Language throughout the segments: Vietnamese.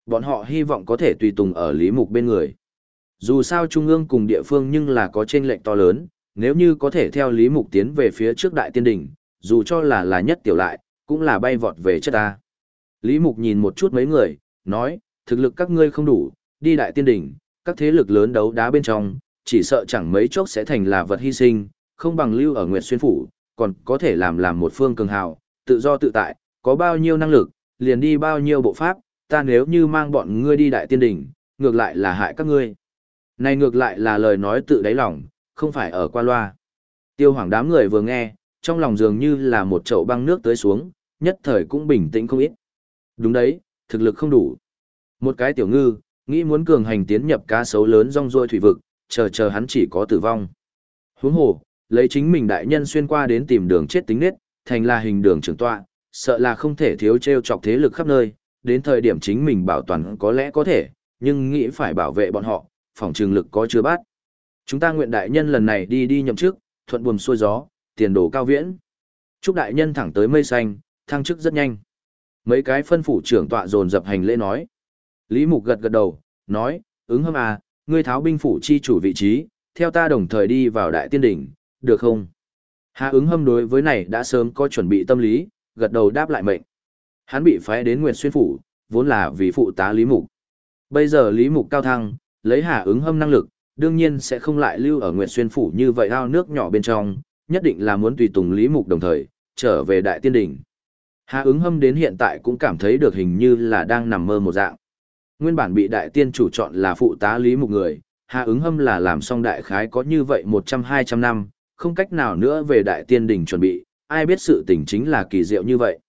Bọn họ hy vọng có thể tùy tùng ở Lý Mục bên người. Dù sao trung ương cùng địa phương nhưng là có chênh lệch to lớn, nếu như có thể theo Lý Mục tiến về phía trước Đại Tiên Đỉnh, dù cho là nhất tiểu lại, cũng là bay vọt về chất ta. Lý Mục nhìn một chút mấy người, nói, thực lực các ngươi không đủ, đi Đại Tiên Đỉnh, các thế lực lớn đấu đá bên trong, chỉ sợ chẳng mấy chốc sẽ thành là vật hy sinh, không bằng lưu ở Nguyệt Xuyên Phủ, còn có thể làm một phương cường hào, tự do tự tại, có bao nhiêu năng lực, liền đi bao nhiêu bộ pháp, ta nếu như mang bọn ngươi đi Đại Tiên Đỉnh, ngược lại là hại các ngươi. Này ngược lại là lời nói tự đáy lòng, không phải ở qua loa. Tiêu Hoàng đám người vừa nghe, trong lòng dường như là một chậu băng nước tưới xuống, nhất thời cũng bình tĩnh không ít. Đúng đấy, thực lực không đủ. Một cái tiểu ngư, nghĩ muốn cường hành tiến nhập cá sấu lớn rong ruôi thủy vực, chờ hắn chỉ có tử vong. Huống hồ, lấy chính mình đại nhân xuyên qua đến tìm đường chết tính nết, thành là hình đường trưởng tọa, sợ là không thể thiếu treo chọc thế lực khắp nơi, đến thời điểm chính mình bảo toàn có lẽ có thể, nhưng nghĩ phải bảo vệ bọn họ, phòng trường lực có chưa bắt. Chúng ta nguyện đại nhân lần này đi nhậm chức, thuận buồm xuôi gió, tiền đồ cao viễn. Chúc đại nhân thẳng tới mây xanh, thăng chức rất nhanh. Mấy cái phân phủ trưởng tọa dồn dập hành lễ nói. Lý Mục gật gật đầu, nói, ứng hâm à, ngươi tháo binh phủ chi chủ vị trí, theo ta đồng thời đi vào Đại Tiên Đỉnh, được không? Hạ ứng hâm đối với này đã sớm có chuẩn bị tâm lý, gật đầu đáp lại mệnh. Hắn bị phái đến Nguyệt Xuyên Phủ, vốn là vì phụ tá Lý Mục. Bây giờ Lý Mục cao thăng, lấy Hạ ứng hâm năng lực, đương nhiên sẽ không lại lưu ở Nguyệt Xuyên Phủ như vậy ao nước nhỏ bên trong, nhất định là muốn tùy tùng Lý Mục đồng thời, trở về Đại Tiên Đỉnh. Hạ ứng hâm đến hiện tại cũng cảm thấy được hình như là đang nằm mơ một dạng. Nguyên bản bị Đại Tiên chủ chọn là phụ tá Lý Mục người, Hạ ứng hâm là làm xong đại khái có như vậy 100-200 năm, không cách nào nữa về Đại Tiên Đỉnh chuẩn bị, ai biết sự tình chính là kỳ diệu như vậy.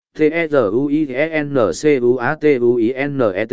T-E-Z-U-I-N-C-U-A-T-U-I-N-E-T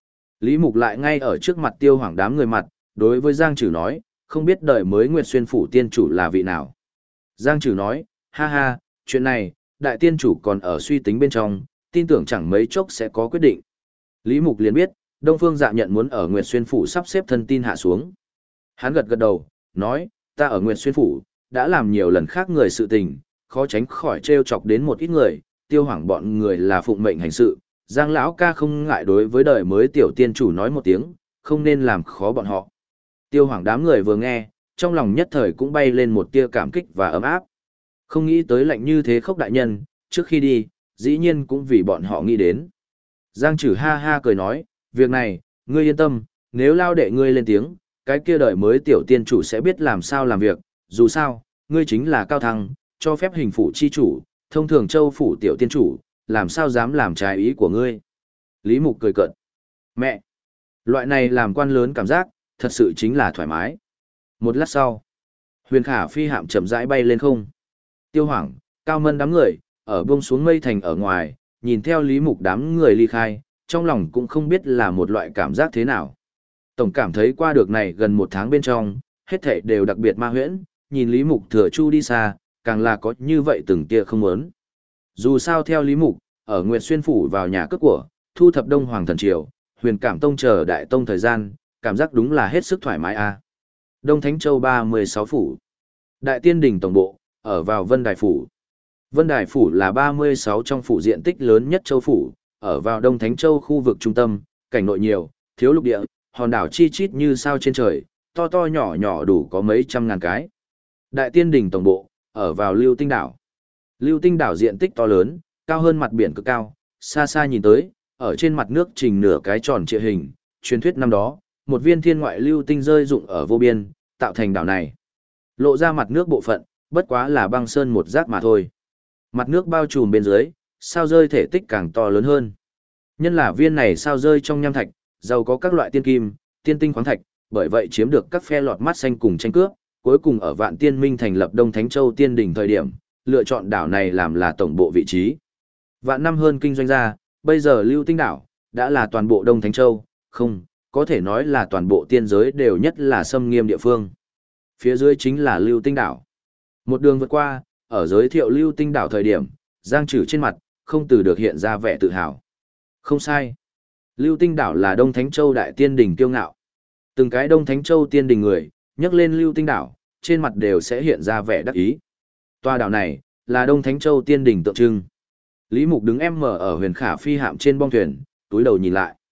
Lý Mục lại ngay ở trước mặt Tiêu Hoàng đám người mặt, đối với Giang Trử nói, không biết đời mới Nguyệt Xuyên Phủ tiên chủ là vị nào. Giang Trử nói, ha ha, chuyện này, đại tiên chủ còn ở suy tính bên trong, tin tưởng chẳng mấy chốc sẽ có quyết định. Lý Mục liền biết, Đông Phương Dạ Nhận muốn ở Nguyệt Xuyên Phủ sắp xếp thân tin hạ xuống. Hắn gật gật đầu, nói, ta ở Nguyệt Xuyên Phủ, đã làm nhiều lần khác người sự tình, khó tránh khỏi trêu chọc đến một ít người, Tiêu Hoàng bọn người là phụng mệnh hành sự, Giang lão ca không ngại đối với đời mới tiểu tiên chủ nói một tiếng, không nên làm khó bọn họ. Tiêu Hoàng đám người vừa nghe, trong lòng nhất thời cũng bay lên một tia cảm kích và ấm áp. Không nghĩ tới lạnh như thế Khốc đại nhân, trước khi đi, dĩ nhiên cũng vì bọn họ nghĩ đến. Giang Trử ha ha cười nói, việc này, ngươi yên tâm, nếu lao đệ ngươi lên tiếng, cái kia đời mới tiểu tiên chủ sẽ biết làm sao làm việc, dù sao, ngươi chính là cao thăng, cho phép hình phủ chi chủ, thông thường châu phủ tiểu tiên chủ, làm sao dám làm trái ý của ngươi. Lý Mục cười cợt. Mẹ! Loại này làm quan lớn cảm giác, thật sự chính là thoải mái. Một lát sau, Huyền Khả phi hạm chậm rãi bay lên không. Tiêu Hoàng, Cao Mân đám người, ở buông xuống mây thành ở ngoài, nhìn theo Lý Mục đám người ly khai, trong lòng cũng không biết là một loại cảm giác thế nào. Tổng cảm thấy qua được này gần một tháng bên trong, hết thảy đều đặc biệt ma huyễn, nhìn Lý Mục thừa chu đi xa, càng là có như vậy từng tia không muốn. Dù sao theo Lý Mục, ở Nguyệt Xuyên Phủ vào nhà cướp của, thu thập Đông Hoàng thần triều, Huyền Cảm Tông chờ đại tông thời gian, cảm giác đúng là hết sức thoải mái a. Đông Thánh Châu 36 phủ. Đại Tiên Đỉnh tổng bộ, ở vào Vân Đài phủ. Vân Đài phủ là 36 trong phủ diện tích lớn nhất châu phủ, ở vào Đông Thánh Châu khu vực trung tâm, cảnh nội nhiều, thiếu lục địa, hòn đảo chi chít như sao trên trời, to to nhỏ nhỏ đủ có mấy trăm ngàn cái. Đại Tiên Đỉnh tổng bộ, ở vào Lưu Tinh đảo. Lưu Tinh đảo diện tích to lớn, cao hơn mặt biển cực cao, xa xa nhìn tới, ở trên mặt nước trình nửa cái tròn trịa hình, truyền thuyết năm đó, một viên thiên ngoại lưu tinh rơi rụng ở vô biên, tạo thành đảo này. Lộ ra mặt nước bộ phận, bất quá là băng sơn một rác mà thôi. Mặt nước bao trùm bên dưới, sao rơi thể tích càng to lớn hơn. Nhân là viên này sao rơi trong nham thạch, giàu có các loại tiên kim, tiên tinh khoáng thạch, bởi vậy chiếm được các phe lọt mắt xanh cùng tranh cướp, cuối cùng ở Vạn Tiên Minh thành lập Đông Thánh Châu Tiên Đỉnh thời điểm, lựa chọn đảo này làm là tổng bộ vị trí. Vạn năm hơn kinh doanh ra, bây giờ Lưu Tinh đảo đã là toàn bộ Đông Thánh Châu, không, có thể nói là toàn bộ tiên giới đều nhất là xâm nghiêm địa phương. Phía dưới chính là Lưu Tinh đảo. Một đường vượt qua, ở giới thiệu Lưu Tinh đảo thời điểm, Giang Trử trên mặt không từ được hiện ra vẻ tự hào. Không sai. Lưu Tinh đảo là Đông Thánh Châu đại tiên đỉnh kiêu ngạo. Từng cái Đông Thánh Châu tiên đỉnh người, nhắc lên Lưu Tinh đảo, trên mặt đều sẽ hiện ra vẻ đắc ý. Tòa đảo này là Đông Thánh Châu tiên đỉnh tượng trưng. Lý Mục đứng em mở ở Huyền Khả phi hạm trên bong thuyền, túi đầu nhìn lại.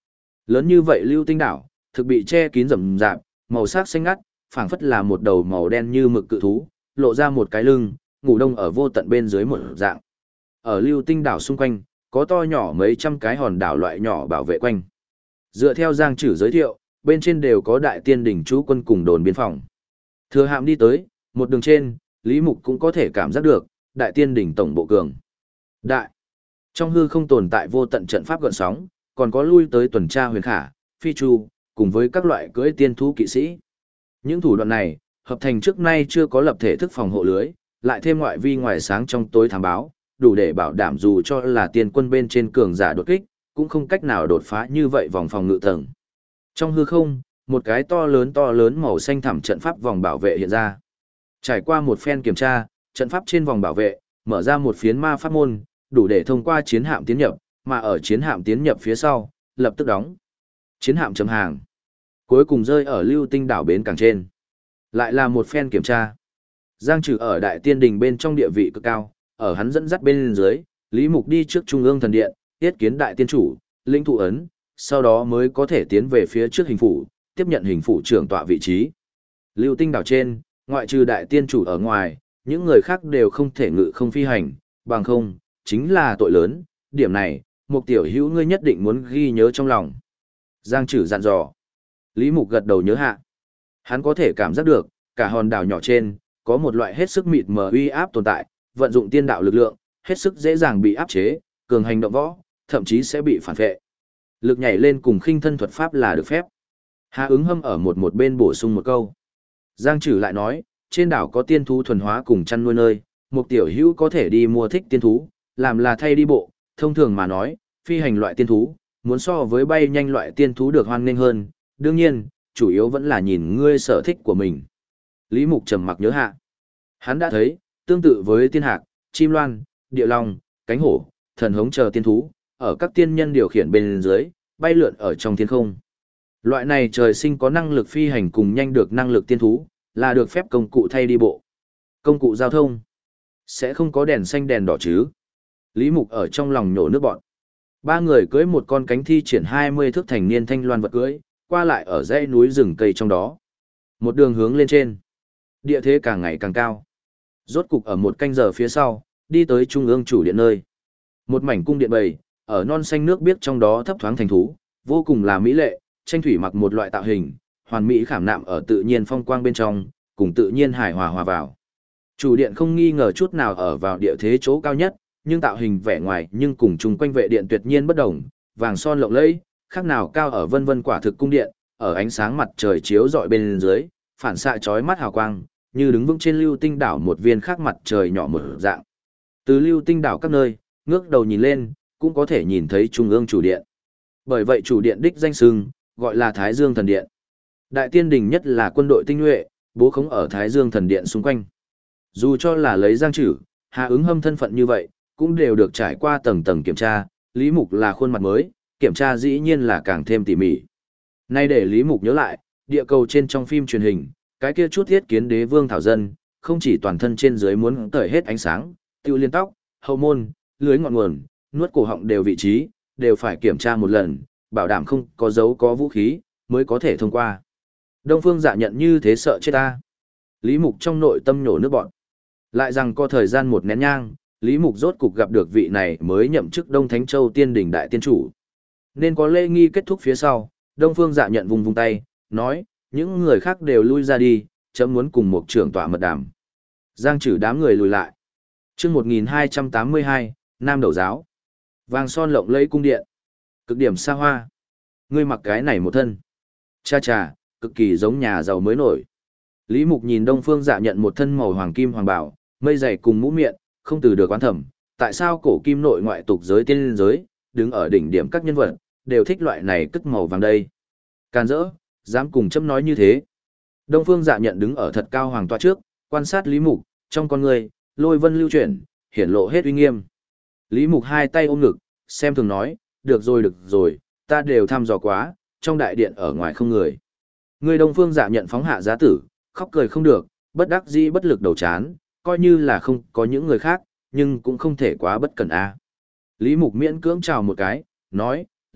Lớn như vậy lưu tinh đảo, thực bị che kín rậm rạp, màu sắc xanh ngắt, phảng phất là một đầu màu đen như mực cự thú, lộ ra một cái lưng, ngủ đông ở vô tận bên dưới một dạng. Ở lưu tinh đảo xung quanh, có to nhỏ mấy trăm cái hòn đảo loại nhỏ bảo vệ quanh. Dựa theo Giang Trử giới thiệu, bên trên đều có đại tiên đỉnh trú quân cùng đồn biên phòng. Thừa Hạm đi tới, một đường trên, Lý Mục cũng có thể cảm giác được, đại tiên đỉnh tổng bộ cường. Đại. Trong hư không tồn tại vô tận trận pháp gợn sóng, còn có lui tới tuần tra huyền khả, phi chu, cùng với các loại cưỡi tiên thú kỵ sĩ. Những thủ đoạn này, hợp thành trước nay chưa có lập thể thức phòng hộ lưới, lại thêm ngoại vi ngoài sáng trong tối thám báo, đủ để bảo đảm dù cho là tiên quân bên trên cường giả đột kích, cũng không cách nào đột phá như vậy vòng phòng ngự tầng. Trong hư không, một cái to lớn màu xanh thẳm trận pháp vòng bảo vệ hiện ra. Trải qua một phen kiểm tra, trận pháp trên vòng bảo vệ, mở ra một phiến ma pháp môn, đủ để thông qua chiến hạm tiến nhập, mà ở chiến hạm tiến nhập phía sau, lập tức đóng. Chiến hạm chấm hàng. Cuối cùng rơi ở lưu tinh đảo bến cảng trên. Lại là một phen kiểm tra. Giang Trử ở đại tiên đình bên trong địa vị cực cao, ở hắn dẫn dắt bên dưới, Lý Mục đi trước Trung ương thần điện, yết kiến đại tiên chủ, linh thụ ấn, sau đó mới có thể tiến về phía trước hình phủ, tiếp nhận hình phủ trưởng tọa vị trí. Lưu tinh đảo trên, ngoại trừ đại tiên chủ ở ngoài, những người khác đều không thể ngự không phi hành, bằng không, chính là tội lớn, điểm này, Mục tiểu hữu ngươi nhất định muốn ghi nhớ trong lòng. Giang Trử dặn dò. Lý Mục gật đầu nhớ hạ. Hắn có thể cảm giác được, cả hòn đảo nhỏ trên, có một loại hết sức mịt mờ uy áp tồn tại, vận dụng tiên đạo lực lượng, hết sức dễ dàng bị áp chế, cường hành động võ, thậm chí sẽ bị phản vệ. Lực nhảy lên cùng khinh thân thuật pháp là được phép. Hà ứng hâm ở một bên bổ sung một câu. Giang Trử lại nói, trên đảo có tiên thú thuần hóa cùng chăn nuôi nơi, Mục tiểu hữu có thể đi mua thích tiên thú, làm là thay đi bộ, thông thường mà nói, phi hành loại tiên thú, muốn so với bay nhanh loại tiên thú được hoan nghênh hơn, đương nhiên, chủ yếu vẫn là nhìn ngươi sở thích của mình. Lý Mục trầm mặc nhớ hạ. Hắn đã thấy, tương tự với tiên hạc, chim loan, địa long, cánh hổ, thần hống chờ tiên thú, ở các tiên nhân điều khiển bên dưới, bay lượn ở trong thiên không. Loại này trời sinh có năng lực phi hành cùng nhanh được năng lực tiên thú, là được phép công cụ thay đi bộ. Công cụ giao thông, sẽ không có đèn xanh đèn đỏ chứ. Lý Mục ở trong lòng nhổ nước bọn. Ba người cưỡi một con cánh thi triển 20 thước thành niên thanh loan vật cưỡi, qua lại ở dãy núi rừng cây trong đó. Một đường hướng lên trên. Địa thế càng ngày càng cao. Rốt cục ở một canh giờ phía sau, đi tới trung ương chủ điện nơi. Một mảnh cung điện bầy, ở non xanh nước biếc trong đó thấp thoáng thành thú, vô cùng là mỹ lệ, tranh thủy mặc một loại tạo hình, hoàn mỹ khảm nạm ở tự nhiên phong quang bên trong, cùng tự nhiên hài hòa hòa vào. Chủ điện không nghi ngờ chút nào ở vào địa thế chỗ cao nhất, nhưng tạo hình vẻ ngoài nhưng cùng chung quanh vệ điện tuyệt nhiên bất đồng, vàng son lộng lẫy, khác nào cao ở vân vân quả thực cung điện, ở ánh sáng mặt trời chiếu rọi bên dưới, phản xạ chói mắt hào quang, như đứng vững trên lưu tinh đảo một viên khác mặt trời nhỏ mở dạng. Từ lưu tinh đảo các nơi, ngước đầu nhìn lên, cũng có thể nhìn thấy trung ương chủ điện. Bởi vậy chủ điện đích danh xưng, gọi là Thái Dương Thần Điện. Đại tiên đình nhất là quân đội tinh nhuệ, bố khống ở Thái Dương Thần Điện xung quanh. Dù cho là lấy Giang Trử, Hà ứng hâm thân phận như vậy, cũng đều được trải qua tầng tầng kiểm tra, Lý Mục là khuôn mặt mới, kiểm tra dĩ nhiên là càng thêm tỉ mỉ. Nay để Lý Mục nhớ lại, địa cầu trên trong phim truyền hình, cái kia chút thiết kiến đế vương thảo dân, không chỉ toàn thân trên dưới muốn tởi hết ánh sáng, tiêu liên tóc, hậu môn, lưới ngọn nguồn, nuốt cổ họng đều vị trí, đều phải kiểm tra một lần, bảo đảm không có dấu có vũ khí, mới có thể thông qua. Đông Phương Dạ nhận như thế sợ chết ta. Lý Mục trong nội tâm nhổ nước bọn. Lại rằng có thời gian một nén nhang, Lý Mục rốt cục gặp được vị này mới nhậm chức Đông Thánh Châu Tiên Đình Đại Tiên Chủ. Nên có lễ nghi kết thúc phía sau, Đông Phương Dạ nhận vùng tay, nói, những người khác đều lui ra đi, chấm muốn cùng một trưởng tọa mật đàm. Giang Trử đám người lùi lại. Chương 1282, Nam Đầu Giáo. Vàng son lộng lẫy cung điện. Cực điểm xa hoa. Ngươi mặc cái này một thân. Cha cha, cực kỳ giống nhà giàu mới nổi. Lý Mục nhìn Đông Phương Dạ nhận một thân màu hoàng kim hoàng bảo, mây dày cùng mũ miệng, không từ được oán thẩm, tại sao cổ kim nội ngoại tục giới tiên giới, đứng ở đỉnh điểm các nhân vật, đều thích loại này cất màu vàng đây. Can dỡ, dám cùng chấm nói như thế. Đông Phương Dạ nhận đứng ở thật cao hoàng tọa trước, quan sát Lý Mục, trong con người, lôi vân lưu chuyển, hiển lộ hết uy nghiêm. Lý Mục hai tay ôm ngực, xem thường nói, được rồi, ta đều thăm dò quá, trong đại điện ở ngoài không người. Người Đông Phương Dạ nhận phóng hạ giá tử, khóc cười không được, bất đắc dĩ bất lực đầu chán, coi như là không có những người khác, nhưng cũng không thể quá bất cẩn a. Lý Mục miễn cưỡng chào một cái, nói,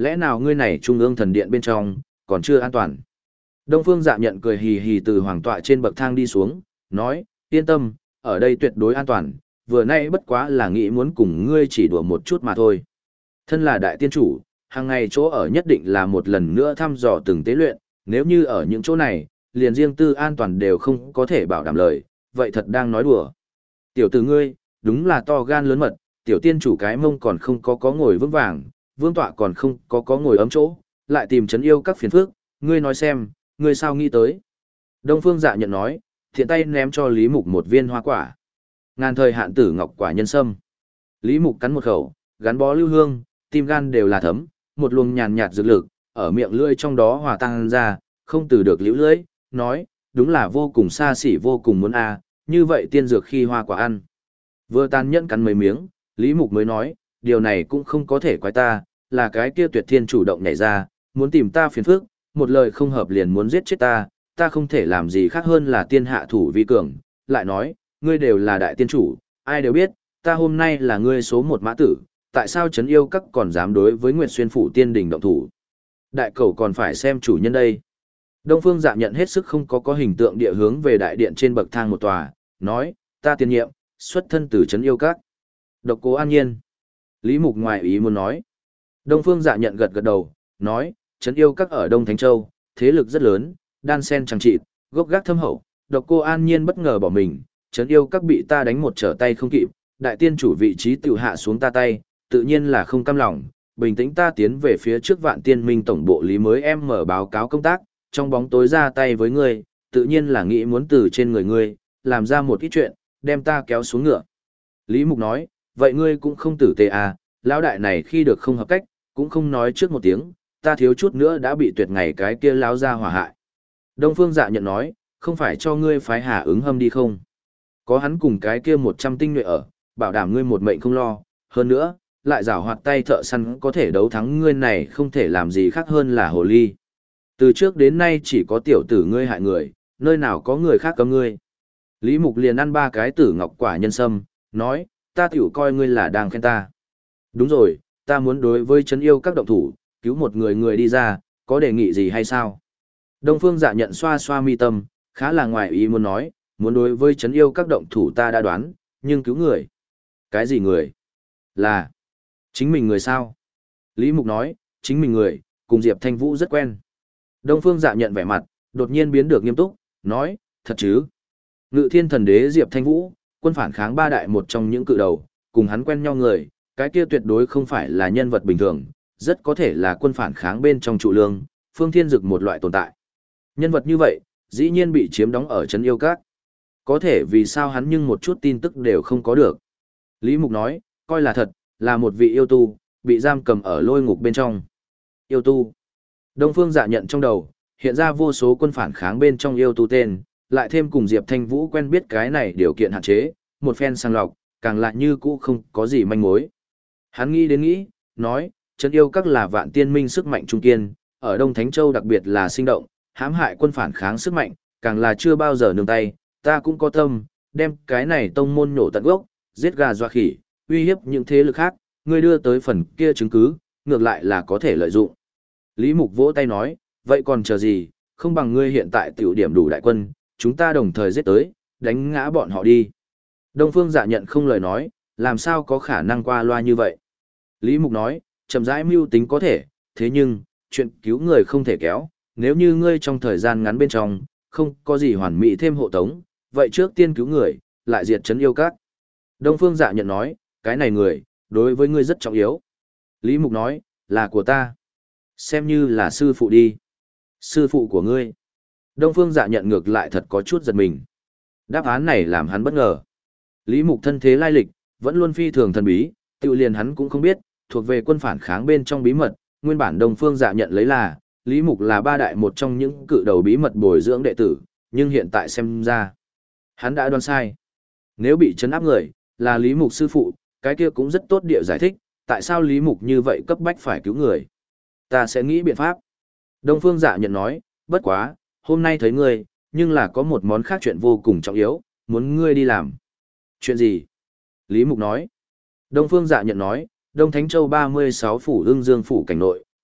Lẽ nào ngươi này trung ương thần điện bên trong, còn chưa an toàn? Đông Phương Dạ Nhận cười hì hì từ hoàng tọa trên bậc thang đi xuống, nói, yên tâm, ở đây tuyệt đối an toàn, vừa nay bất quá là nghĩ muốn cùng ngươi chỉ đùa một chút mà thôi. Thân là đại tiên chủ, hàng ngày chỗ ở nhất định là một lần nữa thăm dò từng tế luyện, nếu như ở những chỗ này, liền riêng tư an toàn đều không có thể bảo đảm lời, vậy thật đang nói đùa. Tiểu tử ngươi, đúng là to gan lớn mật, tiểu tiên chủ cái mông còn không có ngồi vững vàng, vương tọa còn không có ngồi ấm chỗ, lại tìm chấn yêu các phiền phức, ngươi nói xem, ngươi sao nghĩ tới. Đông Phương Dạ Nhận nói, thiện tay ném cho Lý Mục một viên hoa quả. Ngàn thời hạn tử ngọc quả nhân sâm. Lý Mục cắn một khẩu, gắn bó lưu hương, tim gan đều là thấm, một luồng nhàn nhạt dược lực, ở miệng lưỡi trong đó hòa tan ra, không từ được liễu lưỡi, nói, đúng là vô cùng xa xỉ vô cùng muốn như vậy tiên dược khi hoa quả ăn. Vừa tàn nhẫn cắn mấy miếng, Lý Mục mới nói, điều này cũng không có thể quái ta, là cái kia Tuyệt Thiên chủ động nhảy ra, muốn tìm ta phiền phức, một lời không hợp liền muốn giết chết ta không thể làm gì khác hơn là tiên hạ thủ vi cường, lại nói, ngươi đều là đại tiên chủ, ai đều biết, ta hôm nay là ngươi số một mã tử, tại sao trấn yêu các còn dám đối với Nguyệt Xuyên phủ tiên đình động thủ? Đại cầu còn phải xem chủ nhân đây. Đông Phương Dạ Nhận hết sức không có hình tượng địa hướng về đại điện trên bậc thang một tòa, nói, ta tiền nhiệm, xuất thân từ trấn yêu các. Độc Cô An Nhiên. Lý Mục ngoài ý muốn nói. Đông Phương Dạ Nhận gật gật đầu, nói, trấn yêu các ở Đông Thánh Châu, thế lực rất lớn, đan sen chẳng trị, gốc gác thâm hậu, Độc Cô An Nhiên bất ngờ bỏ mình, trấn yêu các bị ta đánh một trở tay không kịp, đại tiên chủ vị trí tự hạ xuống ta tay, tự nhiên là không cam lòng, bình tĩnh ta tiến về phía trước Vạn Tiên Minh tổng bộ Lý mới em mở báo cáo công tác, trong bóng tối ra tay với ngươi, tự nhiên là nghĩ muốn từ trên người ngươi, làm ra một ít chuyện, đem ta kéo xuống ngựa. Lý Mục nói, vậy ngươi cũng không tử tế lão đại này khi được không hợp cách, cũng không nói trước một tiếng, ta thiếu chút nữa đã bị tuyệt ngày cái kia lão ra hỏa hại. Đông Phương Dạ Nhận nói, không phải cho ngươi phái Hà Ứng Hâm đi không? Có hắn cùng cái kia 100 tinh nhuệ ở, bảo đảm ngươi một mệnh không lo, hơn nữa, lại giảo hoạt tay thợ săn có thể đấu thắng ngươi này không thể làm gì khác hơn là hồ ly. Từ trước đến nay chỉ có tiểu tử ngươi hại người, nơi nào có người khác cấm ngươi. Lý Mục liền ăn 3 cái tử ngọc quả nhân sâm, nói, ta tiểu coi ngươi là đang khen ta. Đúng rồi, ta muốn đối với trấn yêu các động thủ, cứu một người đi ra, có đề nghị gì hay sao? Đông Phương Dạ Nhận xoa xoa mi tâm, khá là ngoài ý muốn nói, muốn đối với trấn yêu các động thủ ta đã đoán, nhưng cứu người. Cái gì người? Là chính mình người sao? Lý Mục nói, chính mình người, cùng Diệp Thanh Vũ rất quen. Đông Phương Dạ Nhận vẻ mặt, đột nhiên biến được nghiêm túc, nói, thật chứ? Ngự Thiên Thần Đế Diệp Thanh Vũ, quân phản kháng 3 đại một trong những cự đầu, cùng hắn quen nhau người, cái kia tuyệt đối không phải là nhân vật bình thường, rất có thể là quân phản kháng bên trong trụ lương, Phương Thiên Dực một loại tồn tại. Nhân vật như vậy, dĩ nhiên bị chiếm đóng ở trấn yêu các. Có thể vì sao hắn nhưng một chút tin tức đều không có được. Lý Mục nói, coi là thật, là một vị yêu tu, bị giam cầm ở lôi ngục bên trong. Yêu tu. Đông Phương Dạ Nhận trong đầu, hiện ra vô số quân phản kháng bên trong yêu tu tên, lại thêm cùng Diệp Thanh Vũ quen biết cái này điều kiện hạn chế, một phen sang lọc, càng lại như cũ không có gì manh mối. Hắn nghĩ đến nghĩ, nói, trấn yêu các là Vạn Tiên Minh sức mạnh trung kiên, ở Đông Thánh Châu đặc biệt là sinh động, hãm hại quân phản kháng sức mạnh, càng là chưa bao giờ nương tay, ta cũng có tâm, đem cái này tông môn nhổ tận gốc, giết gà dọa khỉ, uy hiếp những thế lực khác, ngươi đưa tới phần kia chứng cứ, ngược lại là có thể lợi dụng. Lý Mục vỗ tay nói, vậy còn chờ gì, không bằng ngươi hiện tại tiểu điểm đủ đại quân, chúng ta đồng thời giết tới, đánh ngã bọn họ đi. Đông Phương Dạ Nhận không lời nói, làm sao có khả năng qua loa như vậy. Lý Mục nói, chậm rãi mưu tính có thể, thế nhưng, chuyện cứu người không thể kéo, nếu như ngươi trong thời gian ngắn bên trong, không có gì hoàn mỹ thêm hộ tống, vậy trước tiên cứu người, lại diệt trấn yêu các. Đông Phương Dạ Nhận nói, cái này người, đối với ngươi rất trọng yếu. Lý Mục nói, là của ta. Xem như là sư phụ đi. Sư phụ của ngươi. Đông Phương Dạ Nhận ngược lại thật có chút giật mình. Đáp án này làm hắn bất ngờ. Lý Mục thân thế lai lịch, vẫn luôn phi thường thần bí, tự liền hắn cũng không biết, thuộc về quân phản kháng bên trong bí mật, nguyên bản Đông Phương Dạ Nhận lấy là, Lý Mục là 3 đại một trong những cự đầu bí mật bồi dưỡng đệ tử, nhưng hiện tại xem ra, hắn đã đoán sai. Nếu bị trấn áp người, là Lý Mục sư phụ, cái kia cũng rất tốt địa giải thích, tại sao Lý Mục như vậy cấp bách phải cứu người. Ta sẽ nghĩ biện pháp. Đông Phương Dạ Nhận nói, bất quá, hôm nay thấy ngươi, nhưng là có một món khác chuyện vô cùng trọng yếu, muốn ngươi đi làm. Chuyện gì? Lý Mục nói. Đông Phương Dạ Nhận nói, Đông Thánh Châu 36 phủ Ưng Dương phủ cảnh nội,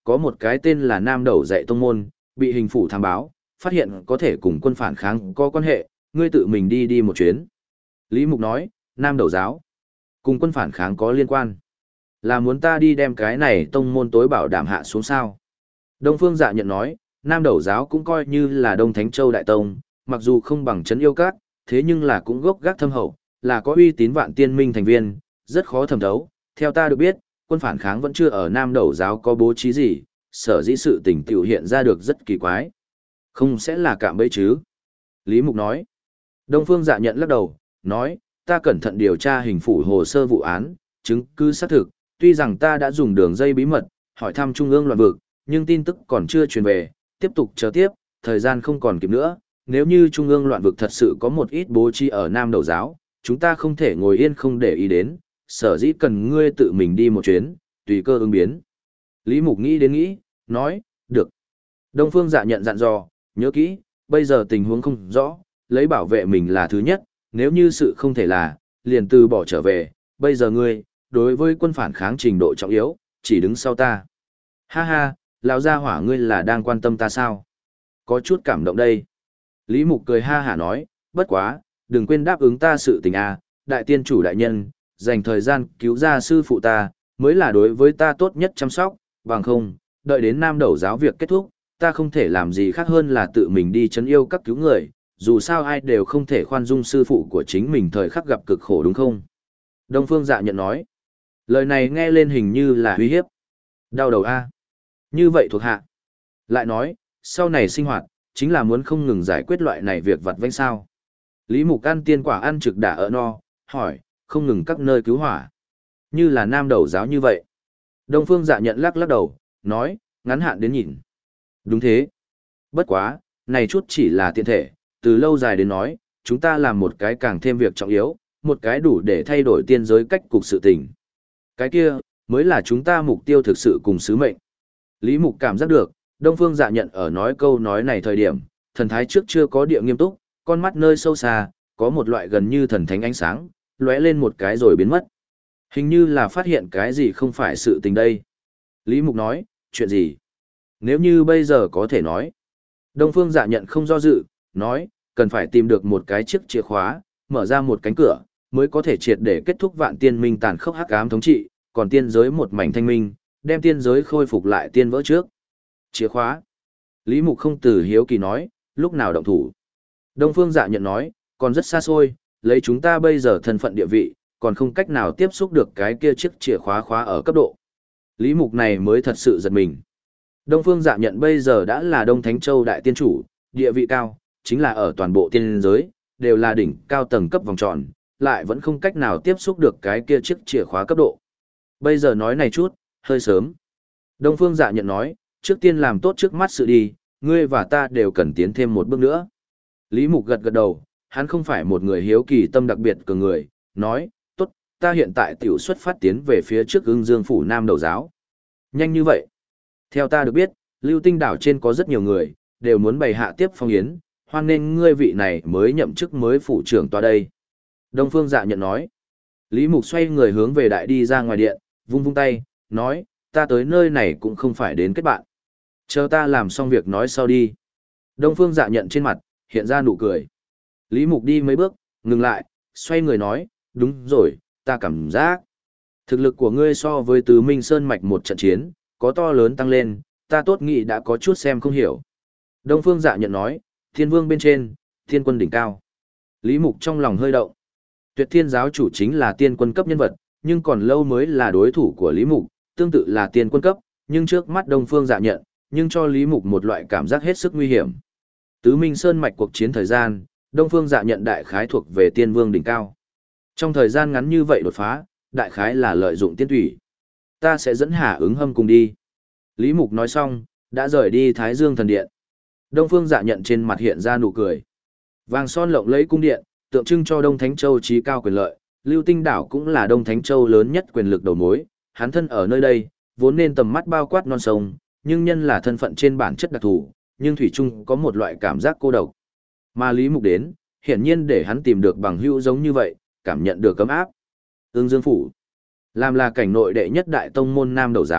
có một cái tên là Nam Đầu dạy tông môn, bị hình phủ thám báo, phát hiện có thể cùng quân phản kháng có quan hệ, ngươi tự mình đi đi một chuyến. Lý Mục nói, Nam Đầu giáo, cùng quân phản kháng có liên quan. Là muốn ta đi đem cái này tông môn tối bảo đảm hạ xuống sao? Đông Phương Dạ nhận nói, Nam Đầu giáo cũng coi như là Đông Thánh Châu Đại Tông, mặc dù không bằng Trấn Yêu Các, thế nhưng là cũng gốc gác thâm hậu, là có uy tín vạn tiên minh thành viên, rất khó thẩm thấu. Theo ta được biết, quân phản kháng vẫn chưa ở Nam Đầu giáo có bố trí gì, sở dĩ sự tình tiểu hiện ra được rất kỳ quái. Không sẽ là cạm bẫy chứ? Lý Mục nói. Đông Phương Dạ nhận lắc đầu, nói, ta cẩn thận điều tra hình phủ hồ sơ vụ án, chứng cứ xác thực, tuy rằng ta đã dùng đường dây bí mật, hỏi thăm Trung ương loạn vực, nhưng tin tức còn chưa truyền về, tiếp tục chờ tiếp, thời gian không còn kịp nữa, nếu như Trung ương loạn vực thật sự có một ít bố trí ở Nam Đầu giáo, chúng ta không thể ngồi yên không để ý đến, sở dĩ cần ngươi tự mình đi một chuyến, tùy cơ ứng biến. Lý Mục nghĩ đến nghĩ, nói, được. Đông Phương Dạ nhận dặn dò, nhớ kỹ, bây giờ tình huống không rõ, lấy bảo vệ mình là thứ nhất, nếu như sự không thể là, liền từ bỏ trở về, bây giờ ngươi, đối với quân phản kháng trình độ trọng yếu, chỉ đứng sau ta. Ha ha, lão gia hỏa ngươi là đang quan tâm ta sao? Có chút cảm động đây. Lý Mục cười ha hả nói, bất quá, đừng quên đáp ứng ta sự tình a, đại tiên chủ đại nhân, dành thời gian cứu ra sư phụ ta, mới là đối với ta tốt nhất chăm sóc, bằng không, đợi đến Nam Đầu giáo việc kết thúc, ta không thể làm gì khác hơn là tự mình đi trấn yêu các cứu người, dù sao ai đều không thể khoan dung sư phụ của chính mình thời khắc gặp cực khổ đúng không? Đông Phương Dạ nhận nói, lời này nghe lên hình như là uy hiếp. Đau đầu a. Như vậy thuộc hạ. Lại nói, sau này sinh hoạt, chính là muốn không ngừng giải quyết loại này việc vặt vãnh sao. Lý Mục ăn tiên quả ăn trực đã ở no, hỏi, không ngừng các nơi cứu hỏa. Như là Nam Đầu giáo như vậy. Đông Phương Dạ nhận lắc lắc đầu, nói, ngắn hạn đến nhìn. Đúng thế. Bất quá, này chút chỉ là tiện thể, từ lâu dài đến nói, chúng ta làm một cái càng thêm việc trọng yếu, một cái đủ để thay đổi tiên giới cách cục sự tình. Cái kia, mới là chúng ta mục tiêu thực sự cùng sứ mệnh. Lý Mục cảm giác được, Đông Phương Dạ nhận ở nói câu nói này thời điểm, thần thái trước chưa có địa nghiêm túc, con mắt nơi sâu xa, có một loại gần như thần thánh ánh sáng, lóe lên một cái rồi biến mất. Hình như là phát hiện cái gì không phải sự tình đây. Lý Mục nói, chuyện gì? Nếu như bây giờ có thể nói. Đông Phương Dạ nhận không do dự, nói, cần phải tìm được một cái chiếc chìa khóa, mở ra một cánh cửa, mới có thể triệt để kết thúc vạn tiên minh tàn khốc hắc ám thống trị, còn tiên giới một mảnh thanh minh, đem tiên giới khôi phục lại tiên vỡ trước. Chìa khóa. Lý Mục không từ hiếu kỳ nói, lúc nào động thủ. Đông Phương Dạ nhận nói, còn rất xa xôi, lấy chúng ta bây giờ thân phận địa vị, còn không cách nào tiếp xúc được cái kia chiếc chìa khóa khóa ở cấp độ. Lý Mục này mới thật sự giật mình. Đông Phương Dạ nhận bây giờ đã là Đông Thánh Châu đại tiên chủ, địa vị cao, chính là ở toàn bộ tiên giới, đều là đỉnh cao tầng cấp vòng tròn, lại vẫn không cách nào tiếp xúc được cái kia chiếc chìa khóa cấp độ. Bây giờ nói này chút, hơi sớm. Đông Phương Dạ nhận nói, trước tiên làm tốt trước mắt sự đi, ngươi và ta đều cần tiến thêm một bước nữa. Lý Mục gật gật đầu, hắn không phải một người hiếu kỳ tâm đặc biệt cường người, nói, tốt, ta hiện tại tiểu xuất phát tiến về phía trước Ưng Dương phủ Nam Đầu giáo. Nhanh như vậy. Theo ta được biết, Lưu Tinh đảo trên có rất nhiều người, đều muốn bày hạ tiếp phong yến, hoan nên ngươi vị này mới nhậm chức mới phủ trưởng tòa đây. Đông Phương Dạ nhận nói. Lý Mục xoay người hướng về đại đi ra ngoài điện, vung vung tay, nói, ta tới nơi này cũng không phải đến kết bạn. Chờ ta làm xong việc nói sau đi. Đông Phương Dạ nhận trên mặt, hiện ra nụ cười. Lý Mục đi mấy bước, ngừng lại, xoay người nói, đúng rồi, ta cảm giác. Thực lực của ngươi so với Tứ Minh Sơn Mạch một trận chiến, có to lớn tăng lên, ta tốt nghĩ đã có chút xem không hiểu. Đông Phương Dạ nhận nói, Thiên Vương bên trên, Thiên Quân đỉnh cao. Lý Mục trong lòng hơi động. Tuyệt Thiên giáo chủ chính là tiên quân cấp nhân vật, nhưng còn lâu mới là đối thủ của Lý Mục, tương tự là tiên quân cấp, nhưng trước mắt Đông Phương Dạ nhận, nhưng cho Lý Mục một loại cảm giác hết sức nguy hiểm. Tứ Minh Sơn Mạch cuộc chiến thời gian, Đông Phương Dạ nhận đại khái thuộc về Tiên Vương đỉnh cao. Trong thời gian ngắn như vậy đột phá, đại khái là lợi dụng tiên thủy. Ta sẽ dẫn Hà Ứng Hâm cùng đi. Lý Mục nói xong, đã rời đi Thái Dương thần điện. Đông Phương Dạ nhận trên mặt hiện ra nụ cười. Vàng son lộng lẫy cung điện, tượng trưng cho Đông Thánh Châu trí cao quyền lợi, Lưu Tinh đảo cũng là Đông Thánh Châu lớn nhất quyền lực đầu mối, hắn thân ở nơi đây, vốn nên tầm mắt bao quát non sông, nhưng nhân là thân phận trên bản chất đặc thù, nhưng thủy chung có một loại cảm giác cô độc. Mà Lý Mục đến, hiển nhiên để hắn tìm được bằng hữu giống như vậy, cảm nhận được cấm áp. Ưng Dương phủ, làm là cảnh nội đệ nhất đại tông môn Nam Đầu giáo,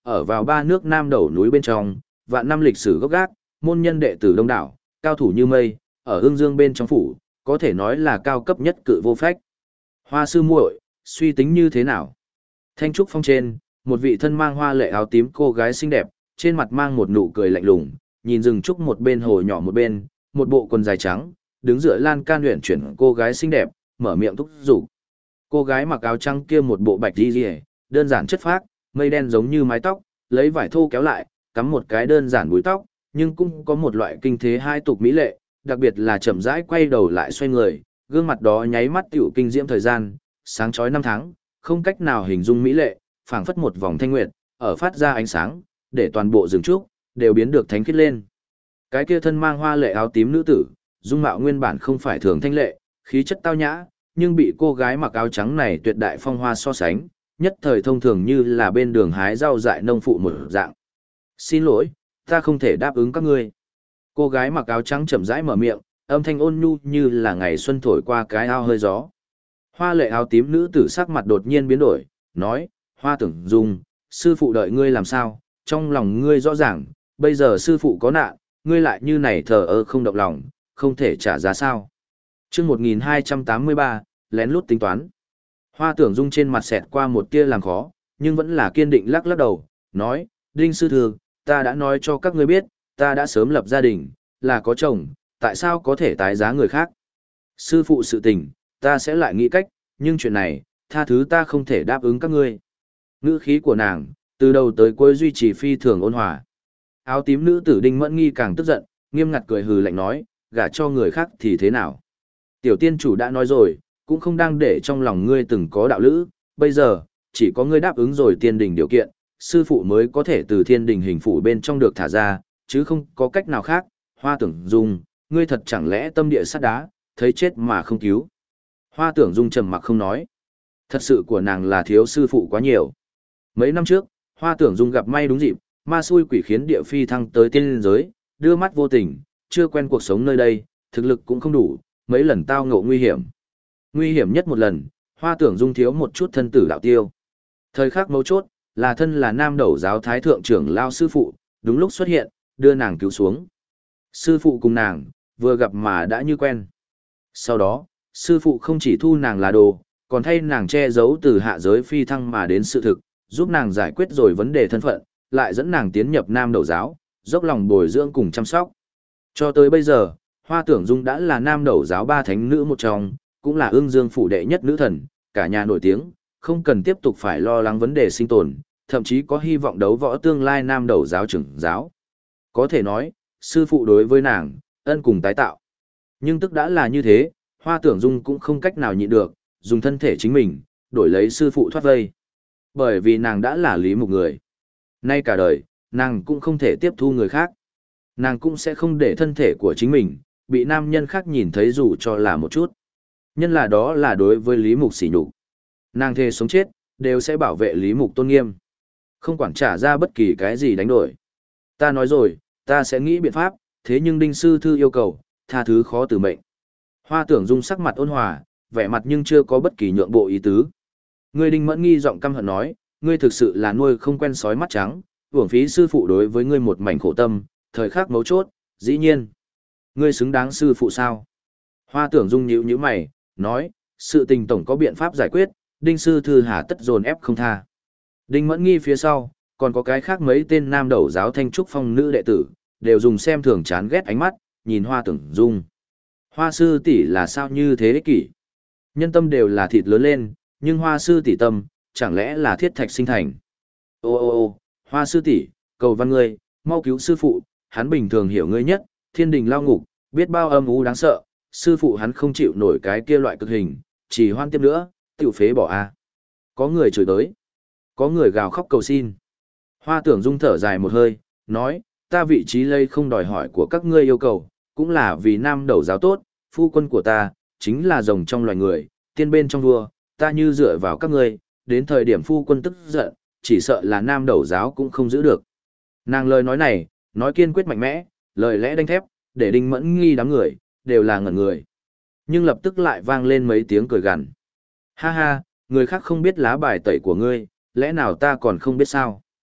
ở vào ba nước Nam đầu núi bên trong, vạn năm lịch sử gốc gác, môn nhân đệ tử đông đảo, cao thủ như mây, ở Ưng Dương bên trong phủ, có thể nói là cao cấp nhất cự vô phách. Hoa sư muội, suy tính như thế nào? Thanh trúc phong trên, một vị thân mang hoa lệ áo tím cô gái xinh đẹp, trên mặt mang một nụ cười lạnh lùng, nhìn rừng trúc một bên hồ nhỏ một bên, một bộ quần dài trắng, đứng dựa lan can luyện chuyển cô gái xinh đẹp, mở miệng thúc giục. Cô gái mặc áo trắng kia một bộ bạch y liễu, đơn giản chất phác, mây đen giống như mái tóc, lấy vải thô kéo lại, cắm một cái đơn giản búi tóc, nhưng cũng có một loại kinh thế hai tục mỹ lệ, đặc biệt là chậm rãi quay đầu lại xoay người, gương mặt đó nháy mắt tiểu kinh diễm thời gian, sáng chói năm tháng, không cách nào hình dung mỹ lệ, phảng phất một vòng thanh nguyệt, ở phát ra ánh sáng, để toàn bộ rừng trúc đều biến được thánh khiết lên. Cái kia thân mang hoa lệ áo tím nữ tử, dung mạo nguyên bản không phải thường thanh lệ, khí chất tao nhã, nhưng bị cô gái mặc áo trắng này tuyệt đại phong hoa so sánh, nhất thời thông thường như là bên đường hái rau dại nông phụ một dạng. Xin lỗi, ta không thể đáp ứng các ngươi. Cô gái mặc áo trắng chậm rãi mở miệng, âm thanh ôn nhu như là ngày xuân thổi qua cái ao hơi gió. Hoa lệ áo tím nữ tử sắc mặt đột nhiên biến đổi, nói, Hoa Tưởng Dung, sư phụ đợi ngươi làm sao, trong lòng ngươi rõ ràng, bây giờ sư phụ có nạn, ngươi lại như này thờ ơ không động lòng, không thể trả giá sao. Chương 1283, lén lút tính toán. Hoa Tưởng Dung trên mặt xẹt qua một tia làm khó, nhưng vẫn là kiên định lắc lắc đầu, nói, Đinh sư thượng, ta đã nói cho các ngươi biết, ta đã sớm lập gia đình, là có chồng, tại sao có thể tái giá người khác. Sư phụ sự tình, ta sẽ lại nghĩ cách, nhưng chuyện này, tha thứ ta không thể đáp ứng các ngươi. Ngữ khí của nàng, từ đầu tới cuối duy trì phi thường ôn hòa. Áo tím nữ tử Đinh Mẫn Nghi càng tức giận, nghiêm ngặt cười hừ lạnh nói, gả cho người khác thì thế nào? Tiểu tiên chủ đã nói rồi, cũng không đang để trong lòng ngươi từng có đạo lữ, bây giờ, chỉ có ngươi đáp ứng rồi tiên đình điều kiện, sư phụ mới có thể từ thiên đình hình phủ bên trong được thả ra, chứ không có cách nào khác. Hoa Tưởng Dung, ngươi thật chẳng lẽ tâm địa sắt đá, thấy chết mà không cứu. Hoa Tưởng Dung trầm mặc không nói. Thật sự của nàng là thiếu sư phụ quá nhiều. Mấy năm trước, Hoa Tưởng Dung gặp may đúng dịp, ma xui quỷ khiến địa phi thăng tới tiên giới, đưa mắt vô tình, chưa quen cuộc sống nơi đây, thực lực cũng không đủ, mấy lần tao ngộ nguy hiểm. Nguy hiểm nhất một lần, Hoa Tưởng Dung thiếu một chút thân tử đạo tiêu. Thời khắc mấu chốt, là thân là nam đầu giáo thái thượng trưởng lao sư phụ, đúng lúc xuất hiện, đưa nàng cứu xuống. Sư phụ cùng nàng, vừa gặp mà đã như quen. Sau đó, sư phụ không chỉ thu nàng là đồ, còn thay nàng che giấu từ hạ giới phi thăng mà đến sự thực, giúp nàng giải quyết rồi vấn đề thân phận, lại dẫn nàng tiến nhập nam đầu giáo, dốc lòng bồi dưỡng cùng chăm sóc. Cho tới bây giờ, Hoa Tưởng Dung đã là nam đầu giáo ba thánh nữ một trong, cũng là Ưng Dương phủ đệ nhất nữ thần, cả nhà nổi tiếng, không cần tiếp tục phải lo lắng vấn đề sinh tồn, thậm chí có hy vọng đấu võ tương lai nam đầu giáo trưởng giáo. Có thể nói, sư phụ đối với nàng, ân cùng tái tạo. Nhưng tức đã là như thế, Hoa Tưởng Dung cũng không cách nào nhịn được, dùng thân thể chính mình, đổi lấy sư phụ thoát vây. Bởi vì nàng đã là Lý Mục người. Nay cả đời, nàng cũng không thể tiếp thu người khác. Nàng cũng sẽ không để thân thể của chính mình, bị nam nhân khác nhìn thấy dù cho là một chút. Nhân là đó là đối với Lý Mục sỉ nhục. Nàng thề sống chết, đều sẽ bảo vệ Lý Mục tôn nghiêm. Không quản trả ra bất kỳ cái gì đánh đổi. Ta nói rồi, ta sẽ nghĩ biện pháp, thế nhưng Đinh sư thư yêu cầu, tha thứ khó từ mệnh. Hoa Tưởng Dung sắc mặt ôn hòa, vẻ mặt nhưng chưa có bất kỳ nhượng bộ ý tứ. Ngươi Đinh Mẫn Nghi giọng căm hận nói, ngươi thực sự là nuôi không quen sói mắt trắng, uổng phí sư phụ đối với ngươi một mảnh khổ tâm, thời khắc mấu chốt, dĩ nhiên. Ngươi xứng đáng sư phụ sao? Hoa Tưởng Dung nhíu nhíu mày, nói, sự tình tổng có biện pháp giải quyết, Đinh sư thư hà tất dồn ép không tha. Đinh Mẫn Nghi phía sau, còn có cái khác mấy tên nam đầu giáo Thanh Trúc Phong nữ đệ tử, đều dùng xem thường chán ghét ánh mắt, nhìn Hoa Tưởng Dung. Hoa sư tỷ là sao như thế ích kỷ? Nhân tâm đều là thịt lớn lên, nhưng Hoa sư tỷ tâm, chẳng lẽ là thiết thạch sinh thành? Ô ô ô, Hoa sư tỷ, cầu văn ngươi, mau cứu sư phụ, hắn bình thường hiểu ngươi nhất, thiên đình lao ngục, biết bao âm u đáng sợ, sư phụ hắn không chịu nổi cái kia loại cực hình, chỉ hoan tiếp nữa, tiểu phế bỏ a. Có người chửi tới, có người gào khóc cầu xin. Hoa Tưởng Dung thở dài một hơi, nói, ta vị trí lây không đòi hỏi của các ngươi yêu cầu, cũng là vì nam đầu giáo tốt, phu quân của ta, chính là rồng trong loài người, tiên bên trong vua, ta như dựa vào các ngươi, đến thời điểm phu quân tức giận, chỉ sợ là nam đầu giáo cũng không giữ được. Nàng lời nói này, nói kiên quyết mạnh mẽ, lời lẽ đanh thép, để Đinh Mẫn Nghi đám người, đều là ngẩn người. Nhưng lập tức lại vang lên mấy tiếng cười gằn. Ha ha, người khác không biết lá bài tẩy của ngươi, lẽ nào ta còn không biết sao?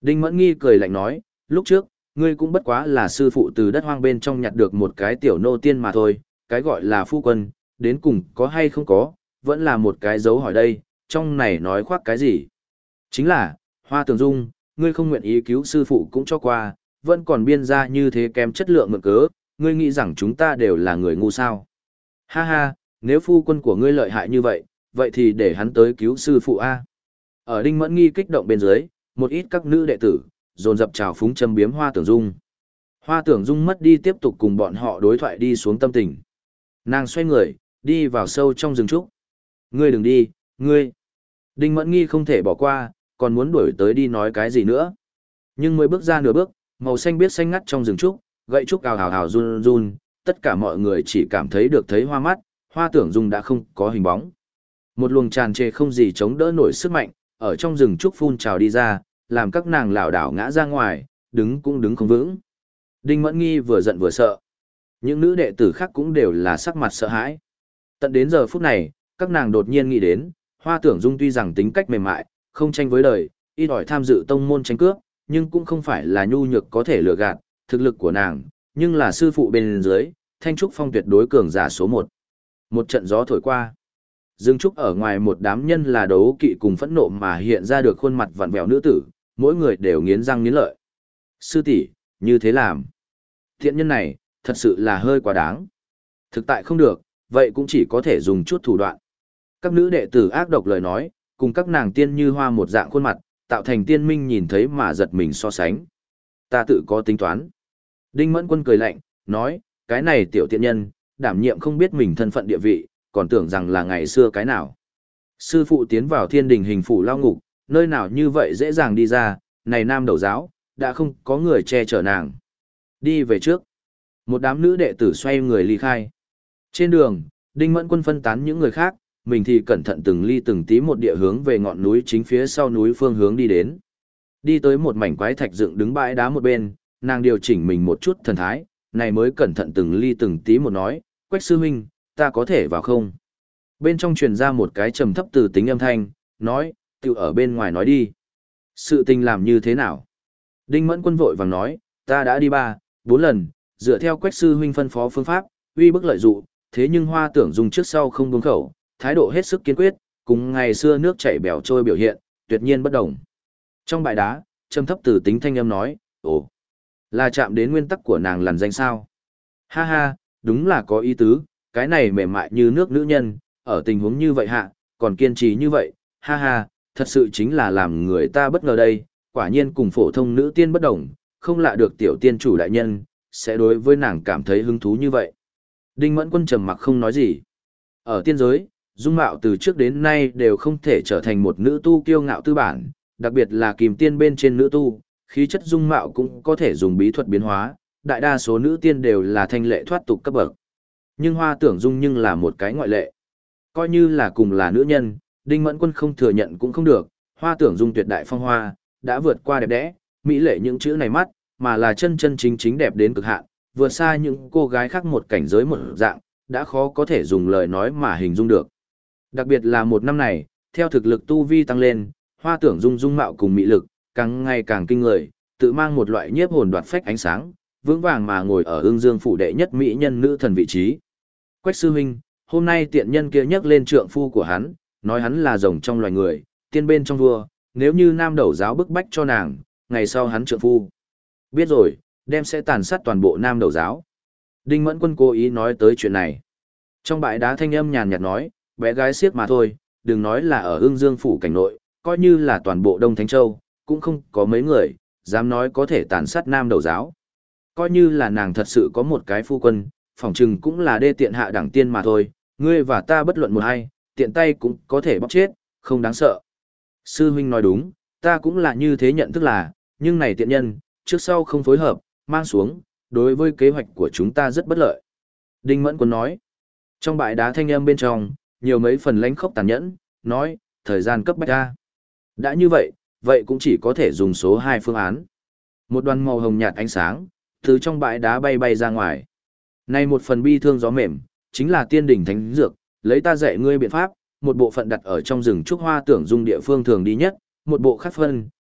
Đinh Mẫn Nghi cười lạnh nói, lúc trước, ngươi cũng bất quá là sư phụ từ đất hoang bên trong nhặt được một cái tiểu nô tiên mà thôi, cái gọi là phu quân, đến cùng có hay không có, vẫn là một cái dấu hỏi đây, trong này nói khoác cái gì. Chính là, Hoa Tưởng Dung, ngươi không nguyện ý cứu sư phụ cũng cho qua, vẫn còn biên ra như thế kém chất lượng mượn cớ, ngươi nghĩ rằng chúng ta đều là người ngu sao. Ha ha, nếu phu quân của ngươi lợi hại như vậy, vậy thì để hắn tới cứu sư phụ A. Ở Đinh Mẫn Nghi kích động bên dưới, một ít các nữ đệ tử, dồn dập trào phúng châm biếm Hoa Tưởng Dung. Hoa Tưởng Dung mất đi tiếp tục cùng bọn họ đối thoại đi xuống tâm tình. Nàng xoay người, đi vào sâu trong rừng trúc. Ngươi đừng đi, ngươi. Đinh Mẫn Nghi không thể bỏ qua, còn muốn đuổi tới đi nói cái gì nữa. Nhưng mới bước ra nửa bước, màu xanh biếc xanh ngắt trong rừng trúc, gậy trúc ào ào ào run run, tất cả mọi người chỉ cảm thấy được thấy hoa mắt, Hoa Tưởng Dung đã không có hình bóng. Một luồng tràn trề không gì chống đỡ nổi sức mạnh, ở trong rừng trúc phun trào đi ra, làm các nàng lảo đảo ngã ra ngoài, đứng cũng đứng không vững. Đinh Mẫn Nghi vừa giận vừa sợ. Những nữ đệ tử khác cũng đều là sắc mặt sợ hãi. Tận đến giờ phút này, các nàng đột nhiên nghĩ đến, Hoa Tưởng Dung tuy rằng tính cách mềm mại, không tranh với đời, ít ỏi tham dự tông môn tranh cướp, nhưng cũng không phải là nhu nhược có thể lừa gạt, thực lực của nàng, nhưng là sư phụ bên dưới, Thanh Trúc Phong tuyệt đối cường giả số 1. Một trận gió thổi qua. Dương Trúc ở ngoài một đám nhân là đấu kỵ cùng phẫn nộ mà hiện ra được khuôn mặt vặn vẹo nữ tử, mỗi người đều nghiến răng nghiến lợi. Sư tỷ, như thế làm. Thiện nhân này, thật sự là hơi quá đáng. Thực tại không được, vậy cũng chỉ có thể dùng chút thủ đoạn. Các nữ đệ tử ác độc lời nói, cùng các nàng tiên như hoa một dạng khuôn mặt, tạo thành tiên minh nhìn thấy mà giật mình so sánh. Ta tự có tính toán. Đinh Mẫn Quân cười lạnh, nói, cái này tiểu tiện nhân, đảm nhiệm không biết mình thân phận địa vị, còn tưởng rằng là ngày xưa cái nào. Sư phụ tiến vào thiên đình hình phủ lao ngục, nơi nào như vậy dễ dàng đi ra, này nam đầu giáo, đã không có người che chở nàng. Đi về trước. Một đám nữ đệ tử xoay người ly khai. Trên đường, Đinh Mẫn Quân phân tán những người khác, mình thì cẩn thận từng ly từng tí một địa hướng về ngọn núi chính phía sau núi phương hướng đi đến. Đi tới một mảnh quái thạch dựng đứng bãi đá một bên, nàng điều chỉnh mình một chút thần thái, này mới cẩn thận từng ly từng tí một nói, Quách sư huynh, ta có thể vào không? Bên trong truyền ra một cái trầm thấp từ tính âm thanh, nói, tự ở bên ngoài nói đi. Sự tình làm như thế nào? Đinh Mẫn Quân vội vàng nói, ta đã đi 3, 4 lần, dựa theo Quách sư huynh phân phó phương pháp, uy bức lợi dụ, thế nhưng Hoa Tưởng Dung trước sau không buông khẩu, thái độ hết sức kiên quyết, cùng ngày xưa nước chảy bèo trôi biểu hiện, tuyệt nhiên bất đồng. Trong bãi đá, trầm thấp từ tính thanh âm nói, ồ, là chạm đến nguyên tắc của nàng lằn danh sao? Ha ha, đúng là có ý tứ, cái này mềm mại như nước nữ nhân, ở tình huống như vậy hạ, còn kiên trì như vậy, ha ha, thật sự chính là làm người ta bất ngờ đây, quả nhiên cùng phổ thông nữ tiên bất đồng, không lạ được tiểu tiên chủ đại nhân, sẽ đối với nàng cảm thấy hứng thú như vậy. Đinh Mẫn Quân trầm mặc không nói gì. Ở tiên giới, dung mạo từ trước đến nay đều không thể trở thành một nữ tu kiêu ngạo tư bản, đặc biệt là kìm tiên bên trên nữ tu, khí chất dung mạo cũng có thể dùng bí thuật biến hóa, đại đa số nữ tiên đều là thanh lệ thoát tục cấp bậc. Nhưng Hoa Tưởng Dung nhưng là một cái ngoại lệ. Coi như là cùng là nữ nhân, Đinh Mẫn Quân không thừa nhận cũng không được, Hoa Tưởng Dung tuyệt đại phong hoa, đã vượt qua đẹp đẽ, mỹ lệ những chữ này mắt, mà là chân chân chính chính đẹp đến cực hạn, vượt xa những cô gái khác một cảnh giới một dạng, đã khó có thể dùng lời nói mà hình dung được. Đặc biệt là một năm này, theo thực lực tu vi tăng lên, Hoa Tưởng Dung dung mạo cùng mỹ lực, càng ngày càng kinh người, tự mang một loại nhiếp hồn đoạt phách ánh sáng, vững vàng mà ngồi ở Ưng Dương phủ đệ nhất mỹ nhân nữ thần vị trí. Quách sư huynh, hôm nay tiện nhân kia nhắc lên trượng phu của hắn, nói hắn là rồng trong loài người, tiên bên trong vua, nếu như nam đầu giáo bức bách cho nàng, ngày sau hắn trượng phu. Biết rồi, đem sẽ tàn sát toàn bộ nam đầu giáo. Đinh Mẫn Quân cố ý nói tới chuyện này. Trong bãi đá thanh âm nhàn nhạt nói, bé gái siếc mà thôi, đừng nói là ở Ưng Dương phủ cảnh nội, coi như là toàn bộ Đông Thánh Châu, cũng không có mấy người, dám nói có thể tàn sát nam đầu giáo. Coi như là nàng thật sự có một cái phu quân, phỏng chừng cũng là đê tiện hạ đẳng tiên mà thôi, ngươi và ta bất luận một hay, tiện tay cũng có thể bóc chết, không đáng sợ. Sư huynh nói đúng, ta cũng là như thế nhận thức là, nhưng này tiện nhân, trước sau không phối hợp, mang xuống, đối với kế hoạch của chúng ta rất bất lợi. Đinh Mẫn Quân nói, trong bãi đá thanh âm bên trong, nhiều mấy phần lãnh khốc tàn nhẫn, nói, thời gian cấp bách ra. Đã như vậy, vậy cũng chỉ có thể dùng số 2 phương án. Một đoàn màu hồng nhạt ánh sáng, từ trong bãi đá bay bay ra ngoài. Này một phần bi thương gió mềm, chính là tiên đỉnh thánh dược, lấy ta dạy ngươi biện pháp, một bộ phận đặt ở trong rừng trúc Hoa Tưởng Dung địa phương thường đi nhất, một bộ khác phân,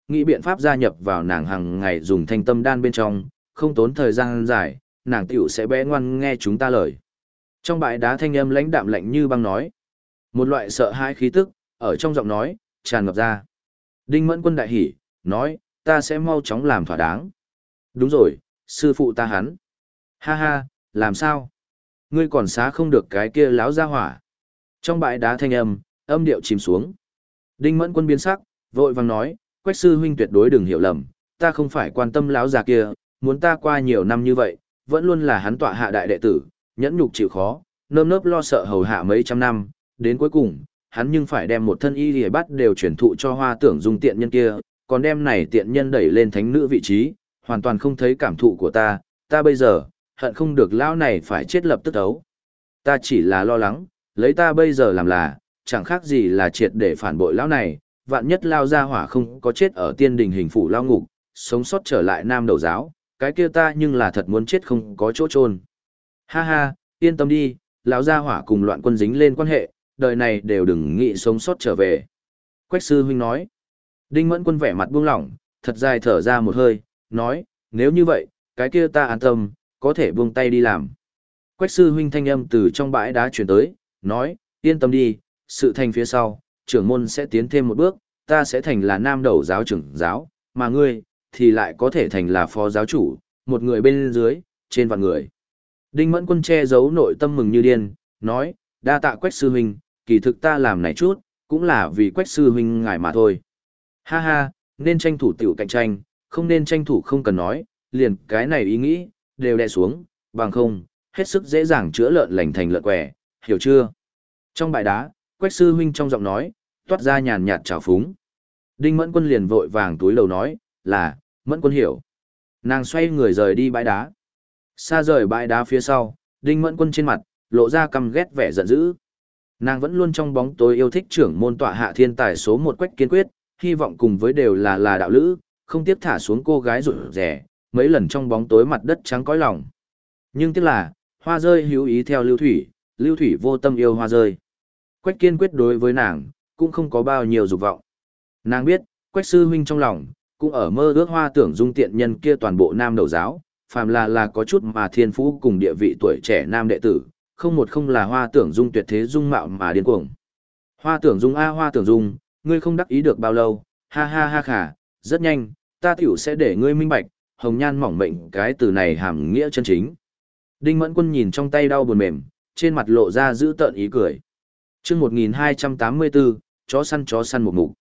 nghĩ biện pháp gia nhập vào nàng hàng ngày dùng thanh tâm đan bên trong, không tốn thời gian dài, nàng tiểu sẽ bé ngoan nghe chúng ta lời. Trong bãi đá thanh âm lãnh đạm lạnh như băng nói. Một loại sợ hãi khí tức, ở trong giọng nói, tràn ngập ra. Đinh Mẫn Quân đại hỉ, nói, ta sẽ mau chóng làm thỏa đáng. Đúng rồi, sư phụ ta hắn. Ha ha, làm sao? Ngươi còn xá không được cái kia láo ra hỏa. Trong bãi đá thanh âm, âm điệu chìm xuống. Đinh Mẫn Quân biến sắc, vội vàng nói, Quách sư huynh tuyệt đối đừng hiểu lầm, ta không phải quan tâm láo già kia, muốn ta qua nhiều năm như vậy, vẫn luôn là hắn tọa hạ đại đệ tử, nhẫn nhục chịu khó, nơm nớp lo sợ hầu hạ mấy trăm năm, đến cuối cùng, hắn nhưng phải đem một thân y lìa bắt đều chuyển thụ cho Hoa Tưởng Dung tiện nhân kia, còn đem này tiện nhân đẩy lên thánh nữ vị trí, hoàn toàn không thấy cảm thụ của ta bây giờ, hận không được lão này phải chết lập tức ấu. Ta chỉ là lo lắng, lấy ta bây giờ làm là, chẳng khác gì là triệt để phản bội lão này, vạn nhất lao ra hỏa không có chết ở tiên đình hình phủ lao ngục, sống sót trở lại nam đầu giáo, cái kia ta nhưng là thật muốn chết không có chỗ chôn. Ha ha, yên tâm đi, lão gia hỏa cùng Loạn Quân dính lên quan hệ, đời này đều đừng nghĩ sống sót trở về. Quách sư huynh nói. Đinh Mẫn Quân vẻ mặt buông lỏng, thật dài thở ra một hơi, nói, nếu như vậy, cái kia ta an tâm, có thể buông tay đi làm. Quách sư huynh thanh âm từ trong bãi đá chuyển tới, nói, yên tâm đi, sự thành phía sau, trưởng môn sẽ tiến thêm một bước, ta sẽ thành là nam đầu giáo trưởng giáo, mà ngươi, thì lại có thể thành là phó giáo chủ, một người bên dưới, trên vạn người. Đinh Mẫn Quân che giấu nội tâm mừng như điên, nói, đa tạ Quách sư huynh, kỳ thực ta làm này chút, cũng là vì Quách sư huynh ngài mà thôi. Ha ha, nên tranh thủ tiểu cạnh tranh, không nên tranh thủ không cần nói, liền cái này ý nghĩ, đều đè xuống, bằng không, hết sức dễ dàng chữa lợn lành thành lợn què, hiểu chưa? Trong bãi đá, Quách sư huynh trong giọng nói, toát ra nhàn nhạt trào phúng. Đinh Mẫn Quân liền vội vàng túi lầu nói, là, Mẫn Quân hiểu. Nàng xoay người rời đi bãi đá. Xa rời bãi đá phía sau, Đinh Mẫn Quân trên mặt, lộ ra căm ghét vẻ giận dữ. Nàng vẫn luôn trong bóng tối yêu thích trưởng môn tọa hạ thiên tài số một Quách Kiên Quyết, hy vọng cùng với đều là đạo lữ, không tiếp thả xuống cô gái rụt rẻ, mấy lần trong bóng tối mặt đất trắng cõi lòng. Nhưng tiếc là, hoa rơi hữu ý theo lưu thủy vô tâm yêu hoa rơi. Quách Kiên Quyết đối với nàng, cũng không có bao nhiêu dục vọng. Nàng biết, Quách sư huynh trong lòng, cũng ở mơ ước Hoa Tưởng Dung tiện nhân kia toàn bộ nam đầu giáo, phàm là có chút mà thiên phú cùng địa vị tuổi trẻ nam đệ tử, không là Hoa Tưởng Dung tuyệt thế dung mạo mà điên cuồng. Hoa Tưởng Dung a Hoa Tưởng Dung, ngươi không đắc ý được bao lâu, ha ha ha khả, rất nhanh, ta tiểu sẽ để ngươi minh bạch, hồng nhan mỏng mệnh cái từ này hàm nghĩa chân chính. Đinh Mẫn Quân nhìn trong tay đau buồn mềm, trên mặt lộ ra dữ tợn ý cười. Chương 1284, chó săn một mục.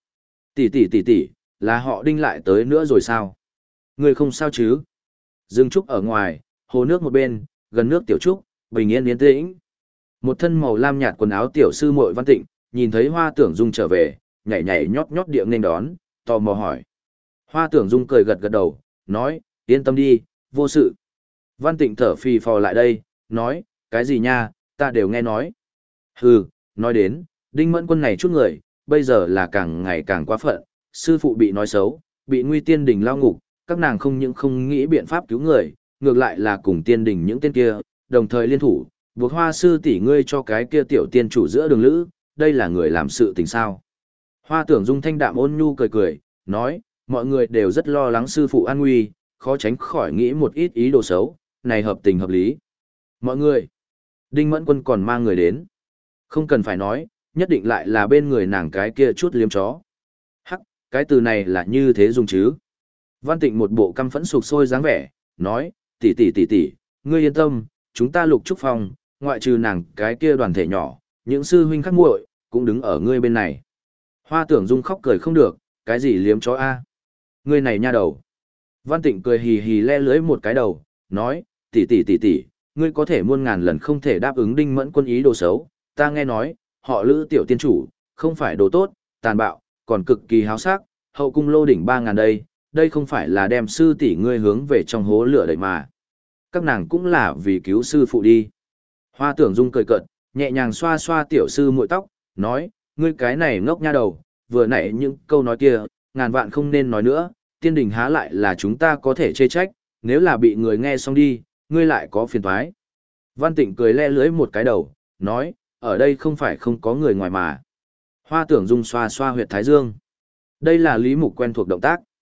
Tỷ, là họ Đinh lại tới nữa rồi sao? Ngươi không sao chứ? Dương Trúc ở ngoài, hồ nước một bên, gần nước tiểu trúc, bình yên yên tĩnh. Một thân màu lam nhạt quần áo tiểu sư muội Văn Tịnh, nhìn thấy Hoa Tưởng Dung trở về, nhảy nhót địa nghênh đón, tò mò hỏi. Hoa Tưởng Dung cười gật đầu, nói, yên tâm đi, vô sự. Văn Tịnh thở phì phò lại đây, nói, cái gì nha, ta đều nghe nói. Hừ, nói đến, Đinh Mẫn Quân này chút người, bây giờ là càng ngày càng quá phận, sư phụ bị nói xấu, bị nguy tiên đình lao ngục, các nàng không những không nghĩ biện pháp cứu người, ngược lại là cùng tiên đình những tên kia, đồng thời liên thủ, buộc Hoa sư tỷ ngươi cho cái kia tiểu tiên chủ giữa đường lữ, đây là người làm sự tình sao. Hoa Tưởng Dung thanh đạm ôn nhu cười, nói, mọi người đều rất lo lắng sư phụ an nguy, khó tránh khỏi nghĩ một ít ý đồ xấu, này hợp tình hợp lý. Mọi người, Đinh Mẫn Quân còn mang người đến. Không cần phải nói, nhất định lại là bên người nàng cái kia chút liếm chó. Hắc, cái từ này là như thế dùng chứ. Văn Tịnh một bộ căm phẫn sục sôi dáng vẻ, nói, tỷ, ngươi yên tâm, chúng ta Lục Trúc Phong, ngoại trừ nàng cái kia đoàn thể nhỏ, những sư huynh khác muội cũng đứng ở ngươi bên này. Hoa Tưởng Dung khóc cười không được, cái gì liếm chó a? Ngươi này nha đầu. Văn Tịnh cười hì hì le lưới một cái đầu, nói, tỷ, ngươi có thể muôn ngàn lần không thể đáp ứng Đinh Mẫn Quân ý đồ xấu, ta nghe nói, họ Lữ tiểu tiên chủ, không phải đồ tốt, tàn bạo, còn cực kỳ háo sắc, hậu cung lô đỉnh 3.000 đây không phải là đem sư tỷ ngươi hướng về trong hố lửa đẩy mà. Các nàng cũng là vì cứu sư phụ đi. Hoa Tưởng Dung cười cợt, nhẹ nhàng xoa xoa tiểu sư muội tóc, nói, ngươi cái này ngốc nha đầu, vừa nãy những câu nói kia, ngàn vạn không nên nói nữa, tiên đình há lại là chúng ta có thể chê trách, nếu là bị người nghe xong đi, ngươi lại có phiền toái. Văn Tịnh cười le lưới một cái đầu, nói, ở đây không phải không có người ngoài mà. Hoa Tưởng Dung xoa xoa huyệt thái dương. Đây là Lý Mục quen thuộc động tác.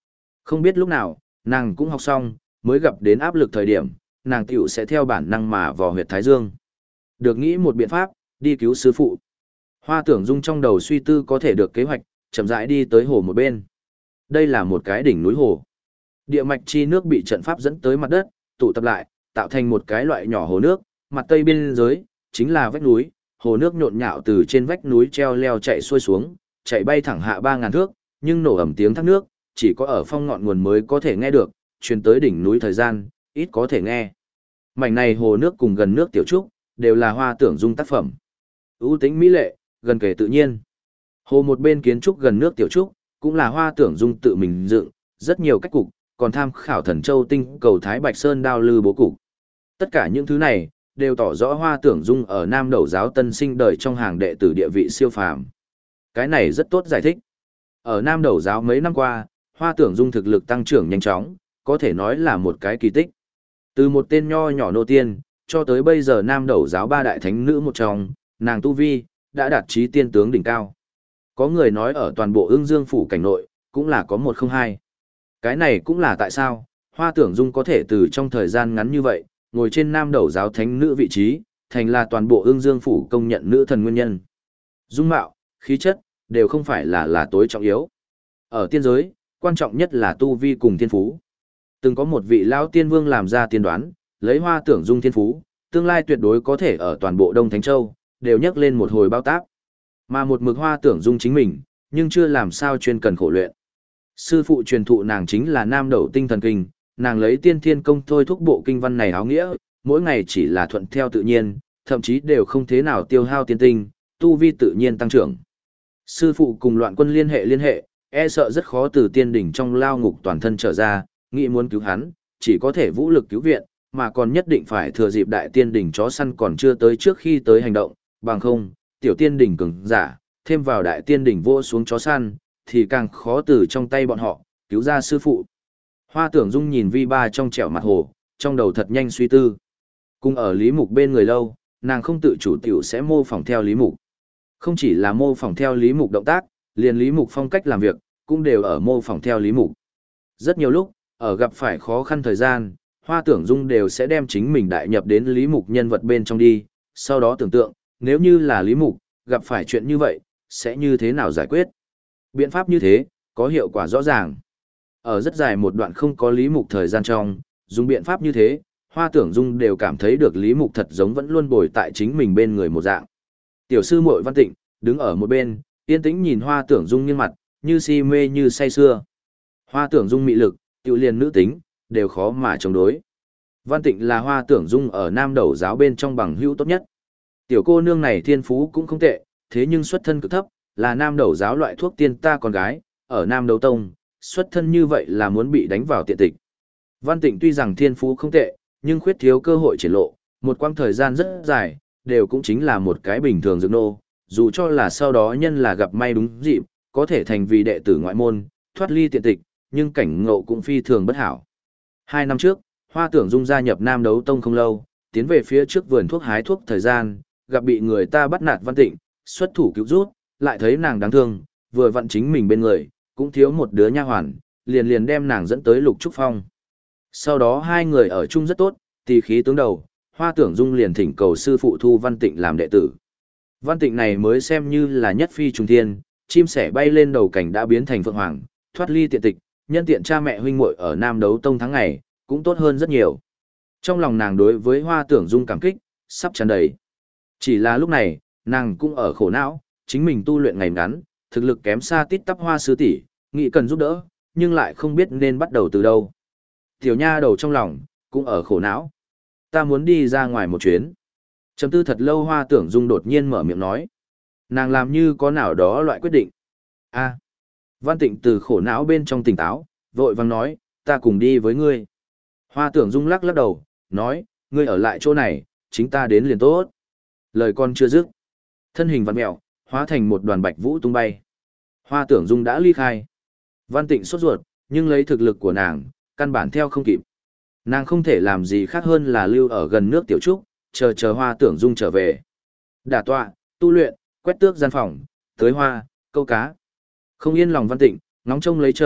Không biết lúc nào, nàng cũng học xong, mới gặp đến áp lực thời điểm, nàng tiểu sẽ theo bản năng mà vò huyệt thái dương. Được nghĩ một biện pháp, đi cứu sư phụ. Hoa Tưởng Dung trong đầu suy tư có thể được kế hoạch, chậm rãi đi tới hồ một bên. Đây là một cái đỉnh núi hồ. Địa mạch chi nước bị trận pháp dẫn tới mặt đất, tụ tập lại, tạo thành một cái loại nhỏ hồ nước, mặt tây biên giới chính là vách núi, hồ nước nhộn nhạo từ trên vách núi treo leo chạy xuôi xuống, chạy bay thẳng hạ 3000 thước, nhưng nổ ầm tiếng thác nước, chỉ có ở phong ngọn nguồn mới có thể nghe được, truyền tới đỉnh núi thời gian, ít có thể nghe. Mảnh này hồ nước cùng gần nước tiểu trúc, đều là Hoa Tưởng Dung tác phẩm. ưu tính mỹ lệ, gần kề tự nhiên. Hồ một bên kiến trúc gần nước tiểu trúc, cũng là Hoa Tưởng Dung tự mình dựng, rất nhiều cách cục, còn tham khảo Thần Châu tinh cầu Thái Bạch Sơn đao lư bố cục. Tất cả những thứ này, đều tỏ rõ Hoa Tưởng Dung ở Nam Đẩu giáo tân sinh đời trong hàng đệ tử địa vị siêu phàm. Cái này rất tốt giải thích. Ở Nam Đẩu giáo mấy năm qua, Hoa Tưởng Dung thực lực tăng trưởng nhanh chóng, có thể nói là một cái kỳ tích. Từ một tên nho nhỏ nô tiên, cho tới bây giờ Nam Đẩu giáo ba đại thánh nữ một trong, nàng tu vi đã đạt chí tiên tướng đỉnh cao. Có người nói ở toàn bộ Ưng Dương phủ cảnh nội, cũng là có 102. Cái này cũng là tại sao, Hoa Tưởng Dung có thể từ trong thời gian ngắn như vậy, ngồi trên Nam Đẩu giáo thánh nữ vị trí, thành là toàn bộ Ưng Dương phủ công nhận nữ thần nguyên nhân. Dung mạo, khí chất, đều không phải là tối trọng yếu. Ở tiên giới, quan trọng nhất là tu vi cùng thiên phú. Từng có một vị lão tiên vương làm ra tiên đoán, lấy Hoa Tưởng Dung thiên phú, tương lai tuyệt đối có thể ở toàn bộ Đông Thánh Châu, đều nhắc lên một hồi bao tác. Mà một mực Hoa Tưởng Dung chính mình, nhưng chưa làm sao chuyên cần khổ luyện. Sư phụ truyền thụ nàng chính là Nam Đẩu Tinh Thần Kinh, nàng lấy tiên thiên công thôi thúc bộ kinh văn này áo nghĩa, mỗi ngày chỉ là thuận theo tự nhiên, thậm chí đều không thế nào tiêu hao tiên tinh, tu vi tự nhiên tăng trưởng. Sư phụ cùng Loạn Quân liên hệ, e sợ rất khó từ tiên đỉnh trong lao ngục toàn thân trở ra, nghĩ muốn cứu hắn, chỉ có thể vũ lực cứu viện, mà còn nhất định phải thừa dịp đại tiên đỉnh chó săn còn chưa tới trước khi tới hành động, bằng không, tiểu tiên đỉnh cường giả, thêm vào đại tiên đỉnh vô xuống chó săn, thì càng khó từ trong tay bọn họ, cứu ra sư phụ. Hoa Tưởng Dung nhìn vi ba trong trẻo mặt hồ, trong đầu thật nhanh suy tư. Cùng ở Lý Mục bên người lâu, nàng không tự chủ tiểu sẽ mô phỏng theo Lý Mục. Không chỉ là mô phỏng theo Lý Mục động tác, liền Lý Mục phong cách làm việc, cũng đều ở mô phỏng theo Lý Mục. Rất nhiều lúc, ở gặp phải khó khăn thời gian, Hoa Tưởng Dung đều sẽ đem chính mình đại nhập đến Lý Mục nhân vật bên trong đi, sau đó tưởng tượng, nếu như là Lý Mục, gặp phải chuyện như vậy, sẽ như thế nào giải quyết. Biện pháp như thế, có hiệu quả rõ ràng. Ở rất dài một đoạn không có Lý Mục thời gian trong, dùng biện pháp như thế, Hoa Tưởng Dung đều cảm thấy được Lý Mục thật giống vẫn luôn bồi tại chính mình bên người một dạng. Tiểu sư muội Văn Tịnh, đứng ở một bên, yên tĩnh nhìn Hoa Tưởng Dung nghiêng mặt, như si mê như say sưa. Hoa Tưởng Dung mị lực, tiểu liền nữ tính, đều khó mà chống đối. Văn Tịnh là Hoa Tưởng Dung ở Nam Đẩu giáo bên trong bằng hữu tốt nhất. Tiểu cô nương này thiên phú cũng không tệ, thế nhưng xuất thân cực thấp, là Nam Đẩu giáo loại thuốc tiên ta con gái, ở Nam Đấu Tông, xuất thân như vậy là muốn bị đánh vào tiện tịch. Văn Tịnh tuy rằng thiên phú không tệ, nhưng khuyết thiếu cơ hội triển lộ, một quãng thời gian rất dài, đều cũng chính là một cái bình thường dược nô, dù cho là sau đó nhân là gặp may đúng dịp, có thể thành vì đệ tử ngoại môn, thoát ly tiện tịch, nhưng cảnh ngộ cũng phi thường bất hảo. 2 năm trước, Hoa Tưởng Dung gia nhập Nam Đấu Tông không lâu, tiến về phía trước vườn thuốc hái thuốc thời gian, gặp bị người ta bắt nạt Văn Tịnh, xuất thủ cứu rút, lại thấy nàng đáng thương, vừa vặn chính mình bên người, cũng thiếu một đứa nha hoàn, liền đem nàng dẫn tới Lục Trúc Phong. Sau đó hai người ở chung rất tốt, tỳ khí tướng đầu, Hoa Tưởng Dung liền thỉnh cầu sư phụ thu Văn Tịnh làm đệ tử. Văn Tịnh này mới xem như là nhất phi trùng thiên, chim sẻ bay lên đầu cảnh đã biến thành phượng hoàng, thoát ly tiện tịch, nhân tiện cha mẹ huynh muội ở Nam Đấu Tông tháng ngày, cũng tốt hơn rất nhiều. Trong lòng nàng đối với Hoa Tưởng Dung cảm kích, sắp tràn đầy. Chỉ là lúc này, nàng cũng ở khổ não, chính mình tu luyện ngày ngắn, thực lực kém xa tít tắp Hoa sư tỷ, nghĩ cần giúp đỡ, nhưng lại không biết nên bắt đầu từ đâu. Tiểu nha đầu trong lòng, cũng ở khổ não. Ta muốn đi ra ngoài một chuyến. Chấm tư thật lâu Hoa Tưởng Dung đột nhiên mở miệng nói. Nàng làm như có nào đó loại quyết định. A. Văn Tịnh từ khổ não bên trong tỉnh táo, vội vàng nói, ta cùng đi với ngươi. Hoa Tưởng Dung lắc lắc đầu, nói, ngươi ở lại chỗ này, chính ta đến liền tốt. Lời con chưa dứt. Thân hình vặn mẹo, hóa thành một đoàn bạch vũ tung bay. Hoa Tưởng Dung đã ly khai. Văn Tịnh sốt ruột, nhưng lấy thực lực của nàng, căn bản theo không kịp. Nàng không thể làm gì khác hơn là lưu ở gần nước Tiểu Trúc, chờ Hoa Tưởng Dung trở về. Đả tọa, tu luyện, quét tước gian phòng, tới hoa, câu cá. Không yên lòng Văn Tịnh, ngóng trông lấy chờ,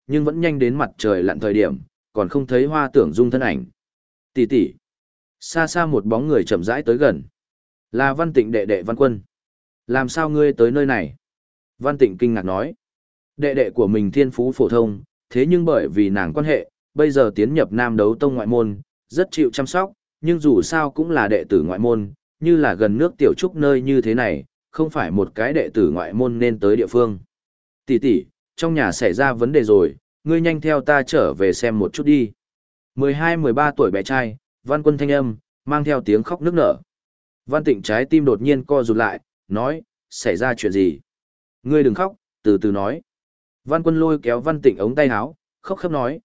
nhưng vẫn nhanh đến mặt trời lặn thời điểm, còn không thấy Hoa Tưởng Dung thân ảnh. Tỷ tỷ. Xa xa một bóng người chậm rãi tới gần. Là Văn Tịnh đệ đệ Văn Quân. Làm sao ngươi tới nơi này? Văn Tịnh kinh ngạc nói. Đệ đệ của mình thiên phú phổ thông, thế nhưng bởi vì nàng quan hệ, bây giờ tiến nhập Nam Đấu Tông ngoại môn, rất chịu chăm sóc, nhưng dù sao cũng là đệ tử ngoại môn, như là gần nước tiểu trúc nơi như thế này, không phải một cái đệ tử ngoại môn nên tới địa phương. Tỷ tỷ, trong nhà xảy ra vấn đề rồi, ngươi nhanh theo ta trở về xem một chút đi. 12-13 tuổi bé trai, Văn Quân thanh âm, mang theo tiếng khóc nức nở. Văn Tịnh trái tim đột nhiên co rụt lại, nói, xảy ra chuyện gì? Ngươi đừng khóc, từ từ nói. Văn Quân lôi kéo Văn Tịnh ống tay áo, khóc khóc nói,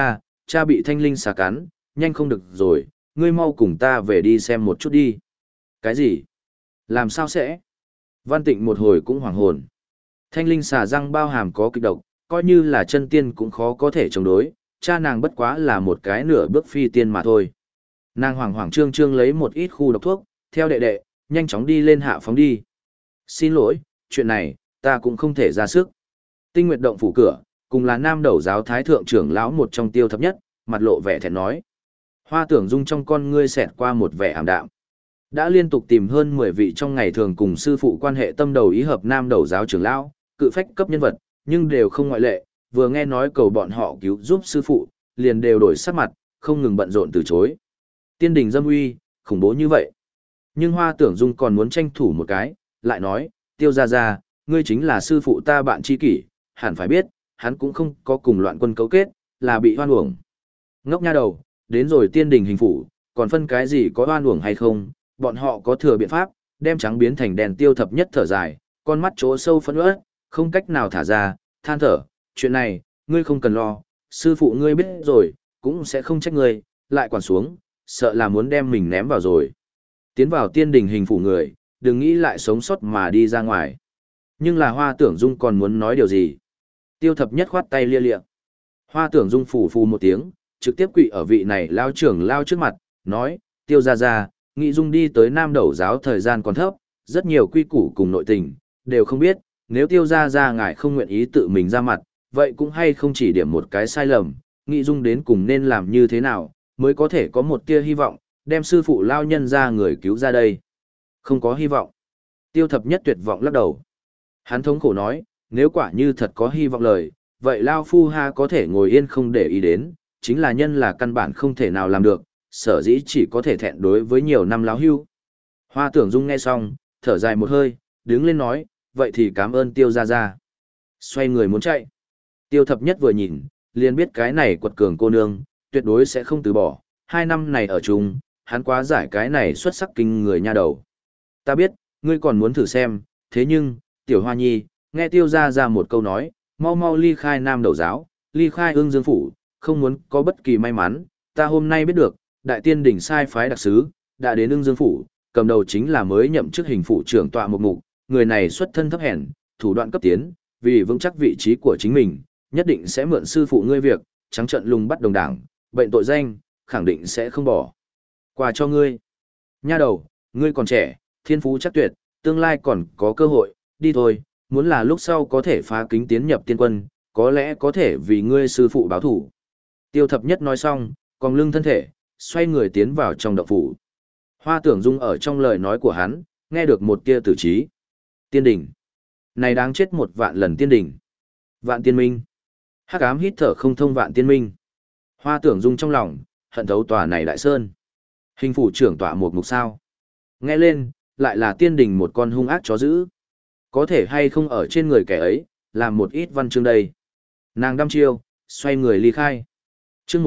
cha bị thanh linh xà cắn, nhanh không được rồi, ngươi mau cùng ta về đi xem một chút đi. Cái gì? Làm sao sẽ? Văn Tịnh một hồi cũng hoảng hồn. Thanh linh xà răng bao hàm có kịch độc, coi như là chân tiên cũng khó có thể chống đối, cha nàng bất quá là một cái nửa bước phi tiên mà thôi. Nàng hoảng hoảng trương trương lấy một ít khu độc thuốc, theo đệ đệ, nhanh chóng đi lên hạ phóng đi. Xin lỗi, chuyện này, ta cũng không thể ra sức. Tinh Nguyệt động phủ cửa, cùng là Nam Đầu giáo thái thượng trưởng lão một trong Tiêu Thập Nhất, mặt lộ vẻ thẹn nói. Hoa Tưởng Dung trong con ngươi xẹt qua một vẻ ảm đạm. Đã liên tục tìm hơn 10 vị trong ngày thường cùng sư phụ quan hệ tâm đầu ý hợp Nam Đầu giáo trưởng lão, cự phách cấp nhân vật, nhưng đều không ngoại lệ, vừa nghe nói cầu bọn họ cứu giúp sư phụ, liền đều đổi sắc mặt, không ngừng bận rộn từ chối. Tiên đình dâm uy, khủng bố như vậy. Nhưng Hoa Tưởng Dung còn muốn tranh thủ một cái, lại nói, Tiêu gia gia, ngươi chính là sư phụ ta bạn tri kỷ, hẳn phải biết, hắn cũng không có cùng loạn quân cấu kết, là bị hoan uổng. Ngốc nha đầu, đến rồi tiên đình hình phủ, còn phân cái gì có hoan uổng hay không, bọn họ có thừa biện pháp, đem trắng biến thành đèn. Tiêu Thập Nhất thở dài, con mắt chỗ sâu phẫn uất, không cách nào thả ra, than thở, chuyện này, ngươi không cần lo, sư phụ ngươi biết rồi, cũng sẽ không trách ngươi, lại quản xuống, sợ là muốn đem mình ném vào rồi. Tiến vào tiên đình hình phủ người, đừng nghĩ lại sống sót mà đi ra ngoài. Nhưng là Hoa Tưởng Dung còn muốn nói điều gì? Tiêu Thập Nhất khoát tay lia lịa. Hoa Tưởng Dung phù phù một tiếng, trực tiếp quỵ ở vị này lao trưởng lao trước mặt, nói, Tiêu gia gia, nghị Dung đi tới Nam Đầu giáo thời gian còn thấp, rất nhiều quy củ cùng nội tình, đều không biết, nếu Tiêu gia gia ngài không nguyện ý tự mình ra mặt, vậy cũng hay không chỉ điểm một cái sai lầm, nghị Dung đến cùng nên làm như thế nào, mới có thể có một tia hy vọng, đem sư phụ lao nhân ra người cứu ra đây. Không có hy vọng. Tiêu Thập Nhất tuyệt vọng lắc đầu. Hắn thống khổ nói, nếu quả như thật có hy vọng lời, vậy Lao Phu Ha có thể ngồi yên không để ý đến, chính là nhân là căn bản không thể nào làm được, sở dĩ chỉ có thể thẹn đối với nhiều năm láo hưu. Hoa Tưởng Dung nghe xong, thở dài một hơi, đứng lên nói, vậy thì cảm ơn Tiêu gia gia. Xoay người muốn chạy. Tiêu Thập Nhất vừa nhìn, liền biết cái này quật cường cô nương, tuyệt đối sẽ không từ bỏ, 2 năm này ở chung, hắn quá giải cái này xuất sắc kinh người nha đầu. Ta biết, ngươi còn muốn thử xem, thế nhưng, Tiểu Hoa Nhi, nghe Tiêu gia gia một câu nói, mau mau ly khai Nam Đầu giáo, ly khai Ưng Dương phủ, không muốn có bất kỳ may mắn, ta hôm nay biết được, Đại Tiên đỉnh sai phái đặc sứ, đã đến Ưng Dương phủ, cầm đầu chính là mới nhậm chức hình phủ trưởng tọa một mục, người này xuất thân thấp hèn, thủ đoạn cấp tiến, vì vững chắc vị trí của chính mình, nhất định sẽ mượn sư phụ ngươi việc, trắng trợn lùng bắt đồng đảng, bệnh tội danh, khẳng định sẽ không bỏ qua cho ngươi. Nha đầu, ngươi còn trẻ, thiên phú chắc tuyệt, tương lai còn có cơ hội, đi thôi, muốn là lúc sau có thể phá kính tiến nhập tiên quân, có lẽ có thể vì ngươi sư phụ báo thủ. Tiêu Thập Nhất nói xong, còn lưng thân thể, xoay người tiến vào trong động phủ. Hoa Tưởng Dung ở trong lời nói của hắn, nghe được một tia tử trí. Tiên đỉnh. Này đáng chết 1 vạn lần tiên đỉnh. Vạn tiên minh. Hắc ám hít thở không thông vạn tiên minh. Hoa Tưởng Dung trong lòng, hận thấu tòa này đại sơn. Hình phủ trưởng tọa một mục sao. Nghe lên, lại là tiên đỉnh một con hung ác chó dữ. Có thể hay không ở trên người kẻ ấy, làm một ít văn chương đây. Nàng đăm chiêu, xoay người ly khai. Chương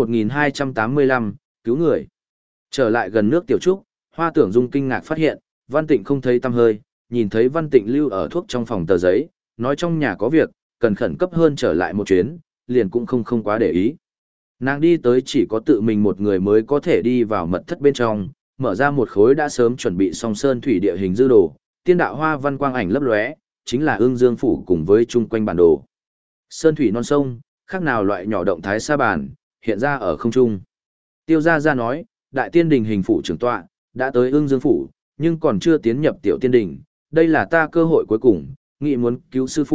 1285, cứu người. Trở lại gần nước Tiểu Trúc, Hoa Tưởng Dung kinh ngạc phát hiện, Văn Tịnh không thấy tăm hơi, nhìn thấy Văn Tịnh lưu ở thuốc trong phòng tờ giấy, nói trong nhà có việc, cần khẩn cấp hơn trở lại một chuyến, liền cũng không quá để ý. Nàng đi tới chỉ có tự mình một người mới có thể đi vào mật thất bên trong, mở ra một khối đã sớm chuẩn bị xong sơn thủy địa hình dư đồ, tiên đạo hoa văn quang ảnh lấp lóe, chính là Ưng Dương phủ cùng với chung quanh bản đồ. Sơn thủy non sông, khác nào loại nhỏ động thái sa bàn, hiện ra ở không trung. Tiêu gia gia nói, đại tiên đình hình phủ trưởng tọa, đã tới Ưng Dương phủ, nhưng còn chưa tiến nhập tiểu tiên đình, đây là ta cơ hội cuối cùng, nghĩ muốn cứu sư phụ,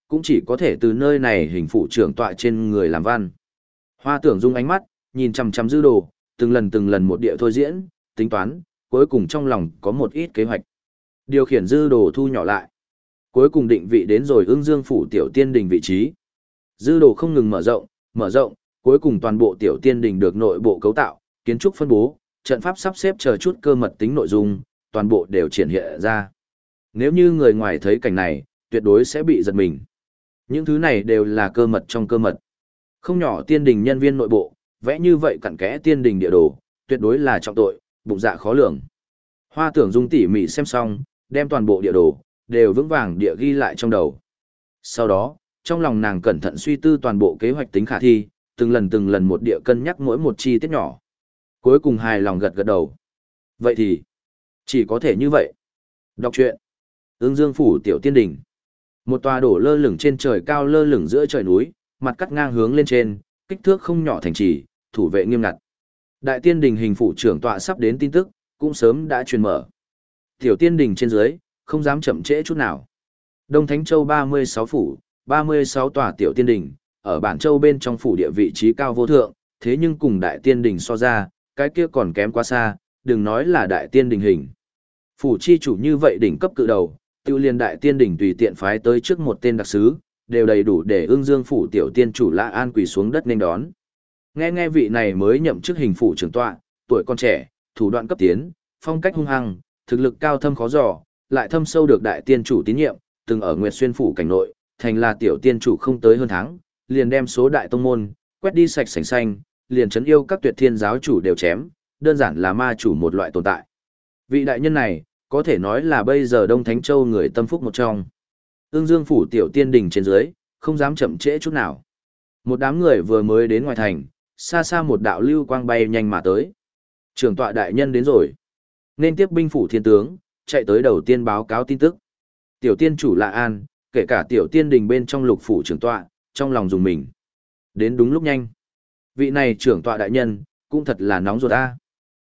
cũng chỉ có thể từ nơi này hình phụ trưởng tọa trên người làm văn. Hoa Tưởng Dung ánh mắt, nhìn chằm chằm dư đồ, từng lần một địa thôi diễn, tính toán, cuối cùng trong lòng có một ít kế hoạch. Điều khiển dư đồ thu nhỏ lại. Cuối cùng định vị đến rồi Ưng Dương phủ tiểu tiên đình vị trí. Dư đồ không ngừng mở rộng, cuối cùng toàn bộ tiểu tiên đình được nội bộ cấu tạo, kiến trúc phân bố, trận pháp sắp xếp chờ chút cơ mật tính nội dung, toàn bộ đều triển hiện ra. Nếu như người ngoài thấy cảnh này, tuyệt đối sẽ bị giật mình. Những thứ này đều là cơ mật trong cơ mật. Không nhỏ tiên đình nhân viên nội bộ, vẽ như vậy cặn kẽ tiên đình địa đồ, tuyệt đối là trọng tội, bụng dạ khó lường. Hoa Tưởng Dung tỉ mỉ xem xong, đem toàn bộ địa đồ, đều vững vàng địa ghi lại trong đầu. Sau đó, trong lòng nàng cẩn thận suy tư toàn bộ kế hoạch tính khả thi, từng lần một địa cân nhắc mỗi một chi tiết nhỏ. Cuối cùng hài lòng gật gật đầu. Vậy thì, chỉ có thể như vậy. Đọc truyện. Ưng Dương phủ tiểu tiên đỉnh. Một tòa đổ lơ lửng trên trời cao lơ lửng giữa trời núi, mặt cắt ngang hướng lên trên, kích thước không nhỏ thành trì, thủ vệ nghiêm ngặt. Đại tiên đình hình phủ trưởng tọa sắp đến tin tức, cũng sớm đã truyền mở. Tiểu tiên đình trên dưới, không dám chậm trễ chút nào. Đông Thánh Châu 36 phủ, 36 tòa tiểu tiên đình, ở bản châu bên trong phủ địa vị trí cao vô thượng, thế nhưng cùng đại tiên đình so ra, cái kia còn kém quá xa, đừng nói là đại tiên đình hình. Phủ chi chủ như vậy đỉnh cấp cự đầu, tiêu liên đại tiên đình tùy tiện phái tới trước một tên đặc sứ, đều đầy đủ để Ưng Dương phủ tiểu tiên chủ Lã An quỳ xuống đất nên đón. Nghe vị này mới nhậm chức hình phủ trưởng tọa, tuổi còn trẻ, thủ đoạn cấp tiến, phong cách hung hăng, thực lực cao thâm khó dò, lại thâm sâu được đại tiên chủ tín nhiệm, từng ở Nguyệt Xuyên phủ cảnh nội, thành là tiểu tiên chủ không tới hơn tháng, liền đem số đại tông môn quét đi sạch sành xanh, liền trấn yêu các Tuyệt Thiên giáo chủ đều chém, đơn giản là ma chủ một loại tồn tại. Vị đại nhân này, có thể nói là bây giờ Đông Thánh Châu người tâm phúc một trong. Ưng Dương phủ tiểu tiên đình trên dưới, không dám chậm trễ chút nào. Một đám người vừa mới đến ngoài thành, xa xa một đạo lưu quang bay nhanh mà tới. Trưởng tọa đại nhân đến rồi. Nên tiếp binh phủ thiên tướng, chạy tới đầu tiên báo cáo tin tức. Tiểu tiên chủ Lã An, kể cả tiểu tiên đình bên trong lục phủ trưởng tọa, trong lòng dùng mình. Đến đúng lúc nhanh. Vị này trưởng tọa đại nhân, cũng thật là nóng ruột a.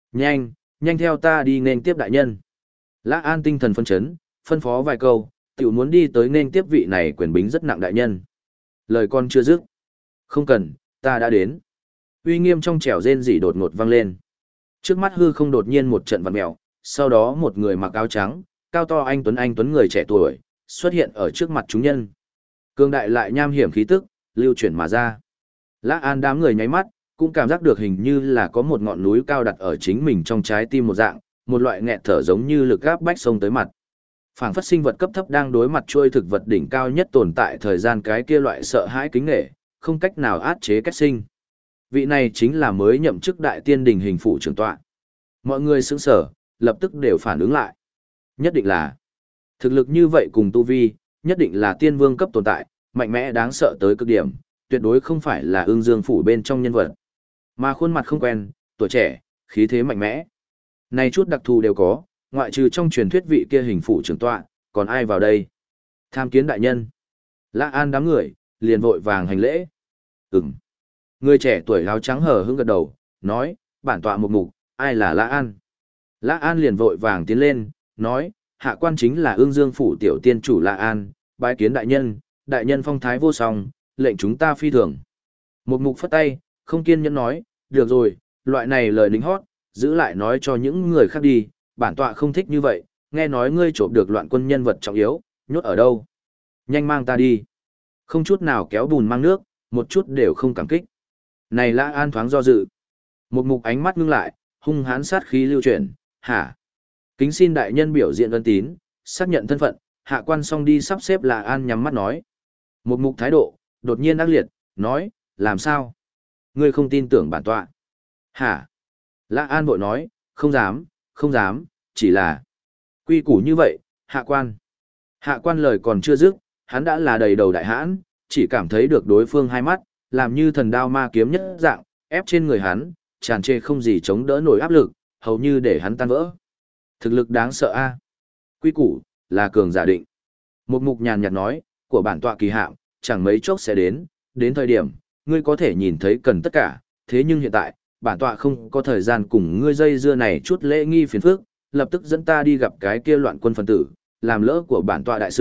Nhanh theo ta đi nên tiếp đại nhân. Lã An tinh thần phân chấn, phân phó vài câu, tiểu muốn đi tới nên tiếp vị này quyền bính rất nặng đại nhân. Lời con chưa dứt. Không cần, ta đã đến. Uy nghiêm trong trẻo rên rỉ đột ngột vang lên. Trước mắt hư không đột nhiên một trận vặn mèo, sau đó một người mặc áo trắng, cao to anh tuấn người trẻ tuổi, xuất hiện ở trước mặt chúng nhân. Cương đại lại nham hiểm khí tức, lưu chuyển mà ra. Lã An đám người nháy mắt, cũng cảm giác được hình như là có một ngọn núi cao đặt ở chính mình trong trái tim một dạng, một loại nghẹt thở giống như lực gáp bách sông tới mặt. Phảng phất sinh vật cấp thấp đang đối mặt trôi thực vật đỉnh cao nhất tồn tại thời gian cái kia loại sợ hãi kính nể, không cách nào át chế cách sinh. Vị này chính là mới nhậm chức đại tiên đình hình phủ trưởng tọa. Mọi người sững sờ, lập tức đều phản ứng lại. Nhất định là thực lực như vậy cùng tu vi, nhất định là tiên vương cấp tồn tại, mạnh mẽ đáng sợ tới cực điểm, tuyệt đối không phải là Ưng Dương phủ bên trong nhân vật. Mà khuôn mặt không quen, tuổi trẻ, khí thế mạnh mẽ. Này chút đặc thù đều có, ngoại trừ trong truyền thuyết vị kia hình phủ trưởng tọa, còn ai vào đây? Tham kiến đại nhân. Lã An đám người, liền vội vàng hành lễ. Ừm. Người trẻ tuổi áo trắng hờ hững gật đầu, nói, bản tọa một mục, ai là Lã An? Lã An liền vội vàng tiến lên, nói, hạ quan chính là Ưng Dương phủ tiểu tiên chủ Lã An, bái kiến đại nhân phong thái vô song, lệnh chúng ta phi thường. Một mục phất tay, không kiên nhẫn nói, được rồi, loại này lời lính hót, giữ lại nói cho những người khác đi, bản tọa không thích như vậy, nghe nói ngươi trộm được loạn quân nhân vật trọng yếu, nhốt ở đâu? Nhanh mang ta đi. Không chút nào kéo bùn mang nước, một chút đều không cảm kích. Này Lã An thoáng do dự. Một mục ánh mắt ngưng lại, hung hãn sát khí lưu chuyển, hả? Kính xin đại nhân biểu diện ân tín, xác nhận thân phận, hạ quan xong đi sắp xếp Lã An nhắm mắt nói. Một mục thái độ, đột nhiên ác liệt, nói, làm sao? Ngươi không tin tưởng bản tọa. Hả? Lã An vội nói, không dám, chỉ là quy củ như vậy, hạ quan. Hạ quan lời còn chưa dứt, hắn đã là đầy đầu đại hãn, chỉ cảm thấy được đối phương hai mắt, làm như thần đao ma kiếm nhất dạng, ép trên người hắn, tràn trề không gì chống đỡ nổi áp lực, hầu như để hắn tan vỡ. Thực lực đáng sợ a. Quy củ, là cường giả định. Một mục nhàn nhạt nói, của bản tọa kỳ hạn, chẳng mấy chốc sẽ đến thời điểm, ngươi có thể nhìn thấy cần tất cả, thế nhưng hiện tại, bản tọa không có thời gian cùng ngươi dây dưa này chút lễ nghi phiền phức, lập tức dẫn ta đi gặp cái kia loạn quân phân tử, làm lỡ của bản tọa đại sự,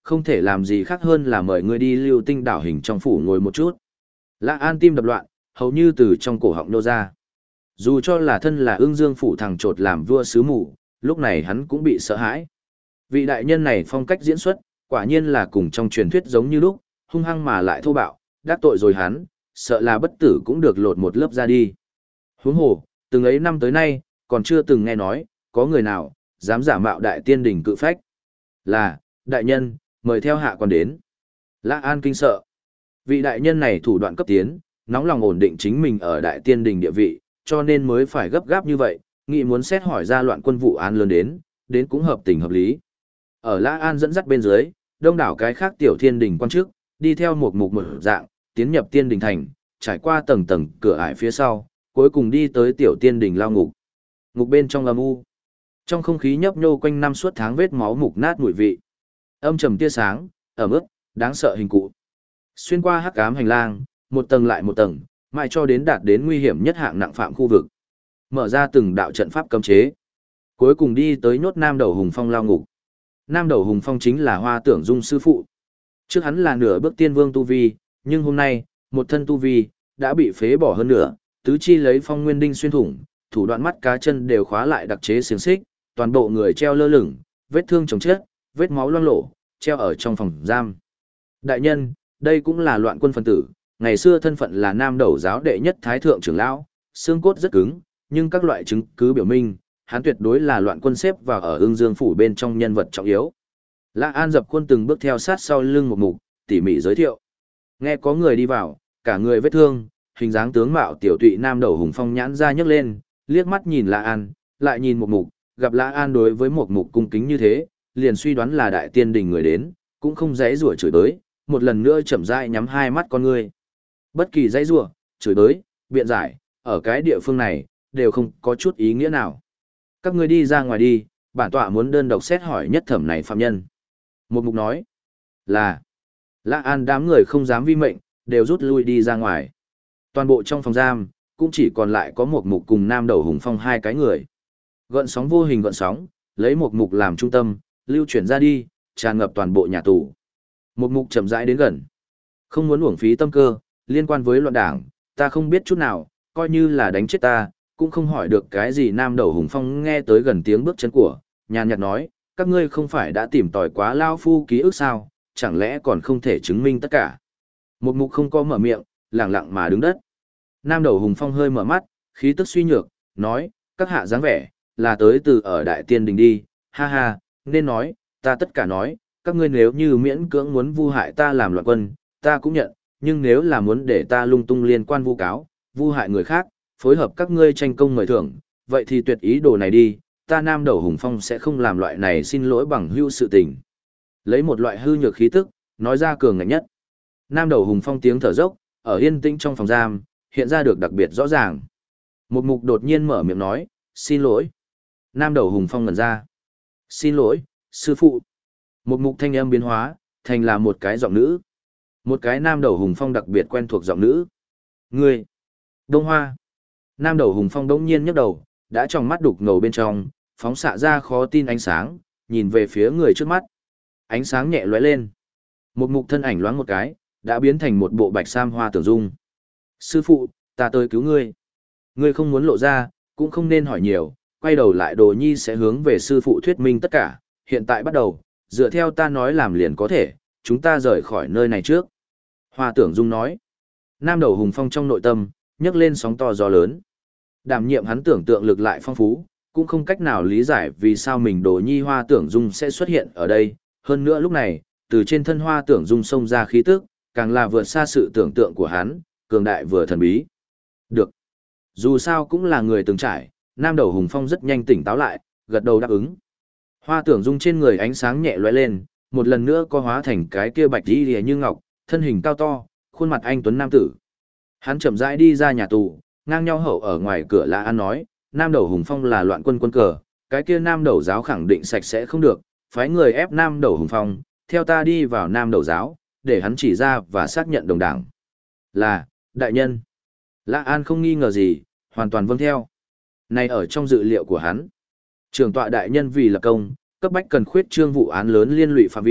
không thể làm gì khác hơn là mời ngươi đi Lưu Tinh đảo hình trong phủ ngồi một chút. Lã An tim đập loạn, hầu như từ trong cổ họng nô ra. Dù cho là thân là Ưng Dương phủ thằng trột làm vua sứ mù, lúc này hắn cũng bị sợ hãi. Vị đại nhân này phong cách diễn xuất, quả nhiên là cùng trong truyền thuyết giống như lúc, hung hăng mà lại thô bạo, đắc tội rồi hắn, sợ là bất tử cũng được lột một lớp ra đi. Huống hồ, từng ấy năm tới nay, còn chưa từng nghe nói, có người nào, dám giả mạo đại tiên đỉnh cự phách. Là, đại nhân, mời theo hạ quan đến. Lã An kinh sợ. Vị đại nhân này thủ đoạn cấp tiến, nóng lòng ổn định chính mình ở đại tiên đỉnh địa vị, cho nên mới phải gấp gáp như vậy, nghĩ muốn xét hỏi ra loạn quân vụ án lớn đến cũng hợp tình hợp lý. Ở Lã An dẫn dắt bên dưới, đông đảo cái khác tiểu thiên đình quan chức, đi theo một mục một dạng, tiến nhập tiên đình thành, trải qua tầng tầng cửa ải phía sau, cuối cùng đi tới tiểu tiên đình lao ngục. Ngục bên trong âm u. Trong không khí nhấp nhô quanh năm suốt tháng vết máu mục nát mùi vị. Âm trầm tia sáng, ẩm ướt, đáng sợ hình cụ. Xuyên qua hắc ám hành lang, một tầng lại một tầng, mãi cho đến đạt đến nguy hiểm nhất hạng nặng phạm khu vực. Mở ra từng đạo trận pháp cấm chế. Cuối cùng đi tới nhốt Nam Đầu Hùng Phong lao ngục. Nam Đầu Hùng Phong chính là Hoa Tưởng Dung sư phụ. Trước hắn là nửa bước tiên vương tu vi, nhưng hôm nay, một thân tu vi đã bị phế bỏ hơn nửa, tứ chi lấy phong nguyên đinh xuyên thủng, thủ đoạn mắt cá chân đều khóa lại đặc chế xiềng xích, toàn bộ người treo lơ lửng, vết thương chồng chết, vết máu loang lổ, treo ở trong phòng giam. Đại nhân, đây cũng là loạn quân phân tử, ngày xưa thân phận là Nam Đầu giáo đệ nhất thái thượng trưởng lão, xương cốt rất cứng, nhưng các loại chứng cứ biểu minh, hắn tuyệt đối là loạn quân xếp vào ở Ưng Dương phủ bên trong nhân vật trọng yếu. Lã An dập khuôn từng bước theo sát sau lưng một mục, tỉ mỉ giới thiệu. Nghe có người đi vào, cả người vết thương, hình dáng tướng mạo tiểu tụy Nam Đầu Hùng Phong nhãn ra nhấc lên, liếc mắt nhìn Lã An, lại nhìn một mục, gặp Lã An đối với một mục cung kính như thế, liền suy đoán là đại tiên đình người đến, cũng không dãy rủa chửi tới, một lần nữa chậm rãi nhắm hai mắt con ngươi. Bất kỳ dãy rủa, chửi tới, biện giải, ở cái địa phương này, đều không có chút ý nghĩa nào. Các ngươi đi ra ngoài đi, bản tọa muốn đơn độc xét hỏi nhất thẩm này phạm nhân. Một mục nói là, Lã An đám người không dám vi mệnh, đều rút lui đi ra ngoài. Toàn bộ trong phòng giam, cũng chỉ còn lại có một mục cùng Nam Đầu Hùng Phong hai cái người. Gợn sóng vô hình gợn sóng, lấy một mục làm trung tâm, lưu chuyển ra đi, tràn ngập toàn bộ nhà tù. Một mục chậm rãi đến gần. Không muốn uổng phí tâm cơ, liên quan với loạn đảng, ta không biết chút nào, coi như là đánh chết ta, cũng không hỏi được cái gì. Nam Đầu Hùng Phong nghe tới gần tiếng bước chân của, nhàn nhạt nói, các ngươi không phải đã tìm tòi quá lao phu ký ức sao, chẳng lẽ còn không thể chứng minh tất cả. Một mục không có mở miệng, lặng lặng mà đứng đất. Nam Đầu Hùng Phong hơi mở mắt, khí tức suy nhược, nói, các hạ dáng vẻ, là tới từ ở Đại Tiên Đình đi, ha ha, nên nói, ta tất cả nói, các ngươi nếu như miễn cưỡng muốn vu hại ta làm loạn quân, ta cũng nhận, nhưng nếu là muốn để ta lung tung liên quan vu cáo, vu hại người khác, phối hợp các ngươi tranh công mời thưởng, vậy thì tuyệt ý đồ này đi, ta Nam Đầu Hùng Phong sẽ không làm loại này xin lỗi bằng hữu sự tình. Lấy một loại hư nhược khí tức, nói ra cường ngạnh nhất. Nam Đầu Hùng Phong tiếng thở dốc, ở yên tĩnh trong phòng giam, hiện ra được đặc biệt rõ ràng. Một mục đột nhiên mở miệng nói, xin lỗi. Nam Đầu Hùng Phong ngẩn ra. Xin lỗi, sư phụ. Một mục thanh âm biến hóa, thành là một cái giọng nữ. Một cái Nam Đầu Hùng Phong đặc biệt quen thuộc giọng nữ. Ngươi. Đông Hoa. Nam Đầu Hùng Phong đống nhiên nhấc đầu, đã trong mắt đục ngầu bên trong, phóng xạ ra khó tin ánh sáng, nhìn về phía người trước mắt. Ánh sáng nhẹ lóe lên. Một mục thân ảnh loáng một cái, đã biến thành một bộ bạch sam Hoa Tưởng Dung. Sư phụ, ta tới cứu ngươi. Ngươi không muốn lộ ra, cũng không nên hỏi nhiều, quay đầu lại Đồ Nhi sẽ hướng về sư phụ thuyết minh tất cả, hiện tại bắt đầu, dựa theo ta nói làm liền có thể, chúng ta rời khỏi nơi này trước. Hoa Tưởng Dung nói. Nam Đầu Hùng Phong trong nội tâm, nhấc lên sóng to gió lớn. Đảm nhiệm hắn tưởng tượng lực lại phong phú, cũng không cách nào lý giải vì sao mình Đồ Nhi Hoa Tưởng Dung sẽ xuất hiện ở đây. Hơn nữa lúc này, từ trên thân Hoa Tưởng Dung xông ra khí tức, càng là vượt xa sự tưởng tượng của hắn, cường đại vừa thần bí. Được. Dù sao cũng là người từng trải, Nam Đầu Hùng Phong rất nhanh tỉnh táo lại, gật đầu đáp ứng. Hoa Tưởng Dung trên người ánh sáng nhẹ lóe lên, một lần nữa co hóa thành cái kia bạch y lìa như ngọc, thân hình cao to, khuôn mặt anh tuấn nam tử. Hắn chậm rãi đi ra nhà tù, ngang nhau hậu ở ngoài cửa Lã An nói, Nam Đầu Hùng Phong là loạn quân quân cờ, cái kia Nam Đầu giáo khẳng định sạch sẽ không được, phái người ép Nam Đầu Hùng Phong, theo ta đi vào Nam Đầu giáo, để hắn chỉ ra và xác nhận đồng đảng. Là, đại nhân. Lã An không nghi ngờ gì, hoàn toàn vâng theo. Này ở trong dự liệu của hắn. Trưởng tọa đại nhân vì lập công, cấp bách cần khuyết trương vụ án lớn liên lụy phạm vi,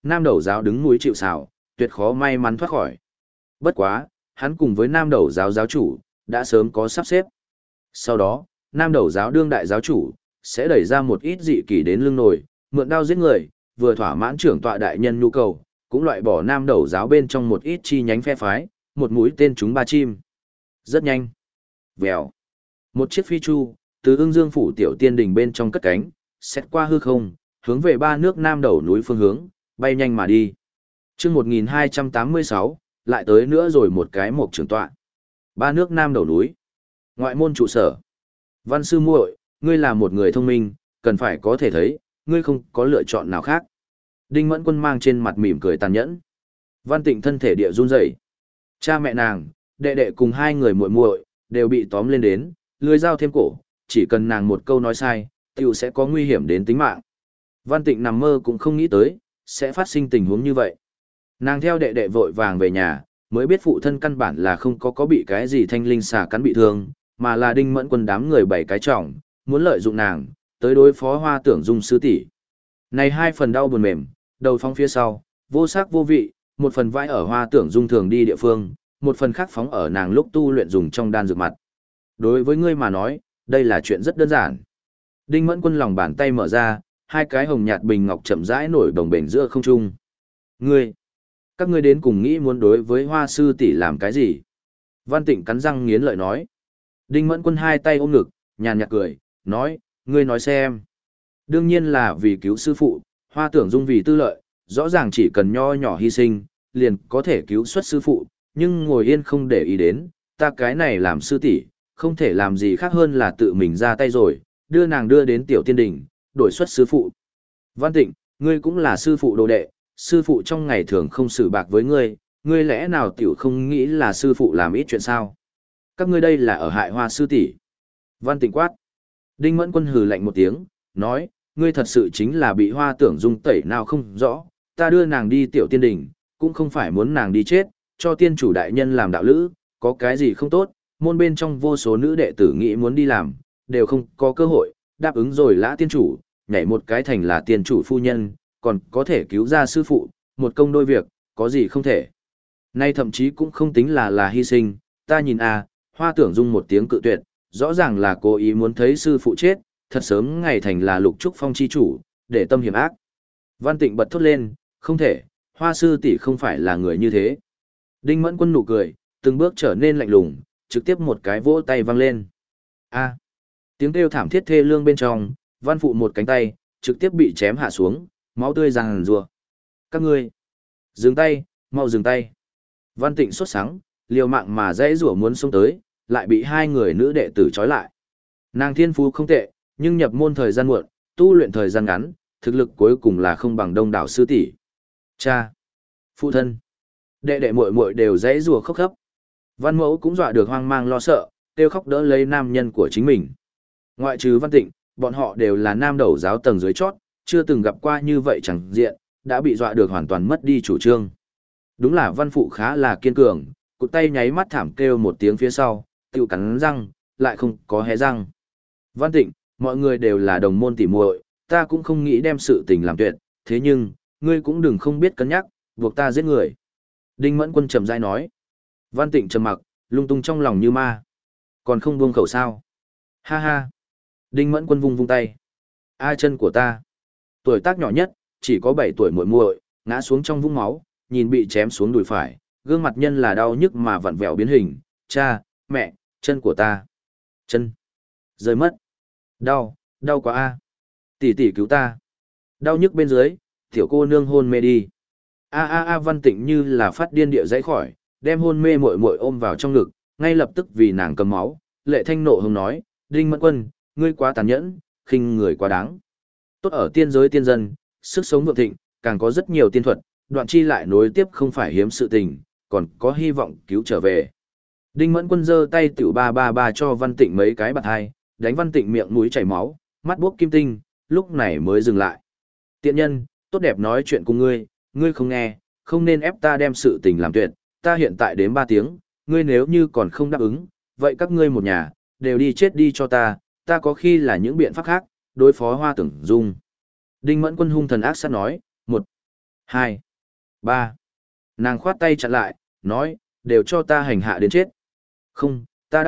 Nam Đầu giáo đứng núi chịu sào, tuyệt khó may mắn thoát khỏi. Bất quá, hắn cùng với Nam Đầu giáo giáo chủ, đã sớm có sắp xếp. Sau đó, Nam Đầu giáo đương đại giáo chủ, sẽ đẩy ra một ít dị kỳ đến lưng nổi, mượn đao giết người, vừa thỏa mãn trưởng tọa đại nhân nhu cầu, cũng loại bỏ Nam Đầu giáo bên trong một ít chi nhánh phe phái, một mũi tên trúng ba chim. Rất nhanh. Vèo. Một chiếc phi chu, từ Ưng Dương phủ tiểu tiên đình bên trong cất cánh, xét qua hư không, hướng về ba nước Nam Đầu núi phương hướng, bay nhanh mà đi. Chương 1286, lại tới nữa rồi một cái mục trưởng tọa. Ba nước Nam Đầu núi. Ngoại môn trụ sở. Văn sư muội, ngươi là một người thông minh, cần phải có thể thấy, ngươi không có lựa chọn nào khác. Đinh Mẫn Quân mang trên mặt mỉm cười tàn nhẫn. Văn Tịnh thân thể địa run rẩy. Cha mẹ nàng, đệ đệ cùng hai người muội muội đều bị tóm lên đến, lưỡi dao thêm cổ, chỉ cần nàng một câu nói sai, tiểu sẽ có nguy hiểm đến tính mạng. Văn Tịnh nằm mơ cũng không nghĩ tới, sẽ phát sinh tình huống như vậy. Nàng theo đệ đệ vội vàng về nhà, mới biết phụ thân căn bản là không có bị cái gì thanh linh xà cắn bị thương, mà là Đinh Mẫn Quân đám người bảy cái trọng, muốn lợi dụng nàng, tới đối phó Hoa Tưởng Dung sư tỷ. Này hai phần đau buồn mềm, đầu phóng phía sau, vô sắc vô vị, một phần vãi ở Hoa Tưởng Dung thường đi địa phương, một phần khác phóng ở nàng lúc tu luyện dùng trong đan dược mặt. Đối với ngươi mà nói, đây là chuyện rất đơn giản. Đinh Mẫn Quân lòng bàn tay mở ra, hai cái hồng nhạt bình ngọc chậm rãi nổi đồng bền giữa không trung. Các ngươi đến cùng nghĩ muốn đối với Hoa sư tỷ làm cái gì? Văn Tịnh cắn răng nghiến lợi nói. Đinh Mẫn Quân hai tay ôm ngực, nhàn nhạt cười, nói, ngươi nói xem. Đương nhiên là vì cứu sư phụ, Hoa Tưởng Dung vì tư lợi, rõ ràng chỉ cần nho nhỏ hy sinh, liền có thể cứu xuất sư phụ, nhưng ngồi yên không để ý đến, ta cái này làm sư tỷ, không thể làm gì khác hơn là tự mình ra tay rồi, đưa nàng đưa đến tiểu tiên đỉnh, đổi xuất sư phụ. Văn Tịnh, ngươi cũng là sư phụ đồ đệ, sư phụ trong ngày thường không xử bạc với ngươi, ngươi lẽ nào tiểu không nghĩ là sư phụ làm ít chuyện sao? Các ngươi đây là ở hại Hoa sư tỷ. Văn Tịnh quát. Đinh Mẫn Quân hừ lạnh một tiếng, nói, ngươi thật sự chính là bị Hoa Tưởng Dung tẩy nào không rõ, ta đưa nàng đi tiểu tiên đỉnh, cũng không phải muốn nàng đi chết, cho tiên chủ đại nhân làm đạo lữ, có cái gì không tốt, môn bên trong vô số nữ đệ tử nghĩ muốn đi làm, đều không có cơ hội, đáp ứng rồi lã tiên chủ, nhảy một cái thành là tiên chủ phu nhân, còn có thể cứu ra sư phụ, một công đôi việc, có gì không thể. Nay thậm chí cũng không tính là hy sinh, ta nhìn Hoa Tưởng Dung một tiếng cự tuyệt, rõ ràng là cố ý muốn thấy sư phụ chết, thật sớm ngày thành là Lục Trúc Phong chi chủ, để tâm hiểm ác. Văn Tịnh bật thốt lên, không thể, Hoa sư tỷ không phải là người như thế. Đinh Mẫn Quân nụ cười, từng bước trở nên lạnh lùng, trực tiếp một cái vỗ tay văng lên. Tiếng kêu thảm thiết thê lương bên trong, Văn Phụ một cánh tay, trực tiếp bị chém hạ xuống, máu tươi ràng rùa. Các ngươi, dừng tay, mau dừng tay. Văn Tịnh sốt sắng, liều mạng mà dãy rủa muốn xông tới, lại bị hai người nữ đệ tử trói lại. Nàng thiên phú không tệ, nhưng nhập môn thời gian muộn, tu luyện thời gian ngắn, thực lực cuối cùng là không bằng đông đảo sư tỷ. Cha, phụ thân, đệ đệ muội muội đều dãy rủa khóc khóc. Văn Mẫu cũng dọa được hoang mang lo sợ, kêu khóc đỡ lấy nam nhân của chính mình. Ngoại trừ Văn Tịnh, bọn họ đều là nam đầu giáo tầng dưới chót, chưa từng gặp qua như vậy chẳng diện, đã bị dọa được hoàn toàn mất đi chủ trương. Đúng là Văn Phụ khá là kiên cường, cụt tay nháy mắt thảm kêu một tiếng phía sau, tiêu cắn răng, lại không có hé răng. Văn Tịnh, mọi người đều là đồng môn tỉ muội, ta cũng không nghĩ đem sự tình làm tuyệt, thế nhưng, ngươi cũng đừng không biết cân nhắc, buộc ta giết người. Đinh Mẫn Quân trầm rãi nói. Văn Tịnh trầm mặc, lung tung trong lòng như ma. Còn không buông khẩu sao? Ha ha. Đinh Mẫn Quân vung vung tay. Chân của ta. Tuổi tác nhỏ nhất, chỉ có 7 tuổi muội muội, ngã xuống trong vũng máu, nhìn bị chém xuống đùi phải, gương mặt nhân là đau nhức mà vặn vẹo biến hình. Cha, mẹ, chân của ta. Chân. Rơi mất. Đau, đau quá Tỷ tỷ cứu ta. Đau nhức bên dưới, tiểu cô nương hôn mê đi. Văn Tịnh như là phát điên địa dãy khỏi, đem hôn mê muội muội ôm vào trong ngực, ngay lập tức vì nàng cầm máu, Lệ Thanh nộ hùng nói, Đinh Mẫn Quân, ngươi quá tàn nhẫn, khinh người quá đáng. Tốt ở tiên giới tiên dân, sức sống vượng thịnh, càng có rất nhiều tiên thuật, Đoạn Chi lại nối tiếp không phải hiếm sự tình, còn có hy vọng cứu trở về. Đinh Mẫn Quân giơ tay tiểu ba cho Văn Tịnh mấy cái bạt hai, đánh Văn Tịnh miệng mũi chảy máu, mắt buốc kim tinh, lúc này mới dừng lại. Tiện nhân, tốt đẹp nói chuyện cùng ngươi, ngươi không nghe, không nên ép ta đem sự tình làm tuyệt, ta hiện tại đến 3 tiếng, ngươi nếu như còn không đáp ứng, vậy các ngươi một nhà, đều đi chết đi cho ta có khi là những biện pháp khác, đối phó Hoa Tưởng Dung. Đinh Mẫn Quân hung thần ác sát nói, 2, 3. Nàng khoát tay chặn lại, nói, đều cho ta hành hạ đến chết. Không,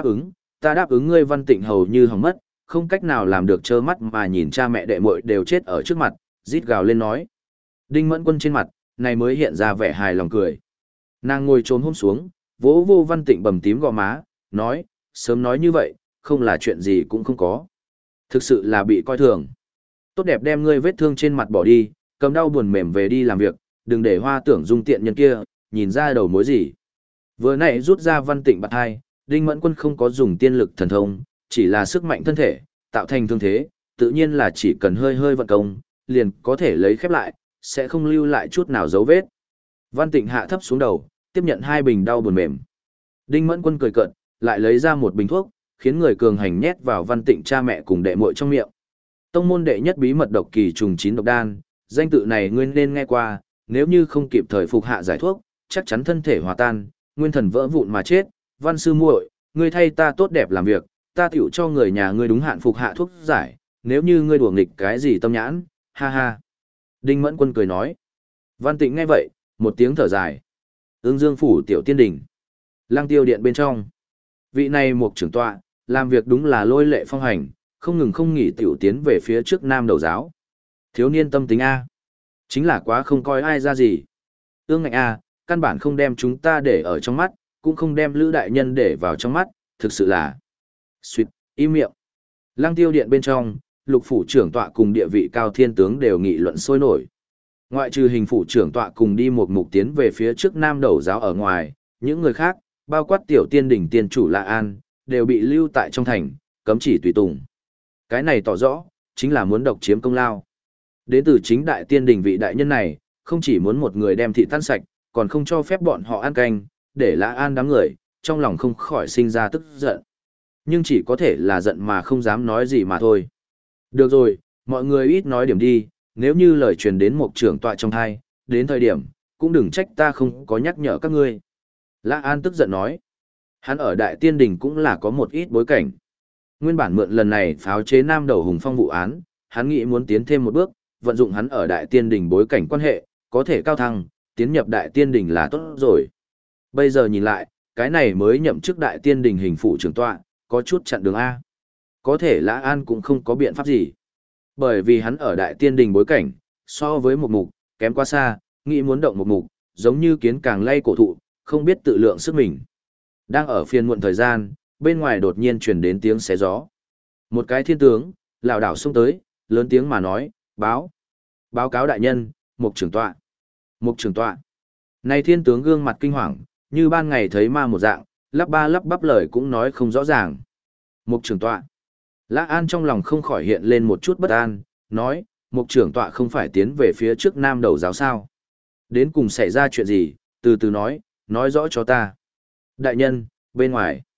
ta đáp ứng ngươi. Văn Tịnh hầu như hỏng mất, không cách nào làm được trơ mắt mà nhìn cha mẹ đệ muội đều chết ở trước mặt, rít gào lên nói. Đinh Mẫn Quân trên mặt, này mới hiện ra vẻ hài lòng cười. Nàng ngồi trồm hôm xuống, vỗ vô Văn Tịnh bầm tím gò má, nói, sớm nói như vậy, không là chuyện gì cũng không có. Thực sự là bị coi thường. Tốt đẹp đem ngươi vết thương trên mặt bỏ đi, cầm đau buồn mềm về đi làm việc, đừng để Hoa Tưởng Dung tiện nhân kia, nhìn ra đầu mối gì. Vừa nãy rút ra Văn Tịnh bạt hai, Đinh Mẫn Quân không có dùng tiên lực thần thông, chỉ là sức mạnh thân thể, tạo thành thương thế, tự nhiên là chỉ cần hơi hơi vận công, liền có thể lấy khép lại, sẽ không lưu lại chút nào dấu vết. Văn Tịnh hạ thấp xuống đầu, tiếp nhận 2 bình đau buồn mềm. Đinh Mẫn Quân cười cợt, lại lấy ra một bình thuốc, khiến người cường hành nhét vào Văn Tịnh cha mẹ cùng đệ muội trong miệng. Tông môn đệ nhất bí mật độc kỳ trùng chín độc đan, danh tự này ngươi nên nghe qua, nếu như không kịp thời phục hạ giải thuốc, chắc chắn thân thể hòa tan, nguyên thần vỡ vụn mà chết. Văn sư muội, ngươi thay ta tốt đẹp làm việc, ta tiểu cho người nhà ngươi đúng hạn phục hạ thuốc giải, nếu như ngươi đùa nghịch cái gì tâm nhãn, ha ha. Đinh Mẫn Quân cười nói. Văn Tịnh nghe vậy, một tiếng thở dài. Ưng Dương phủ tiểu tiên đỉnh, Lang Tiêu điện bên trong. Vị này một trưởng tọa, làm việc đúng là lôi lệ phong hành, không ngừng không nghỉ tiểu tiến về phía trước nam đầu giáo. Thiếu niên tâm tính A. Chính là quá không coi ai ra gì. Ương Ngạnh A, căn bản không đem chúng ta để ở trong mắt, cũng không đem Lữ đại nhân để vào trong mắt, thực sự là. Xuyệt, im miệng. Lăng Tiêu điện bên trong, Lục phủ trưởng tọa cùng địa vị cao thiên tướng đều nghị luận sôi nổi. Ngoại trừ Hình phủ trưởng tọa cùng đi một mục tiến về phía trước nam đầu giáo ở ngoài, những người khác, bao quát tiểu tiên đỉnh tiên chủ La An, đều bị lưu tại trong thành, cấm chỉ tùy tùng. Cái này tỏ rõ, chính là muốn độc chiếm công lao. Đến từ chính đại tiên đỉnh vị đại nhân này, không chỉ muốn một người đem thị tan sạch, còn không cho phép bọn họ ăn canh, để La An đám người, trong lòng không khỏi sinh ra tức giận. Nhưng chỉ có thể là giận mà không dám nói gì mà thôi. Được rồi, mọi người ít nói điểm đi, nếu như lời truyền đến một trưởng tọa trong thai, đến thời điểm, cũng đừng trách ta không có nhắc nhở các ngươi. La An tức giận nói, hắn ở Đại Tiên Đình cũng là có một ít bối cảnh. Nguyên bản mượn lần này pháo chế Nam Đầu Hùng Phong vụ án, hắn nghĩ muốn tiến thêm một bước, vận dụng hắn ở Đại Tiên Đình bối cảnh quan hệ, có thể cao thăng, tiến nhập Đại Tiên Đình là tốt rồi. Bây giờ nhìn lại, cái này mới nhậm chức Đại Tiên Đình hình phụ trưởng tọa, có chút chặn đường A. Có thể La An cũng không có biện pháp gì. Bởi vì hắn ở Đại Tiên Đình bối cảnh, so với một mục, kém quá xa, nghĩ muốn động một mục, giống như kiến càng lay cổ thụ, không biết tự lượng sức mình. Đang ở phiên muộn thời gian, bên ngoài đột nhiên truyền đến tiếng xé gió. Một cái thiên tướng, lảo đảo xông tới, lớn tiếng mà nói, báo cáo đại nhân, mục trưởng tọa. Mục trưởng tọa. Này thiên tướng gương mặt kinh hoàng, như ban ngày thấy ma một dạng, lắp ba lắp bắp lời cũng nói không rõ ràng. Mục trưởng tọa. Lã An trong lòng không khỏi hiện lên một chút bất an, nói, mục trưởng tọa không phải tiến về phía trước nam đầu giáo sao. Đến cùng xảy ra chuyện gì, từ từ nói rõ cho ta. Đại nhân, bên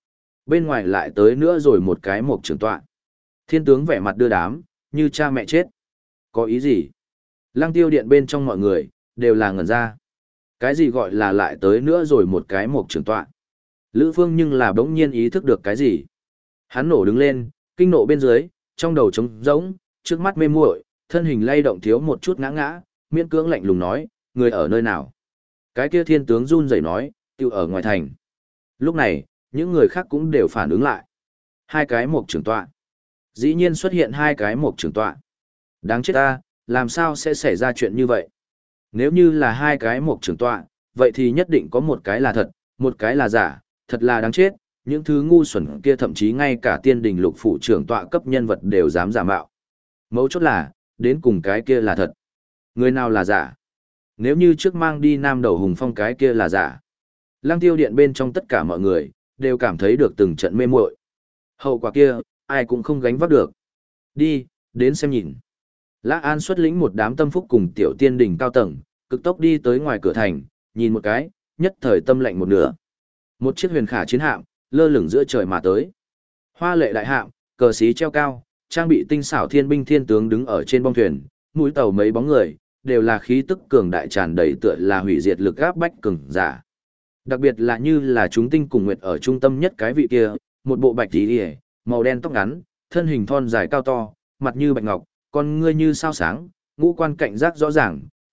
ngoài lại tới nữa rồi một cái mục trưởng tọa. Thiên tướng vẻ mặt đưa đám, như cha mẹ chết. Có ý gì? Lăng Tiêu điện bên trong mọi người, đều là ngẩn ra. Cái gì gọi là lại tới nữa rồi một cái mục trưởng tọa? Lữ Phương nhưng là bỗng nhiên ý thức được cái gì? Hắn nổ đứng lên, kinh nộ bên dưới, trong đầu trống rỗng, trước mắt mê muội, thân hình lay động thiếu một chút ngã ngã, miễn cưỡng lạnh lùng nói, người ở nơi nào? Cái kia thiên tướng run rẩy nói, tiêu ở ngoài thành. Lúc này, những người khác cũng đều phản ứng lại. Hai cái mục trưởng tọa. Dĩ nhiên xuất hiện hai cái mục trưởng tọa. Đáng chết ta, làm sao sẽ xảy ra chuyện như vậy? Nếu như là hai cái mục trưởng tọa, vậy thì nhất định có một cái là thật, một cái là giả, thật là đáng chết. Những thứ ngu xuẩn kia thậm chí ngay cả tiên đình lục phủ trưởng tọa cấp nhân vật đều dám giả mạo. Mấu chốt là, đến cùng cái kia là thật. Người nào là giả? Nếu như trước mang đi nam đầu hùng phong cái kia là giả. Lăng Tiêu điện bên trong tất cả mọi người, đều cảm thấy được từng trận mê muội. Hậu quả kia, ai cũng không gánh vác được. Đi, đến xem nhìn. Lã An xuất lĩnh một đám tâm phúc cùng tiểu tiên đình cao tầng, cực tốc đi tới ngoài cửa thành, nhìn một cái, nhất thời tâm lạnh một nửa. Một chiếc huyền khả chiến hạm, lơ lửng giữa trời mà tới. Hoa lệ đại hạm, cờ xí treo cao, trang bị tinh xảo thiên binh thiên tướng đứng ở trên bong thuyền, mũi tàu mấy bóng người, đều là khí tức cường đại tràn đầy tựa là hủy diệt lực áp bách cường giả. Đặc biệt là như là chúng tinh cùng nguyệt ở trung tâm nhất cái vị kia, một bộ bạch tí hề, màu đen tóc ngắn, thân hình thon dài cao to, mặt như bạch ngọc, con ngươi như sao sáng, ngũ quan cảnh giác rõ ràng,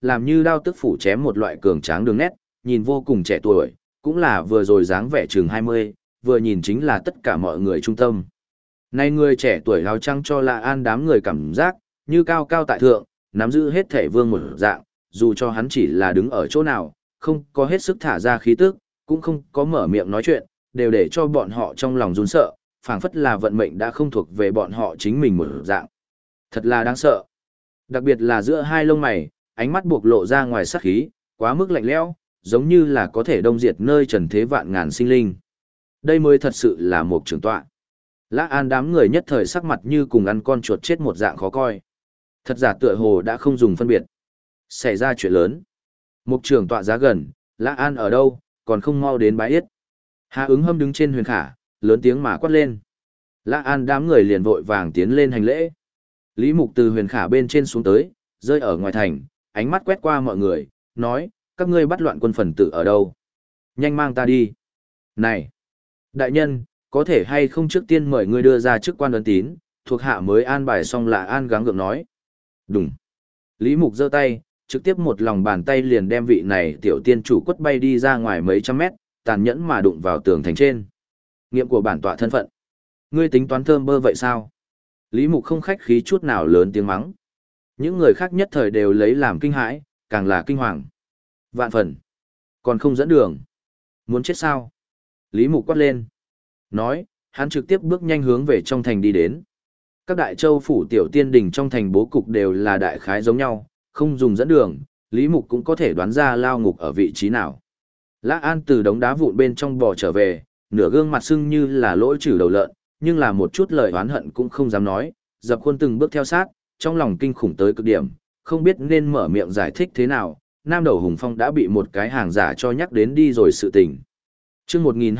làm như đao tức phủ chém một loại cường tráng đường nét, nhìn vô cùng trẻ tuổi, cũng là vừa rồi dáng vẻ chừng 20, vừa nhìn chính là tất cả mọi người trung tâm. Nay người trẻ tuổi áo trắng cho Lã An đám người cảm giác, như cao cao tại thượng, nắm giữ hết thể vương một dạng, dù cho hắn chỉ là đứng ở chỗ nào, không có hết sức thả ra khí tức, cũng không có mở miệng nói chuyện, đều để cho bọn họ trong lòng run sợ, phảng phất là vận mệnh đã không thuộc về bọn họ chính mình một dạng. Thật là đáng sợ. Đặc biệt là giữa hai lông mày, ánh mắt buộc lộ ra ngoài sát khí, quá mức lạnh lẽo, giống như là có thể đông diệt nơi trần thế vạn ngàn sinh linh. Đây mới thật sự là một trưởng tọa. Lã An đám người nhất thời sắc mặt như cùng ăn con chuột chết một dạng khó coi. Thật giả tựa hồ đã không dùng phân biệt. Xảy ra chuyện lớn. Một trưởng tọa giá gần, Lã An ở đâu, còn không mau đến bái yết. Hà ứng hâm đứng trên huyền khả, lớn tiếng mà quát lên. Lã An đám người liền vội vàng tiến lên hành lễ. Lý Mục từ huyền khả bên trên xuống tới, rơi ở ngoài thành, ánh mắt quét qua mọi người, nói, các ngươi bắt loạn quân phần tử ở đâu? Nhanh mang ta đi. Này! Đại nhân, có thể hay không trước tiên mời ngươi đưa ra chức quan ấn tín, thuộc hạ mới an bài xong là an gắng gượng nói. Đúng. Lý Mục giơ tay, trực tiếp một lòng bàn tay liền đem vị này tiểu tiên chủ quất bay đi ra ngoài mấy trăm mét, tàn nhẫn mà đụng vào tường thành trên. Nghiệm của bản tọa thân phận. Ngươi tính toán thơm bơ vậy sao? Lý Mục không khách khí chút nào lớn tiếng mắng. Những người khác nhất thời đều lấy làm kinh hãi, càng là kinh hoàng. Vạn phần. Còn không dẫn đường. Muốn chết sao? Lý Mục quát lên. Nói, hắn trực tiếp bước nhanh hướng về trong thành đi đến. Các đại châu phủ tiểu tiên đình trong thành bố cục đều là đại khái giống nhau, không dùng dẫn đường, Lý Mục cũng có thể đoán ra lao ngục ở vị trí nào. Lã An từ đống đá vụn bên trong bò trở về, nửa gương mặt sưng như là lỗi chửi đầu lợn, nhưng là một chút lời oán hận cũng không dám nói, dập khuôn từng bước theo sát, trong lòng kinh khủng tới cực điểm, không biết nên mở miệng giải thích thế nào, Nam Đầu Hùng Phong đã bị một cái hàng giả cho nhắc đến đi rồi sự tình. Chương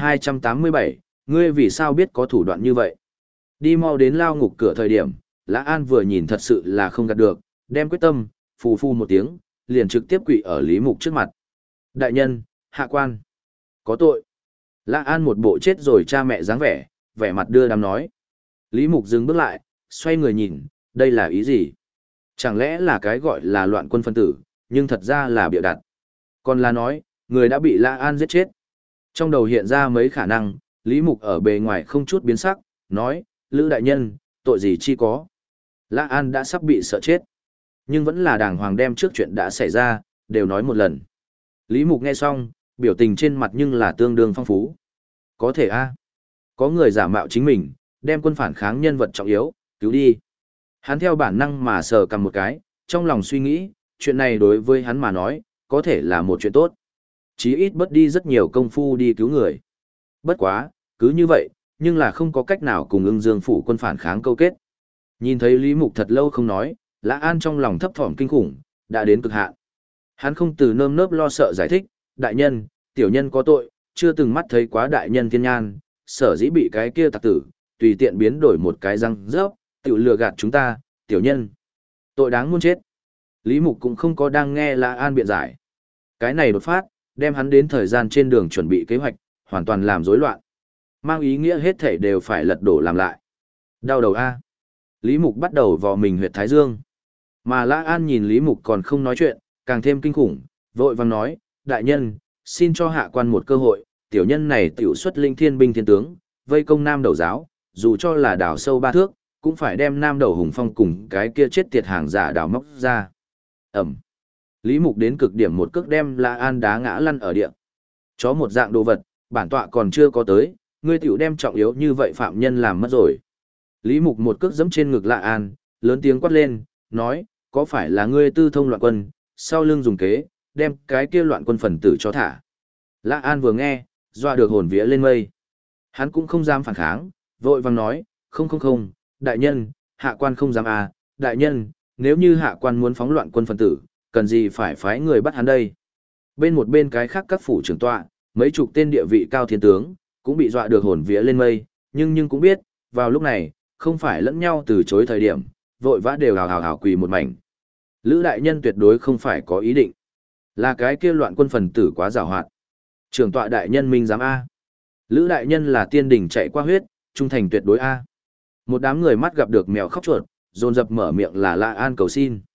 1287, ngươi vì sao biết có thủ đoạn như vậy? Đi mau đến lao ngục cửa thời điểm, Lã An vừa nhìn thật sự là không gạt được, đem quyết tâm, phù phu một tiếng, liền trực tiếp quỵ ở Lý Mục trước mặt. Đại nhân, hạ quan, có tội. Lã An một bộ chết rồi cha mẹ dáng vẻ, vẻ mặt đưa đám nói. Lý Mục dừng bước lại, xoay người nhìn, đây là ý gì? Chẳng lẽ là cái gọi là loạn quân phân tử, nhưng thật ra là bịa đặt. Còn là nói, người đã bị Lã An giết chết. Trong đầu hiện ra mấy khả năng, Lý Mục ở bề ngoài không chút biến sắc, nói, Lữ đại nhân, tội gì chi có. Lã An đã sắp bị sợ chết. Nhưng vẫn là đàng hoàng đem trước chuyện đã xảy ra, đều nói một lần. Lý Mục nghe xong, biểu tình trên mặt nhưng là tương đương phong phú. Có thể a, có người giả mạo chính mình, đem quân phản kháng nhân vật trọng yếu, cứu đi. Hắn theo bản năng mà sờ cầm một cái, trong lòng suy nghĩ, chuyện này đối với hắn mà nói, có thể là một chuyện tốt. Chí ít bớt đi rất nhiều công phu đi cứu người. Bất quá, cứ như vậy, nhưng là không có cách nào cùng Ưng Dương phủ quân phản kháng câu kết. Nhìn thấy Lý Mục thật lâu không nói, Lã An trong lòng thấp thỏm kinh khủng, đã đến cực hạn. Hắn không từ nơm nớp lo sợ giải thích, đại nhân, tiểu nhân có tội, chưa từng mắt thấy quá đại nhân thiên nhan, sở dĩ bị cái kia tặc tử, tùy tiện biến đổi một cái răng rớp, tự lừa gạt chúng ta, tiểu nhân. Tội đáng muôn chết. Lý Mục cũng không có đang nghe Lã An biện giải. Cái này đột phát, đem hắn đến thời gian trên đường chuẩn bị kế hoạch, hoàn toàn làm rối loạn. Mang ý nghĩa hết thể đều phải lật đổ làm lại. Đau đầu A. Lý Mục bắt đầu vò mình huyệt thái dương. Mà Lã An nhìn Lý Mục còn không nói chuyện, càng thêm kinh khủng, vội vàng nói, đại nhân, xin cho hạ quan một cơ hội, tiểu nhân này tiểu xuất linh thiên binh thiên tướng, vây công Nam Đầu giáo, dù cho là đào sâu 3 thước, cũng phải đem Nam Đầu Hùng Phong cùng cái kia chết tiệt hàng giả đào móc ra. Ẩm. Lý Mục đến cực điểm một cước đem Lã An đá ngã lăn ở địa. Chó một dạng đồ vật, bản tọa còn chưa có tới, ngươi tiểu đem trọng yếu như vậy phạm nhân làm mất rồi. Lý Mục một cước giẫm trên ngực Lã An, lớn tiếng quát lên, nói, có phải là ngươi tư thông loạn quân, sau lưng dùng kế, đem cái kia loạn quân phần tử cho thả. Lã An vừa nghe, dọa được hồn vía lên mây. Hắn cũng không dám phản kháng, vội vàng nói, không, đại nhân, hạ quan không dám à, đại nhân, nếu như hạ quan muốn phóng loạn quân phần tử, cần gì phải phái người bắt hắn đây. Bên một bên cái khác các phủ trưởng tọa, mấy chục tên địa vị cao thiên tướng, cũng bị dọa được hồn vía lên mây, nhưng cũng biết, vào lúc này, không phải lẫn nhau từ chối thời điểm, vội vã đều hào hào quỳ một mảnh. Lữ đại nhân tuyệt đối không phải có ý định. Là cái kia loạn quân phần tử quá giàu hoạt. Trưởng tọa đại nhân minh giám A. Lữ đại nhân là tiên đỉnh chạy qua huyết, trung thành tuyệt đối A. Một đám người mắt gặp được mèo khóc chuột, dồn dập mở miệng là Lã An cầu xin.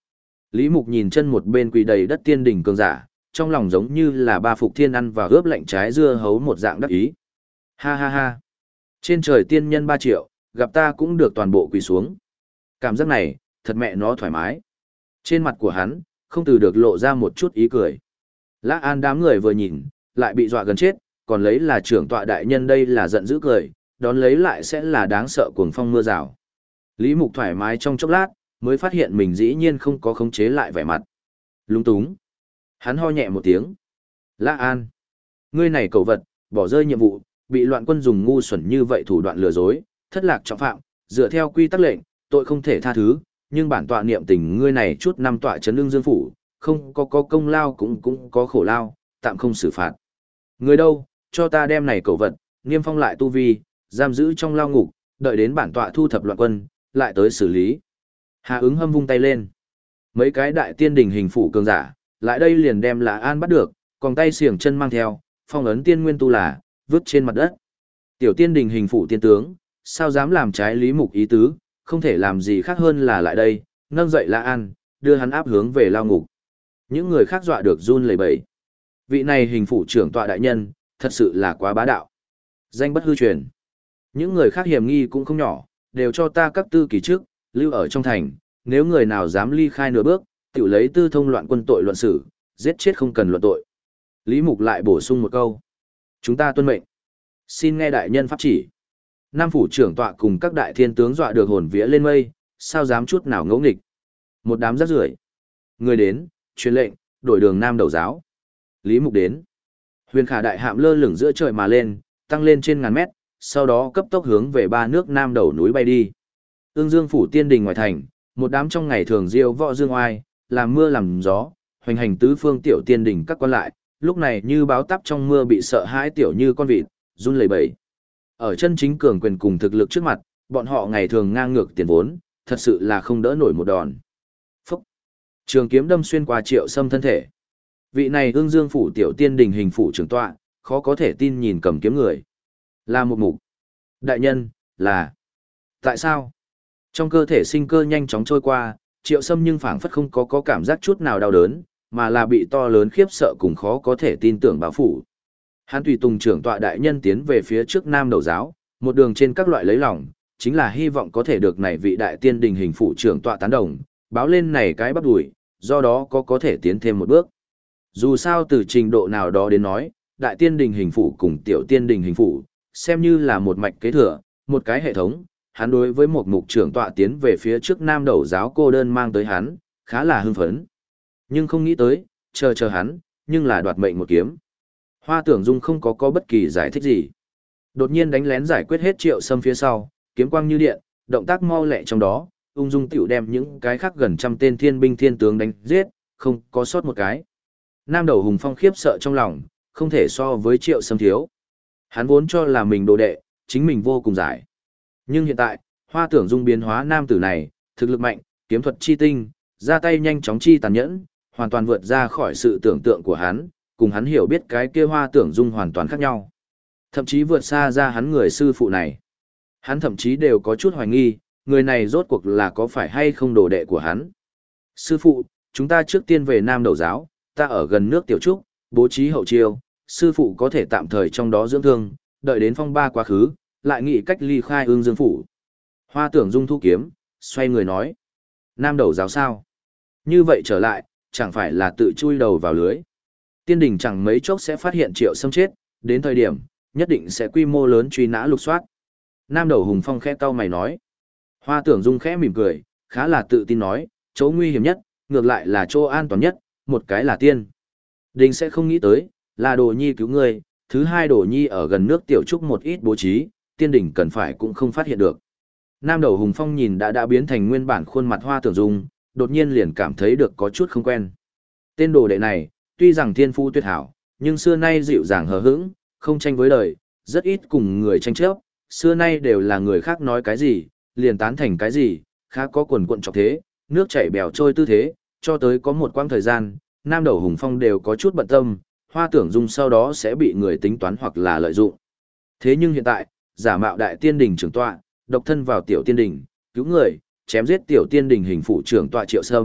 Lý Mục nhìn chân một bên quỳ đầy đất tiên đỉnh cường giả, trong lòng giống như là ba phục thiên ăn và ướp lạnh trái dưa hấu một dạng đắc ý. Ha ha ha. Trên trời tiên nhân 3 triệu, gặp ta cũng được toàn bộ quỳ xuống. Cảm giác này, thật mẹ nó thoải mái. Trên mặt của hắn, không từ được lộ ra một chút ý cười. Lã An đám người vừa nhìn, lại bị dọa gần chết, còn lấy là trưởng tọa đại nhân đây là giận dữ cười, đón lấy lại sẽ là đáng sợ cuồng phong mưa rào. Lý Mục thoải mái trong chốc lát, mới phát hiện mình dĩ nhiên không có khống chế lại vẻ mặt. Lúng túng. Hắn ho nhẹ một tiếng. Lã An, ngươi này cầu vật, bỏ rơi nhiệm vụ, bị loạn quân dùng ngu xuẩn như vậy thủ đoạn lừa dối, thất lạc trọng phạm, dựa theo quy tắc lệnh, tội không thể tha thứ, nhưng bản tọa niệm tình ngươi này chút năm tọa trấn ưng dương phủ, không có công lao cũng có khổ lao, tạm không xử phạt. Người đâu, cho ta đem này cầu vật, niêm phong lại tu vi, giam giữ trong lao ngục, đợi đến bản tọa thu thập loạn quân, lại tới xử lý. Hà ứng hâm vung tay lên. Mấy cái đại tiên đình hình phủ cường giả, lại đây liền đem Lã An bắt được, còn tay xiềng chân mang theo, phong ấn tiên nguyên tu là, vứt trên mặt đất. Tiểu tiên đình hình phủ tiên tướng, sao dám làm trái Lý Mục ý tứ, không thể làm gì khác hơn là lại đây, nâng dậy Lã An, đưa hắn áp hướng về lao ngục. Những người khác dọa được run lẩy bẩy. Vị này hình phủ trưởng tọa đại nhân, thật sự là quá bá đạo. Danh bất hư truyền. Những người khác hiểm nghi cũng không nhỏ, đều cho ta các tư kỳ trước, lưu ở trong thành, nếu người nào dám ly khai nửa bước, tự lấy tư thông loạn quân tội luận xử, giết chết không cần luận tội. Lý Mục lại bổ sung một câu. Chúng ta tuân mệnh. Xin nghe đại nhân pháp chỉ. Nam phủ trưởng tọa cùng các đại thiên tướng dọa được hồn vía lên mây, sao dám chút nào ngẫu nghịch. Một đám rác rưởi. Người đến, truyền lệnh, đổi đường Nam đầu giáo. Lý Mục đến. Huyền Khả đại hạm lơ lửng giữa trời mà lên, tăng lên trên ngàn mét, sau đó cấp tốc hướng về 3 nước Nam đầu núi bay đi. Ương Dương phủ tiên đình ngoài thành, một đám trong ngày thường diêu võ dương oai, làm mưa làm gió, hoành hành tứ phương tiểu tiên đình các quan lại, lúc này như báo táp trong mưa bị sợ hãi tiểu như con vịt, run lẩy bẩy. Ở chân chính cường quyền cùng thực lực trước mặt, bọn họ ngày thường ngang ngược tiền vốn, thật sự là không đỡ nổi một đòn. Phúc! Trường kiếm đâm xuyên qua Triệu Sâm thân thể. Vị này Ương Dương phủ tiểu tiên đình hình phủ trưởng tọa, khó có thể tin nhìn cầm kiếm người. Là một mục. Đại nhân, là... Tại sao? Trong cơ thể sinh cơ nhanh chóng trôi qua, Triệu Sâm nhưng phảng phất không có cảm giác chút nào đau đớn, mà là bị to lớn khiếp sợ cùng khó có thể tin tưởng bao phủ. Hắn tùy tùng trưởng tọa đại nhân tiến về phía trước Nam đầu giáo, một đường trên các loại lấy lòng, chính là hy vọng có thể được này vị đại tiên đình hình phụ trưởng tọa tán đồng, báo lên này cái bắp đùi, do đó có thể tiến thêm một bước. Dù sao từ trình độ nào đó đến nói, đại tiên đình hình phụ cùng tiểu tiên đình hình phụ, xem như là một mạch kế thừa, một cái hệ thống, hắn đối với một mục trưởng tọa tiến về phía trước Nam đầu giáo cô đơn mang tới hắn, khá là hưng phấn. Nhưng không nghĩ tới, chờ hắn, nhưng là đoạt mệnh một kiếm. Hoa Tưởng Dung không có bất kỳ giải thích gì. Đột nhiên đánh lén giải quyết hết Triệu Sâm phía sau, kiếm quang như điện, động tác mau lẹ trong đó, ung dung tiểu đem những cái khác gần trăm tên thiên binh thiên tướng đánh giết, không có sót một cái. Nam đầu Hùng Phong khiếp sợ trong lòng, không thể so với Triệu Sâm thiếu. Hắn vốn cho là mình đồ đệ, chính mình vô cùng giải. Nhưng hiện tại, Hoa Tưởng Dung biến hóa nam tử này, thực lực mạnh, kiếm thuật chi tinh, ra tay nhanh chóng chi tàn nhẫn, hoàn toàn vượt ra khỏi sự tưởng tượng của hắn, cùng hắn hiểu biết cái kia Hoa Tưởng Dung hoàn toàn khác nhau. Thậm chí vượt xa ra hắn người sư phụ này. Hắn thậm chí đều có chút hoài nghi, người này rốt cuộc là có phải hay không đồ đệ của hắn. Sư phụ, chúng ta trước tiên về Nam đầu giáo, ta ở gần nước Tiểu Trúc, bố trí hậu chiêu, sư phụ có thể tạm thời trong đó dưỡng thương, đợi đến phong ba quá khứ, lại nghĩ cách ly khai Ương Dương phủ. Hoa Tưởng Dung thu kiếm, xoay người nói. Nam đầu giáo sao? Như vậy trở lại, chẳng phải là tự chui đầu vào lưới. Tiên đình chẳng mấy chốc sẽ phát hiện Triệu Sâm chết, đến thời điểm, nhất định sẽ quy mô lớn truy nã lục soát. Nam đầu Hùng Phong khẽ cau mày nói. Hoa Tưởng Dung khẽ mỉm cười, khá là tự tin nói, chỗ nguy hiểm nhất, ngược lại là chỗ an toàn nhất, một cái là tiên. Đình sẽ không nghĩ tới, là Đồ Nhi cứu ngươi, thứ hai Đồ Nhi ở gần nước Tiểu Trúc một ít bố trí, tiên đình cần phải cũng không phát hiện được. Nam đầu Hùng Phong nhìn đã biến thành nguyên bản khuôn mặt Hoa Tưởng Dung, đột nhiên liền cảm thấy được có chút không quen. Tên đồ đệ này, tuy rằng thiên phú tuyệt hảo, nhưng xưa nay dịu dàng hờ hững, không tranh với đời, rất ít cùng người tranh chấp, xưa nay đều là người khác nói cái gì, liền tán thành cái gì, khá có quần quận trọc thế, nước chảy bèo trôi tư thế, cho tới có một quãng thời gian, Nam đầu Hùng Phong đều có chút bận tâm, Hoa Tưởng Dung sau đó sẽ bị người tính toán hoặc là lợi dụng. Thế nhưng hiện tại, giả mạo đại tiên đình trưởng tọa, độc thân vào tiểu tiên đình, cứu người, chém giết tiểu tiên đình hình phụ trưởng tọa Triệu Sâm,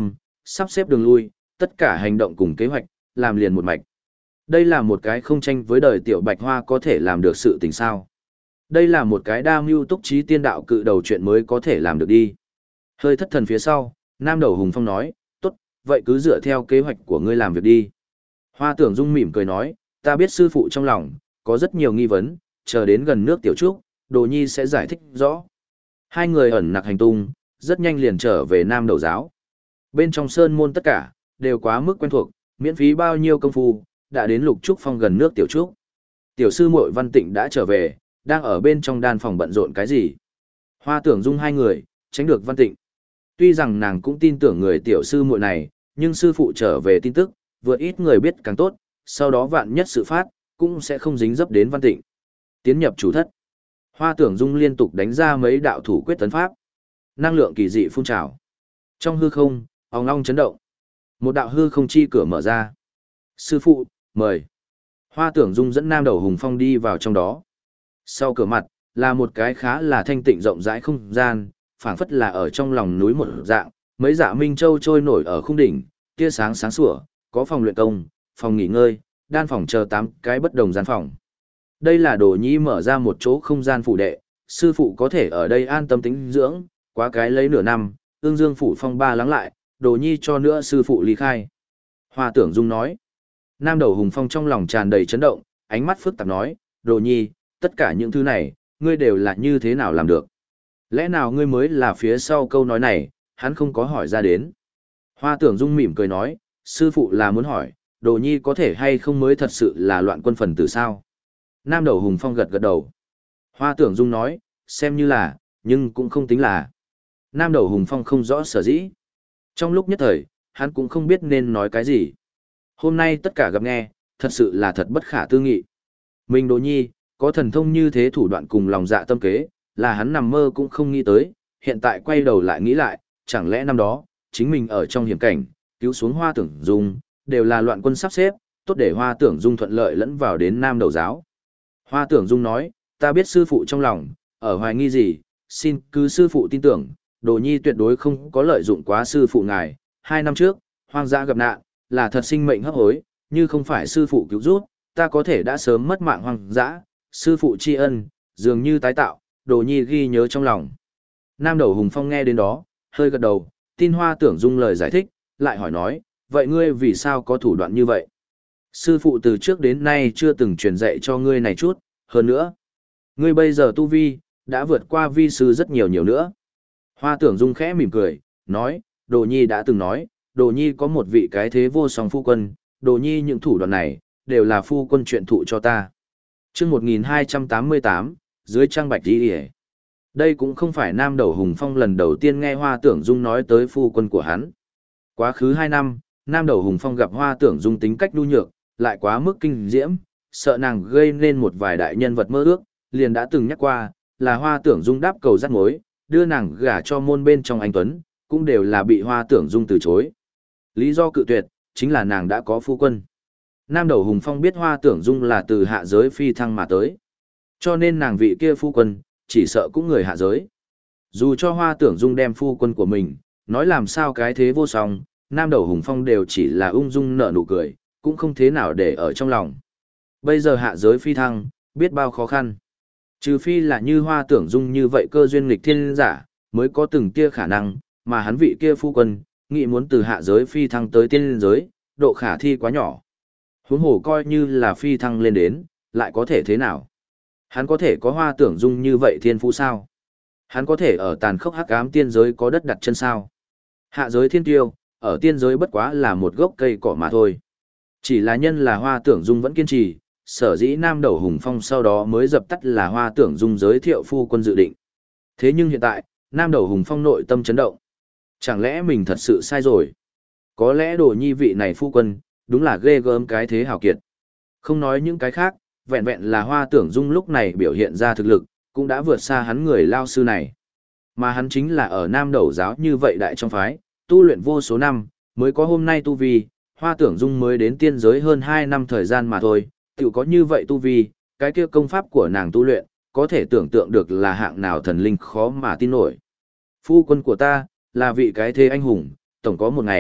sắp xếp đường lui, tất cả hành động cùng kế hoạch, làm liền một mạch. Đây là một cái không tranh với đời tiểu bạch hoa có thể làm được sự tình sao. Đây là một cái đa mưu túc trí tiên đạo cự đầu chuyện mới có thể làm được đi. Hơi thất thần phía sau, Nam Đầu Hùng Phong nói, tốt, vậy cứ dựa theo kế hoạch của ngươi làm việc đi. Hoa Tưởng Dung mỉm cười nói, ta biết sư phụ trong lòng, có rất nhiều nghi vấn, chờ đến gần nước Tiểu Trúc, Đồ Nhi sẽ giải thích rõ. Hai người ẩn nặc hành tung, rất nhanh liền trở về Nam Đầu Giáo. Bên trong sơn môn tất cả, đều quá mức quen thuộc, miễn phí bao nhiêu công phu, đã đến Lục Trúc Phong gần nước Tiểu Trúc. Tiểu sư muội Văn Tịnh đã trở về, đang ở bên trong đan phòng bận rộn cái gì. Hoa Tưởng Dung hai người, tránh được Văn Tịnh. Tuy rằng nàng cũng tin tưởng người tiểu sư muội này, nhưng sư phụ trở về tin tức, vượt ít người biết càng tốt, sau đó vạn nhất sự phát, cũng sẽ không dính dấp đến Văn Tịnh. Tiến nhập chủ thất. Hoa Tưởng Dung liên tục đánh ra mấy đạo thủ quyết tấn pháp. Năng lượng kỳ dị phun trào. Trong hư không, ong ong chấn động. Một đạo hư không chi cửa mở ra. Sư phụ, mời. Hoa Tưởng Dung dẫn Nam Đầu Hùng Phong đi vào trong đó. Sau cửa mặt, là một cái khá là thanh tịnh rộng rãi không gian, phảng phất là ở trong lòng núi một dạng, mấy dạ minh châu trôi nổi ở khung đỉnh, tia sáng sáng sủa, có phòng luyện công, phòng nghỉ ngơi, đan phòng chờ 8 cái bất đồng gian phòng. Đây là Đồ Nhi mở ra một chỗ không gian phủ đệ, sư phụ có thể ở đây an tâm tĩnh dưỡng, quá cái lấy nửa năm, ương dương phủ phong ba lắng lại, Đồ Nhi cho nữa sư phụ ly khai. Hoa Tưởng Dung nói. Nam Đầu Hùng Phong trong lòng tràn đầy chấn động, ánh mắt phức tạp nói, Đồ Nhi, tất cả những thứ này, ngươi đều là như thế nào làm được? Lẽ nào ngươi mới là phía sau câu nói này, hắn không có hỏi ra đến. Hoa Tưởng Dung mỉm cười nói, sư phụ là muốn hỏi, Đồ Nhi có thể hay không mới thật sự là loạn quân phần tử sao? Nam Đầu Hùng Phong gật gật đầu. Hoa Tưởng Dung nói, xem như là, nhưng cũng không tính là. Nam Đầu Hùng Phong không rõ sở dĩ. Trong lúc nhất thời, hắn cũng không biết nên nói cái gì. Hôm nay tất cả gặp nghe, thật sự là thật bất khả tư nghị. Mình Đồ Nhi, có thần thông như thế thủ đoạn cùng lòng dạ tâm kế, là hắn nằm mơ cũng không nghĩ tới, hiện tại quay đầu lại nghĩ lại, chẳng lẽ năm đó, chính mình ở trong hiểm cảnh, cứu xuống Hoa Tưởng Dung, đều là loạn quân sắp xếp, tốt để Hoa Tưởng Dung thuận lợi lẫn vào đến Nam Đầu Giáo. Hoa Tưởng Dung nói, ta biết sư phụ trong lòng, ở hoài nghi gì, xin cứ sư phụ tin tưởng, Đồ Nhi tuyệt đối không có lợi dụng quá sư phụ ngài. 2 năm trước, hoang dã gặp nạn, là thật sinh mệnh hấp hối, như không phải sư phụ cứu giúp, ta có thể đã sớm mất mạng hoang dã, sư phụ tri ân, dường như tái tạo, Đồ Nhi ghi nhớ trong lòng. Nam Đầu Hùng Phong nghe đến đó, hơi gật đầu, tin Hoa Tưởng Dung lời giải thích, lại hỏi nói, vậy ngươi vì sao có thủ đoạn như vậy? Sư phụ từ trước đến nay chưa từng truyền dạy cho ngươi này chút, hơn nữa. Ngươi bây giờ tu vi, đã vượt qua vi sư rất nhiều nhiều nữa. Hoa Tưởng Dung khẽ mỉm cười, nói, Đồ Nhi đã từng nói, Đồ Nhi có một vị cái thế vô song phu quân, Đồ Nhi những thủ đoạn này, đều là phu quân truyền thụ cho ta. Trước 1288, dưới trang bạch đi hề. Đây cũng không phải Nam Đầu Hùng Phong lần đầu tiên nghe Hoa Tưởng Dung nói tới phu quân của hắn. Quá khứ 2 năm, Nam Đầu Hùng Phong gặp Hoa Tưởng Dung tính cách nhu nhược, lại quá mức kinh diễm, sợ nàng gây nên một vài đại nhân vật mơ ước, liền đã từng nhắc qua, là Hoa Tưởng Dung đáp cầu dắt mối, đưa nàng gả cho môn bên trong anh Tuấn, cũng đều là bị Hoa Tưởng Dung từ chối. Lý do cự tuyệt, chính là nàng đã có phu quân. Nam Đầu Hùng Phong biết Hoa Tưởng Dung là từ hạ giới phi thăng mà tới. Cho nên nàng vị kia phu quân, chỉ sợ cũng người hạ giới. Dù cho Hoa Tưởng Dung đem phu quân của mình, nói làm sao cái thế vô song, Nam Đầu Hùng Phong đều chỉ là ung dung nở nụ cười, cũng không thế nào để ở trong lòng. Bây giờ hạ giới phi thăng, biết bao khó khăn. Trừ phi là như Hoa Tưởng Dung như vậy cơ duyên nghịch thiên giả, mới có từng kia khả năng, mà hắn vị kia phu quân, nghĩ muốn từ hạ giới phi thăng tới tiên giới, độ khả thi quá nhỏ. Huống hồ coi như là phi thăng lên đến, lại có thể thế nào? Hắn có thể có Hoa Tưởng Dung như vậy thiên phú sao? Hắn có thể ở tàn khốc hắc ám tiên giới có đất đặt chân sao? Hạ giới thiên tiêu, ở tiên giới bất quá là một gốc cây cỏ mà thôi. Chỉ là nhân là Hoa Tưởng Dung vẫn kiên trì, sở dĩ Nam Đầu Hùng Phong sau đó mới dập tắt là Hoa Tưởng Dung giới thiệu phu quân dự định. Thế nhưng hiện tại, Nam Đầu Hùng Phong nội tâm chấn động. Chẳng lẽ mình thật sự sai rồi? Có lẽ Đồ Nhi vị này phu quân, đúng là ghê gớm cái thế hào kiệt. Không nói những cái khác, vẹn vẹn là Hoa Tưởng Dung lúc này biểu hiện ra thực lực, cũng đã vượt xa hắn người lao sư này. Mà hắn chính là ở Nam Đầu giáo như vậy đại trong phái, tu luyện vô số năm, mới có hôm nay tu vi, Hoa Tưởng Dung mới đến tiên giới hơn 2 năm thời gian mà thôi, tự có như vậy tu vi, cái kia công pháp của nàng tu luyện, có thể tưởng tượng được là hạng nào thần linh khó mà tin nổi. Phu quân của ta, là vị cái thế anh hùng, tổng có một ngày,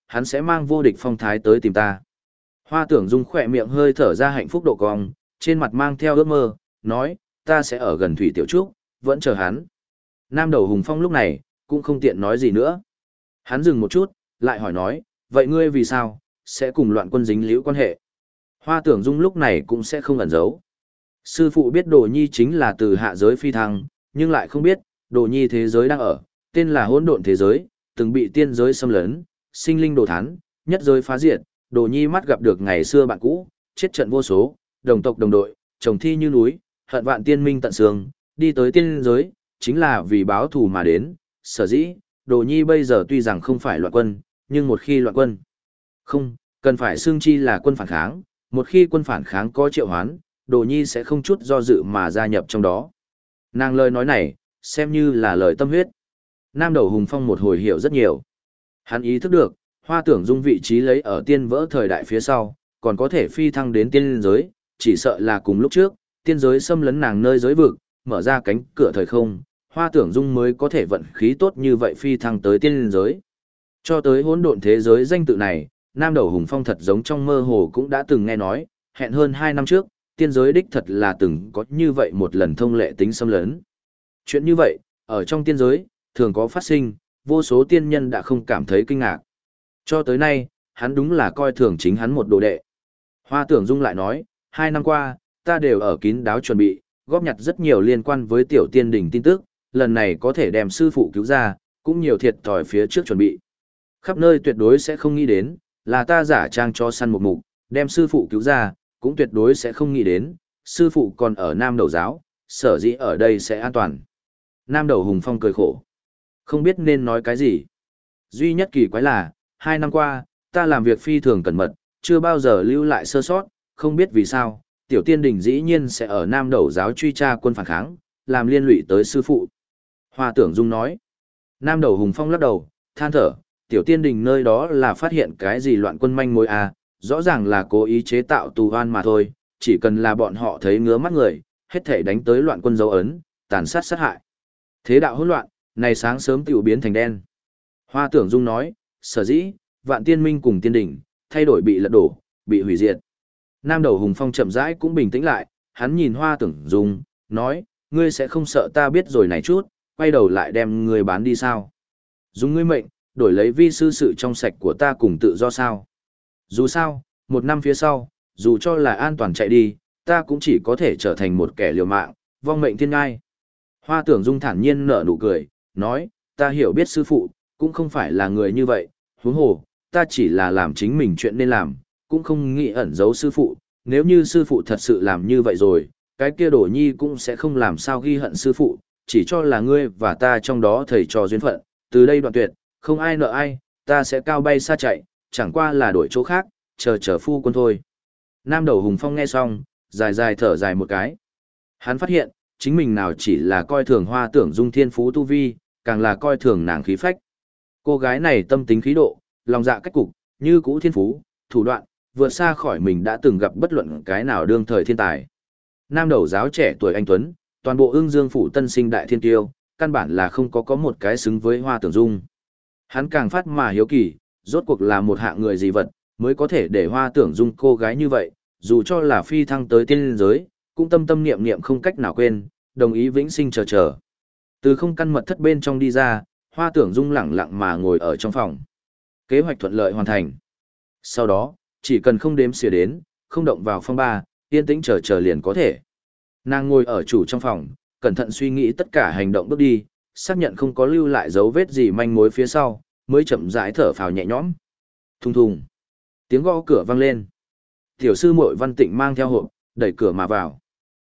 hắn sẽ mang vô địch phong thái tới tìm ta. Hoa Tưởng Dung khỏe miệng hơi thở ra hạnh phúc độ cong, trên mặt mang theo ước mơ, nói, ta sẽ ở gần Thủy Tiểu Trúc, vẫn chờ hắn. Nam Đầu Hùng Phong lúc này, cũng không tiện nói gì nữa. Hắn dừng một chút, lại hỏi nói, vậy ngươi vì sao, sẽ cùng loạn quân dính liễu quan hệ? Hoa Tưởng Dung lúc này cũng sẽ không ẩn giấu. Sư phụ biết Đồ Nhi chính là từ hạ giới phi thăng, nhưng lại không biết, Đồ Nhi thế giới đang ở, tên là hỗn độn thế giới, từng bị tiên giới xâm lấn, sinh linh đồ thán, nhất giới phá diệt, Đồ Nhi mắt gặp được ngày xưa bạn cũ, chết trận vô số, đồng tộc đồng đội, chồng thi như núi, hận vạn tiên minh tận xương, đi tới tiên giới, chính là vì báo thù mà đến, sở dĩ, Đồ Nhi bây giờ tuy rằng không phải loạn quân, nhưng một khi loạn quân, không, cần phải xương chi là quân phản kháng, một khi quân phản kháng có triệu hoán, Đồ Nhi sẽ không chút do dự mà gia nhập trong đó. Nàng lời nói này, xem như là lời tâm huyết. Nam Đầu Hùng Phong một hồi hiểu rất nhiều. Hắn ý thức được, Hoa Tưởng Dung vị trí lấy ở tiên vỡ thời đại phía sau, còn có thể phi thăng đến tiên giới, chỉ sợ là cùng lúc trước, tiên giới xâm lấn nàng nơi giới vực, mở ra cánh cửa thời không, Hoa Tưởng Dung mới có thể vận khí tốt như vậy phi thăng tới tiên giới. Cho tới hỗn độn thế giới danh tự này, Nam Đầu Hùng Phong thật giống trong mơ hồ cũng đã từng nghe nói, hẹn hơn 2 năm trước, tiên giới đích thật là từng có như vậy một lần thông lệ tính xâm lấn. Chuyện như vậy, ở trong tiên giới, thường có phát sinh, vô số tiên nhân đã không cảm thấy kinh ngạc. Cho tới nay, hắn đúng là coi thường chính hắn một đồ đệ. Hoa Tưởng Dung lại nói, 2 năm qua, ta đều ở kín đáo chuẩn bị, góp nhặt rất nhiều liên quan với tiểu tiên đỉnh tin tức, lần này có thể đem sư phụ cứu ra, cũng nhiều thiệt thòi phía trước chuẩn bị. Khắp nơi tuyệt đối sẽ không nghĩ đến, là ta giả trang cho săn một mục, đem sư phụ cứu ra, cũng tuyệt đối sẽ không nghĩ đến, sư phụ còn ở Nam Đầu giáo, sở dĩ ở đây sẽ an toàn. Nam Đầu Hùng Phong cười khổ, không biết nên nói cái gì. Duy nhất kỳ quái là, 2 năm qua, ta làm việc phi thường cẩn mật, chưa bao giờ lưu lại sơ sót, không biết vì sao, tiểu tiên đình dĩ nhiên sẽ ở Nam Đầu giáo truy tra quân phản kháng, làm liên lụy tới sư phụ. Hoa Tưởng Dung nói, Nam Đầu Hùng Phong lắc đầu, than thở, tiểu tiên đình nơi đó là phát hiện cái gì loạn quân manh mối à, rõ ràng là cố ý chế tạo tù oan mà thôi, chỉ cần là bọn họ thấy ngứa mắt người, hết thể đánh tới loạn quân dấu ấn, tàn sát sát hại. Thế đạo hỗn loạn, này sáng sớm tiểu biến thành đen. Hoa Tưởng Dung nói, sở dĩ, vạn tiên minh cùng tiên đỉnh, thay đổi bị lật đổ, bị hủy diệt. Nam Đầu Hùng Phong chậm rãi cũng bình tĩnh lại, hắn nhìn Hoa Tưởng Dung, nói, ngươi sẽ không sợ ta biết rồi này chút, quay đầu lại đem ngươi bán đi sao? Dùng ngươi mệnh, đổi lấy vi sư sự trong sạch của ta cùng tự do sao? Dù sao, 1 năm phía sau, dù cho là an toàn chạy đi, ta cũng chỉ có thể trở thành một kẻ liều mạng, vong mệnh thiên ngai. Hoa Tưởng Dung thản nhiên nở nụ cười, nói, ta hiểu biết sư phụ, cũng không phải là người như vậy, huống hồ, ta chỉ là làm chính mình chuyện nên làm, cũng không nghĩ ẩn giấu sư phụ, nếu như sư phụ thật sự làm như vậy rồi, cái kia Đồ Nhi cũng sẽ không làm sao ghi hận sư phụ, chỉ cho là ngươi và ta trong đó thầy trò duyên phận, từ đây đoạn tuyệt, không ai nợ ai, ta sẽ cao bay xa chạy, chẳng qua là đổi chỗ khác, chờ phu quân thôi. Nam Đầu Hùng Phong nghe xong, dài dài thở dài một cái. Hắn phát hiện, chính mình nào chỉ là coi thường Hoa Tưởng Dung thiên phú tu vi, càng là coi thường nàng khí phách. Cô gái này tâm tính khí độ, lòng dạ cách cục, như cũ thiên phú, thủ đoạn, vượt xa khỏi mình đã từng gặp bất luận cái nào đương thời thiên tài. Nam Đầu giáo trẻ tuổi anh tuấn, toàn bộ Ưng Dương phủ tân sinh đại thiên tiêu, căn bản là không có một cái xứng với Hoa Tưởng Dung. Hắn càng phát mà hiếu kỳ, rốt cuộc là một hạng người gì vật, mới có thể để Hoa Tưởng Dung cô gái như vậy, dù cho là phi thăng tới tiên giới, cũng tâm tâm niệm niệm không cách nào quên, đồng ý vĩnh sinh chờ. Từ không căn mật thất bên trong đi ra, Hoa Tưởng Dung lẳng lặng mà ngồi ở trong phòng. Kế hoạch thuận lợi hoàn thành. Sau đó, chỉ cần không đếm xỉa đến, không động vào phong ba, yên tĩnh chờ liền có thể. Nàng ngồi ở chủ trong phòng, cẩn thận suy nghĩ tất cả hành động bước đi, xác nhận không có lưu lại dấu vết gì manh mối phía sau, mới chậm rãi thở phào nhẹ nhõm. Thùng thùng. Tiếng gõ cửa vang lên. Tiểu sư muội Văn Tịnh mang theo hộp, đẩy cửa mà vào.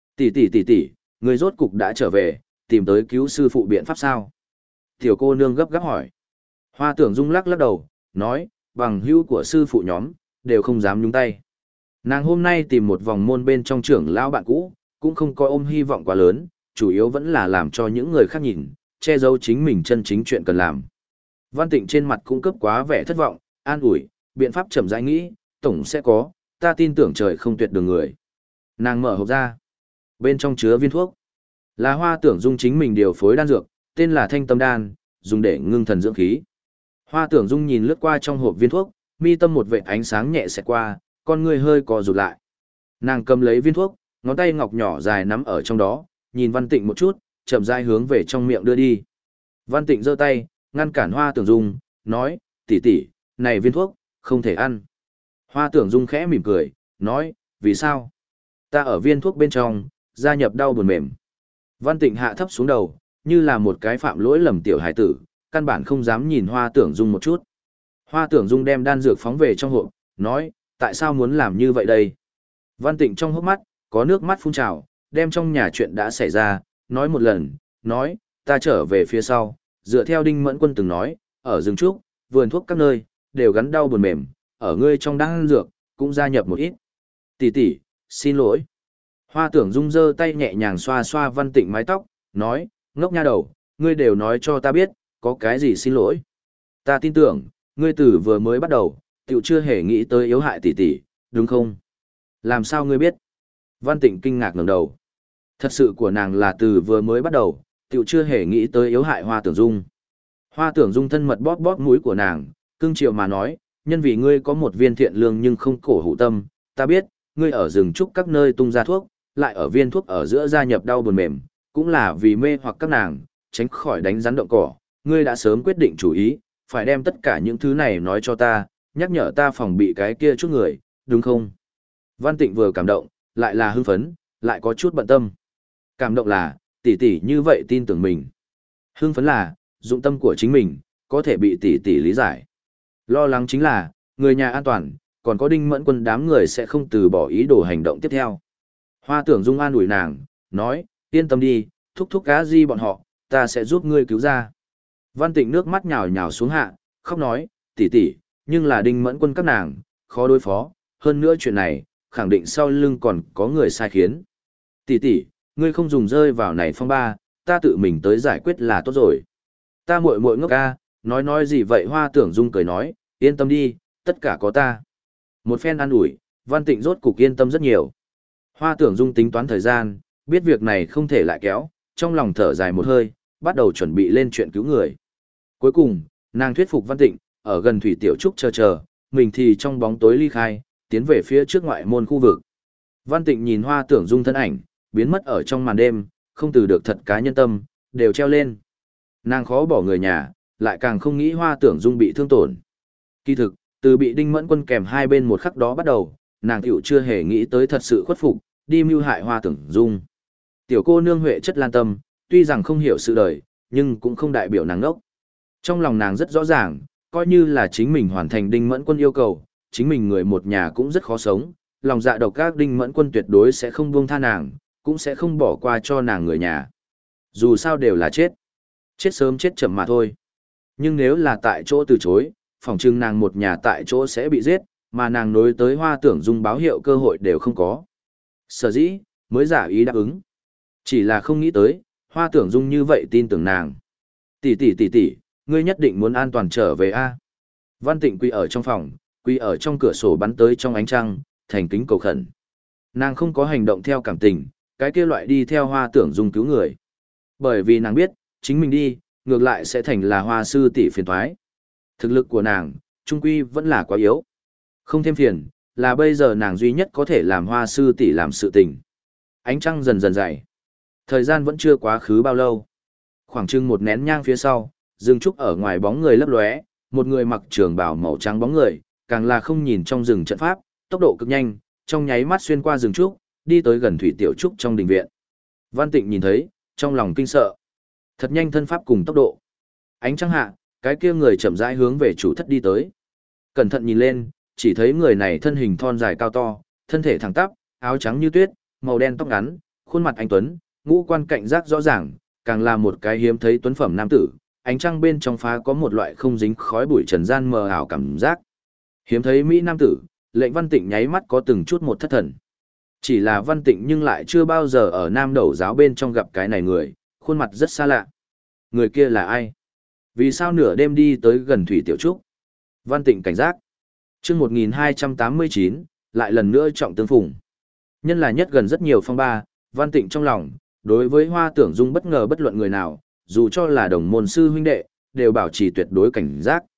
Tỷ, người rốt cục đã trở về, tìm tới cứu sư phụ biện pháp sao? Tiểu cô nương gấp gáp hỏi. Hoa Tưởng Dung lắc đầu, nói, bằng hữu của sư phụ nhóm, đều không dám nhúng tay. Nàng hôm nay tìm một vòng môn bên trong trưởng lão bạn cũ, cũng không có ôm hy vọng quá lớn, chủ yếu vẫn là làm cho những người khác nhìn, che giấu chính mình chân chính chuyện cần làm. Văn Tịnh trên mặt cũng cấp quá vẻ thất vọng, an ủi, biện pháp chậm rãi nghĩ, tổng sẽ có, ta tin tưởng trời không tuyệt đường người. Nàng mở hộp ra, bên trong chứa viên thuốc, là Hoa Tưởng Dung chính mình điều phối đan dược, tên là Thanh Tâm Đan, dùng để ngưng thần dưỡng khí. Hoa Tưởng Dung nhìn lướt qua trong hộp viên thuốc, mi tâm một vệt ánh sáng nhẹ xẹt qua, con ngươi hơi co rụt lại. Nàng cầm lấy viên thuốc, ngón tay ngọc nhỏ dài nắm ở trong đó, nhìn Văn Tịnh một chút, chậm rãi hướng về trong miệng đưa đi. Văn Tịnh giơ tay, ngăn cản Hoa Tưởng Dung, nói, tỷ tỷ, này viên thuốc, không thể ăn. Hoa Tưởng Dung khẽ mỉm cười, nói, vì sao? Ta ở viên thuốc bên trong, gia nhập đau buồn mềm. Văn Tịnh hạ thấp xuống đầu, như là một cái phạm lỗi lầm tiểu hải tử, căn bản không dám nhìn Hoa Tưởng Dung một chút. Hoa Tưởng Dung đem đan dược phóng về trong hộp, nói, tại sao muốn làm như vậy đây? Văn Tịnh trong hốc mắt, có nước mắt phun trào, đem trong nhà chuyện đã xảy ra, nói một lần, nói, ta trở về phía sau, dựa theo Đinh Mẫn Quân từng nói, ở rừng trúc, vườn thuốc các nơi, đều gắn đau buồn mềm, ở ngươi trong đan dược, cũng gia nhập một ít. Tỷ tỷ, xin lỗi. Hoa Tưởng Dung giơ tay nhẹ nhàng xoa xoa Văn Tịnh mái tóc, nói, ngốc nha đầu, ngươi đều nói cho ta biết, có cái gì xin lỗi. Ta tin tưởng, ngươi từ vừa mới bắt đầu, tiểu chưa hề nghĩ tới yếu hại tỷ tỷ, đúng không? Làm sao ngươi biết? Văn Tịnh kinh ngạc ngẩng đầu. Thật sự của nàng là từ vừa mới bắt đầu, tiểu chưa hề nghĩ tới yếu hại Hoa Tưởng Dung. Hoa Tưởng Dung thân mật bóp bóp mũi của nàng, cưng chiều mà nói, nhân vì ngươi có một viên thiện lương nhưng không cổ hủ tâm, ta biết, ngươi ở rừng trúc các nơi tung ra thuốc, lại ở viên thuốc ở giữa gia nhập đau buồn mềm, cũng là vì mê hoặc các nàng, tránh khỏi đánh rắn động cỏ, ngươi đã sớm quyết định chủ ý, phải đem tất cả những thứ này nói cho ta, nhắc nhở ta phòng bị cái kia chút người, đúng không? Văn Tịnh vừa cảm động, lại là hưng phấn, lại có chút bận tâm. Cảm động là, tỷ tỷ như vậy tin tưởng mình. Hưng phấn là, dụng tâm của chính mình, có thể bị tỷ tỷ lý giải. Lo lắng chính là, người nhà an toàn, còn có Đinh Mẫn Quân đám người sẽ không từ bỏ ý đồ hành động tiếp theo. Hoa Tưởng Dung an ủi nàng, nói, yên tâm đi, thúc thúc cá di bọn họ, ta sẽ giúp ngươi cứu ra. Văn Tịnh nước mắt nhào nhào xuống hạ, khóc nói, tỷ tỷ, nhưng là Đinh Mẫn Quân các nàng, khó đối phó, hơn nữa chuyện này, khẳng định sau lưng còn có người sai khiến. Tỷ tỷ, ngươi không dùng rơi vào này phong ba, ta tự mình tới giải quyết là tốt rồi. Ta muội muội ngốc ca, nói gì vậy? Hoa Tưởng Dung cười nói, yên tâm đi, tất cả có ta. Một phen an ủi, Văn Tịnh rốt cục yên tâm rất nhiều. Hoa Tưởng Dung tính toán thời gian, biết việc này không thể lại kéo, trong lòng thở dài một hơi, bắt đầu chuẩn bị lên chuyện cứu người. Cuối cùng, nàng thuyết phục Văn Tịnh, ở gần Thủy Tiểu Trúc chờ, mình thì trong bóng tối ly khai, tiến về phía trước ngoại môn khu vực. Văn Tịnh nhìn Hoa Tưởng Dung thân ảnh, biến mất ở trong màn đêm, không từ được thật cá nhân tâm, đều treo lên. Nàng khó bỏ người nhà, lại càng không nghĩ Hoa Tưởng Dung bị thương tổn. Kỳ thực, từ bị Đinh Mẫn Quân kèm hai bên một khắc đó bắt đầu, nàng tiểu chưa hề nghĩ tới thật sự khuất phục, đi mưu hại Hoa Tưởng Dung. Tiểu cô nương Huệ chất lan tâm, tuy rằng không hiểu sự đời, nhưng cũng không đại biểu nàng ngốc. Trong lòng nàng rất rõ ràng, coi như là chính mình hoàn thành Đinh Mẫn Quân yêu cầu, chính mình người một nhà cũng rất khó sống, lòng dạ độc ác Đinh Mẫn Quân tuyệt đối sẽ không buông tha nàng, cũng sẽ không bỏ qua cho nàng người nhà. Dù sao đều là chết. Chết sớm chết chậm mà thôi. Nhưng nếu là tại chỗ từ chối, phỏng chừng nàng một nhà tại chỗ sẽ bị giết, mà nàng nối tới Hoa Tưởng Dung báo hiệu cơ hội đều không có. Sở dĩ, mới giả ý đáp ứng. Chỉ là không nghĩ tới, Hoa Tưởng Dung như vậy tin tưởng nàng. Tỷ, ngươi nhất định muốn an toàn trở về a. Văn Tịnh quỳ ở trong phòng, quỳ ở trong cửa sổ bắn tới trong ánh trăng, thành kính cầu khẩn. Nàng không có hành động theo cảm tình, cái kia loại đi theo Hoa Tưởng Dung cứu người. Bởi vì nàng biết, chính mình đi, ngược lại sẽ thành là Hoa sư tỷ phiền toái. Thực lực của nàng, trung quy vẫn là quá yếu. Không thêm phiền, là bây giờ nàng duy nhất có thể làm Hoa sư tỷ làm sự tình. Ánh trăng dần dần dày. Thời gian vẫn chưa quá khứ bao lâu. Khoảng chừng một nén nhang phía sau, rừng trúc ở ngoài bóng người lấp lóe, một người mặc trường bào màu trắng bóng người, càng là không nhìn trong rừng trận pháp, tốc độ cực nhanh, trong nháy mắt xuyên qua rừng trúc, đi tới gần Thủy Tiểu Trúc trong đình viện. Văn Tịnh nhìn thấy, trong lòng kinh sợ. Thật nhanh thân pháp cùng tốc độ. Ánh trăng hạ, cái kia người chậm rãi hướng về chủ thất đi tới. Cẩn thận nhìn lên, chỉ thấy người này thân hình thon dài cao to, thân thể thẳng tắp, áo trắng như tuyết, màu đen tóc ngắn, khuôn mặt anh tuấn, ngũ quan cảnh giác rõ ràng, càng là một cái hiếm thấy tuấn phẩm nam tử. Ánh trăng bên trong phá có một loại không dính khói bụi trần gian mờ ảo cảm giác. Hiếm thấy mỹ nam tử, lệnh Văn Tịnh nháy mắt có từng chút một thất thần. Chỉ là Văn Tịnh nhưng lại chưa bao giờ ở Nam Đẩu giáo bên trong gặp cái này người, khuôn mặt rất xa lạ. Người kia là ai? Vì sao nửa đêm đi tới gần Thủy Tiểu Trúc? Văn Tịnh cảnh giác. Chương 1289, lại lần nữa trọng tương phùng. Nhân là nhất gần rất nhiều phong ba, Văn Tịnh trong lòng, đối với Hoa Tưởng Dung bất ngờ bất luận người nào, dù cho là đồng môn sư huynh đệ, đều bảo trì tuyệt đối cảnh giác.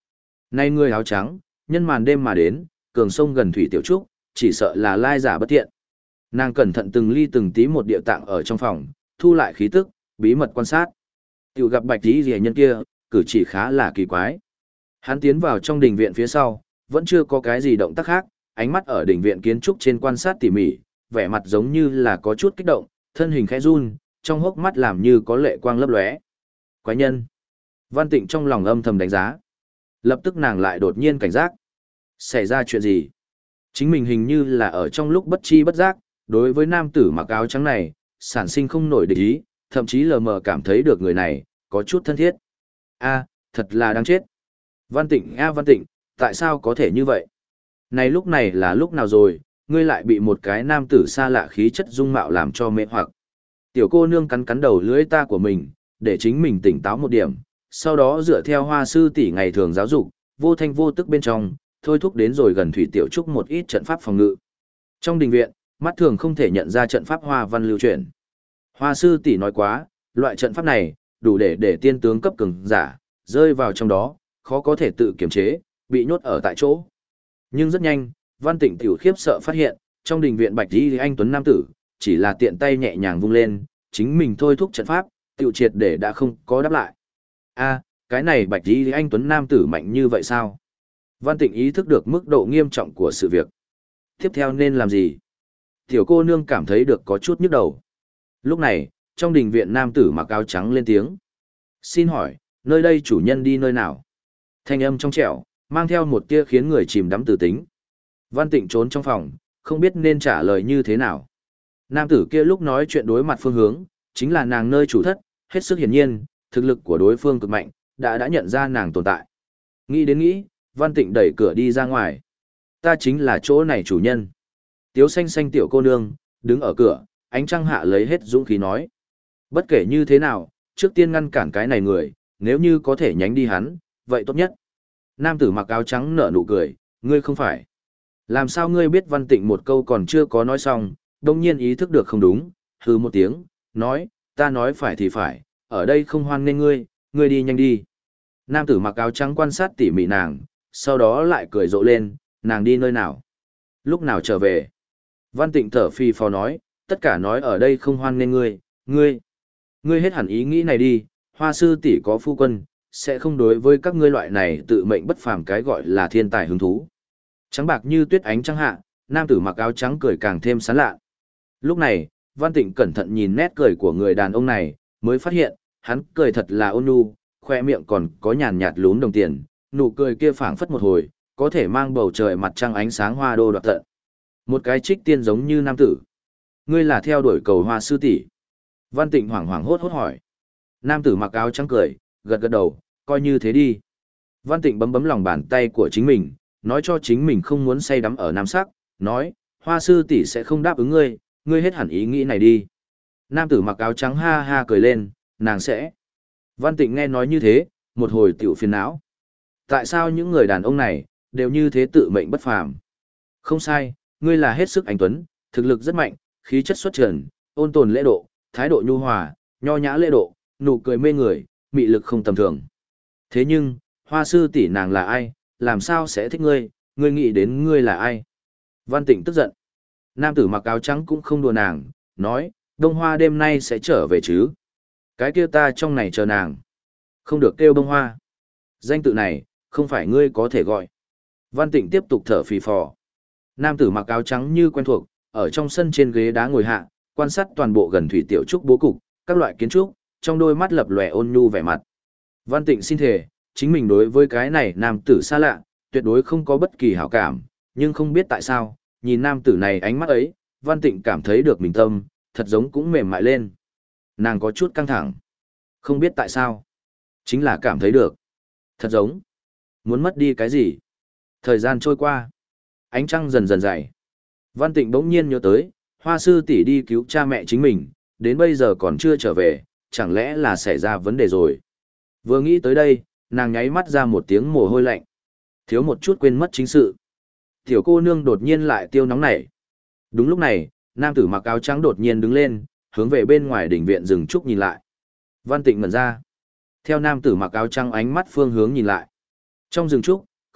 Nay người áo trắng, nhân màn đêm mà đến, cường sông gần thủy tiểu trúc, chỉ sợ là lai giả bất thiện. Nàng cẩn thận từng ly từng tí một địa tạng ở trong phòng, thu lại khí tức, bí mật quan sát. Tiểu gặp bạch tí rìa nhân kia, cử chỉ khá là kỳ quái. Hắn tiến vào trong đình viện phía sau, vẫn chưa có cái gì động tác khác, ánh mắt ở đình viện kiến trúc trên quan sát tỉ mỉ, vẻ mặt giống như là có chút kích động, thân hình khẽ run, trong hốc mắt làm như có lệ quang lấp lóe. Quái nhân. Văn Tịnh trong lòng âm thầm đánh giá. Lập tức nàng lại đột nhiên cảnh giác. Xảy ra chuyện gì? Chính mình hình như là ở trong lúc bất chi bất giác, đối với nam tử mặc áo trắng này, sản sinh không nổi địch ý, thậm chí lờ mờ cảm thấy được người này, có chút thân thiết. A, thật là đáng chết. Văn Tịnh Văn Tịnh, tại sao có thể như vậy? Này lúc này là lúc nào rồi, ngươi lại bị một cái nam tử xa lạ khí chất dung mạo làm cho mê hoặc. Tiểu cô nương cắn cắn đầu lưỡi ta của mình, để chính mình tỉnh táo một điểm, sau đó dựa theo Hoa sư tỷ ngày thường giáo dục, vô thanh vô tức bên trong, thôi thúc đến rồi gần thủy tiểu trúc một ít trận pháp phòng ngự. Trong đình viện, mắt thường không thể nhận ra trận pháp hoa văn lưu chuyển. Hoa sư tỷ nói quá, loại trận pháp này, đủ để tiên tướng cấp cường giả, rơi vào trong đó, khó có thể tự kiểm chế, bị nhốt ở tại chỗ. Nhưng rất nhanh, Văn Tịnh tiểu khiếp sợ phát hiện, trong đình viện bạch y anh tuấn nam tử, chỉ là tiện tay nhẹ nhàng vung lên, chính mình thôi thúc trận pháp, tiểu triệt để đã không có đáp lại. A, cái này bạch y anh tuấn nam tử mạnh như vậy sao? Văn Tịnh ý thức được mức độ nghiêm trọng của sự việc. Tiếp theo nên làm gì? Tiểu cô nương cảm thấy được có chút nhức đầu. Lúc này, trong đình viện nam tử mặc áo trắng lên tiếng. Xin hỏi, nơi đây chủ nhân đi nơi nào? Thanh âm trong trẻo, mang theo một tia khiến người chìm đắm tử tính. Văn Tịnh trốn trong phòng, không biết nên trả lời như thế nào. Nam tử kia lúc nói chuyện đối mặt phương hướng, chính là nàng nơi chủ thất, hết sức hiển nhiên, thực lực của đối phương cực mạnh, đã nhận ra nàng tồn tại. Nghĩ đến nghĩ, Văn Tịnh đẩy cửa đi ra ngoài. Ta chính là chỗ này chủ nhân. Tiếu xanh xanh tiểu cô nương, đứng ở cửa, ánh trăng hạ lấy hết dũng khí nói. Bất kể như thế nào, trước tiên ngăn cản cái này người, nếu như có thể nhánh đi hắn, vậy tốt nhất. Nam tử mặc áo trắng nở nụ cười, ngươi không phải. Làm sao ngươi biết Văn Tịnh một câu còn chưa có nói xong, đông nhiên ý thức được không đúng, hừ một tiếng, nói, ta nói phải thì phải, ở đây không hoan nên ngươi, ngươi đi nhanh đi. Nam tử mặc áo trắng quan sát tỉ mỉ nàng, sau đó lại cười rộ lên, nàng đi nơi nào? Lúc nào trở về? Văn Tịnh thở phì phò nói, tất cả nói ở đây không hoan nên ngươi hết hẳn ý nghĩ này đi, Hoa sư tỷ có phu quân, sẽ không đối với các ngươi loại này tự mệnh bất phàm cái gọi là thiên tài hứng thú. Trắng bạc như tuyết ánh trăng hạ, nam tử mặc áo trắng cười càng thêm sán lạ. Lúc này, Văn Tịnh cẩn thận nhìn nét cười của người đàn ông này, mới phát hiện, hắn cười thật là ôn nhu, khoe miệng còn có nhàn nhạt lún đồng tiền, nụ cười kia phảng phất một hồi, có thể mang bầu trời mặt trăng ánh sáng hoa đô đoạt tận. Một cái trích tiên giống như nam tử. Ngươi là theo đuổi cầu Hoa sư tỷ? Văn Tịnh hoảng hoảng hốt hốt hỏi. Nam tử mặc áo trắng cười, gật gật đầu, coi như thế đi. Văn Tịnh bấm bấm lòng bàn tay của chính mình, nói cho chính mình không muốn say đắm ở nam sắc, nói, Hoa sư tỷ sẽ không đáp ứng ngươi, ngươi hết hẳn ý nghĩ này đi. Nam tử mặc áo trắng ha ha cười lên, nàng sẽ. Văn Tịnh nghe nói như thế, một hồi tiểu phiền não. Tại sao những người đàn ông này, đều như thế tự mệnh bất phàm? Không sai, ngươi là hết sức anh tuấn, thực lực rất mạnh, khí chất xuất trần, ôn tồn lễ độ, thái độ nhu hòa, nho nhã lễ độ, nụ cười mê người, mị lực không tầm thường. Thế nhưng, Hoa sư tỷ nàng là ai, làm sao sẽ thích ngươi, ngươi nghĩ đến ngươi là ai? Văn Tịnh tức giận. Nam tử mặc áo trắng cũng không đùa nàng, nói, Đông Hoa đêm nay sẽ trở về chứ? Cái kia ta trong này chờ nàng. Không được kêu Đông Hoa. Danh tự này, không phải ngươi có thể gọi. Văn Tịnh tiếp tục thở phì phò. Nam tử mặc áo trắng như quen thuộc, ở trong sân trên ghế đá ngồi hạ, quan sát toàn bộ gần thủy tiểu trúc bố cục, các loại kiến trúc, trong đôi mắt lập lòe ôn nhu vẻ mặt. Văn Tịnh xin thề, chính mình đối với cái này nam tử xa lạ, tuyệt đối không có bất kỳ hảo cảm, nhưng không biết tại sao, nhìn nam tử này ánh mắt ấy, Văn Tịnh cảm thấy được mình tâm, thật giống cũng mềm mại lên. Nàng có chút căng thẳng. Không biết tại sao. Chính là cảm thấy được. Thật giống. Muốn mất đi cái gì. Thời gian trôi qua. Ánh trăng dần dần dày. Văn Tịnh bỗng nhiên nhớ tới, Hoa sư tỷ đi cứu cha mẹ chính mình, đến bây giờ còn chưa trở về, chẳng lẽ là xảy ra vấn đề rồi. Vừa nghĩ tới đây, nàng nháy mắt ra một tiếng mồ hôi lạnh. Thiếu một chút quên mất chính sự. Tiểu cô nương đột nhiên lại tiêu nóng nảy. Đúng lúc này, nam tử mặc áo trắng đột nhiên đứng lên, hướng về bên ngoài đỉnh viện rừng trúc nhìn lại. Văn Tịnh ngẩn ra. Theo nam tử mặc áo trắng ánh mắt phương hướng nhìn lại. Trong rừng trúc,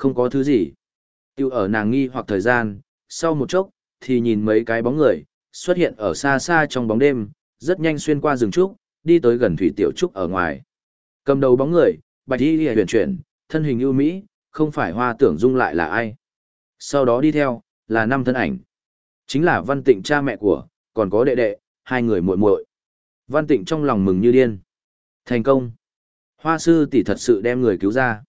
Không có thứ gì. Tiêu ở nàng nghi hoặc thời gian, sau một chốc, thì nhìn mấy cái bóng người, xuất hiện ở xa xa trong bóng đêm, rất nhanh xuyên qua rừng trúc, đi tới gần thủy tiểu trúc ở ngoài. Cầm đầu bóng người, bạch y huyền chuyển, thân hình ưu mỹ, không phải Hoa Tưởng Dung lại là ai. Sau đó đi theo, là 5 thân ảnh. Chính là Văn Tịnh cha mẹ của, còn có đệ đệ, 2 người muội muội. Văn Tịnh trong lòng mừng như điên. Thành công. Hoa sư tỷ thật sự đem người cứu ra.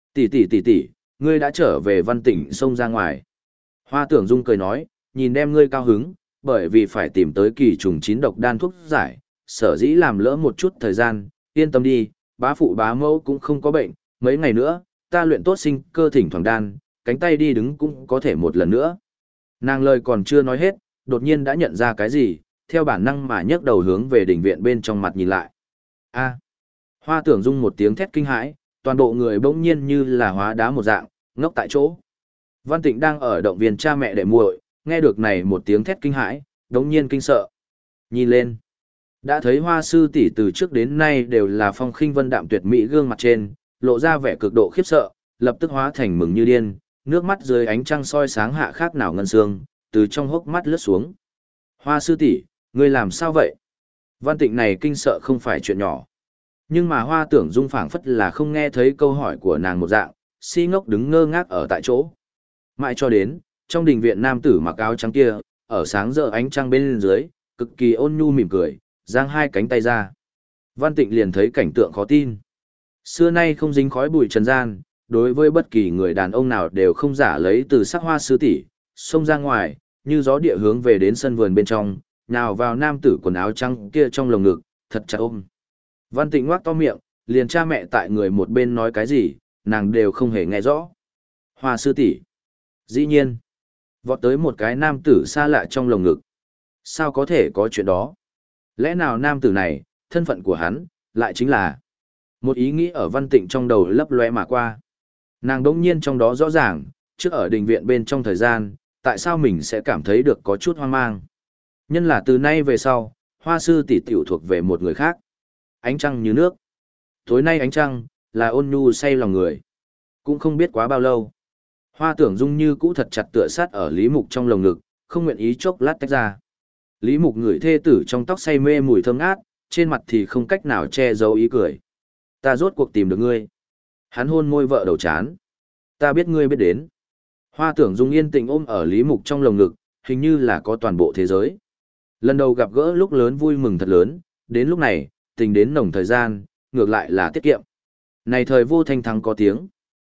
Tỷ, ngươi đã trở về. Văn Tịnh xông ra ngoài. Hoa Tưởng Dung cười nói, nhìn đem ngươi cao hứng, bởi vì phải tìm tới kỳ trùng 9 độc đan thuốc giải, sở dĩ làm lỡ một chút thời gian, yên tâm đi, bá phụ bá mẫu cũng không có bệnh, mấy ngày nữa, ta luyện tốt sinh cơ thỉnh thoảng đan, cánh tay đi đứng cũng có thể một lần nữa. Nàng lời còn chưa nói hết, đột nhiên đã nhận ra cái gì, theo bản năng mà nhấc đầu hướng về đỉnh viện bên trong mặt nhìn lại. A. Hoa Tưởng Dung một tiếng thét kinh hãi, toàn bộ người bỗng nhiên như là hóa đá một dạng, ngốc tại chỗ. Văn Tịnh đang ở động viên cha mẹ đệ muội, nghe được này một tiếng thét kinh hãi, đống nhiên kinh sợ. Nhìn lên, đã thấy Hoa sư tỷ từ trước đến nay đều là phong khinh vân đạm tuyệt mỹ gương mặt trên, lộ ra vẻ cực độ khiếp sợ, lập tức hóa thành mừng như điên, nước mắt dưới ánh trăng soi sáng hạ khác nào ngân sương, từ trong hốc mắt lướt xuống. Hoa sư tỷ, ngươi làm sao vậy? Văn Tịnh này kinh sợ không phải chuyện nhỏ. Nhưng mà Hoa Tưởng Dung phảng phất là không nghe thấy câu hỏi của nàng một dạng, si ngốc đứng ngơ ngác ở tại chỗ. Mãi cho đến, trong đình viện nam tử mặc áo trắng kia, ở sáng rỡ ánh trăng bên dưới, cực kỳ ôn nhu mỉm cười, giang 2 cánh tay ra. Văn Tịnh liền thấy cảnh tượng khó tin. Xưa nay không dính khói bụi trần gian, đối với bất kỳ người đàn ông nào đều không giả lấy từ sắc Hoa sư tỷ, xông ra ngoài, như gió địa hướng về đến sân vườn bên trong, nào vào nam tử quần áo trắng kia trong lồng ngực, thật chặt ôm. Văn Tịnh ngoác to miệng, liền cha mẹ tại người một bên nói cái gì, nàng đều không hề nghe rõ. Hoa sư tỷ, dĩ nhiên, vọt tới một cái nam tử xa lạ trong lồng ngực. Sao có thể có chuyện đó? Lẽ nào nam tử này, thân phận của hắn, lại chính là... Một ý nghĩ ở Văn Tịnh trong đầu lấp lóe mà qua. Nàng đỗng nhiên trong đó rõ ràng, trước ở đình viện bên trong thời gian, tại sao mình sẽ cảm thấy được có chút hoang mang. Nhân là từ nay về sau, Hoa sư tỷ tiểu thuộc về một người khác. Ánh trăng như nước. Tối nay ánh trăng, là ôn nhu say lòng người. Cũng không biết quá bao lâu. Hoa Tưởng Dung như cũ thật chặt tựa sát ở Lý Mục trong lồng ngực, không nguyện ý chốc lát tách ra. Lý Mục ngửi thê tử trong tóc say mê mùi thơm ngát, trên mặt thì không cách nào che giấu ý cười. Ta rốt cuộc tìm được ngươi. Hắn hôn môi vợ đầu chán. Ta biết ngươi biết đến. Hoa Tưởng Dung yên tĩnh ôm ở Lý Mục trong lồng ngực, hình như là có toàn bộ thế giới. Lần đầu gặp gỡ lúc lớn vui mừng thật lớn, đến lúc này, tình đến nồng thời gian, ngược lại là tiết kiệm. Này thời vô thanh thắng có tiếng.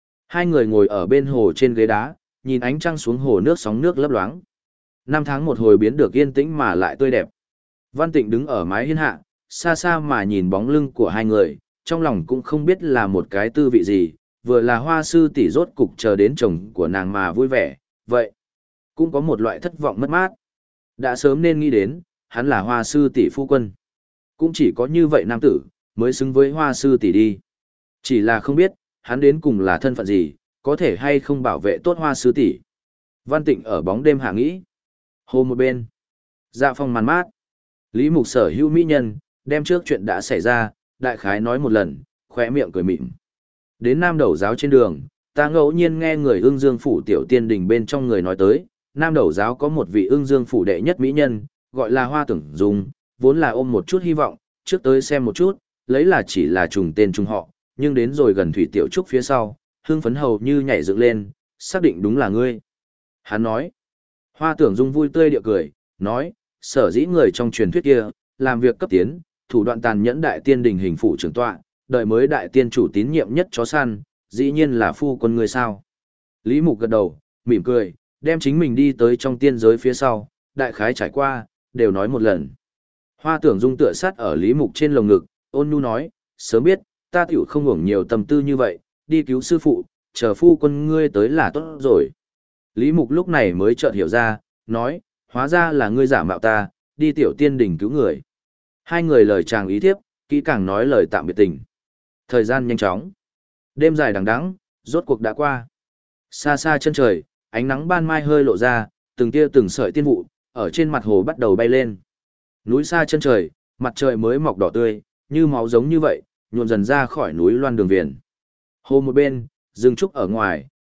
2 người ngồi ở bên hồ trên ghế đá, nhìn ánh trăng xuống hồ nước sóng nước lấp loáng. 5 tháng một hồi biến được yên tĩnh mà lại tươi đẹp. Văn Tịnh đứng ở mái hiên hạ, xa xa mà nhìn bóng lưng của 2 người, trong lòng cũng không biết là một cái tư vị gì, vừa là Hoa sư tỷ rốt cục chờ đến chồng của nàng mà vui vẻ, vậy cũng có một loại thất vọng mất mát. Đã sớm nên nghĩ đến, hắn là Hoa sư tỷ phu quân. Cũng chỉ có như vậy nam tử, mới xứng với Hoa sư tỷ đi. Chỉ là không biết, hắn đến cùng là thân phận gì, có thể hay không bảo vệ tốt Hoa sư tỷ. Văn Tịnh ở bóng đêm hạ nghĩ. Hồ một bên. Dạ phong màn mát. Lý Mục sở hữu mỹ nhân, đem trước chuyện đã xảy ra, đại khái nói một lần, khỏe miệng cười mỉm. Đến Nam Đầu Giáo trên đường, ta ngẫu nhiên nghe người Ưng Dương phủ tiểu tiên đình bên trong người nói tới, Nam Đầu Giáo có một vị Ưng Dương phủ đệ nhất mỹ nhân, gọi là Hoa Tưởng Dung, vốn là ôm một chút hy vọng, trước tới xem một chút, lấy là chỉ là trùng tên trùng họ, nhưng đến rồi gần Thủy Tiểu Trúc phía sau, hương phấn hầu như nhảy dựng lên, xác định đúng là ngươi. Hắn nói, Hoa Tưởng Dung vui tươi địa cười, nói, sở dĩ người trong truyền thuyết kia, làm việc cấp tiến, thủ đoạn tàn nhẫn đại tiên đình hình phụ trưởng tọa, đợi mới đại tiên chủ tín nhiệm nhất chó săn, dĩ nhiên là phu quân người sao. Lý Mục gật đầu, mỉm cười, đem chính mình đi tới trong tiên giới phía sau, đại khái trải qua, đều nói một lần. Hoa Tưởng Dung tựa sát ở Lý Mục trên lồng ngực, ôn nhu nói, sớm biết, ta tiểu không uổng nhiều tâm tư như vậy, đi cứu sư phụ, chờ phu quân ngươi tới là tốt rồi. Lý Mục lúc này mới chợt hiểu ra, nói, hóa ra là ngươi giả mạo ta, đi tiểu tiên đỉnh cứu người. 2 người lời chàng ý thiếp, kỹ càng nói lời tạm biệt tình. Thời gian nhanh chóng. Đêm dài đằng đẵng, rốt cuộc đã qua. Xa xa chân trời, ánh nắng ban mai hơi lộ ra, từng tia từng sợi tiên vụ, ở trên mặt hồ bắt đầu bay lên. Núi xa chân trời, mặt trời mới mọc đỏ tươi, như máu giống như vậy, nhuộm dần ra khỏi núi loan đường viền. Hồ một bên, rừng trúc ở ngoài,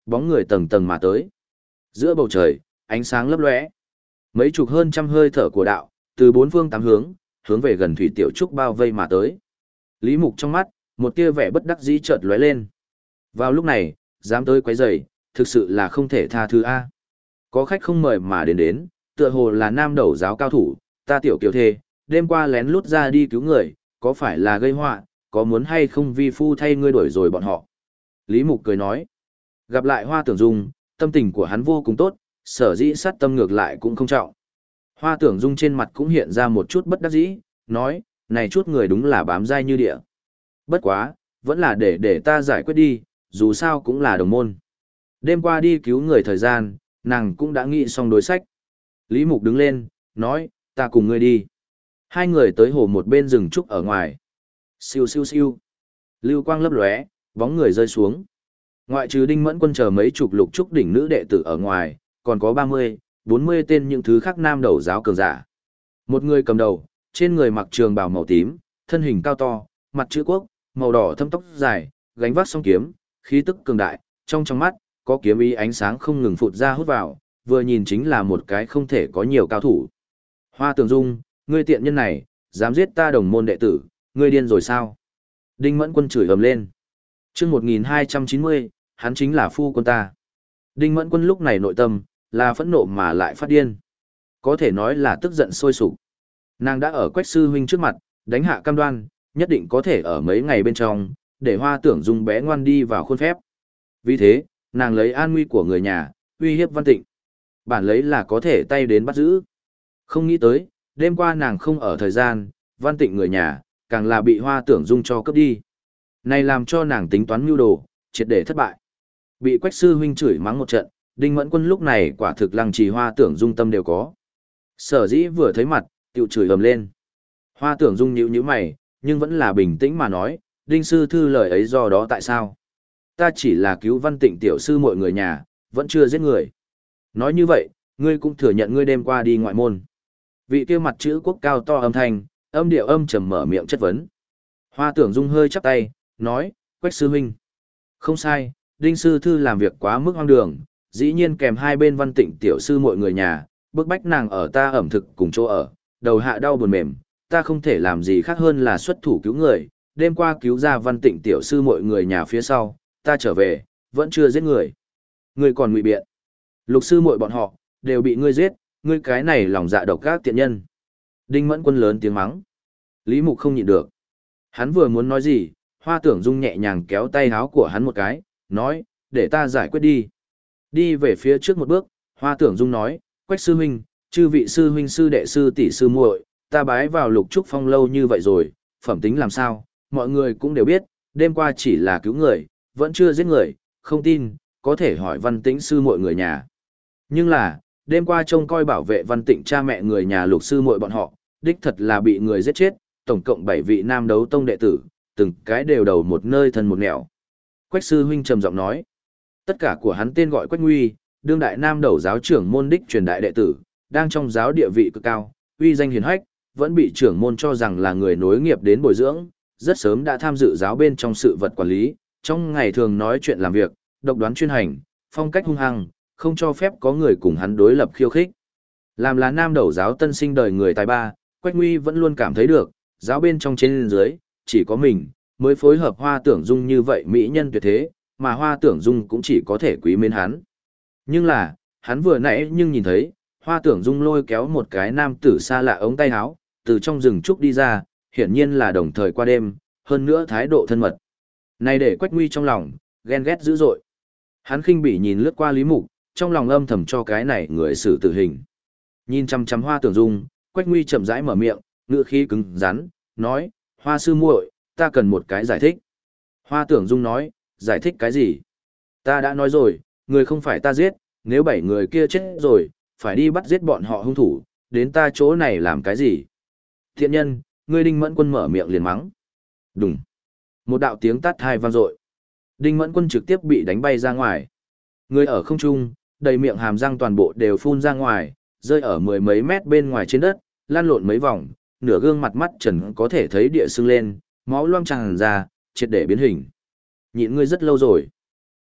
bóng người tầng tầng mà tới. Giữa bầu trời, ánh sáng lấp lóe. Mấy chục hơn trăm hơi thở của đạo, từ bốn phương tám hướng, hướng về gần Thủy Tiểu Trúc bao vây mà tới. Lý Mục trong mắt, một tia vẻ bất đắc dĩ chợt lóe lên. Vào lúc này, dám tới quấy rầy, thực sự là không thể tha thứ a. Có khách không mời mà đến, tựa hồ là nam đầu giáo cao thủ, ta tiểu kiều thê, đêm qua lén lút ra đi cứu người, có phải là gây họa, có muốn hay không vi phu thay ngươi đuổi rồi bọn họ. Lý Mục cười nói, gặp lại Hoa Tưởng Dung, tâm tình của hắn vô cùng tốt, sở dĩ sát tâm ngược lại cũng không trọng. Hoa Tưởng Dung trên mặt cũng hiện ra một chút bất đắc dĩ, nói, này chút người đúng là bám dai như địa. Bất quá, vẫn là để ta giải quyết đi, dù sao cũng là đồng môn. Đêm qua đi cứu người thời gian, nàng cũng đã nghĩ xong đối sách. Lý Mục đứng lên, nói, ta cùng ngươi đi. Hai người tới hồ một bên rừng trúc ở ngoài. Siêu siêu siêu. Lưu quang lấp lóe, bóng người rơi xuống. Ngoại trừ Đinh Mẫn Quân chờ mấy chục lục trúc đỉnh nữ đệ tử ở ngoài, còn có 30, 40 tên những thứ khác nam đầu giáo cường giả. Một người cầm đầu, trên người mặc trường bào màu tím, thân hình cao to, mặt chữ quốc, màu đỏ thâm tóc dài, gánh vác song kiếm, khí tức cường đại, trong mắt có kiếm ý ánh sáng không ngừng phụt ra hút vào, vừa nhìn chính là một cái không thể có nhiều cao thủ. Hoa Tường Dung, ngươi tiện nhân này, dám giết ta đồng môn đệ tử, ngươi điên rồi sao? Đinh Mẫn Quân chửi ầm lên. Chương 1290, hắn chính là phu quân ta. Đinh Mẫn Quân lúc này nội tâm là phẫn nộ mà lại phát điên. Có thể nói là tức giận sôi sục. Nàng đã ở Quách sư huynh trước mặt, đánh hạ cam đoan, nhất định có thể ở mấy ngày bên trong, để Hoa Tưởng Dung bé ngoan đi vào khuôn phép. Vì thế, nàng lấy an nguy của người nhà, uy hiếp Văn Tịnh. Bản lấy là có thể tay đến bắt giữ. Không nghĩ tới, đêm qua nàng không ở thời gian, Văn Tịnh người nhà, càng là bị Hoa Tưởng Dung cho cướp đi. Này làm cho nàng tính toán mưu đồ, triệt để thất bại. Bị Quách sư huynh chửi mắng một trận, Đinh Mẫn Quân lúc này quả thực lăng trì Hoa Tưởng Dung tâm đều có. Sở dĩ vừa thấy mặt, tiểu chửi ầm lên. Hoa Tưởng Dung nhíu mày, nhưng vẫn là bình tĩnh mà nói, Đinh sư thư lời ấy do đó tại sao? Ta chỉ là cứu Văn Tịnh tiểu sư mọi người nhà, vẫn chưa giết người. Nói như vậy, ngươi cũng thừa nhận ngươi đêm qua đi ngoại môn. Vị kia mặt chữ quốc cao to âm thanh, âm điệu âm trầm mở miệng chất vấn. Hoa Tưởng Dung hơi chắp tay, nói, Quách sư huynh. Không sai, Đinh sư thư làm việc quá mức hoang đường, dĩ nhiên kèm hai bên Văn Tịnh tiểu sư mọi người nhà, bức bách nàng ở ta ẩm thực cùng chỗ ở, đầu hạ đau buồn mềm, ta không thể làm gì khác hơn là xuất thủ cứu người, đêm qua cứu ra Văn Tịnh tiểu sư mọi người nhà phía sau, ta trở về, vẫn chưa giết người. Ngươi còn ngụy biện. Lục sư muội bọn họ, đều bị ngươi giết, ngươi cái này lòng dạ độc ác tiện nhân. Đinh Mẫn Quân lớn tiếng mắng. Lý Mục không nhịn được. Hắn vừa muốn nói gì, Hoa Tưởng Dung nhẹ nhàng kéo tay áo của hắn một cái, nói, để ta giải quyết đi. Đi về phía trước một bước, Hoa Tưởng Dung nói, Quách sư huynh, chư vị sư huynh sư đệ sư tỷ sư muội, ta bái vào Lục Trúc Phong lâu như vậy rồi, phẩm tính làm sao, mọi người cũng đều biết, đêm qua chỉ là cứu người, vẫn chưa giết người, không tin, có thể hỏi Văn Tĩnh sư muội người nhà. Nhưng là, đêm qua trông coi bảo vệ Văn Tịnh cha mẹ người nhà Lục sư muội bọn họ, đích thật là bị người giết chết, tổng cộng 7 vị nam đấu tông đệ tử, từng cái đều đầu một nơi thân một nẻo. Quách sư huynh trầm giọng nói, tất cả của hắn tên gọi Quách Nguy, đương đại nam đầu giáo trưởng môn đích truyền đại đệ tử, đang trong giáo địa vị cực cao, uy danh hiển hách, vẫn bị trưởng môn cho rằng là người nối nghiệp đến bồi dưỡng, rất sớm đã tham dự giáo bên trong sự vật quản lý, trong ngày thường nói chuyện làm việc, độc đoán chuyên hành, phong cách hung hăng, không cho phép có người cùng hắn đối lập khiêu khích. Làm là nam đầu giáo tân sinh đời người tài ba, Quách Nguy vẫn luôn cảm thấy được, giáo bên trong trên dưới, chỉ có mình, mới phối hợp Hoa Tưởng Dung như vậy mỹ nhân tuyệt thế, mà Hoa Tưởng Dung cũng chỉ có thể quý mến hắn. Nhưng là, hắn vừa nãy nhưng nhìn thấy, Hoa Tưởng Dung lôi kéo một cái nam tử xa lạ ống tay áo, từ trong rừng trúc đi ra, hiển nhiên là đồng thời qua đêm, hơn nữa thái độ thân mật. Này để Quách Nguy trong lòng, ghen ghét dữ dội. Hắn khinh bỉ nhìn lướt qua Lý Mục, trong lòng âm thầm cho cái này người xử tử hình. Nhìn chăm chăm Hoa Tưởng Dung, Quách Nguy chậm rãi mở miệng, ngữ khí cứng rắn, nói, Hoa sư muội, ta cần một cái giải thích. Hoa Tưởng Dung nói, giải thích cái gì? Ta đã nói rồi, người không phải ta giết, nếu 7 người kia chết rồi, phải đi bắt giết bọn họ hung thủ, đến ta chỗ này làm cái gì? Thiện nhân, ngươi Đinh Mẫn Quân mở miệng liền mắng. Đùng. Một đạo tiếng tát hai vang dội. Đinh Mẫn Quân trực tiếp bị đánh bay ra ngoài. Người ở không trung, đầy miệng hàm răng toàn bộ đều phun ra ngoài, rơi ở 10 mấy mét bên ngoài trên đất, lăn lộn mấy vòng, nửa gương mặt mắt trần có thể thấy địa sưng lên, máu loang tràn ra, triệt để biến hình. Nhịn ngươi rất lâu rồi.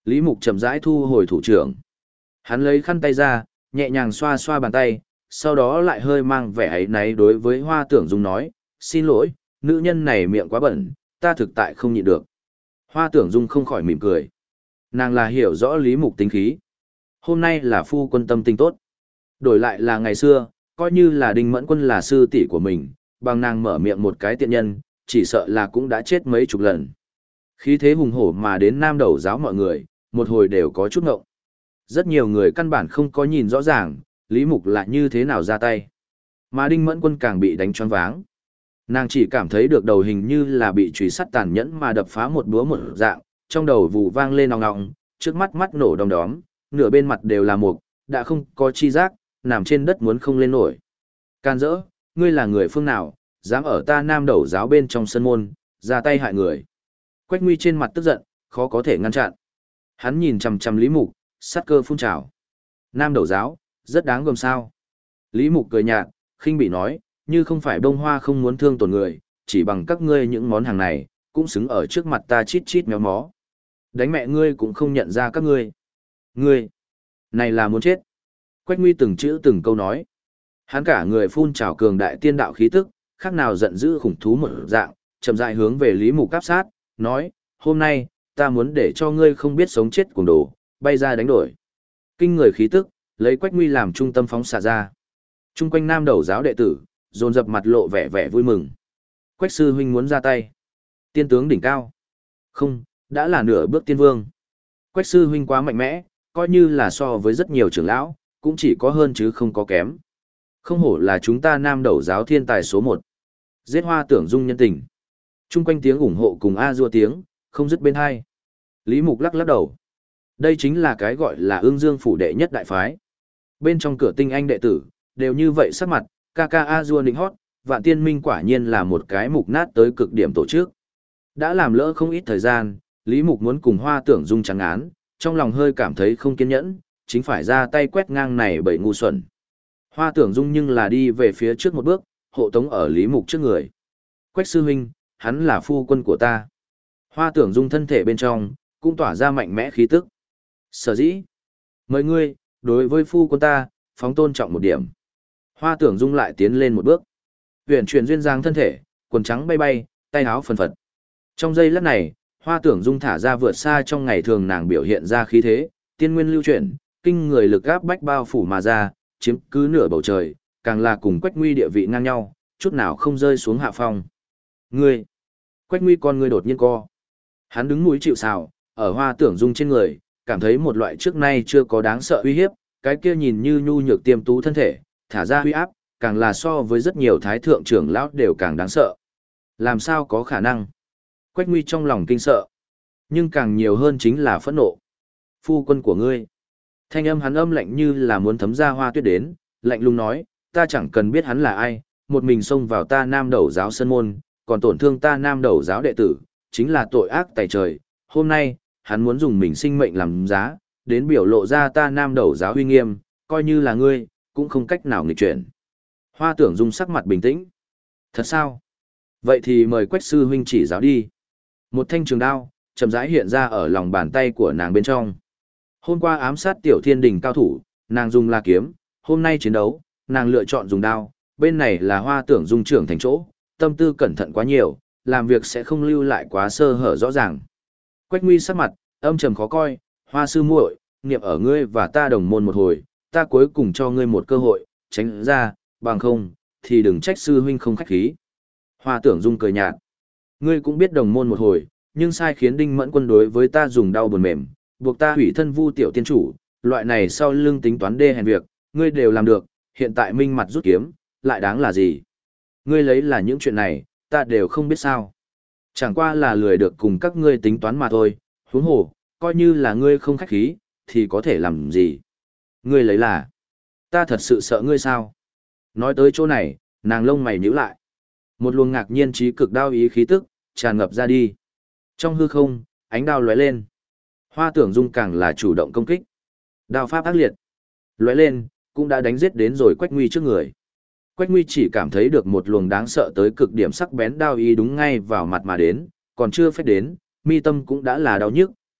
Lý Mục chậm rãi thu hồi thủ trưởng. Hắn lấy khăn tay ra, nhẹ nhàng xoa xoa bàn tay, sau đó lại hơi mang vẻ áy náy đối với Hoa Tưởng Dung nói, xin lỗi, nữ nhân này miệng quá bẩn, ta thực tại không nhịn được. Hoa Tưởng Dung không khỏi mỉm cười. Nàng là hiểu rõ Lý Mục tính khí. Hôm nay là phu quân tâm tình tốt. Đổi lại là ngày xưa, coi như là Đinh Mẫn Quân là sư tỷ của mình, bằng nàng mở miệng một cái tiện nhân, chỉ sợ là cũng đã chết mấy chục lần. Khí thế hùng hổ mà đến Nam Đầu giáo mọi người, một hồi đều có chút ngộng. Rất nhiều người căn bản không có nhìn rõ ràng, Lý Mục là như thế nào ra tay. Mà Đinh Mẫn Quân càng bị đánh choáng váng. Nàng chỉ cảm thấy được đầu hình như là bị chùy sắt tàn nhẫn mà đập phá một búa một dạng, trong đầu vù vang lên ong ong, trước mắt mắt nổ đom đóm, nửa bên mặt đều là mục, đã không có chi giác, nằm trên đất muốn không lên nổi. Can dỡ, ngươi là người phương nào, dám ở ta Nam Đầu giáo bên trong sân môn, ra tay hại người. Quách Nguy trên mặt tức giận, khó có thể ngăn chặn. Hắn nhìn chằm chằm Lý Mục, sát cơ phun trào. Nam Đầu giáo, rất đáng gờm sao. Lý Mục cười nhạt, khinh bị nói, như không phải bông hoa không muốn thương tổn người, chỉ bằng các ngươi những món hàng này, cũng xứng ở trước mặt ta chít chít méo mó. Đánh mẹ ngươi cũng không nhận ra các ngươi. Ngươi, này là muốn chết. Quách Nguy từng chữ từng câu nói. Hắn cả người phun trào cường đại tiên đạo khí tức, khác nào giận dữ khủng thú một dạng, chậm rãi hướng về Lý Mục áp sát, nói, hôm nay, ta muốn để cho ngươi không biết sống chết cuồng đồ, bay ra đánh đổi. Kinh người khí tức, lấy Quách Nguy làm trung tâm phóng xạ ra. Trung quanh Nam Đầu giáo đệ tử, dồn dập mặt lộ vẻ vẻ vui mừng. Quách sư huynh muốn ra tay. Tiên tướng đỉnh cao. Không, đã là nửa bước tiên vương. Quách sư huynh quá mạnh mẽ, coi như là so với rất nhiều trưởng lão, cũng chỉ có hơn chứ không có kém. Không hổ là chúng ta Nam Đầu giáo thiên tài số 1. Giết Hoa Tưởng Dung nhân tình. Trung quanh tiếng ủng hộ cùng a dua tiếng, không dứt bên hai. Lý Mục lắc lắc đầu. Đây chính là cái gọi là Ương Dương phủ đệ nhất đại phái. Bên trong cửa tinh anh đệ tử, đều như vậy sắc mặt, ca ca a dua nịnh hót, Vạn Tiên Minh quả nhiên là một cái mục nát tới cực điểm tổ chức. Đã làm lỡ không ít thời gian, Lý Mục muốn cùng Hoa Tưởng Dung trắng án, trong lòng hơi cảm thấy không kiên nhẫn, chính phải ra tay quét ngang này bởi ngu xuẩn. Hoa Tưởng Dung nhưng là đi về phía trước một bước, hộ tống ở Lý Mục trước người. Quách sư huynh, hắn là phu quân của ta. Hoa Tưởng Dung thân thể bên trong, cũng tỏa ra mạnh mẽ khí tức. Sở dĩ, mời ngươi, đối với phu quân ta, phóng tôn trọng một điểm. Hoa Tưởng Dung lại tiến lên một bước. Huyền chuyển duyên dáng thân thể, quần trắng bay bay, tay áo phần phật. Trong giây lát này, Hoa Tưởng Dung thả ra vượt xa trong ngày thường nàng biểu hiện ra khí thế, tiên nguyên lưu chuyển, kinh người lực áp bách bao phủ mà ra, chiếm cứ nửa bầu trời, càng là cùng Quách Nguy địa vị ngang nhau, chút nào không rơi xuống hạ phong. Ngươi! Quách Nguy con ngươi đột nhiên co. Hắn đứng mũi chịu sào, ở Hoa Tưởng Dung trên người, cảm thấy một loại trước nay chưa có đáng sợ uy hiếp, cái kia nhìn như nhu nhược tiêm tú thân thể, thả ra uy áp, càng là so với rất nhiều thái thượng trưởng lão đều càng đáng sợ. Làm sao có khả năng? Quách Nguy trong lòng kinh sợ, nhưng càng nhiều hơn chính là phẫn nộ. Phu quân của ngươi. Thanh âm hắn âm lạnh như là muốn thấm ra hoa tuyết đến, lạnh lùng nói, ta chẳng cần biết hắn là ai, một mình xông vào ta Nam Đầu giáo sân môn, còn tổn thương ta Nam Đầu giáo đệ tử, chính là tội ác tày trời. Hôm nay, hắn muốn dùng mình sinh mệnh làm giá, đến biểu lộ ra ta Nam Đầu giáo uy nghiêm, coi như là ngươi, cũng không cách nào nghịch chuyển. Hoa Tưởng Dung sắc mặt bình tĩnh. Thật sao? Vậy thì mời Quách sư huynh chỉ giáo đi. Một thanh trường đao, chậm rãi hiện ra ở lòng bàn tay của nàng bên trong. Hôm qua ám sát tiểu thiên đình cao thủ, nàng dùng là kiếm, hôm nay chiến đấu, nàng lựa chọn dùng đao, bên này là Hoa Tưởng Dung trưởng thành chỗ, tâm tư cẩn thận quá nhiều, làm việc sẽ không lưu lại quá sơ hở rõ ràng. Quách Nguy sắc mặt, âm trầm khó coi, Hoa sư muội, niệm ở ngươi và ta đồng môn một hồi, ta cuối cùng cho ngươi một cơ hội, tránh ra, bằng không, thì đừng trách sư huynh không khách khí. Hoa Tưởng Dung cười nhạt. Ngươi cũng biết đồng môn một hồi, nhưng sai khiến Đinh Mẫn Quân đối với ta dùng đau buồn mềm, buộc ta hủy thân Vu tiểu tiên chủ, loại này sau lưng tính toán đê hèn việc, ngươi đều làm được, hiện tại minh mặt rút kiếm, lại đáng là gì? Ngươi lấy là những chuyện này, ta đều không biết sao. Chẳng qua là lười được cùng các ngươi tính toán mà thôi, huống hồ, coi như là ngươi không khách khí, thì có thể làm gì? Ngươi lấy là, ta thật sự sợ ngươi sao? Nói tới chỗ này, nàng lông mày nhíu lại. Một luồng ngạc nhiên trí cực đao ý khí tức, tràn ngập ra đi. Trong hư không, ánh đao lóe lên. Hoa Tưởng Dung càng là chủ động công kích. Đao pháp ác liệt. Lóe lên, cũng đã đánh giết đến rồi Quách Nguy trước người. Quách Nguy chỉ cảm thấy được một luồng đáng sợ tới cực điểm sắc bén đao ý đúng ngay vào mặt mà đến, còn chưa phép đến, mi tâm cũng đã là đau nhức,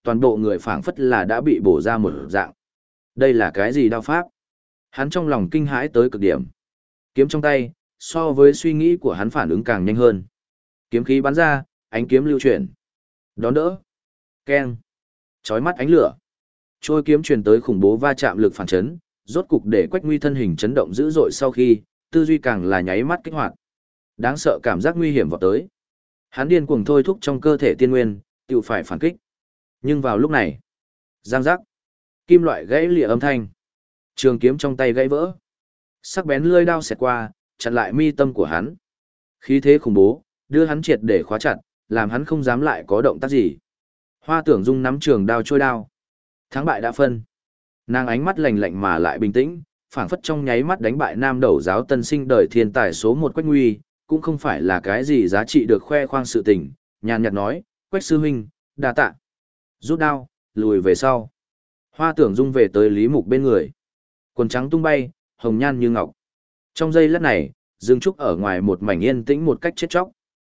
toàn bộ người phảng phất là đã bị bổ ra một dạng. Đây là cái gì đao pháp? Hắn trong lòng kinh hãi tới cực điểm. Kiếm trong tay, so với suy nghĩ của hắn phản ứng càng nhanh hơn. Kiếm khí bắn ra, ánh kiếm lưu chuyển. Đón đỡ. Keng. Chói mắt ánh lửa. Trôi kiếm truyền tới khủng bố va chạm lực phản chấn, rốt cục để Quách Nguy thân hình chấn động dữ dội sau khi, tư duy càng là nháy mắt kích hoạt. Đáng sợ cảm giác nguy hiểm vọt tới. Hắn điên cuồng thôi thúc trong cơ thể tiên nguyên, tự phải phản kích. Nhưng vào lúc này, giang giác, kim loại gãy lìa âm thanh. Trường kiếm trong tay gãy vỡ. Sắc bén lưỡi đao xẹt qua, chặn lại mi tâm của hắn. Khí thế khủng bố, đưa hắn triệt để khóa chặt, làm hắn không dám lại có động tác gì. Hoa Tưởng Dung nắm trường đao trôi đao. Thắng bại đã phân. Nàng ánh mắt lạnh lạnh mà lại bình tĩnh, phảng phất trong nháy mắt đánh bại nam đầu giáo tân sinh đời thiên tài số 1 Quách Nguy, cũng không phải là cái gì giá trị được khoe khoang sự tình, nhàn nhạt nói, Quách sư huynh, đa tạ. Rút đao, lùi về sau. Hoa Tưởng Dung về tới Lý Mục bên người. Quần trắng tung bay, hồng nhan như ngọc. Trong giây lát này, Dương Trúc ở ngoài một mảnh yên tĩnh một cách chết chóc.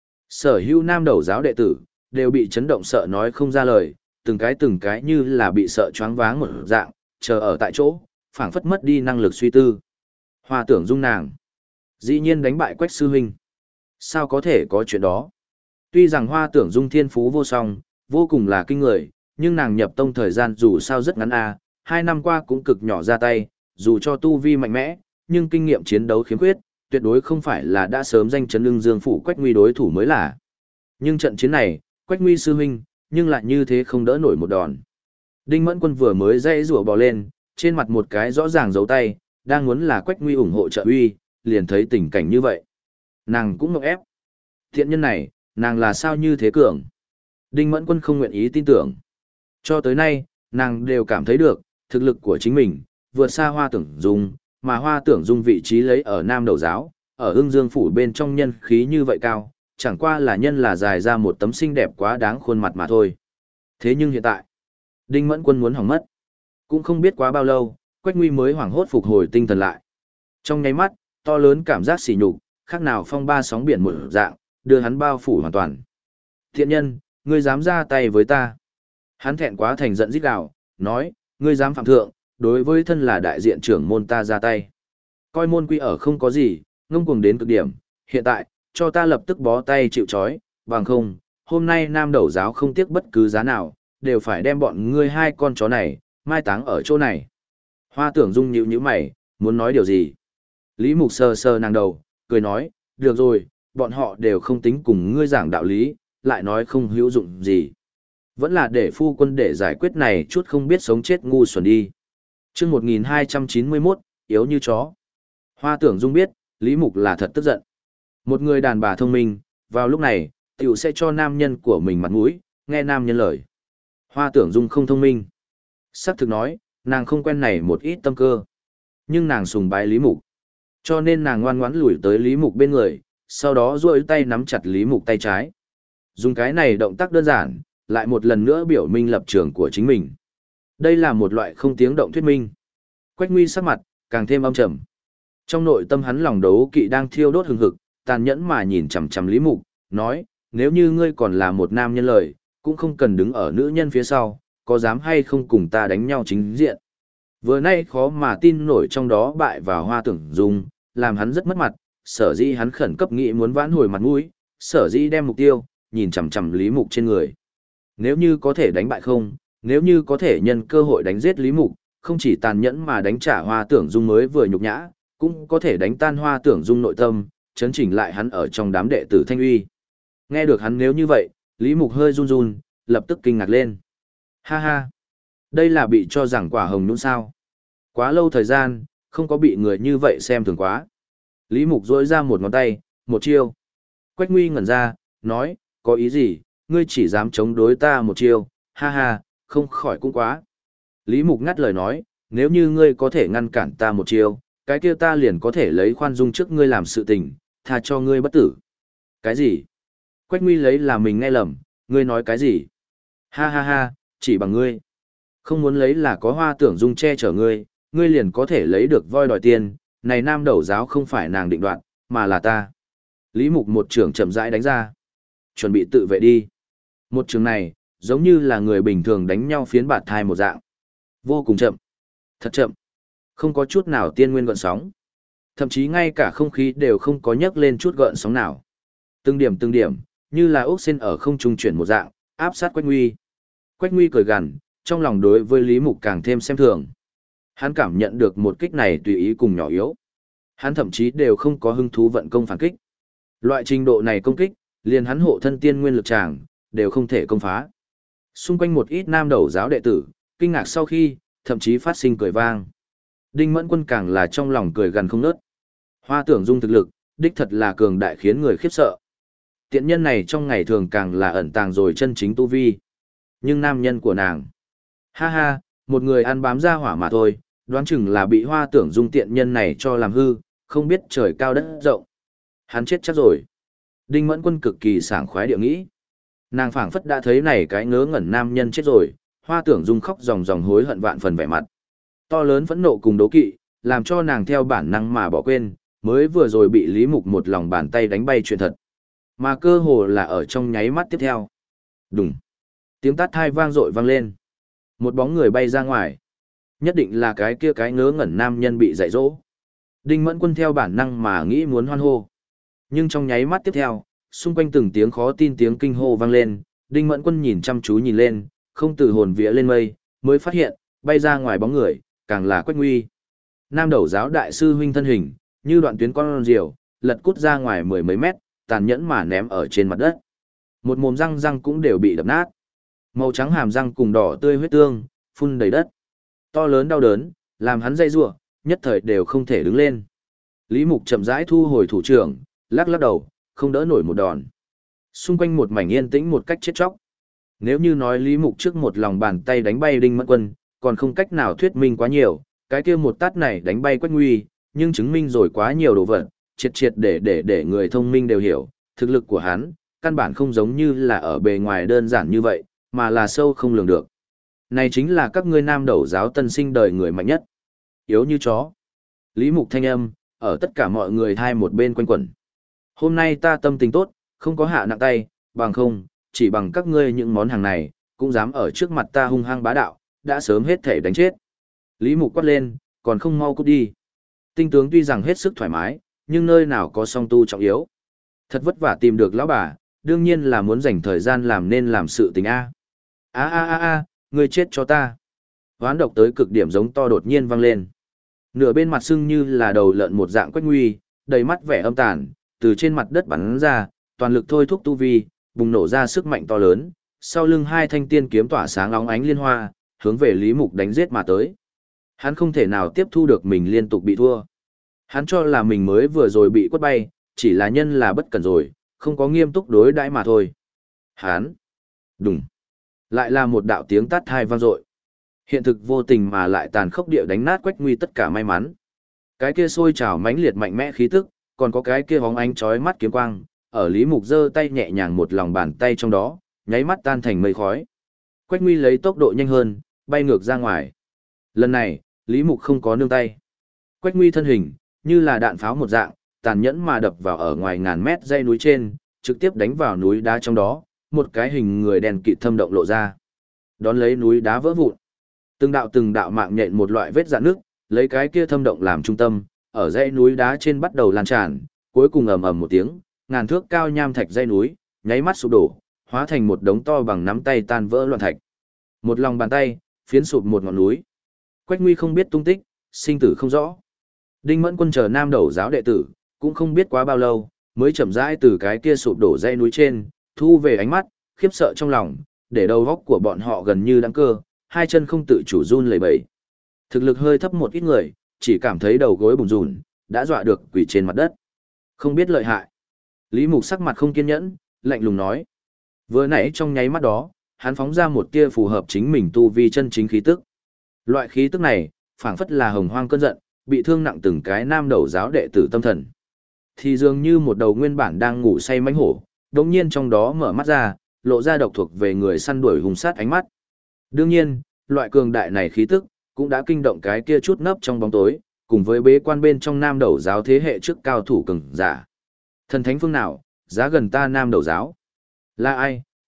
Sở hữu nam đầu giáo đệ tử, đều bị chấn động sợ nói không ra lời, từng cái như là bị sợ choáng váng một dạng, chờ ở tại chỗ, phảng phất mất đi năng lực suy tư. Hoa Tưởng Dung nàng, dĩ nhiên đánh bại Quách sư huynh. Sao có thể có chuyện đó? Tuy rằng Hoa Tưởng Dung thiên phú vô song, vô cùng là kinh người, nhưng nàng nhập tông thời gian dù sao rất ngắn 2 năm qua cũng cực nhỏ ra tay, dù cho tu vi mạnh mẽ, nhưng kinh nghiệm chiến đấu khiếm khuyết, tuyệt đối không phải là đã sớm danh chấn ưng dương phủ Quách Nguy đối thủ mới là. Nhưng trận chiến này, Quách Nguy sư huynh, nhưng lại như thế không đỡ nổi một đòn. Đinh Mẫn Quân vừa mới dãy rủa bò lên, trên mặt một cái rõ ràng dấu tay, đang muốn là Quách Nguy ủng hộ trợ uy, liền thấy tình cảnh như vậy. Nàng cũng ngộp ép. Thiện nhân này, nàng là sao như thế cường? Đinh Mẫn Quân không nguyện ý tin tưởng. Cho tới nay, nàng đều cảm thấy được, thực lực của chính mình, vượt xa Hoa Tưởng Dung, mà Hoa Tưởng Dung vị trí lấy ở Nam Đầu Giáo, ở Ưng Dương Phủ bên trong nhân khí như vậy cao, chẳng qua là nhân là dài ra một tấm xinh đẹp quá đáng khuôn mặt mà thôi. Thế nhưng hiện tại, Đinh Mẫn Quân muốn hỏng mất. Cũng không biết quá bao lâu, Quách Nguy mới hoảng hốt phục hồi tinh thần lại. Trong nháy mắt, to lớn cảm giác sỉ nhục, khác nào phong ba sóng biển một dạng, đưa hắn bao phủ hoàn toàn. Thiện nhân, ngươi dám ra tay với ta. Hắn thẹn quá thành giận rít gào, nói, ngươi dám phạm thượng, đối với thân là đại diện trưởng môn ta ra tay. Coi môn quy ở không có gì, ngông cuồng đến cực điểm, hiện tại, cho ta lập tức bó tay chịu trói, bằng không, hôm nay Nam Đầu Giáo không tiếc bất cứ giá nào, đều phải đem bọn ngươi 2 con chó này, mai táng ở chỗ này. Hoa Tưởng Dung nhíu nhíu mày, muốn nói điều gì. Lý Mục sờ sờ nàng đầu, cười nói, được rồi, bọn họ đều không tính cùng ngươi giảng đạo lý, lại nói không hữu dụng gì. Vẫn là để phu quân để giải quyết này chút không biết sống chết ngu xuẩn đi. Chương 1291, yếu như chó. Hoa Tưởng Dung biết, Lý Mục là thật tức giận. Một người đàn bà thông minh, vào lúc này, tiểu sẽ cho nam nhân của mình mặt mũi, nghe nam nhân lời. Hoa Tưởng Dung không thông minh. Sắc thực nói, nàng không quen này một ít tâm cơ. Nhưng nàng sùng bái Lý Mục. Cho nên nàng ngoan ngoãn lùi tới Lý Mục bên người, sau đó duỗi tay nắm chặt Lý Mục tay trái. Dùng cái này động tác đơn giản, lại một lần nữa biểu minh lập trường của chính mình. Đây là một loại không tiếng động thuyết minh. Quách Nguy sắc mặt, càng thêm âm trầm. Trong nội tâm hắn lòng đấu kỵ đang thiêu đốt hừng hực, tàn nhẫn mà nhìn chằm chằm Lý Mục, nói, nếu như ngươi còn là một nam nhân lời, cũng không cần đứng ở nữ nhân phía sau, có dám hay không cùng ta đánh nhau chính diện. Vừa nay khó mà tin nổi trong đó bại vào Hoa Tưởng Dung, làm hắn rất mất mặt, sở dĩ hắn khẩn cấp nghĩ muốn vãn hồi mặt mũi, sở dĩ đem mục tiêu, nhìn chằm chằm Lý Mục trên người. Nếu như có thể đánh bại không, nếu như có thể nhân cơ hội đánh giết Lý Mục, không chỉ tàn nhẫn mà đánh trả Hoa Tưởng Dung mới vừa nhục nhã, cũng có thể đánh tan Hoa Tưởng Dung nội tâm, chấn chỉnh lại hắn ở trong đám đệ tử Thanh Uy. Nghe được hắn nếu như vậy, Lý Mục hơi run run, lập tức kinh ngạc lên. Ha ha, đây là bị cho rằng quả hồng nhũn sao? Quá lâu thời gian, không có bị người như vậy xem thường quá. Lý Mục duỗi ra một ngón tay, một chiêu. Quách Nguy ngẩn ra, nói, có ý gì, ngươi chỉ dám chống đối ta một chiêu, ha ha, không khỏi cũng quá. Lý Mục ngắt lời nói, nếu như ngươi có thể ngăn cản ta một chiêu, cái kia ta liền có thể lấy khoan dung trước ngươi làm sự tình, tha cho ngươi bất tử. Cái gì? Quách Nguy lấy là mình nghe lầm, ngươi nói cái gì? Ha ha ha, chỉ bằng ngươi. Không muốn lấy là có Hoa Tưởng Dung che chở ngươi, ngươi liền có thể lấy được voi đòi tiền, này Nam Đầu Giáo không phải nàng định đoạt, mà là ta. Lý Mục một trường chậm rãi đánh ra. Chuẩn bị tự vệ đi. Một trường này, giống như là người bình thường đánh nhau phiến bạt thai một dạng. Vô cùng chậm. Thật chậm. Không có chút nào tiên nguyên gợn sóng. Thậm chí ngay cả không khí đều không có nhấc lên chút gợn sóng nào. Từng điểm, như là ốc sen ở không trung chuyển một dạng, áp sát Quách Nguy. Quách Nguy cười gằn, trong lòng đối với Lý Mục càng thêm xem thường. Hắn cảm nhận được một kích này tùy ý cùng nhỏ yếu. Hắn thậm chí đều không có hứng thú vận công phản kích. Loại trình độ này công kích, liền hắn hộ thân tiên nguyên lực tràng, đều không thể công phá. Xung quanh một ít nam đầu giáo đệ tử, kinh ngạc sau khi, thậm chí phát sinh cười vang. Đinh Mẫn Quân càng là trong lòng cười gần không nớt. Hoa Tưởng Dung thực lực, đích thật là cường đại khiến người khiếp sợ. Tiện nhân này trong ngày thường càng là ẩn tàng rồi chân chính tu vi. Nhưng nam nhân của nàng, ha ha, một người ăn bám ra hỏa mà thôi, đoán chừng là bị Hoa Tưởng Dung tiện nhân này cho làm hư, không biết trời cao đất rộng. Hắn chết chắc rồi. Đinh Mẫn Quân cực kỳ sảng khoái địa nghĩ. Nàng phảng phất đã thấy này cái ngớ ngẩn nam nhân chết rồi, Hoa Tưởng Dung khóc ròng ròng hối hận vạn phần vẻ mặt. To lớn phẫn nộ cùng đố kỵ, làm cho nàng theo bản năng mà bỏ quên, mới vừa rồi bị Lý Mục một lòng bàn tay đánh bay chuyện thật. Mà cơ hồ là ở trong nháy mắt tiếp theo. Đùng. Tiếng tát thai vang dội vang lên. Một bóng người bay ra ngoài. Nhất định là cái kia cái ngớ ngẩn nam nhân bị dạy dỗ. Đinh Mẫn Quân theo bản năng mà nghĩ muốn hoan hô. Nhưng trong nháy mắt tiếp theo, xung quanh từng tiếng khó tin tiếng kinh hô vang lên, Đinh Mẫn Quân nhìn chăm chú nhìn lên, không từ hồn vía lên mây, mới phát hiện, bay ra ngoài bóng người, càng là Quách Nguy. Nam đầu giáo đại sư huynh thân hình, như đoạn tuyến con diều, lật cút ra ngoài mười mấy mét, tàn nhẫn mà ném ở trên mặt đất. Một mồm răng răng cũng đều bị đập nát. Màu trắng hàm răng cùng đỏ tươi huyết tương, phun đầy đất. To lớn đau đớn, làm hắn dây rủa, nhất thời đều không thể đứng lên. Lý Mục chậm rãi thu hồi thủ trưởng, lắc lắc đầu, không đỡ nổi một đòn. Xung quanh một mảnh yên tĩnh một cách chết chóc. Nếu như nói Lý Mục trước một lòng bàn tay đánh bay Đinh Mẫn Quân, còn không cách nào thuyết minh quá nhiều, cái kia một tát này đánh bay Quách Nguy, nhưng chứng minh rồi quá nhiều đồ vật, triệt để người thông minh đều hiểu, thực lực của hắn, căn bản không giống như là ở bề ngoài đơn giản như vậy, mà là sâu không lường được. Này chính là các ngươi nam đầu giáo tân sinh đời người mạnh nhất. Yếu như chó. Lý Mục thanh âm, ở tất cả mọi người thai một bên quanh quẩn. Hôm nay ta tâm tình tốt, không có hạ nặng tay, bằng không, chỉ bằng các ngươi những món hàng này, cũng dám ở trước mặt ta hung hăng bá đạo, đã sớm hết thể đánh chết. Lý Mục quát lên, còn không mau cút đi. Tinh tướng tuy rằng hết sức thoải mái, nhưng nơi nào có song tu trọng yếu. Thật vất vả tìm được lão bà, đương nhiên là muốn dành thời gian làm nên làm sự tình A. Ngươi chết cho ta. Hoán độc tới cực điểm giống to đột nhiên vang lên. Nửa bên mặt sưng như là đầu lợn một dạng Quách Nguy, đầy mắt vẻ âm tàn, từ trên mặt đất bắn ra, toàn lực thôi thúc tu vi, bùng nổ ra sức mạnh to lớn, sau lưng hai thanh tiên kiếm tỏa sáng óng ánh liên hoa, hướng về Lý Mục đánh giết mà tới. Hắn không thể nào tiếp thu được mình liên tục bị thua. Hắn cho là mình mới vừa rồi bị quất bay, chỉ là nhân là bất cẩn rồi, không có nghiêm túc đối đãi mà thôi. Hắn, đùng, lại là một đạo tiếng tát thai vang dội. Hiện thực vô tình mà lại tàn khốc địa đánh nát Quách Nguy tất cả may mắn. Cái kia sôi trào mãnh liệt mạnh mẽ khí tức, còn có cái kia bóng ánh chói mắt kiếm quang, ở Lý Mục giơ tay nhẹ nhàng một lòng bàn tay trong đó, nháy mắt tan thành mây khói. Quách Nguy lấy tốc độ nhanh hơn, bay ngược ra ngoài. Lần này, Lý Mục không có nương tay. Quách Nguy thân hình, như là đạn pháo một dạng, tàn nhẫn mà đập vào ở ngoài ngàn mét dãy núi trên, trực tiếp đánh vào núi đá trong đó, một cái hình người đèn kịt thâm động lộ ra. Đón lấy núi đá vỡ vụn. Từng đạo mạng nhện một loại vết rạn nước, lấy cái kia thâm động làm trung tâm, ở dãy núi đá trên bắt đầu lan tràn, cuối cùng ầm ầm một tiếng, ngàn thước cao nham thạch dãy núi, nháy mắt sụp đổ, hóa thành một đống to bằng nắm tay tan vỡ loạn thạch. Một lòng bàn tay, phiến sụp một ngọn núi. Quách Nguy không biết tung tích, sinh tử không rõ. Đinh Mẫn Quân chờ nam đầu giáo đệ tử, cũng không biết quá bao lâu, mới chậm rãi từ cái kia sụp đổ dãy núi trên, thu về ánh mắt, khiếp sợ trong lòng, để đầu óc của bọn họ gần như đăng cơ, hai chân không tự chủ run lẩy bẩy. Thực lực hơi thấp một ít người, chỉ cảm thấy đầu gối bùn rùn, đã dọa được quỳ trên mặt đất. Không biết lợi hại. Lý Mục sắc mặt không kiên nhẫn, lạnh lùng nói. Vừa nãy trong nháy mắt đó, hắn phóng ra một tia phù hợp chính mình tu vi chân chính khí tức. Loại khí tức này, phảng phất là hồng hoang cơn giận, bị thương nặng từng cái nam đầu giáo đệ tử tâm thần. Thì dường như một đầu nguyên bản đang ngủ say mãnh hổ, đột nhiên trong đó mở mắt ra, lộ ra độc thuộc về người săn đuổi hung sát ánh mắt. Đương nhiên, loại cường đại này khí tức, cũng đã kinh động cái kia chút nấp trong bóng tối, cùng với bế quan bên trong nam đầu giáo thế hệ trước cao thủ cường giả. Thần thánh phương nào, giá gần ta nam đầu giáo? Là ai,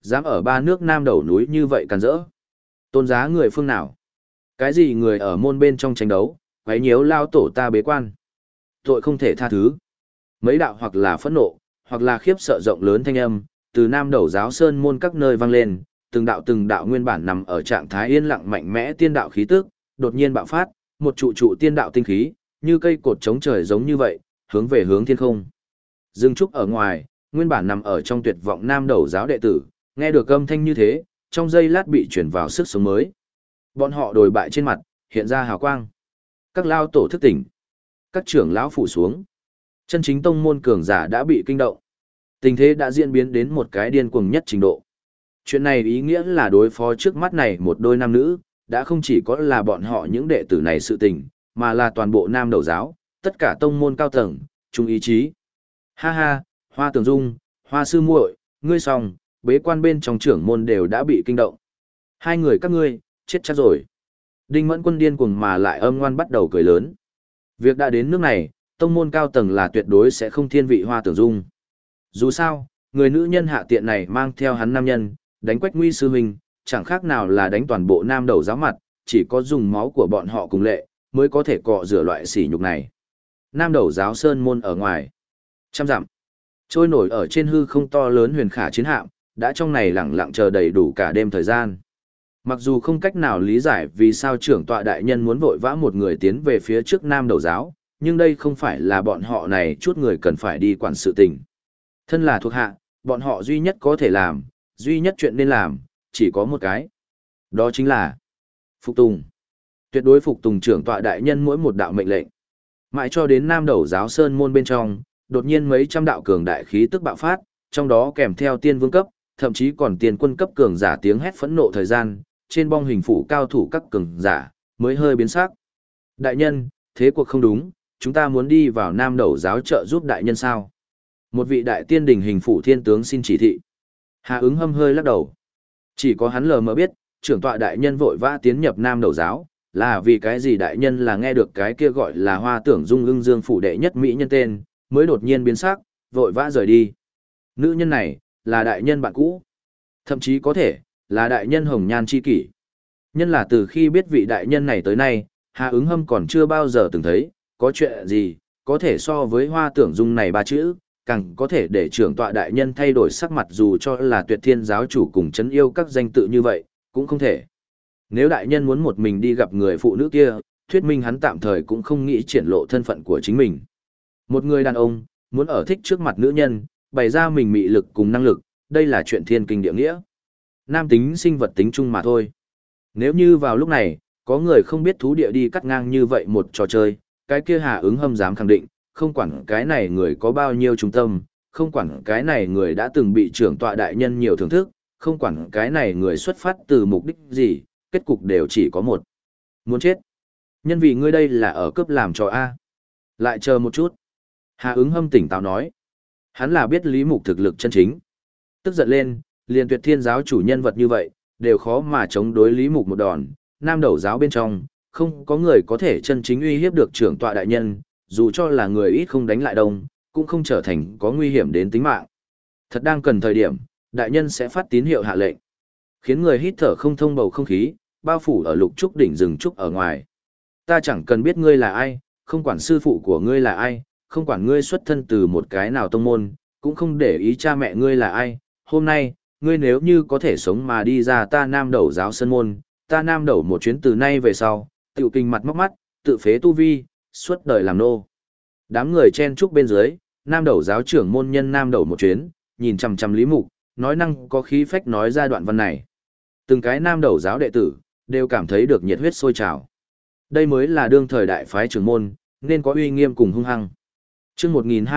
Dám ở ba nước Nam đầu núi như vậy càn rỡ. Tôn giá người phương nào? Cái gì người ở môn bên trong tranh đấu, quấy nhiễu lao tổ ta bế quan. Tội không thể tha thứ. Mấy đạo hoặc là phẫn nộ, hoặc là khiếp sợ rộng lớn thanh âm, từ Nam đầu giáo sơn môn các nơi vang lên, từng đạo nguyên bản nằm ở trạng thái yên lặng mạnh mẽ tiên đạo khí tức, đột nhiên bạo phát, một trụ tiên đạo tinh khí, như cây cột chống trời giống như vậy, hướng thiên không. Dương trúc ở ngoài, nguyên bản nằm ở trong tuyệt vọng Nam đầu giáo đệ tử, nghe được âm thanh như thế, trong giây lát bị chuyển vào sức sống mới. Bọn họ đồi bại trên mặt, hiện ra hào quang. Các lao tổ thức tỉnh. Các trưởng lão phủ xuống. Chân chính tông môn cường giả đã bị kinh động. Tình thế đã diễn biến đến một cái điên cuồng nhất trình độ. Chuyện này ý nghĩa là đối phó trước mắt này một đôi nam nữ, đã không chỉ có là bọn họ những đệ tử này sự tình, mà là toàn bộ Nam đầu giáo, tất cả tông môn cao tầng, chung ý chí. Ha ha, Hoa Tường Dung, Hoa Sư muội, ngươi xong, bế quan bên trong trưởng môn đều đã bị kinh động. Hai người các ngươi, chết chắc rồi. Đinh Mẫn Quân điên cuồng mà lại âm ngoan bắt đầu cười lớn. Việc đã đến nước này, tông môn cao tầng là tuyệt đối sẽ không thiên vị Hoa Tường Dung. Dù sao, người nữ nhân hạ tiện này mang theo hắn nam nhân, đánh Quách Nguy sư huynh, chẳng khác nào là đánh toàn bộ Nam đầu giáo mặt, chỉ có dùng máu của bọn họ cùng lệ, mới có thể cọ rửa loại sỉ nhục này. Nam đầu giáo sơn môn ở ngoài, trăm dặm, trôi nổi ở trên hư không to lớn huyền khả chiến hạm, đã trong này lẳng lặng chờ đầy đủ cả đêm thời gian. Mặc dù không cách nào lý giải vì sao trưởng tọa đại nhân muốn vội vã một người tiến về phía trước Nam đầu giáo, nhưng đây không phải là bọn họ này chút người cần phải đi quản sự tình. Thân là thuộc hạ, bọn họ duy nhất có thể làm, duy nhất chuyện nên làm, chỉ có một cái. Đó chính là phục tùng. Tuyệt đối phục tùng trưởng tọa đại nhân mỗi một đạo mệnh lệnh. Mãi cho đến Nam đầu giáo sơn môn bên trong, đột nhiên mấy trăm đạo cường đại khí tức bạo phát, trong đó kèm theo tiên vương cấp, thậm chí còn tiên quân cấp cường giả tiếng hét phẫn nộ thời gian, trên bong hình phủ cao thủ các cường giả, mới hơi biến sắc. Đại nhân, thế cuộc không đúng, chúng ta muốn đi vào Nam đầu giáo trợ giúp đại nhân sao? Một vị đại tiên đình hình phủ thiên tướng xin chỉ thị. Hà ứng hâm hơi lắc đầu. Chỉ có hắn lờ mờ biết, trưởng tọa đại nhân vội vã tiến nhập Nam đầu giáo, là vì cái gì đại nhân là nghe được cái kia gọi là Hoa Tưởng Dung ưng dương phủ đệ nhất mỹ nhân tên, mới đột nhiên biến sắc, vội vã rời đi. Nữ nhân này, là đại nhân bạn cũ. Thậm chí có thể, là đại nhân hồng nhan chi kỷ. Nhân là từ khi biết vị đại nhân này tới nay, Hà ứng hâm còn chưa bao giờ từng thấy, có chuyện gì, có thể so với Hoa Tưởng Dung này ba chữ, càng có thể để trưởng tọa đại nhân thay đổi sắc mặt dù cho là Tuyệt Thiên giáo chủ cùng chấn yêu các danh tự như vậy, cũng không thể. Nếu đại nhân muốn một mình đi gặp người phụ nữ kia, thuyết minh hắn tạm thời cũng không nghĩ triển lộ thân phận của chính mình. Một người đàn ông, muốn ở thích trước mặt nữ nhân, bày ra mình mị lực cùng năng lực, đây là chuyện thiên kinh địa nghĩa. Nam tính sinh vật tính chung mà thôi. Nếu như vào lúc này, có người không biết thú địa đi cắt ngang như vậy một trò chơi, cái kia Hà ứng hâm dám khẳng định, không quản cái này người có bao nhiêu trung tâm, không quản cái này người đã từng bị trưởng tọa đại nhân nhiều thưởng thức, không quản cái này người xuất phát từ mục đích gì, kết cục đều chỉ có một. Muốn chết. Nhân vì ngươi đây là ở cướp làm trò A. Lại chờ một chút. Hà ứng hâm tỉnh táo nói. Hắn là biết Lý Mục thực lực chân chính. Tức giận lên, liền Tuyệt Thiên giáo chủ nhân vật như vậy, đều khó mà chống đối Lý Mục một đòn. Nam đầu giáo bên trong, không có người có thể chân chính uy hiếp được trưởng tọa đại nhân, dù cho là người ít không đánh lại đông, cũng không trở thành có nguy hiểm đến tính mạng. Thật đang cần thời điểm, đại nhân sẽ phát tín hiệu hạ lệnh, khiến người hít thở không thông bầu không khí, bao phủ ở lục trúc đỉnh rừng trúc ở ngoài. Ta chẳng cần biết ngươi là ai, không quản sư phụ của ngươi là ai, không quản ngươi xuất thân từ một cái nào tông môn, cũng không để ý cha mẹ ngươi là ai. Hôm nay, ngươi nếu như có thể sống mà đi ra ta Nam đầu giáo sơn môn, ta Nam đầu một chuyến từ nay về sau, tiểu kinh mặt móc mắt, tự phế tu vi, suốt đời làm nô. Đám người chen chúc bên dưới, Nam đầu giáo trưởng môn nhân Nam đầu một chuyến, nhìn chằm chằm Lý Mục, nói năng có khí phách nói ra đoạn văn này. Từng cái Nam đầu giáo đệ tử, đều cảm thấy được nhiệt huyết sôi trào. Đây mới là đương thời đại phái trưởng môn, nên có uy nghiêm cùng hung hăng. Chương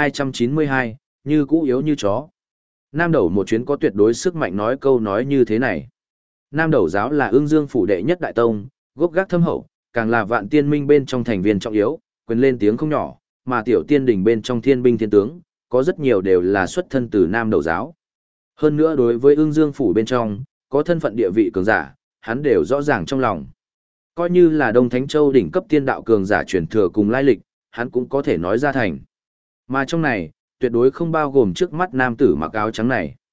1292, như cũ yếu như chó. Nam đầu một chuyến có tuyệt đối sức mạnh nói câu nói như thế này. Nam đầu giáo là Ưng Dương phủ đệ nhất đại tông, gốc gác thâm hậu, càng là Vạn Tiên Minh bên trong thành viên trọng yếu, quyền lên tiếng không nhỏ, mà Tiểu Tiên Đình bên trong Thiên binh thiên tướng, có rất nhiều đều là xuất thân từ Nam đầu giáo. Hơn nữa đối với Ưng Dương phủ bên trong, có thân phận địa vị cường giả, hắn đều rõ ràng trong lòng. Coi như là Đông Thánh Châu đỉnh cấp tiên đạo cường giả truyền thừa cùng lai lịch, hắn cũng có thể nói ra thành. Mà trong này, tuyệt đối không bao gồm trước mắt nam tử mặc áo trắng này.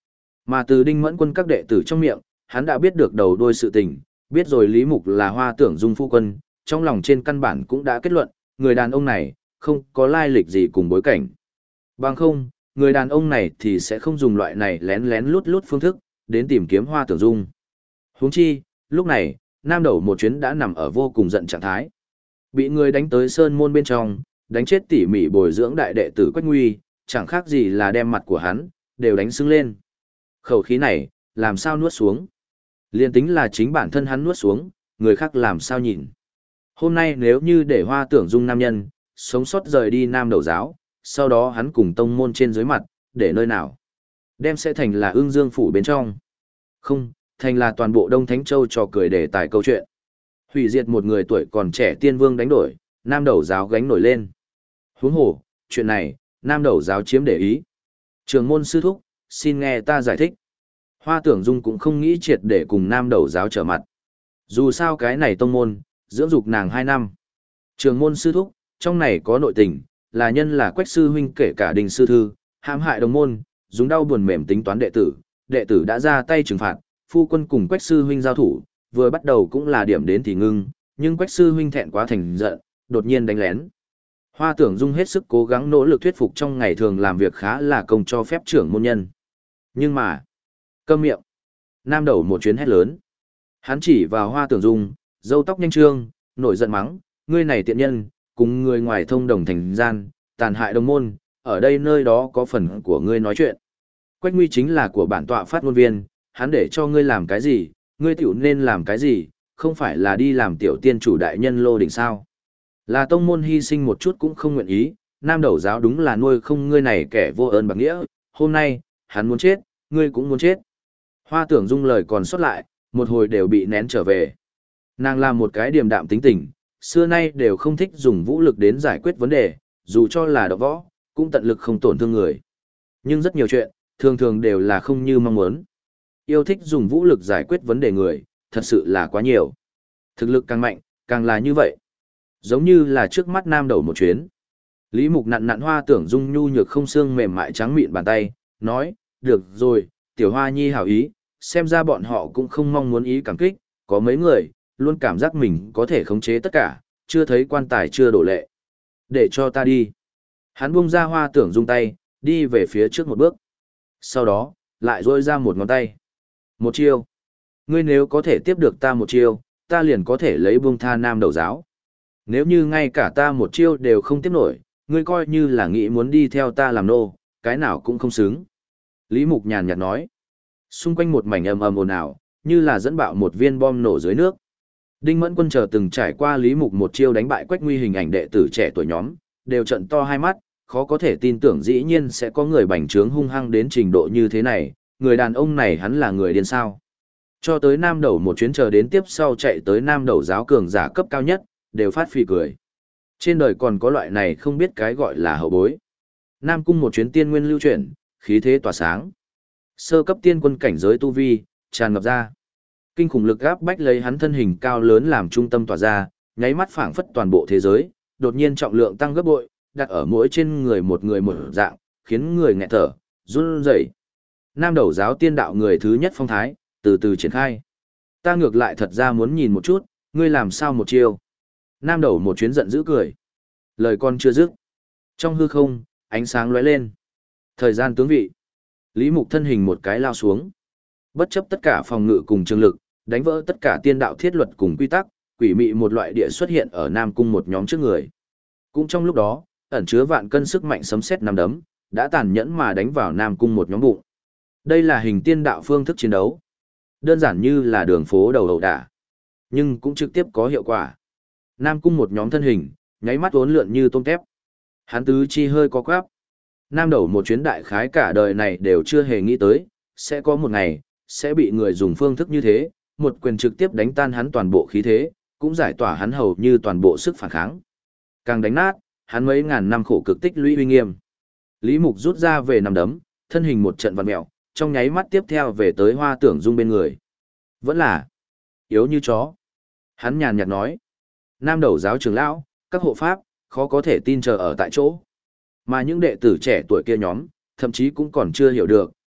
Mà từ Đinh Mẫn Quân các đệ tử trong miệng, hắn đã biết được đầu đuôi sự tình, biết rồi Lý Mục là Hoa Tưởng Dung phu quân, trong lòng trên căn bản cũng đã kết luận, người đàn ông này không có lai lịch gì cùng bối cảnh. Bằng không, người đàn ông này thì sẽ không dùng loại này lén lén lút lút phương thức đến tìm kiếm Hoa Tưởng Dung. Huống chi, lúc này, Nam Đầu một chuyến đã nằm ở vô cùng giận trạng thái. Bị người đánh tới sơn môn bên trong, đánh chết tỉ mỉ bồi dưỡng đại đệ tử Quách Nguy, chẳng khác gì là đem mặt của hắn đều đánh sưng lên. Khẩu khí này, làm sao nuốt xuống? Liên tính là chính bản thân hắn nuốt xuống, người khác làm sao nhìn? Hôm nay nếu như để Hoa Tưởng Dung nam nhân, sống sót rời đi Nam Đầu giáo, sau đó hắn cùng tông môn trên dưới mặt, để nơi nào? Đem sẽ thành là Ưng Dương phủ bên trong. Không, thành là toàn bộ Đông Thánh Châu trò cười để tài câu chuyện. Hủy diệt một người tuổi còn trẻ tiên vương đánh đổi, Nam Đầu giáo gánh nổi lên. Huống hồ, chuyện này, Nam Đầu giáo chiếm để ý. Trường môn sư thúc, xin nghe ta giải thích. Hoa Tưởng Dung cũng không nghĩ triệt để cùng Nam Đầu giáo trở mặt. Dù sao cái này tông môn, dưỡng dục nàng 2 năm. Trường môn sư thúc, trong này có nội tình, là nhân là Quách sư huynh kể cả Đình sư thư, hãm hại đồng môn, dùng đau buồn mềm tính toán đệ tử đã ra tay trừng phạt, phu quân cùng Quách sư huynh giao thủ, vừa bắt đầu cũng là điểm đến thì ngưng, nhưng Quách sư huynh thẹn quá thành giận, đột nhiên đánh lén. Hoa Tưởng Dung hết sức cố gắng nỗ lực thuyết phục trong ngày thường làm việc khá là công cho phép trưởng môn nhân. Nhưng mà, câm miệng. Nam Đầu một chuyến hét lớn. Hắn chỉ vào Hoa Tưởng Dung, râu tóc nhanh trương, nổi giận mắng, ngươi này tiện nhân, cùng người ngoài thông đồng thành gian, tàn hại đồng môn, ở đây nơi đó có phần của ngươi nói chuyện. Quách Nguy chính là của bản tọa phát ngôn viên, hắn để cho ngươi làm cái gì, ngươi tiểu nên làm cái gì, không phải là đi làm tiểu tiên chủ đại nhân lô đỉnh sao. Là tông môn hy sinh một chút cũng không nguyện ý, Nam Đầu giáo đúng là nuôi không ngươi này kẻ vô ơn bạc nghĩa, hôm nay, hắn muốn chết, ngươi cũng muốn chết. Hoa Tưởng Dung lời còn sót lại, một hồi đều bị nén trở về. Nàng là một cái điềm đạm tính tình, xưa nay đều không thích dùng vũ lực đến giải quyết vấn đề, dù cho là đọ võ, cũng tận lực không tổn thương người. Nhưng rất nhiều chuyện, thường thường đều là không như mong muốn. Yêu thích dùng vũ lực giải quyết vấn đề người, thật sự là quá nhiều. Thực lực càng mạnh, càng là như vậy. Giống như là trước mắt Nam Đầu một chuyến. Lý Mục nặn nặn Hoa Tưởng Dung nhu nhược không xương mềm mại trắng mịn bàn tay, nói, được rồi, tiểu Hoa nhi hảo ý, xem ra bọn họ cũng không mong muốn ý cảm kích, có mấy người, luôn cảm giác mình có thể khống chế tất cả, chưa thấy quan tài chưa đổ lệ. Để cho ta đi. Hắn buông ra Hoa Tưởng Dung tay, đi về phía trước một bước. Sau đó, lại rôi ra một ngón tay. Một chiêu. Ngươi nếu có thể tiếp được ta một chiêu, ta liền có thể lấy buông tha Nam Đầu giáo. Nếu như ngay cả ta một chiêu đều không tiếp nổi, ngươi coi như là nghĩ muốn đi theo ta làm nô, cái nào cũng không xứng. Lý Mục nhàn nhạt nói. Xung quanh một mảnh ầm ầm ồn ào, như là dẫn bạo một viên bom nổ dưới nước. Đinh Mẫn Quân chờ từng trải qua Lý Mục một chiêu đánh bại Quách Nguy hình ảnh đệ tử trẻ tuổi nhóm, đều trợn to hai mắt, khó có thể tin tưởng dĩ nhiên sẽ có người bành trướng hung hăng đến trình độ như thế này, người đàn ông này hắn là người điên sao. Cho tới Nam Đầu một chuyến chờ đến tiếp sau chạy tới Nam Đầu giáo cường giả cấp cao nhất, đều phát phì cười. Trên đời còn có loại này không biết cái gọi là hậu bối. Nam Cung một chuyến tiên nguyên lưu chuyển, khí thế tỏa sáng. Sơ cấp tiên quân cảnh giới tu vi, tràn ngập ra. Kinh khủng lực áp bách lấy hắn thân hình cao lớn làm trung tâm tỏa ra, nháy mắt phảng phất toàn bộ thế giới, đột nhiên trọng lượng tăng gấp bội, đặt ở mỗi trên người một dạng, khiến người nghẹt thở, run rẩy. Nam Đầu giáo tiên đạo người thứ nhất phong thái, từ từ triển khai. Ta ngược lại thật ra muốn nhìn một chút, ngươi làm sao một chiêu. Nam Đầu một chuyến giận dữ cười. Lời con chưa dứt. Trong hư không, ánh sáng lóe lên. Thời gian tướng vị. Lý Mục thân hình một cái lao xuống. Bất chấp tất cả phòng ngự cùng trường lực, đánh vỡ tất cả tiên đạo thiết luật cùng quy tắc, quỷ mị một loại địa xuất hiện ở Nam Cung một nhóm trước người. Cũng trong lúc đó, ẩn chứa vạn cân sức mạnh sấm sét năm đấm, đã tàn nhẫn mà đánh vào Nam Cung một nhóm bụng. Đây là hình tiên đạo phương thức chiến đấu. Đơn giản như là đường phố đầu ẩu đả, nhưng cũng trực tiếp có hiệu quả. Nam Cung một nhóm thân hình, nháy mắt uốn lượn như tôm tép. Hắn tứ chi hơi có quắp. Nam Đầu một chuyến đại khái cả đời này đều chưa hề nghĩ tới, sẽ có một ngày, sẽ bị người dùng phương thức như thế, một quyền trực tiếp đánh tan hắn toàn bộ khí thế, cũng giải tỏa hắn hầu như toàn bộ sức phản kháng. Càng đánh nát, hắn mấy ngàn năm khổ cực tích lũy uy nghiêm. Lý Mục rút ra về nằm đấm, thân hình một trận vặn mèo, trong nháy mắt tiếp theo về tới Hoa Tưởng Dung bên người. Vẫn là yếu như chó. Hắn nhàn nhạt nói. Nam Đầu giáo trưởng lão, các hộ pháp, khó có thể tin chờ ở tại chỗ. Mà những đệ tử trẻ tuổi kia nhóm, thậm chí cũng còn chưa hiểu được,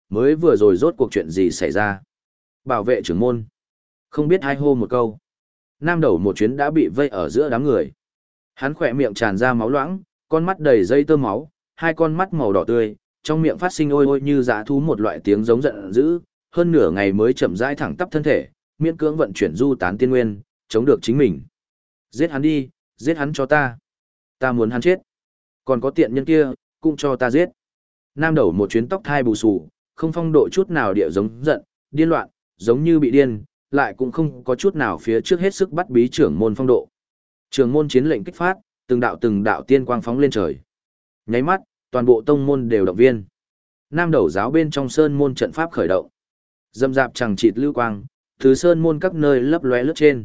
mới vừa rồi rốt cuộc chuyện gì xảy ra. Bảo vệ trưởng môn. Không biết hai hô một câu. Nam Đầu một chuyến đã bị vây ở giữa đám người. Hắn khỏe miệng tràn ra máu loãng, con mắt đầy dây tơ máu, hai con mắt màu đỏ tươi, trong miệng phát sinh ôi ôi như dã thú một loại tiếng giống giận dữ, hơn nửa ngày mới chậm rãi thẳng tắp thân thể, miễn cưỡng vận chuyển du tán tiên nguyên, chống được chính mình. Giết hắn đi, giết hắn cho ta. Ta muốn hắn chết. Còn có tiện nhân kia, cũng cho ta giết. Nam Đầu một chuyến tóc thai bù xù, không phong độ chút nào địa giống giận, điên loạn, giống như bị điên, lại cũng không có chút nào phía trước hết sức bắt bí trưởng môn phong độ. Trưởng môn chiến lệnh kích phát, từng đạo tiên quang phóng lên trời. Nháy mắt, toàn bộ tông môn đều động viên. Nam Đầu giáo bên trong sơn môn trận pháp khởi động. Dâm dạp chẳng chịt lưu quang, từ sơn môn các nơi lấp lóe lướt trên.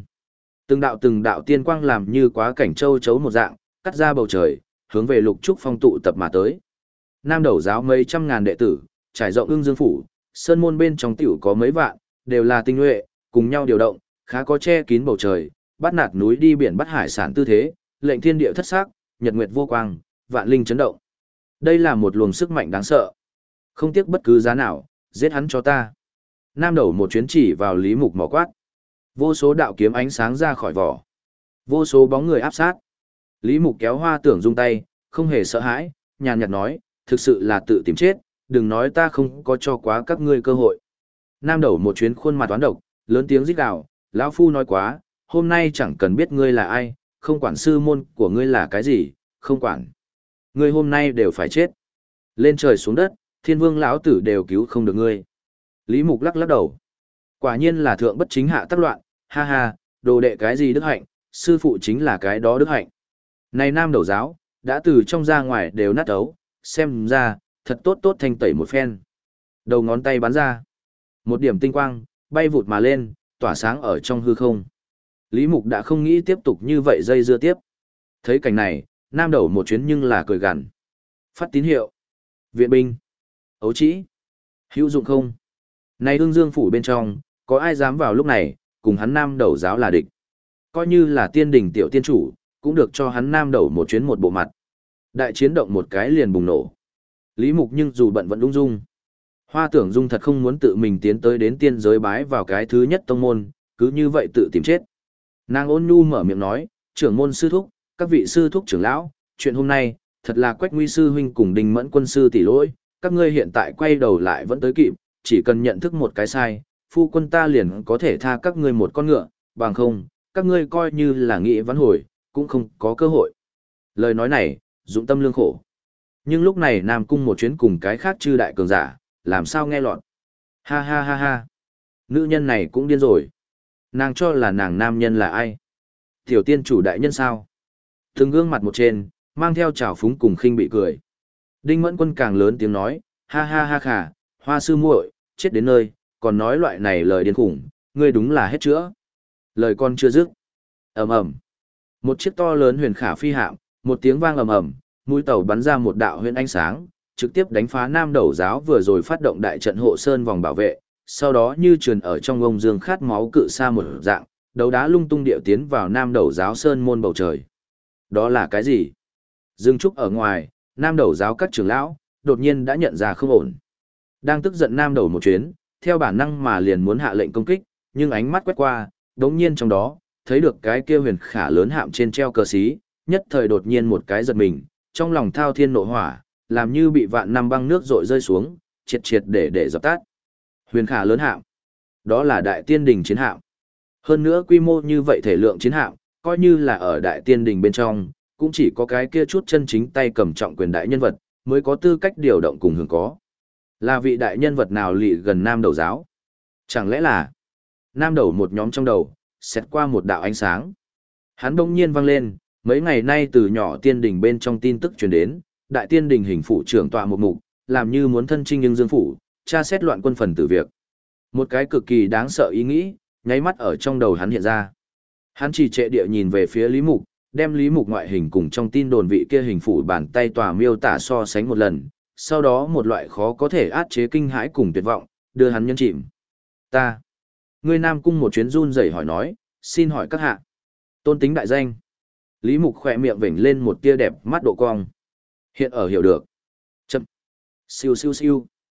Từng đạo tiên quang làm như quá cảnh châu chấu một dạng, cắt ra bầu trời, hướng về Lục Trúc Phong tụ tập mà tới. Nam Đầu giáo mấy trăm ngàn đệ tử, trải rộng Ưng Dương phủ, sơn môn bên trong tiểu có mấy vạn, đều là tinh nhuệ, cùng nhau điều động, khá có che kín bầu trời, bắt nạt núi đi biển bắt hải sản tư thế, lệnh thiên địa thất sắc, nhật nguyệt vô quang, vạn linh chấn động. Đây là một luồng sức mạnh đáng sợ. Không tiếc bất cứ giá nào, giết hắn cho ta. Nam Đầu một chuyến chỉ vào Lý Mục mỏ quát. Vô số đạo kiếm ánh sáng ra khỏi vỏ. Vô số bóng người áp sát. Lý Mục kéo Hoa Tưởng Dung tay, không hề sợ hãi, nhàn nhạt nói, thực sự là tự tìm chết, đừng nói ta không có cho quá các ngươi cơ hội. Nam Đầu một chuyến khuôn mặt toán độc, lớn tiếng rít gào, lão phu nói quá, hôm nay chẳng cần biết ngươi là ai, không quản sư môn của ngươi là cái gì, không quản. Ngươi hôm nay đều phải chết. Lên trời xuống đất, thiên vương lão tử đều cứu không được ngươi. Lý Mục lắc lắc đầu. Quả nhiên là thượng bất chính hạ tác loạn, ha ha, đồ đệ cái gì đức hạnh, sư phụ chính là cái đó đức hạnh. Này Nam Đầu giáo, đã từ trong ra ngoài đều nát ấu, xem ra, thật tốt tốt thanh tẩy một phen. Đầu ngón tay bắn ra. Một điểm tinh quang, bay vụt mà lên, tỏa sáng ở trong hư không. Lý Mục đã không nghĩ tiếp tục như vậy dây dưa tiếp. Thấy cảnh này, Nam Đầu một chuyến nhưng là cười gằn. Phát tín hiệu. Viện binh. Ấu trĩ. Hữu dụng không? Này Ưng Dương phủ bên trong, có ai dám vào lúc này, cùng hắn Nam Đầu giáo là địch. Coi như là tiên đình tiểu tiên chủ, cũng được cho hắn Nam Đầu một chuyến một bộ mặt. Đại chiến động một cái liền bùng nổ. Lý Mục nhưng dù bận vẫn ung dung. Hoa Tưởng Dung thật không muốn tự mình tiến tới đến tiên giới bái vào cái thứ nhất tông môn, cứ như vậy tự tìm chết. Nàng ôn nhu mở miệng nói, trưởng môn sư thúc, các vị sư thúc trưởng lão, chuyện hôm nay, thật là Quách Nguy sư huynh cùng Đình Mẫn quân sư tỷ lỗi, các ngươi hiện tại quay đầu lại vẫn tới kịp, chỉ cần nhận thức một cái sai, phu quân ta liền có thể tha các ngươi một con ngựa, bằng không, các ngươi coi như là nghĩ vãn hồi, cũng không có cơ hội. Lời nói này, dụng tâm lương khổ. Nhưng lúc này Nam Cung một chuyến cùng cái khác chư đại cường giả, làm sao nghe lọt. Ha ha ha ha. Nữ nhân này cũng điên rồi. Nàng cho là nàng nam nhân là ai? Tiểu tiên chủ đại nhân sao? Từng gương mặt một trên, mang theo trào phúng cùng khinh bị cười. Đinh Mẫn Quân càng lớn tiếng nói, ha ha ha khả, Hoa sư muội, chết đến nơi, còn nói loại này lời điên khủng, ngươi đúng là hết chữa. Lời con chưa dứt. Ầm ầm. Một chiếc to lớn huyền khả phi hạm, một tiếng vang ầm ầm, mũi tàu bắn ra một đạo huyền ánh sáng, trực tiếp đánh phá Nam Đầu giáo vừa rồi phát động đại trận hộ sơn vòng bảo vệ, sau đó như trườn ở trong ông dương khát máu cự sa một dạng, đấu đá lung tung điệu tiến vào Nam Đầu giáo sơn môn bầu trời. Đó là cái gì? Dương trúc ở ngoài, Nam Đầu giáo các trưởng lão, đột nhiên đã nhận ra không ổn. Đang tức giận Nam Đầu một chuyến, theo bản năng mà liền muốn hạ lệnh công kích, nhưng ánh mắt quét qua, đống nhiên trong đó, thấy được cái kia huyền khả lớn hạm trên treo cờ xí, nhất thời đột nhiên một cái giật mình, trong lòng thao thiên nộ hỏa, làm như bị vạn năm băng nước rội rơi xuống, triệt để dập tắt. Huyền khả lớn hạm, đó là đại tiên đình chiến hạm. Hơn nữa quy mô như vậy thể lượng chiến hạm, coi như là ở đại tiên đình bên trong, cũng chỉ có cái kia chút chân chính tay cầm trọng quyền đại nhân vật, mới có tư cách điều động cùng hưởng có. Là vị đại nhân vật nào lị gần Nam Đầu giáo? Chẳng lẽ là Nam Đầu một nhóm trong đầu, xét qua một đạo ánh sáng. Hắn bỗng nhiên vang lên, mấy ngày nay từ nhỏ tiên đình bên trong tin tức truyền đến, đại tiên đình hình phủ trưởng tọa một mục, làm như muốn thân chinh nhưng dương phủ, tra xét loạn quân phần tử việc. Một cái cực kỳ đáng sợ ý nghĩ, nháy mắt ở trong đầu hắn hiện ra. Hắn chỉ trệ địa nhìn về phía Lý Mục, đem Lý Mục ngoại hình cùng trong tin đồn vị kia hình phủ bàn tay tòa miêu tả so sánh một lần, sau đó một loại khó có thể át chế kinh hãi cùng tuyệt vọng, đưa hắn nhân chìm. Ta. Người Nam Cung một chuyến run rẩy hỏi nói, xin hỏi các hạ. Tôn tính đại danh. Lý Mục khỏe miệng vểnh lên một tia đẹp mắt độ cong. Hiện ở hiểu được. Chậm. Siêu siêu siêu.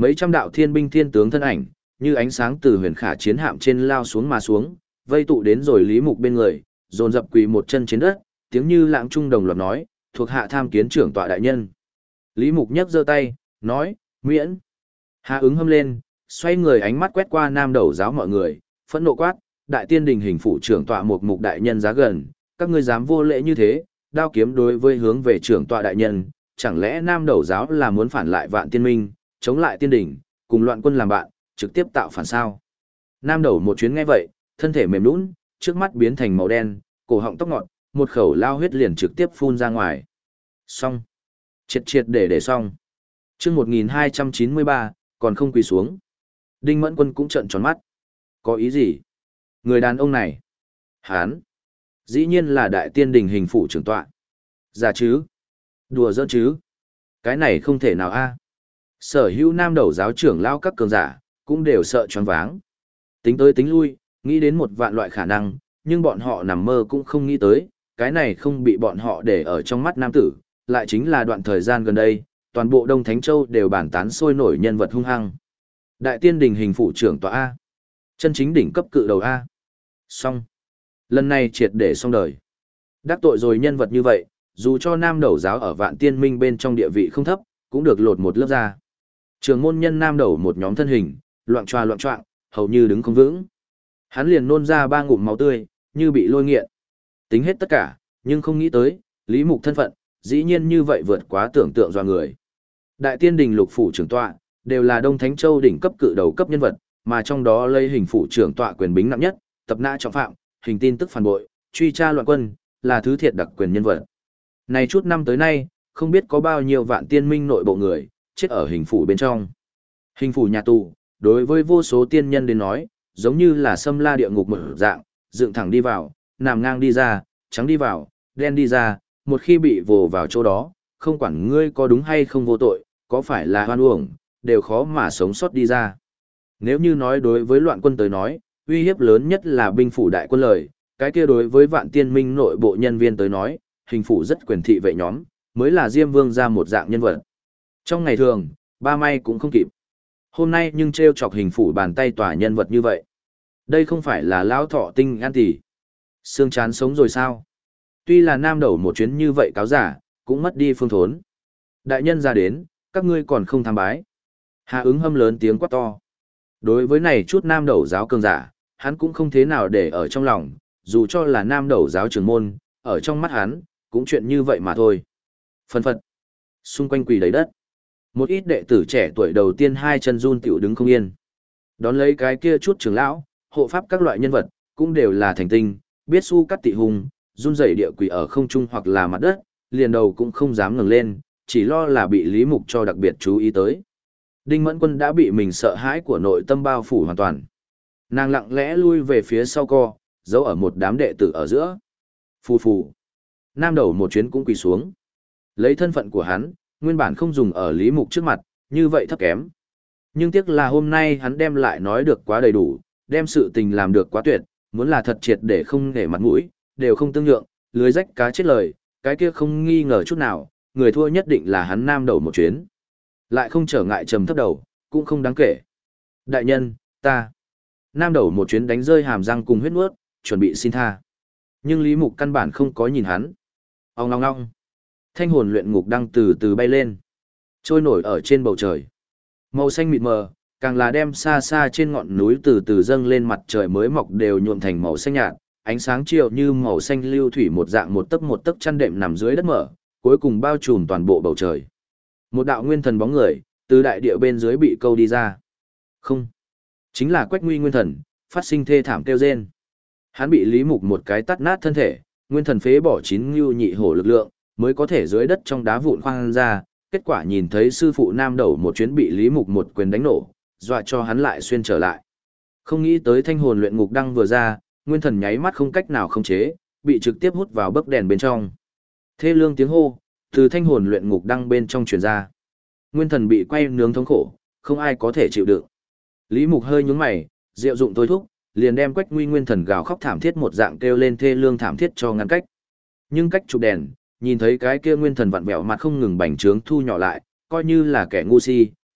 Mấy trăm đạo thiên binh thiên tướng thân ảnh, như ánh sáng từ huyền khả chiến hạm trên lao xuống mà xuống, vây tụ đến rồi Lý Mục bên người, dồn dập quỳ một chân trên đất, tiếng như lãng trung đồng loạt nói, thuộc hạ tham kiến trưởng tọa đại nhân. Lý Mục nhấc giơ tay, nói, miễn. Hà ứng hâm lên, xoay người ánh mắt quét qua nam đầu giáo mọi người, phẫn nộ quát, đại tiên đình hình phụ trưởng tọa một mục đại nhân giá gần, các ngươi dám vô lễ như thế, đao kiếm đối với hướng về trưởng tọa đại nhân, chẳng lẽ nam đầu giáo là muốn phản lại vạn tiên minh, chống lại tiên đình, cùng loạn quân làm bạn, trực tiếp tạo phản sao? Nam đầu một chuyến nghe vậy, thân thể mềm nhũn, trước mắt biến thành màu đen, cổ họng tóc ngọn, một khẩu lao huyết liền trực tiếp phun ra ngoài. Xong. Triệt triệt để xong. Chương 1293, còn không quỳ xuống. Đinh Mẫn Quân cũng trợn tròn mắt. Có ý gì? Người đàn ông này. Hán. Dĩ nhiên là đại tiên đình hình phụ trưởng tọa. Giả chứ? Đùa giỡn chứ? Cái này không thể nào a. Sở hữu nam đầu giáo trưởng lao các cường giả, cũng đều sợ choáng váng. Tính tới tính lui, nghĩ đến một vạn loại khả năng, nhưng bọn họ nằm mơ cũng không nghĩ tới, cái này không bị bọn họ để ở trong mắt nam tử, lại chính là đoạn thời gian gần đây, toàn bộ Đông Thánh Châu đều bàn tán sôi nổi nhân vật hung hăng. Đại tiên đình hình phụ trưởng tọa A. Chân chính đỉnh cấp cự đầu A. Xong. Lần này triệt để xong đời. Đắc tội rồi nhân vật như vậy, dù cho nam đầu giáo ở vạn tiên minh bên trong địa vị không thấp, cũng được lột một lớp ra. Trường môn nhân nam đầu một nhóm thân hình, loạn choạng, hầu như đứng không vững. Hắn liền nôn ra 3 ngụm máu tươi, như bị lôi nghiện. Tính hết tất cả, nhưng không nghĩ tới, Lý Mục thân phận, dĩ nhiên như vậy vượt quá tưởng tượng do người. Đại tiên đình lục phủ trưởng tọa, đều là Đông Thánh Châu đỉnh cấp cự đầu cấp nhân vật, mà trong đó lấy hình phủ trưởng tọa quyền bính nặng nhất, tập nã trọng phạm, hình tin tức phản bội, truy tra loạn quân, là thứ thiệt đặc quyền nhân vật. Này chút năm tới nay, không biết có bao nhiêu vạn tiên minh nội bộ người, chết ở hình phủ bên trong. Hình phủ nhà tù, đối với vô số tiên nhân đến nói, giống như là xâm la địa ngục một dạng, dựng thẳng đi vào, nằm ngang đi ra, trắng đi vào, đen đi ra, một khi bị vồ vào chỗ đó, không quản ngươi có đúng hay không vô tội, có phải là hoan uổng, đều khó mà sống sót đi ra. Nếu như nói đối với loạn quân tới nói, uy hiếp lớn nhất là binh phủ đại quân lời, cái kia đối với vạn tiên minh nội bộ nhân viên tới nói, hình phủ rất quyền thị vệ nhóm, mới là Diêm Vương ra một dạng nhân vật. Trong ngày thường, ba may cũng không kịp. Hôm nay nhưng treo chọc hình phủ bàn tay tỏa nhân vật như vậy. Đây không phải là lão thọ tinh an tỷ. Xương chán sống rồi sao? Tuy là nam đầu một chuyến như vậy cáo giả, cũng mất đi phương thốn. Đại nhân ra đến, các ngươi còn không tham bái. Hà ứng hâm lớn tiếng quát to. Đối với này chút nam đầu giáo cường giả, hắn cũng không thế nào để ở trong lòng, dù cho là nam đầu giáo trưởng môn, ở trong mắt hắn, cũng chuyện như vậy mà thôi. Phân phật. Xung quanh quỳ đầy đất. Một ít đệ tử trẻ tuổi đầu tiên hai chân run tiểu đứng không yên. Đón lấy cái kia chút trưởng lão, hộ pháp các loại nhân vật, cũng đều là thành tinh, biết su cắt tị hùng, run rẩy địa quỷ ở không trung hoặc là mặt đất, liền đầu cũng không dám ngẩng lên, chỉ lo là bị Lý Mục cho đặc biệt chú ý tới. Đinh Mẫn Quân đã bị mình sợ hãi của nội tâm bao phủ hoàn toàn. Nàng lặng lẽ lui về phía sau co, giấu ở một đám đệ tử ở giữa. Phù phù. Nam đầu một chuyến cũng quỳ xuống. Lấy thân phận của hắn, nguyên bản không dùng ở Lý Mục trước mặt, như vậy thấp kém. Nhưng tiếc là hôm nay hắn đem lại nói được quá đầy đủ, đem sự tình làm được quá tuyệt, muốn là thật triệt để không để mặt mũi, đều không tương nhượng, lưới rách cá chết lời, cái kia không nghi ngờ chút nào, người thua nhất định là hắn nam đầu một chuyến. Lại không trở ngại trầm thấp đầu, cũng không đáng kể. Đại nhân, ta. Nam đầu một chuyến đánh rơi hàm răng cùng huyết nuốt, chuẩn bị xin tha. Nhưng Lý Mục căn bản không có nhìn hắn. Ong long long. Thanh hồn luyện ngục đang từ từ bay lên, trôi nổi ở trên bầu trời. Màu xanh mịt mờ, càng là đem xa xa trên ngọn núi từ từ dâng lên mặt trời mới mọc đều nhuộm thành màu xanh nhạt, ánh sáng chiều như màu xanh lưu thủy một dạng một tấc chăn đệm nằm dưới đất mở, cuối cùng bao trùm toàn bộ bầu trời. Một đạo nguyên thần bóng người, từ đại địa bên dưới bị câu đi ra. Không, chính là Quách Nguy nguyên thần, phát sinh thê thảm kêu rên. Hắn bị Lý Mục một cái tát nát thân thể, nguyên thần phế bỏ 9 ngưu nhị hổ lực lượng, mới có thể dưới đất trong đá vụn khoan ra, kết quả nhìn thấy sư phụ nam đầu một chuyến bị Lý Mục một quyền đánh nổ, dọa cho hắn lại xuyên trở lại. Không nghĩ tới thanh hồn luyện ngục đăng vừa ra, nguyên thần nháy mắt không cách nào khống chế, bị trực tiếp hút vào bấc đèn bên trong. Thê lương tiếng hô, từ thanh hồn luyện ngục đăng bên trong truyền ra. Nguyên thần bị quay nướng thống khổ, không ai có thể chịu đựng. Lý Mục hơi nhướng mày, diệu dụng thôi thúc, liền đem Quách Nguy nguyên thần gào khóc thảm thiết một dạng kêu lên thê lương thảm thiết cho ngăn cách. Nhưng cách chụp đèn, nhìn thấy cái kia nguyên thần vặn vẹo mặt không ngừng bành trướng thu nhỏ lại, coi như là kẻ ngu si,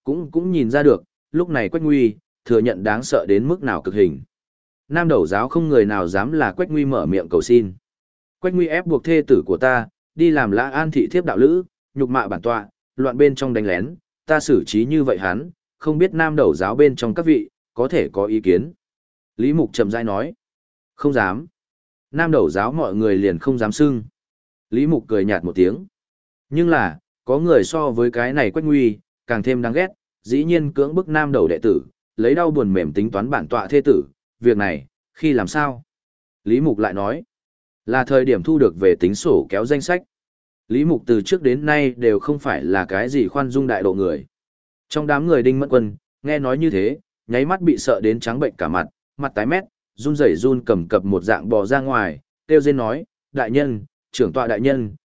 Cũng nhìn ra được, lúc này Quách Nguy, thừa nhận đáng sợ đến mức nào cực hình. Nam đầu giáo không người nào dám là Quách Nguy mở miệng cầu xin. Quách Nguy ép buộc thê tử của ta, đi làm Lã An thị thiếp đạo lữ, nhục mạ bản tọa, loạn bên trong đánh lén, ta xử trí như vậy hắn, không biết nam đầu giáo bên trong các vị, có thể có ý kiến. Lý Mục chậm rãi nói, không dám. Nam đầu giáo mọi người liền không dám xưng. Lý Mục cười nhạt một tiếng. Nhưng là, có người so với cái này Quách Nguy, càng thêm đáng ghét, dĩ nhiên cưỡng bức nam đầu đệ tử, lấy đau buồn mềm tính toán bản tọa thê tử, việc này, khi làm sao? Lý Mục lại nói, là thời điểm thu được về tính sổ kéo danh sách. Lý Mục từ trước đến nay đều không phải là cái gì khoan dung đại độ người. Trong đám người Đinh Mẫn Quân, nghe nói như thế, nháy mắt bị sợ đến trắng bệnh cả mặt, mặt tái mét, run rẩy run cầm cập một dạng bò ra ngoài, kêu rên nói, đại nhân, trưởng tọa đại nhân,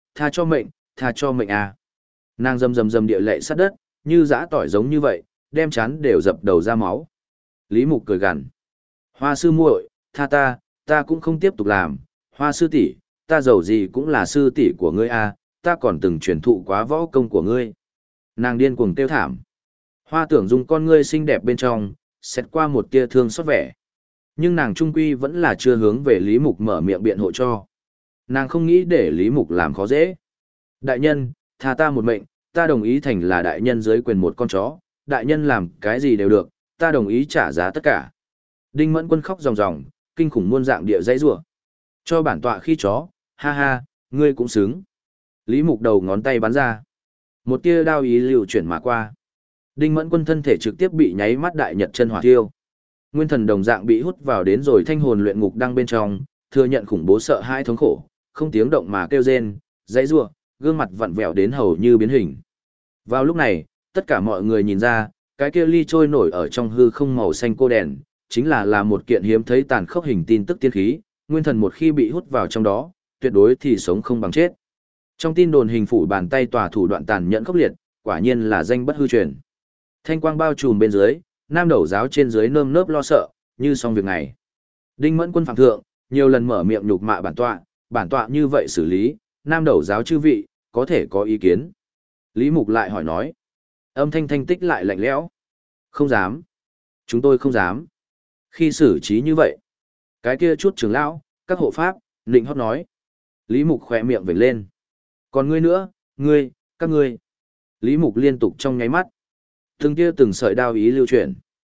tha cho mệnh à. Nàng rầm địa lệ sát đất, như dã tỏi giống như vậy, đem chán đều dập đầu ra máu. Lý Mục cười gằn, Hoa sư muội, tha ta cũng không tiếp tục làm, Hoa sư tỷ, ta giàu gì cũng là sư tỷ của ngươi à, ta còn từng truyền thụ quá võ công của ngươi. Nàng điên cuồng kêu thảm. Hoa Tưởng Dung con ngươi xinh đẹp bên trong, xét qua một tia thương xót vẻ. Nhưng nàng trung quy vẫn là chưa hướng về Lý Mục mở miệng biện hộ cho. Nàng không nghĩ để Lý Mục làm khó dễ. Đại nhân, tha ta một mệnh, ta đồng ý thành là đại nhân dưới quyền một con chó, đại nhân làm cái gì đều được, ta đồng ý trả giá tất cả. Đinh Mẫn Quân khóc ròng ròng, kinh khủng muôn dạng địa dãy rủa. Cho bản tọa khi chó, ha ha, ngươi cũng xứng. Lý Mục đầu ngón tay bắn ra. Một tia đao ý lưu chuyển mà qua. Đinh Mẫn Quân thân thể trực tiếp bị nháy mắt đại nhật chân hỏa thiêu. Nguyên thần đồng dạng bị hút vào đến rồi thanh hồn luyện ngục đang bên trong, thừa nhận khủng bố sợ hãi thống khổ, không tiếng động mà kêu rên, dãy rủa, gương mặt vặn vẹo đến hầu như biến hình. Vào lúc này, tất cả mọi người nhìn ra, cái kia ly trôi nổi ở trong hư không màu xanh cô đèn, chính là một kiện hiếm thấy tàn khốc hình tin tức tiên khí, nguyên thần một khi bị hút vào trong đó, tuyệt đối thì sống không bằng chết. Trong tin đồn hình phủ bàn tay tòa thủ đoạn tàn nhẫn khốc liệt, quả nhiên là danh bất hư truyền. Thanh quang bao trùm bên dưới, nam đầu giáo trên dưới nơm nớp lo sợ, như xong việc này. Đinh Mẫn Quân phạm thượng, nhiều lần mở miệng nhục mạ bản tọa như vậy xử lý, nam đầu giáo chư vị, có thể có ý kiến. Lý Mục lại hỏi nói. Âm thanh thanh tích lại lạnh lẽo. Không dám. Chúng tôi không dám. Khi xử trí như vậy, cái kia chút trưởng lão, các hộ pháp, nịnh hót nói. Lý Mục khỏe miệng vểnh lên. Còn ngươi nữa, các ngươi. Lý Mục liên tục trong nháy mắt. Từng tia từng sợi đao ý lưu chuyển.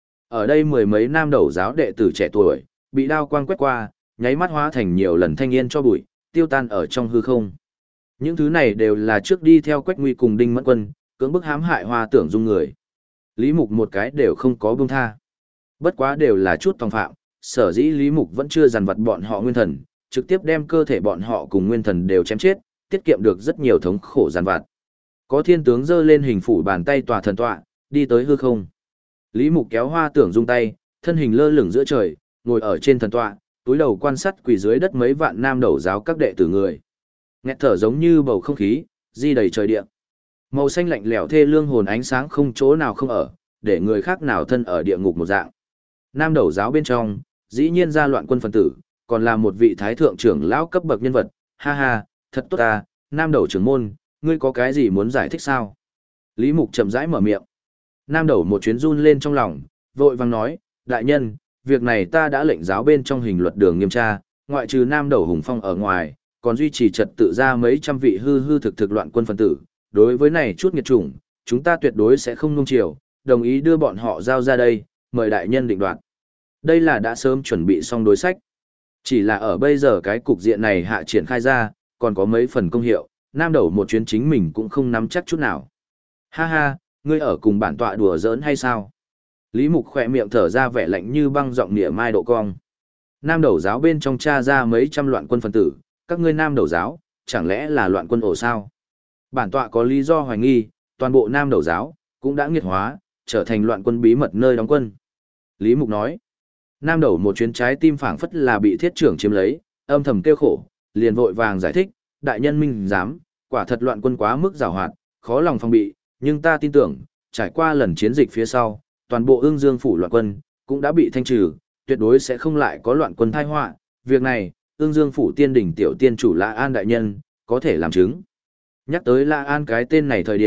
Ở đây mười mấy nam đầu giáo đệ tử trẻ tuổi, bị đao quang quét qua, nháy mắt hóa thành nhiều lần thanh niên cho bụi, tiêu tan ở trong hư không. Những thứ này đều là trước đi theo Quách Nguy cùng Đinh Mẫn Quân, cưỡng bức hãm hại Hoa Tưởng Dung người. Lý Mục một cái đều không có buông tha. Bất quá đều là chút tòng phạm, sở dĩ Lý Mục vẫn chưa dằn vặt bọn họ nguyên thần, trực tiếp đem cơ thể bọn họ cùng nguyên thần đều chém chết, tiết kiệm được rất nhiều thống khổ dằn vặt. Có thiên tướng giơ lên hình phủ bàn tay tòa thần tọa, đi tới hư không. Lý Mục kéo Hoa Tưởng Dung tay, thân hình lơ lửng giữa trời, ngồi ở trên thần tọa, túi đầu quan sát quỳ dưới đất mấy vạn nam đầu giáo các đệ tử người. Nghẹt thở giống như bầu không khí, di đầy trời địa. Màu xanh lạnh lẽo thê lương hồn ánh sáng không chỗ nào không ở, để người khác nào thân ở địa ngục một dạng. Nam đầu giáo bên trong, dĩ nhiên ra loạn quân phần tử, còn là một vị thái thượng trưởng lão cấp bậc nhân vật, ha ha, thật tốt ta, nam đầu trưởng môn, ngươi có cái gì muốn giải thích sao? Lý Mục chậm rãi mở miệng. Nam đầu một chuyến run lên trong lòng, vội vàng nói, đại nhân, việc này ta đã lệnh giáo bên trong hình luật đường nghiêm tra, ngoại trừ nam đầu hùng phong ở ngoài, còn duy trì trật tự ra mấy trăm vị hư thực loạn quân phân tử, đối với này chút nghiệt chủng, chúng ta tuyệt đối sẽ không nung chiều, đồng ý đưa bọn họ giao ra đây, mời đại nhân định đoạt. Đây là đã sớm chuẩn bị xong đối sách. Chỉ là ở bây giờ cái cục diện này hạ triển khai ra, còn có mấy phần công hiệu, nam đầu một chuyến chính mình cũng không nắm chắc chút nào. Ha ha, ngươi ở cùng bản tọa đùa giỡn hay sao? Lý Mục khỏe miệng thở ra vẻ lạnh như băng giọng nịa mai độ cong. Nam đầu giáo bên trong cha ra mấy trăm loạn quân phân tử, các ngươi nam đầu giáo, chẳng lẽ là loạn quân ổ sao? Bản tọa có lý do hoài nghi, toàn bộ nam đầu giáo, cũng đã nghiệt hóa, trở thành loạn quân bí mật nơi đóng quân. Lý Mục nói, nam đầu một chuyến trái tim phảng phất là bị thiết trưởng chiếm lấy, âm thầm kêu khổ, liền vội vàng giải thích, đại nhân minh dám, quả thật loạn quân quá mức giàu hoạt, khó lòng phòng bị, nhưng ta tin tưởng, trải qua lần chiến dịch phía sau, toàn bộ Ưng Dương phủ loạn quân, cũng đã bị thanh trừ, tuyệt đối sẽ không lại có loạn quân tai họa, việc này, Ưng Dương phủ tiên đỉnh tiểu tiên chủ La An đại nhân, có thể làm chứng. Nhắc tới La An cái tên này thời điểm,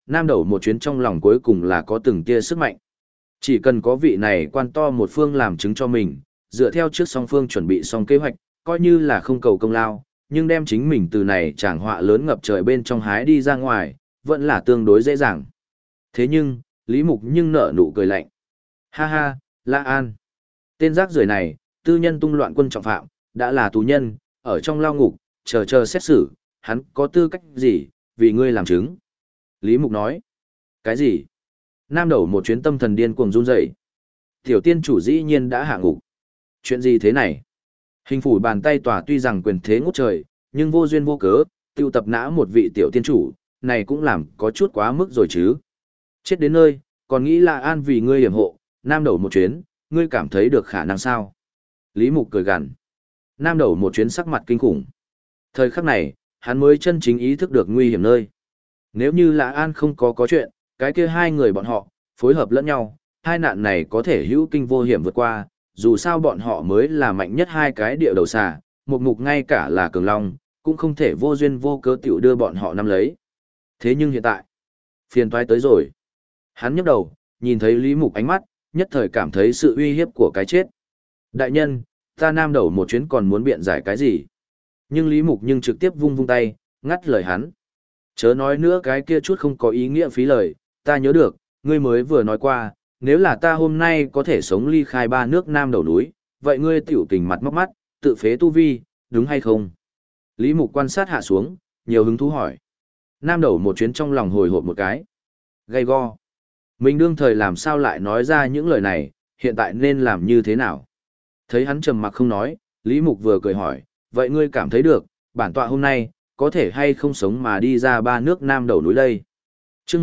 nam đầu một chuyến trong lòng cuối cùng là có từng tia sức mạnh. Chỉ cần có vị này quan to một phương làm chứng cho mình, dựa theo trước song phương chuẩn bị xong kế hoạch, coi như là không cầu công lao, nhưng đem chính mình từ này tràng họa lớn ngập trời bên trong hái đi ra ngoài, vẫn là tương đối dễ dàng. Thế nhưng, Lý Mục nhưng nở nụ cười lạnh. Ha ha, La An. Tên rác rưởi này, tư nhân tung loạn quân trọng phạm, đã là tù nhân, ở trong lao ngục, chờ xét xử, hắn có tư cách gì, vì ngươi làm chứng. Lý Mục nói. Cái gì? Nam đầu một chuyến tâm thần điên cuồng run rẩy. Tiểu tiên chủ dĩ nhiên đã hạ ngục. Chuyện gì thế này? Hình phủ bàn tay tòa tuy rằng quyền thế ngút trời, nhưng vô duyên vô cớ, tiêu tập nã một vị tiểu tiên chủ, này cũng làm có chút quá mức rồi chứ. Chết đến nơi, còn nghĩ là an vì ngươi hiểm hộ, nam đầu một chuyến, ngươi cảm thấy được khả năng sao? Lý Mục cười gằn. Nam đầu một chuyến sắc mặt kinh khủng. Thời khắc này, hắn mới chân chính ý thức được nguy hiểm nơi. Nếu như là an không có chuyện, cái kia hai người bọn họ, phối hợp lẫn nhau, hai nạn này có thể hữu kinh vô hiểm vượt qua, dù sao bọn họ mới là mạnh nhất hai cái địa đầu xà, một mục ngay cả là cường long, cũng không thể vô duyên vô cớ tiểu đưa bọn họ nắm lấy. Thế nhưng hiện tại, phiền toái tới rồi. Hắn nhấc đầu, nhìn thấy Lý Mục ánh mắt, nhất thời cảm thấy sự uy hiếp của cái chết. Đại nhân, ta nam đầu một chuyến còn muốn biện giải cái gì? Nhưng Lý Mục nhưng trực tiếp vung vung tay, ngắt lời hắn. Chớ nói nữa cái kia chút không có ý nghĩa phí lời, ta nhớ được, ngươi mới vừa nói qua, nếu là ta hôm nay có thể sống ly khai ba nước nam đầu núi, vậy ngươi tiểu tình mặt móc mắt, tự phế tu vi, đúng hay không? Lý Mục quan sát hạ xuống, nhiều hứng thú hỏi. Nam đầu một chuyến trong lòng hồi hộp một cái. Gay go. Mình đương thời làm sao lại nói ra những lời này, hiện tại nên làm như thế nào? Thấy hắn trầm mặc không nói, Lý Mục vừa cười hỏi, vậy ngươi cảm thấy được, bản tọa hôm nay, có thể hay không sống mà đi ra ba nước nam đầu núi đây? Trước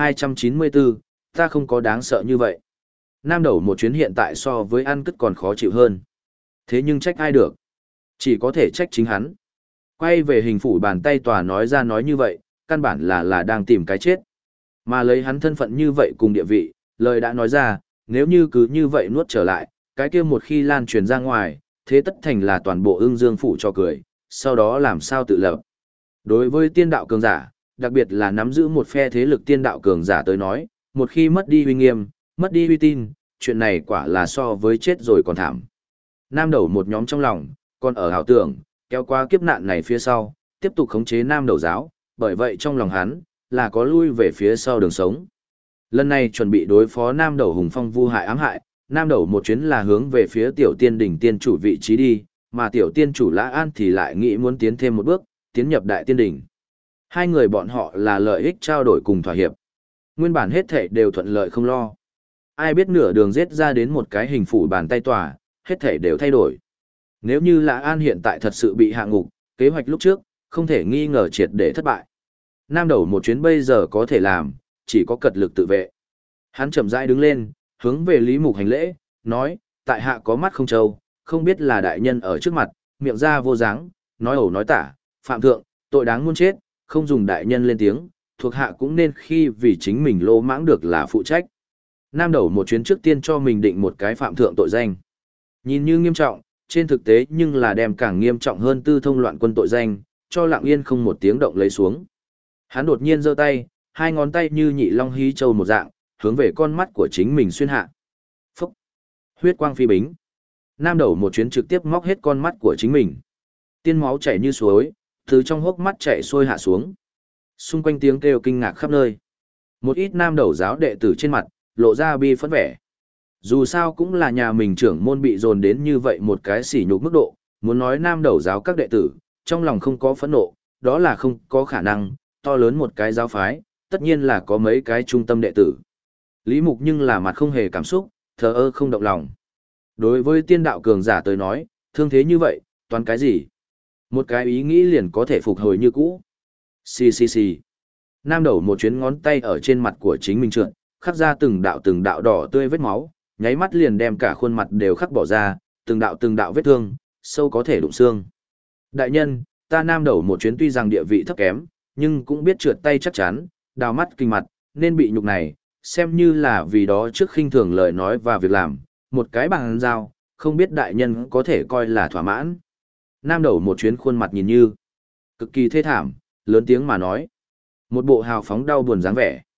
1294, ta không có đáng sợ như vậy. Nam đầu một chuyến hiện tại so với ăn cất còn khó chịu hơn. Thế nhưng trách ai được? Chỉ có thể trách chính hắn. Quay về hình phủ bàn tay tòa nói ra nói như vậy, căn bản là đang tìm cái chết. Mà lấy hắn thân phận như vậy cùng địa vị, lời đã nói ra, nếu như cứ như vậy nuốt trở lại, cái kia một khi lan truyền ra ngoài, thế tất thành là toàn bộ ưng dương phủ cho cười, sau đó làm sao tự lập. Đối với tiên đạo cường giả, đặc biệt là nắm giữ một phe thế lực tiên đạo cường giả tới nói, một khi mất đi uy nghiêm, mất đi uy tin, chuyện này quả là so với chết rồi còn thảm. Nam đầu một nhóm trong lòng, còn ở ảo tưởng, kéo qua kiếp nạn này phía sau, tiếp tục khống chế nam đầu giáo, bởi vậy trong lòng hắn, là có lui về phía sau đường sống. Lần này chuẩn bị đối phó nam đầu hùng phong vu hại ám hại, nam đầu một chuyến là hướng về phía tiểu tiên đỉnh tiên chủ vị trí đi, mà tiểu tiên chủ Lã An thì lại nghĩ muốn tiến thêm một bước, tiến nhập đại tiên đỉnh. Hai người bọn họ là lợi ích trao đổi cùng thỏa hiệp. Nguyên bản hết thảy đều thuận lợi không lo. Ai biết nửa đường giết ra đến một cái hình phủ bàn tay tòa, hết thảy đều thay đổi. Nếu như Lã An hiện tại thật sự bị hạ ngục, kế hoạch lúc trước, không thể nghi ngờ triệt để thất bại. Nam đầu một chuyến bây giờ có thể làm, chỉ có cật lực tự vệ. Hắn chậm rãi đứng lên, hướng về Lý Mục hành lễ, nói, tại hạ có mắt không trâu, không biết là đại nhân ở trước mặt, miệng ra vô dáng, nói ẩu nói tả, phạm thượng, tội đáng muôn chết, không dùng đại nhân lên tiếng, thuộc hạ cũng nên khi vì chính mình lô mãng được là phụ trách. Nam đầu một chuyến trước tiên cho mình định một cái phạm thượng tội danh. Nhìn như nghiêm trọng, trên thực tế nhưng là đem càng nghiêm trọng hơn tư thông loạn quân tội danh, cho lặng yên không một tiếng động lấy xuống. Hắn đột nhiên giơ tay, hai ngón tay như nhị long hí châu một dạng, hướng về con mắt của chính mình xuyên hạ. Phúc! Huyết quang phi bính. Nam đầu một chuyến trực tiếp móc hết con mắt của chính mình. Tiên máu chảy như suối, từ trong hốc mắt chảy xuôi hạ xuống. Xung quanh tiếng kêu kinh ngạc khắp nơi. Một ít nam đầu giáo đệ tử trên mặt, lộ ra bi phẫn vẻ. Dù sao cũng là nhà mình trưởng môn bị dồn đến như vậy một cái sỉ nhục mức độ, muốn nói nam đầu giáo các đệ tử, trong lòng không có phẫn nộ, đó là không có khả năng, to lớn một cái giáo phái, tất nhiên là có mấy cái trung tâm đệ tử. Lý Mục nhưng là mặt không hề cảm xúc, thờ ơ không động lòng. Đối với tiên đạo cường giả tới nói, thương thế như vậy, toán cái gì? Một cái ý nghĩ liền có thể phục hồi như cũ. Xì xì xì. Nam đầu một chuyến ngón tay ở trên mặt của chính mình trượt, khắc ra từng đạo đỏ tươi vết máu, nháy mắt liền đem cả khuôn mặt đều khắc bỏ ra, từng đạo vết thương, sâu có thể đụng xương. Đại nhân, ta nam đầu một chuyến tuy rằng địa vị thấp kém, nhưng cũng biết trượt tay chắc chắn, đào mắt kinh mặt, nên bị nhục này, xem như là vì đó trước khinh thường lời nói và việc làm, một cái bằng dao, không biết đại nhân có thể coi là thỏa mãn. Nam đầu một chuyến khuôn mặt nhìn như cực kỳ thê thảm, lớn tiếng mà nói. Một bộ hào phóng đau buồn dáng vẻ.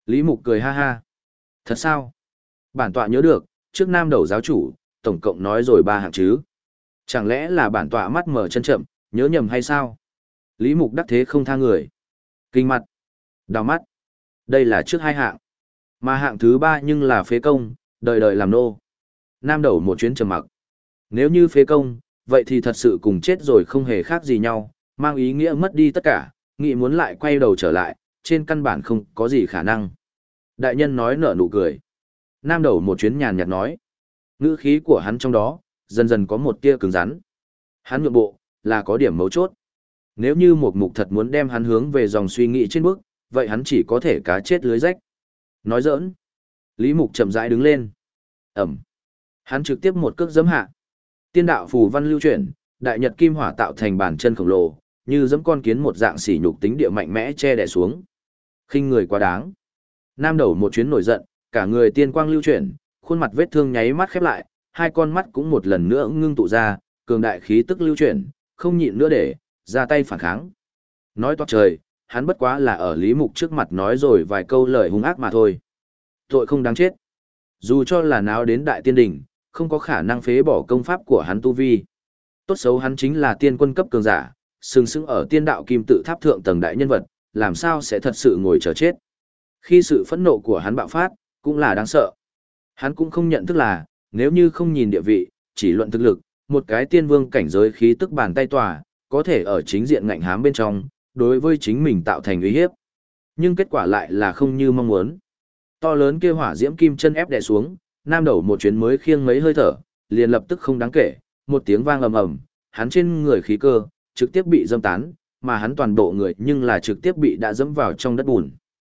Lý Mục cười ha ha. Thật sao? Bản tọa nhớ được, trước nam đầu giáo chủ, tổng cộng nói rồi 3 hạng chứ. Chẳng lẽ là bản tọa mắt mở chân chậm, nhớ nhầm hay sao? Lý Mục đắc thế không tha người. Kinh mặt, đào mắt. Đây là trước 2 hạng. Mà hạng thứ 3 nhưng là phế công, đời đời làm nô. Nam đầu một chuyến trầm mặc. Nếu như phế công, vậy thì thật sự cùng chết rồi không hề khác gì nhau, mang ý nghĩa mất đi tất cả, nghĩ muốn lại quay đầu trở lại, trên căn bản không có gì khả năng. Đại nhân nói nở nụ cười. Nam đầu một chuyến nhàn nhạt nói. Ngữ khí của hắn trong đó, dần dần có một tia cứng rắn. Hắn nhượng bộ, là có điểm mấu chốt. Nếu như một mục thật muốn đem hắn hướng về dòng suy nghĩ trên bước, vậy hắn chỉ có thể cá chết lưới rách. Nói giỡn. Lý Mục chậm rãi đứng lên. Ẩm. Hắn trực tiếp một cước giẫm hạ. Tiên đạo phù văn lưu chuyển, đại nhật kim hỏa tạo thành bàn chân khổng lồ, như giẫm con kiến một dạng sỉ nhục tính địa mạnh mẽ che đè xuống. Khinh người quá đáng. Nam đầu một chuyến nổi giận, cả người tiên quang lưu chuyển, khuôn mặt vết thương nháy mắt khép lại, hai con mắt cũng một lần nữa ngưng tụ ra, cường đại khí tức lưu chuyển, không nhịn nữa để ra tay phản kháng. Nói toạc trời, hắn bất quá là ở Lý Mục trước mặt nói rồi vài câu lời hung ác mà thôi. Tội không đáng chết. Dù cho là náo đến đại tiên đỉnh, không có khả năng phế bỏ công pháp của hắn tu vi. Tốt xấu hắn chính là tiên quân cấp cường giả, sừng sững ở tiên đạo kim tự tháp thượng tầng đại nhân vật, làm sao sẽ thật sự ngồi chờ chết. Khi sự phẫn nộ của hắn bạo phát, cũng là đáng sợ. Hắn cũng không nhận thức là, nếu như không nhìn địa vị, chỉ luận thực lực, một cái tiên vương cảnh giới khí tức bàn tay tỏa, có thể ở chính diện ngạnh hám bên trong, đối với chính mình tạo thành uy hiếp. Nhưng kết quả lại là không như mong muốn. To lớn kia hỏa diễm kim chân ép đè xuống, nam đầu một chuyến mới khiêng mấy hơi thở, liền lập tức không đáng kể, một tiếng vang ầm ầm, hắn trên người khí cơ trực tiếp bị dâm tán, mà hắn toàn bộ người nhưng là trực tiếp bị đã dẫm vào trong đất bùn.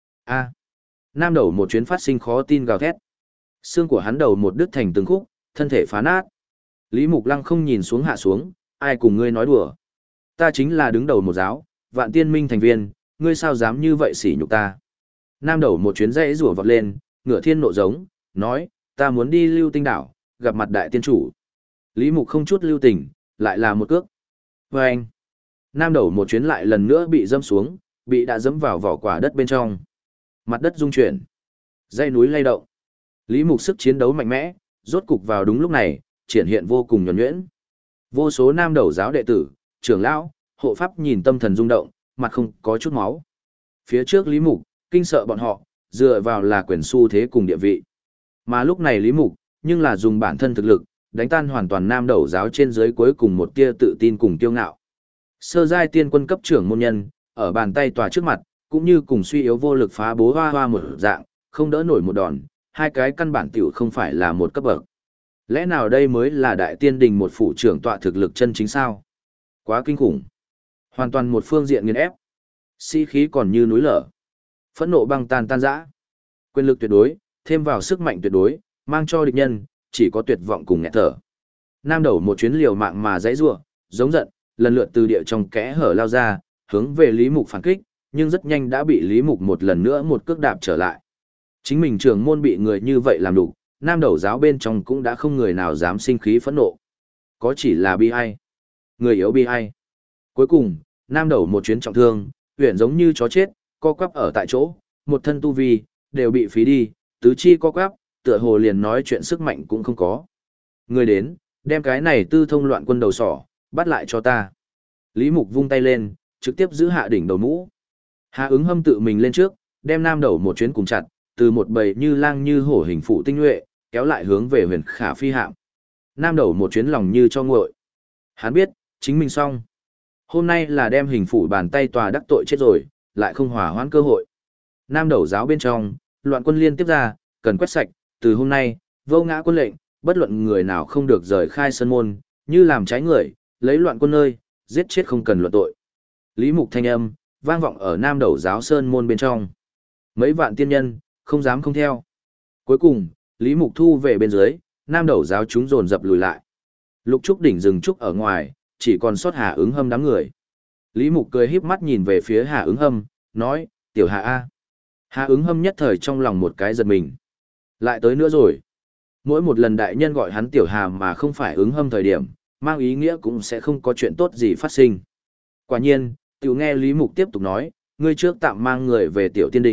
A. Nam đầu một chuyến phát sinh khó tin gào thét. Xương của hắn đầu một đứt thành từng khúc, thân thể phá nát. Lý Mục Lăng không nhìn xuống hạ xuống, ai cùng ngươi nói đùa? Ta chính là đứng đầu một giáo, vạn tiên minh thành viên, ngươi sao dám như vậy sỉ nhục ta? Nam đầu một chuyến dãy rủa vọt lên, ngửa thiên nộ giống, nói, ta muốn đi Lưu Tinh đảo, gặp mặt đại tiên chủ. Lý Mục không chút lưu tình, lại là một cước. Và anh, nam đầu một chuyến lại lần nữa bị dẫm xuống, bị đã dẫm vào vỏ quả đất bên trong. Mặt đất rung chuyển, dãy núi lay động. Lý Mục sức chiến đấu mạnh mẽ, rốt cục vào đúng lúc này, triển hiện vô cùng nhuần nhuyễn. Vô số nam đầu giáo đệ tử, trưởng lão, hộ pháp nhìn tâm thần rung động, mặt không có chút máu. Phía trước Lý Mục, kinh sợ bọn họ, dựa vào là quyền xu thế cùng địa vị. Mà lúc này Lý Mục, nhưng là dùng bản thân thực lực, đánh tan hoàn toàn nam đầu giáo trên dưới cuối cùng một tia tự tin cùng kiêu ngạo. Sơ giai tiên quân cấp trưởng môn nhân, ở bàn tay tòa trước mặt, cũng như cùng suy yếu vô lực phá bố hoa hoa một dạng, không đỡ nổi một đòn, hai cái căn bản tiểu không phải là một cấp bậc. Lẽ nào đây mới là đại tiên đình một phủ trưởng tọa thực lực chân chính sao? Quá kinh khủng. Hoàn toàn một phương diện nghiền ép. Sĩ khí còn như núi lở. Phẫn nộ băng tan tan rã. Quyền lực tuyệt đối, thêm vào sức mạnh tuyệt đối, mang cho địch nhân, chỉ có tuyệt vọng cùng nghẹt thở. Nam đầu một chuyến liều mạng mà dãy rủa, giống giận, lần lượt từ địa trong kẽ hở lao ra, hướng về Lý Mục phản kích, nhưng rất nhanh đã bị Lý Mục một lần nữa một cước đạp trở lại. Chính mình trưởng môn bị người như vậy làm đủ, nam đầu giáo bên trong cũng đã không người nào dám sinh khí phẫn nộ. Có chỉ là bi ai. Người yếu bi ai. Cuối cùng, nam đầu một chuyến trọng thương, huyền giống như chó chết, co quắp ở tại chỗ, một thân tu vi, đều bị phí đi, tứ chi co quắp, tựa hồ liền nói chuyện sức mạnh cũng không có. Người đến, đem cái này tư thông loạn quân đầu sỏ, bắt lại cho ta. Lý Mục vung tay lên, trực tiếp giữ hạ đỉnh đầu mũ. Hạ ứng hâm tự mình lên trước, đem nam đầu một chuyến cùng chặt, từ một bầy như lang như hổ hình phụ tinh nhuệ, kéo lại hướng về huyền khả phi hạm. Nam đầu một chuyến lòng như cho nguội. Hắn biết, chính mình xong. Hôm nay là đem hình phủ bàn tay tòa đắc tội chết rồi, lại không hòa hoãn cơ hội. Nam đầu giáo bên trong, loạn quân liên tiếp ra, cần quét sạch, từ hôm nay, vô ngã quân lệnh, bất luận người nào không được rời khai sân môn, như làm trái người, lấy loạn quân nơi, giết chết không cần luận tội. Lý Mục thanh âm, vang vọng ở nam đầu giáo sơn môn bên trong. Mấy vạn tiên nhân, không dám không theo. Cuối cùng, Lý Mục thu về bên dưới, nam đầu giáo chúng dồn dập lùi lại. Lục trúc đỉnh rừng trúc ở ngoài, chỉ còn sót Hà Ứng Hâm đám người. Lý Mục cười híp mắt nhìn về phía Hà Ứng Hâm, nói, tiểu Hà A. Hà Ứng Hâm nhất thời trong lòng một cái giật mình. Lại tới nữa rồi. Mỗi một lần đại nhân gọi hắn tiểu Hà mà không phải Ứng Hâm thời điểm, mang ý nghĩa cũng sẽ không có chuyện tốt gì phát sinh. Quả nhiên, tiểu nghe Lý Mục tiếp tục nói, ngươi trước tạm mang người về tiểu tiên đỉnh,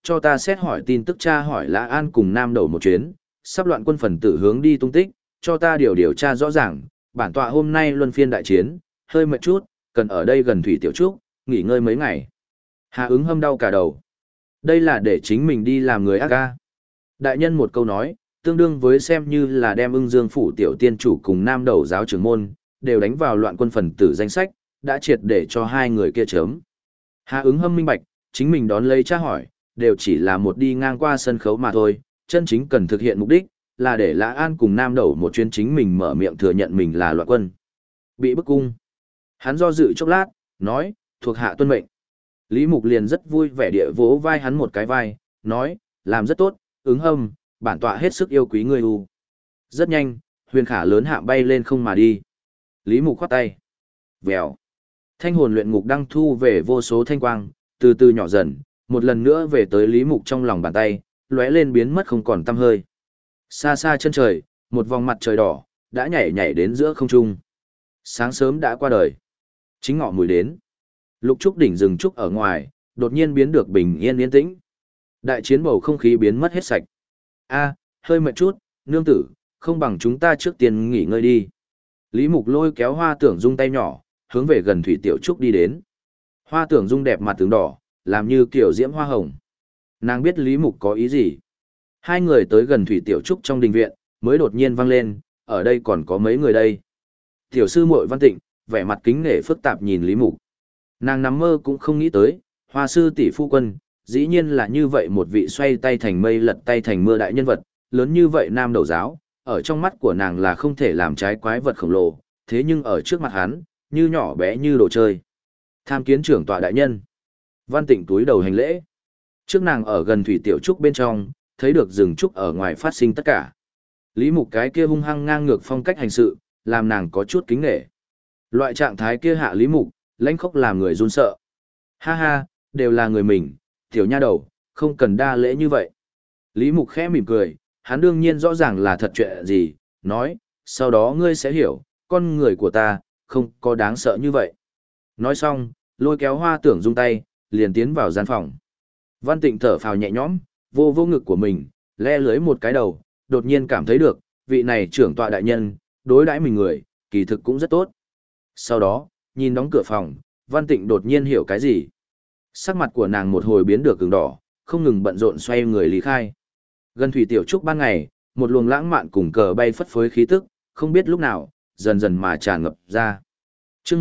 cho ta xét hỏi tin tức tra hỏi Lã An cùng Nam Đầu một chuyến, sắp loạn quân phần tử hướng đi tung tích, cho ta điều tra rõ ràng, bản tọa hôm nay luân phiên đại chiến, hơi mệt chút, cần ở đây gần Thủy Tiểu Trúc, nghỉ ngơi mấy ngày. Hà ứng hâm đau cả đầu. Đây là để chính mình đi làm người ác ca. Đại nhân một câu nói, tương đương với xem như là đem Ưng Dương phủ tiểu tiên chủ cùng Nam Đầu giáo trưởng môn, đều đánh vào loạn quân phần tử danh sách, đã triệt để cho hai người kia chớm. Hà ứng hâm minh bạch, chính mình đón lấy tra hỏi, đều chỉ là một đi ngang qua sân khấu mà thôi, chân chính cần thực hiện mục đích, là để Lã An cùng Nam Đầu một chuyến chính mình mở miệng thừa nhận mình là loạn quân. Bị bức cung. Hắn do dự chốc lát, nói, thuộc hạ tuân mệnh. Lý Mục liền rất vui vẻ địa vỗ vai hắn một cái vai, nói, làm rất tốt, ứng hâm, bản tọa hết sức yêu quý ngươi u. Rất nhanh, huyền khả lớn hạ bay lên không mà đi. Lý Mục khoát tay. Vèo. Thanh hồn luyện ngục đăng thu về vô số thanh quang, từ từ nhỏ dần, một lần nữa về tới Lý Mục trong lòng bàn tay, lóe lên biến mất không còn tăm hơi. Xa xa chân trời, một vòng mặt trời đỏ, đã nhảy nhảy đến giữa không trung. Sáng sớm đã qua đời. Chính ngọ mùi đến. Lục trúc đỉnh rừng trúc ở ngoài, đột nhiên biến được bình yên yên tĩnh. Đại chiến bầu không khí biến mất hết sạch. A, hơi mệt chút, nương tử, không bằng chúng ta trước tiên nghỉ ngơi đi. Lý Mục lôi kéo Hoa Tưởng Dung tay nhỏ, hướng về gần Thủy Tiểu Trúc đi đến. Hoa Tưởng Dung đẹp mặt tướng đỏ, làm như kiểu diễm hoa hồng. Nàng biết Lý Mục có ý gì. Hai người tới gần Thủy Tiểu Trúc trong đình viện, mới đột nhiên vang lên, ở đây còn có mấy người đây. Tiểu sư muội Văn Tịnh, vẻ mặt kính nể phức tạp nhìn Lý Mục. Nàng nằm mơ cũng không nghĩ tới, Hoa sư tỷ phu quân, dĩ nhiên là như vậy một vị xoay tay thành mây lật tay thành mưa đại nhân vật, lớn như vậy Nam Đầu giáo, ở trong mắt của nàng là không thể làm trái quái vật khổng lồ, thế nhưng ở trước mặt hắn, như nhỏ bé như đồ chơi. Tham kiến trưởng tọa đại nhân. Văn Tịnh túi đầu hành lễ. Trước nàng ở gần Thủy Tiểu Trúc bên trong, thấy được rừng trúc ở ngoài phát sinh tất cả. Lý Mục cái kia hung hăng ngang ngược phong cách hành sự, làm nàng có chút kính nể. Loại trạng thái kia hạ Lý Mục, lãnh khốc làm người run sợ. Ha ha, đều là người mình, tiểu nha đầu, không cần đa lễ như vậy. Lý Mục khẽ mỉm cười, hắn đương nhiên rõ ràng là thật chuyện gì, nói, sau đó ngươi sẽ hiểu, con người của ta, không có đáng sợ như vậy. Nói xong, lôi kéo Hoa Tưởng Dung tay, liền tiến vào gian phòng. Văn Tịnh thở phào nhẹ nhõm, vô vô ngực của mình, le lưới một cái đầu, đột nhiên cảm thấy được, vị này trưởng tọa đại nhân, đối đãi mình người, kỳ thực cũng rất tốt. Sau đó, nhìn đóng cửa phòng, Văn Tịnh đột nhiên hiểu cái gì. Sắc mặt của nàng một hồi biến được ửng đỏ, không ngừng bận rộn xoay người lý khai. Gần Thủy Tiểu Trúc ban ngày, một luồng lãng mạn cùng cờ bay phất phới khí tức, không biết lúc nào, dần dần mà tràn ngập ra. Chương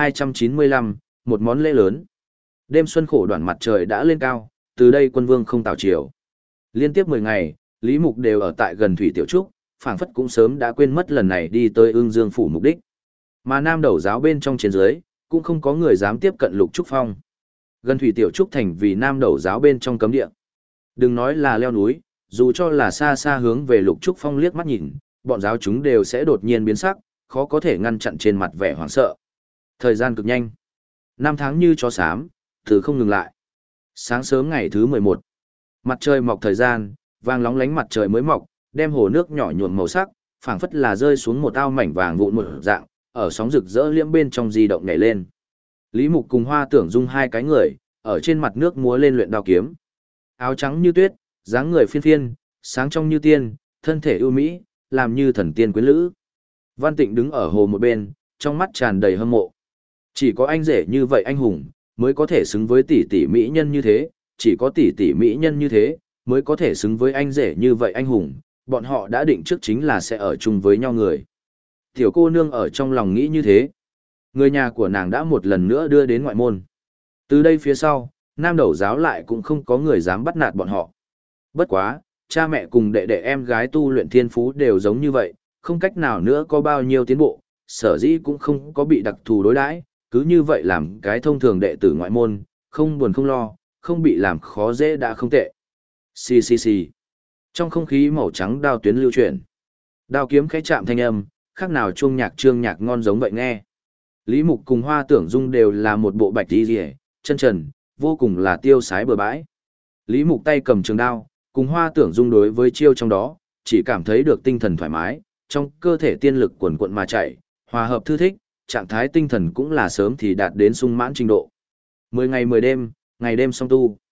1295, một món lễ lớn. Đêm xuân khổ đoạn mặt trời đã lên cao, từ đây quân vương không tảo chiều. Liên tiếp 10 ngày, Lý Mục đều ở tại gần Thủy Tiểu Trúc, phảng phất cũng sớm đã quên mất lần này đi tới Ưng Dương phủ mục đích. Mà Nam Đầu giáo bên trong chiến dưới, cũng không có người dám tiếp cận Lục Trúc Phong. Gần Thủy Tiểu Trúc thành vì Nam Đầu giáo bên trong cấm địa. Đừng nói là leo núi, dù cho là xa xa hướng về Lục Trúc Phong liếc mắt nhìn, bọn giáo chúng đều sẽ đột nhiên biến sắc, khó có thể ngăn chặn trên mặt vẻ hoảng sợ. Thời gian cực nhanh. 5 tháng như chó xám, từ không ngừng lại. Sáng sớm ngày thứ 11. Mặt trời mọc thời gian, vàng lóng lánh mặt trời mới mọc, đem hồ nước nhỏ nhuộm màu sắc, phảng phất là rơi xuống một ao mảnh vàng vụn một dạng, ở sóng rực rỡ liễm bên trong di động nhảy lên. Lý Mục cùng Hoa Tưởng Dung hai cái người, ở trên mặt nước múa lên luyện đao kiếm. Áo trắng như tuyết, dáng người phiên phiên, sáng trong như tiên, thân thể ưu mỹ, làm như thần tiên quyến lữ. Văn Tịnh đứng ở hồ một bên, trong mắt tràn đầy hâm mộ. Chỉ có anh rể như vậy anh hùng, mới có thể xứng với tỷ tỷ mỹ nhân như thế, chỉ có tỷ tỷ mỹ nhân như thế, mới có thể xứng với anh rể như vậy anh hùng, bọn họ đã định trước chính là sẽ ở chung với nhau người. Tiểu cô nương ở trong lòng nghĩ như thế. Người nhà của nàng đã một lần nữa đưa đến ngoại môn. Từ đây phía sau, Nam Đầu giáo lại cũng không có người dám bắt nạt bọn họ. Bất quá, cha mẹ cùng đệ đệ em gái tu luyện thiên phú đều giống như vậy, không cách nào nữa có bao nhiêu tiến bộ, sở dĩ cũng không có bị đặc thù đối đãi, cứ như vậy làm cái thông thường đệ tử ngoại môn, không buồn không lo, không bị làm khó dễ đã không tệ. Xì xì xì. Trong không khí màu trắng đao tuyến lưu chuyển. Đao kiếm khẽ chạm thanh âm, khác nào chuông nhạc trương nhạc ngon giống vậy nghe. Lý Mục cùng Hoa Tưởng Dung đều là một bộ bạch y rìa, chân trần, vô cùng là tiêu sái bừa bãi. Lý Mục tay cầm trường đao, cùng Hoa Tưởng Dung đối với chiêu trong đó, chỉ cảm thấy được tinh thần thoải mái, trong cơ thể tiên lực quần quận mà chạy, hòa hợp thư thích, trạng thái tinh thần cũng là sớm thì đạt đến sung mãn trình độ. 10 ngày 10 đêm, ngày đêm song tu.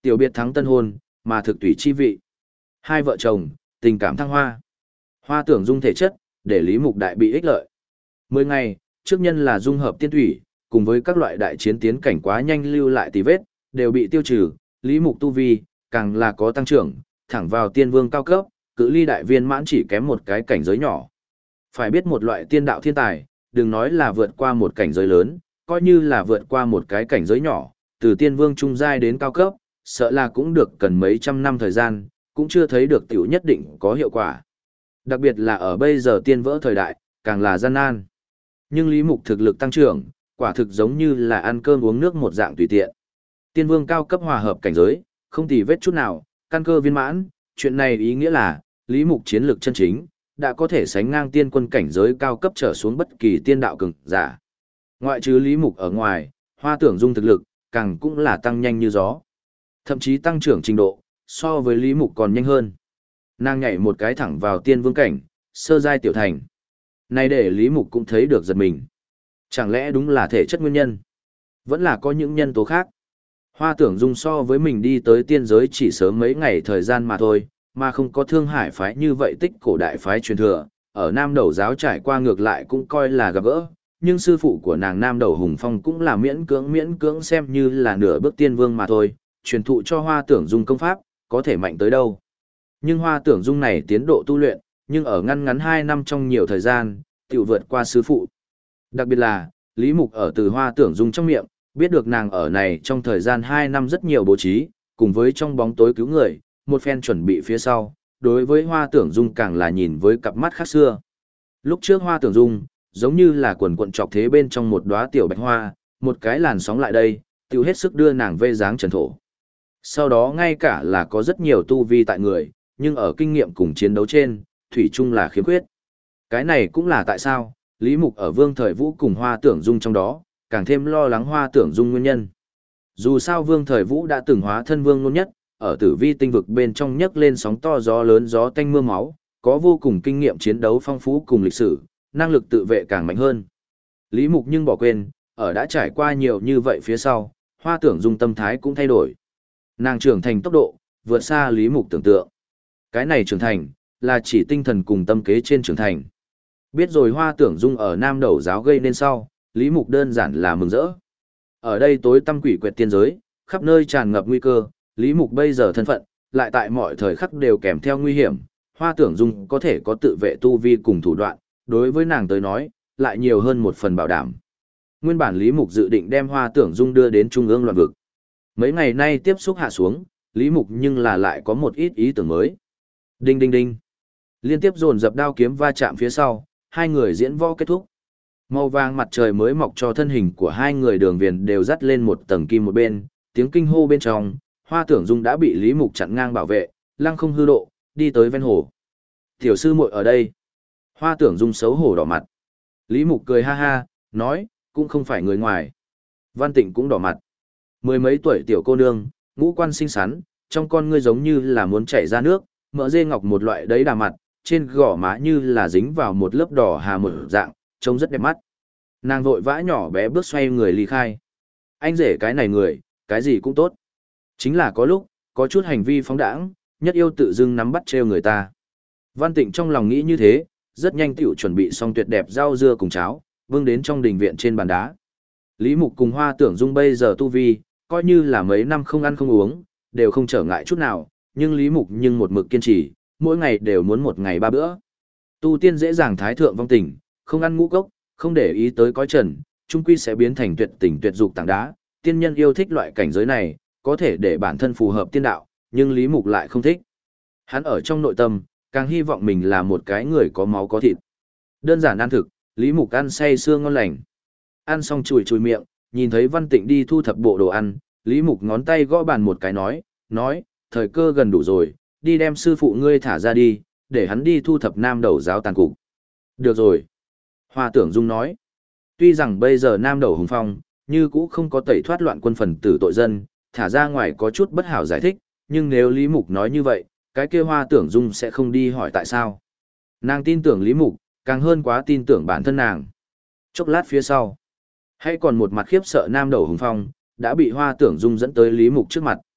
Tiểu biệt thắng tân hôn, mà thực tùy chi vị. Hai vợ chồng, tình cảm thăng hoa. Hoa Tưởng Dung thể chất, để Lý Mục Đại bị ích lợi. 10 ngày, trước nhân là dung hợp tiên thủy, cùng với các loại đại chiến tiến cảnh quá nhanh lưu lại tì vết, đều bị tiêu trừ, Lý Mục tu vi, càng là có tăng trưởng, thẳng vào tiên vương cao cấp, cự ly đại viên mãn chỉ kém một cái cảnh giới nhỏ. Phải biết một loại tiên đạo thiên tài, đừng nói là vượt qua một cảnh giới lớn, coi như là vượt qua một cái cảnh giới nhỏ, từ tiên vương trung giai đến cao cấp, sợ là cũng được cần mấy trăm năm thời gian, cũng chưa thấy được tiểu nhất định có hiệu quả. Đặc biệt là ở bây giờ tiên vỡ thời đại, càng là gian nan. Nhưng Lý Mục thực lực tăng trưởng, quả thực giống như là ăn cơm uống nước một dạng tùy tiện. Tiên vương cao cấp hòa hợp cảnh giới, không tì vết chút nào, căn cơ viên mãn, chuyện này ý nghĩa là, Lý Mục chiến lược chân chính, đã có thể sánh ngang tiên quân cảnh giới cao cấp trở xuống bất kỳ tiên đạo cường giả. Ngoại trừ Lý Mục ở ngoài, Hoa Tưởng Dung thực lực, càng cũng là tăng nhanh như gió. Thậm chí tăng trưởng trình độ, so với Lý Mục còn nhanh hơn. Nàng nhảy một cái thẳng vào tiên vương cảnh, sơ giai tiểu thành. Này để Lý Mục cũng thấy được giật mình. Chẳng lẽ đúng là thể chất nguyên nhân? Vẫn là có những nhân tố khác. Hoa Tưởng Dung so với mình đi tới tiên giới chỉ sớm mấy ngày thời gian mà thôi, mà không có Thương Hải phái như vậy tích cổ đại phái truyền thừa, ở Nam Đầu giáo trải qua ngược lại cũng coi là gặp gỡ, nhưng sư phụ của nàng Nam Đầu Hùng Phong cũng là miễn cưỡng xem như là nửa bước tiên vương mà thôi, truyền thụ cho Hoa Tưởng Dung công pháp, có thể mạnh tới đâu. Nhưng Hoa Tưởng Dung này tiến độ tu luyện, nhưng ở ngắn 2 năm trong nhiều thời gian, tiểu vượt qua sư phụ. Đặc biệt là, Lý Mục ở từ Hoa Tưởng Dung trong miệng, biết được nàng ở này trong thời gian 2 năm rất nhiều bố trí, cùng với trong bóng tối cứu người, một phen chuẩn bị phía sau, đối với Hoa Tưởng Dung càng là nhìn với cặp mắt khác xưa. Lúc trước Hoa Tưởng Dung, giống như là quần quận trọc thế bên trong một đóa tiểu bạch hoa, một cái làn sóng lại đây, tiêu hết sức đưa nàng vê dáng trần thổ. Sau đó ngay cả là có rất nhiều tu vi tại người, nhưng ở kinh nghiệm cùng chiến đấu trên, thủy chung là khiếm khuyết. Cái này cũng là tại sao, Lý Mục ở Vương Thời Vũ cùng Hoa Tưởng Dung trong đó, càng thêm lo lắng Hoa Tưởng Dung nguyên nhân. Dù sao Vương Thời Vũ đã từng hóa thân vương ngôn nhất, ở tử vi tinh vực bên trong nhấc lên sóng to gió lớn gió tanh mưa máu, có vô cùng kinh nghiệm chiến đấu phong phú cùng lịch sử, năng lực tự vệ càng mạnh hơn. Lý Mục nhưng bỏ quên, ở đã trải qua nhiều như vậy phía sau, Hoa Tưởng Dung tâm thái cũng thay đổi. Nàng trưởng thành tốc độ, vượt xa Lý Mục tưởng tượng. Cái này trưởng thành, là chỉ tinh thần cùng tâm kế trên trưởng thành. Biết rồi Hoa Tưởng Dung ở Nam Đầu giáo gây nên sau, Lý Mục đơn giản là mừng rỡ. Ở đây tối tăm quỷ quyệt tiên giới, khắp nơi tràn ngập nguy cơ, Lý Mục bây giờ thân phận, lại tại mọi thời khắc đều kèm theo nguy hiểm, Hoa Tưởng Dung có thể có tự vệ tu vi cùng thủ đoạn, đối với nàng tới nói, lại nhiều hơn một phần bảo đảm. Nguyên bản Lý Mục dự định đem Hoa Tưởng Dung đưa đến trung ương loạn vực. Mấy ngày nay tiếp xúc hạ xuống, Lý Mục nhưng là lại có một ít ý tưởng mới. Đinh đinh đinh. Liên tiếp dồn dập đao kiếm va chạm phía sau, hai người diễn võ kết thúc. Màu vàng mặt trời mới mọc cho thân hình của hai người đường viền đều dắt lên một tầng kim một bên, tiếng kinh hô bên trong, Hoa Tưởng Dung đã bị Lý Mục chặn ngang bảo vệ, lăng không hư độ, đi tới ven hồ. Tiểu sư muội ở đây. Hoa Tưởng Dung xấu hổ đỏ mặt. Lý Mục cười ha ha, nói, cũng không phải người ngoài. Văn Tịnh cũng đỏ mặt. Mười mấy tuổi tiểu cô nương, ngũ quan xinh xắn, trong con ngươi giống như là muốn chảy ra nước, mỡ dê ngọc một loại đấy đà mặt, trên gò má như là dính vào một lớp đỏ hà một dạng, trông rất đẹp mắt. Nàng vội vã nhỏ bé bước xoay người ly khai. Anh rể cái này người, cái gì cũng tốt. Chính là có lúc, có chút hành vi phóng đãng, nhất yêu tự dưng nắm bắt trêu người ta. Văn Tịnh trong lòng nghĩ như thế, rất nhanh tiểu chuẩn bị xong tuyệt đẹp rau dưa cùng cháo, vương đến trong đình viện trên bàn đá. Lý Mục cùng Hoa Tưởng Dung bây giờ tu vi, coi như là mấy năm không ăn không uống, đều không trở ngại chút nào, nhưng Lý Mục nhưng một mực kiên trì, mỗi ngày đều muốn một ngày 3 bữa. Tu tiên dễ dàng thái thượng vong tình, không ăn ngũ cốc, không để ý tới cõi trần, chung quy sẽ biến thành tuyệt tình tuyệt dục tảng đá. Tiên nhân yêu thích loại cảnh giới này, có thể để bản thân phù hợp tiên đạo, nhưng Lý Mục lại không thích. Hắn ở trong nội tâm, càng hy vọng mình là một cái người có máu có thịt. Đơn giản ăn thực, Lý Mục ăn say sưa ngon lành. Ăn xong chùi chùi miệng, nhìn thấy Văn Tịnh đi thu thập bộ đồ ăn, Lý Mục ngón tay gõ bàn một cái nói, thời cơ gần đủ rồi, đi đem sư phụ ngươi thả ra đi, để hắn đi thu thập Nam Đầu giáo tàn cục. Được rồi. Hoa Tưởng Dung nói, tuy rằng bây giờ Nam Đầu Hùng Phong, như cũ không có tẩy thoát loạn quân phần tử tội dân, thả ra ngoài có chút bất hảo giải thích, nhưng nếu Lý Mục nói như vậy, cái kia Hoa Tưởng Dung sẽ không đi hỏi tại sao. Nàng tin tưởng Lý Mục, càng hơn quá tin tưởng bản thân nàng. Chốc lát phía sau, hay còn một mặt khiếp sợ Nam Đầu Hùng Phong, đã bị Hoa Tưởng Dung dẫn tới Lý Mục trước mặt.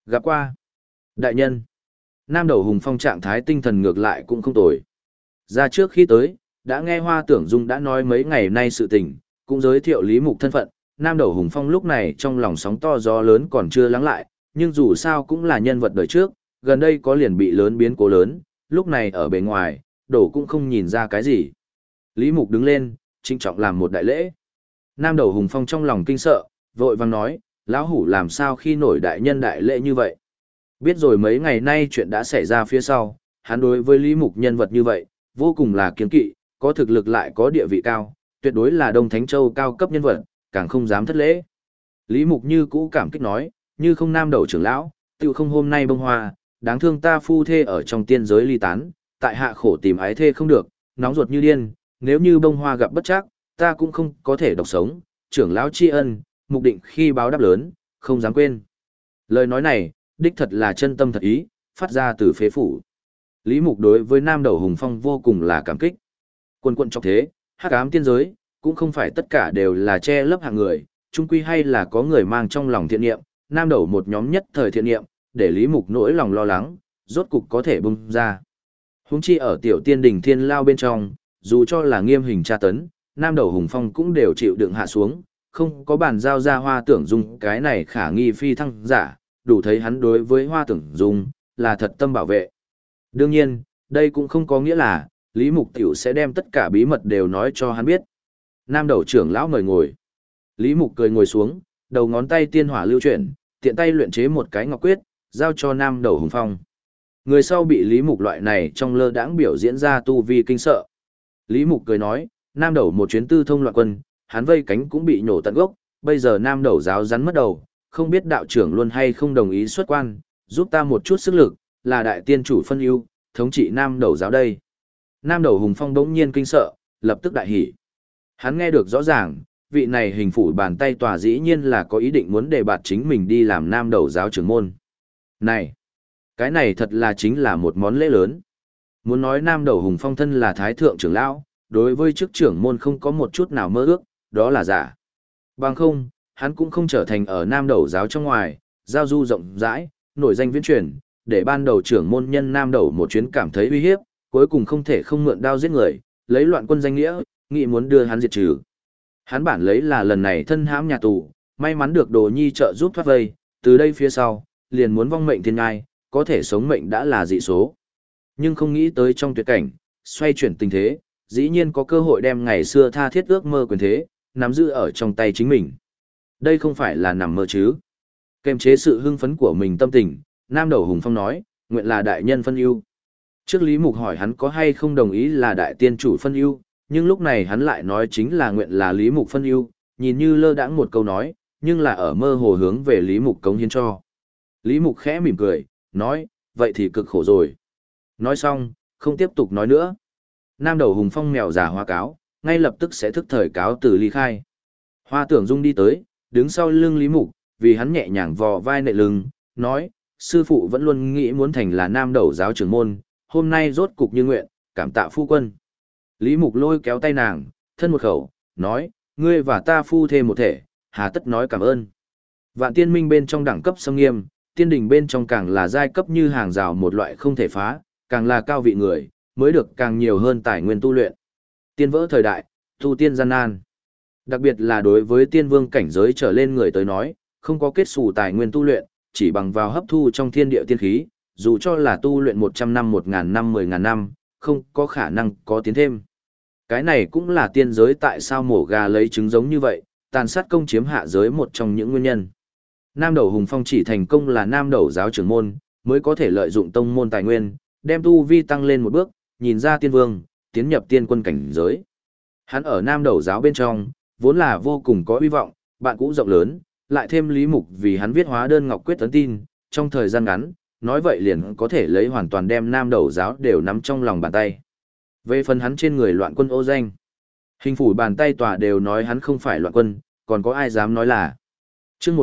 Gặp qua. Đại nhân. Nam Đầu Hùng Phong trạng thái tinh thần ngược lại cũng không tồi. Ra trước khi tới, đã nghe Hoa Tưởng Dung đã nói mấy ngày nay sự tình, cũng giới thiệu Lý Mục thân phận. Nam Đầu Hùng Phong lúc này trong lòng sóng to gió lớn còn chưa lắng lại, nhưng dù sao cũng là nhân vật đời trước, gần đây có liền bị lớn biến cố lớn, lúc này ở bề ngoài, đổ cũng không nhìn ra cái gì. Lý Mục đứng lên, trinh trọng làm một đại lễ. Nam Đầu Hùng Phong trong lòng kinh sợ, vội vàng nói, lão hủ làm sao khi nổi đại nhân đại lễ như vậy. Biết rồi mấy ngày nay chuyện đã xảy ra phía sau, hắn đối với Lý Mục nhân vật như vậy, vô cùng là kiêng kỵ, có thực lực lại có địa vị cao, tuyệt đối là Đông Thánh Châu cao cấp nhân vật, càng không dám thất lễ. Lý Mục như cũ cảm kích nói, như không Nam Đầu trưởng lão, tiêu không hôm nay bông hoa, đáng thương ta phu thê ở trong tiên giới ly tán, tại hạ khổ tìm ái thê không được, nóng ruột như điên, nếu như bông hoa gặp bất trắc, ta cũng không có thể độc sống, trưởng lão tri ân, mục định khi báo đáp lớn, không dám quên. Lời nói này, đích thật là chân tâm thật ý, phát ra từ phế phủ. Lý Mục đối với Nam Đầu Hùng Phong vô cùng là cảm kích. Quân quận trong thế, hắc ám tiên giới, cũng không phải tất cả đều là che lấp hạng người, chung quy hay là có người mang trong lòng thiện niệm, Nam Đầu một nhóm nhất thời thiện niệm, để Lý Mục nỗi lòng lo lắng, rốt cục có thể bung ra. Huống chi ở tiểu tiên đỉnh thiên lao bên trong, dù cho là nghiêm hình tra tấn, Nam Đầu Hùng Phong cũng đều chịu đựng hạ xuống, không có bàn giao ra Hoa Tưởng Dung cái này khả nghi phi thăng giả, đủ thấy hắn đối với Hoa Tưởng Dung là thật tâm bảo vệ. Đương nhiên, đây cũng không có nghĩa là Lý Mục Tiểu sẽ đem tất cả bí mật đều nói cho hắn biết. Nam Đầu trưởng lão mời ngồi. Lý Mục cười ngồi xuống, đầu ngón tay tiên hỏa lưu chuyển, tiện tay luyện chế một cái ngọc quyết, giao cho Nam Đầu Hùng Phong. Người sau bị Lý Mục loại này trong lơ đãng biểu diễn ra tu vi kinh sợ. Lý Mục cười nói, Nam Đầu một chuyến tư thông loạn quân, hắn vây cánh cũng bị nhổ tận gốc, bây giờ Nam Đầu giáo rắn mất đầu, không biết đạo trưởng luôn hay không đồng ý xuất quan, giúp ta một chút sức lực, là đại tiên chủ phân ưu, thống trị Nam Đầu giáo đây. Nam Đầu Hùng Phong bỗng nhiên kinh sợ, lập tức đại hỉ. Hắn nghe được rõ ràng, vị này hình phủ bàn tay tòa dĩ nhiên là có ý định muốn đề bạt chính mình đi làm Nam Đầu giáo trưởng môn. Này, cái này thật là chính là một món lễ lớn. Muốn nói Nam Đầu Hùng Phong thân là thái thượng trưởng lão, đối với chức trưởng môn không có một chút nào mơ ước, đó là giả. Bằng không, hắn cũng không trở thành ở Nam Đầu giáo trong ngoài, giao du rộng rãi, nổi danh viễn truyền, để ban đầu trưởng môn nhân Nam Đầu một chuyến cảm thấy uy hiếp, cuối cùng không thể không mượn đao giết người, lấy loạn quân danh nghĩa, nghĩ muốn đưa hắn diệt trừ. Hắn bản lấy là lần này thân hãm nhà tù, may mắn được Đồ Nhi trợ giúp thoát vây, từ đây phía sau, liền muốn vong mệnh thiên ngai, có thể sống mệnh đã là dị số. Nhưng không nghĩ tới trong tuyệt cảnh, xoay chuyển tình thế, dĩ nhiên có cơ hội đem ngày xưa tha thiết ước mơ quyền thế, nắm giữ ở trong tay chính mình. Đây không phải là nằm mơ chứ. Kềm chế sự hưng phấn của mình tâm tình, Nam Đầu Hùng Phong nói, nguyện là đại nhân phân ưu. Trước Lý Mục hỏi hắn có hay không đồng ý là đại tiên chủ phân ưu, nhưng lúc này hắn lại nói chính là nguyện là Lý Mục phân ưu, nhìn như lơ đãng một câu nói, nhưng là ở mơ hồ hướng về Lý Mục cống hiến cho. Lý Mục khẽ mỉm cười, nói, vậy thì cực khổ rồi. Nói xong, không tiếp tục nói nữa. Nam Đầu Hùng Phong mèo giả hoa cáo, ngay lập tức sẽ thức thời cáo từ ly khai. Hoa Tưởng Dung đi tới, đứng sau lưng Lý Mục, vì hắn nhẹ nhàng vò vai nệ lưng, nói, sư phụ vẫn luôn nghĩ muốn thành là Nam Đầu giáo trưởng môn, hôm nay rốt cục như nguyện, cảm tạ phu quân. Lý Mục lôi kéo tay nàng, thân một khẩu, nói, ngươi và ta phu thê một thể, hà tất nói cảm ơn. Vạn tiên minh bên trong đẳng cấp sông nghiêm, tiên đình bên trong càng là giai cấp như hàng rào một loại không thể phá, càng là cao vị người, mới được càng nhiều hơn tài nguyên tu luyện. Tiên vỡ thời đại, tu tiên gian nan. Đặc biệt là đối với tiên vương cảnh giới trở lên người tới nói, không có kết xù tài nguyên tu luyện, chỉ bằng vào hấp thu trong thiên địa tiên khí, dù cho là tu luyện 100 năm 1000 năm 10.000 năm, không có khả năng có tiến thêm. Cái này cũng là tiên giới tại sao mổ gà lấy trứng giống như vậy, tàn sát công chiếm hạ giới một trong những nguyên nhân. Nam Đầu Hùng Phong chỉ thành công là Nam Đầu giáo trưởng môn, mới có thể lợi dụng tông môn tài nguyên, đem tu vi tăng lên một bước, nhìn ra tiên vương, tiến nhập tiên quân cảnh giới. Hắn ở Nam Đầu giáo bên trong, vốn là vô cùng có uy vọng, bạn cũ rộng lớn, lại thêm Lý Mục vì hắn viết hóa đơn ngọc quyết tấn tin, trong thời gian ngắn, nói vậy liền có thể lấy hoàn toàn đem Nam Đầu giáo đều nắm trong lòng bàn tay. Về phần hắn trên người loạn quân ô danh, hình phủ bàn tay tòa đều nói hắn không phải loạn quân, còn có ai dám nói là. Chương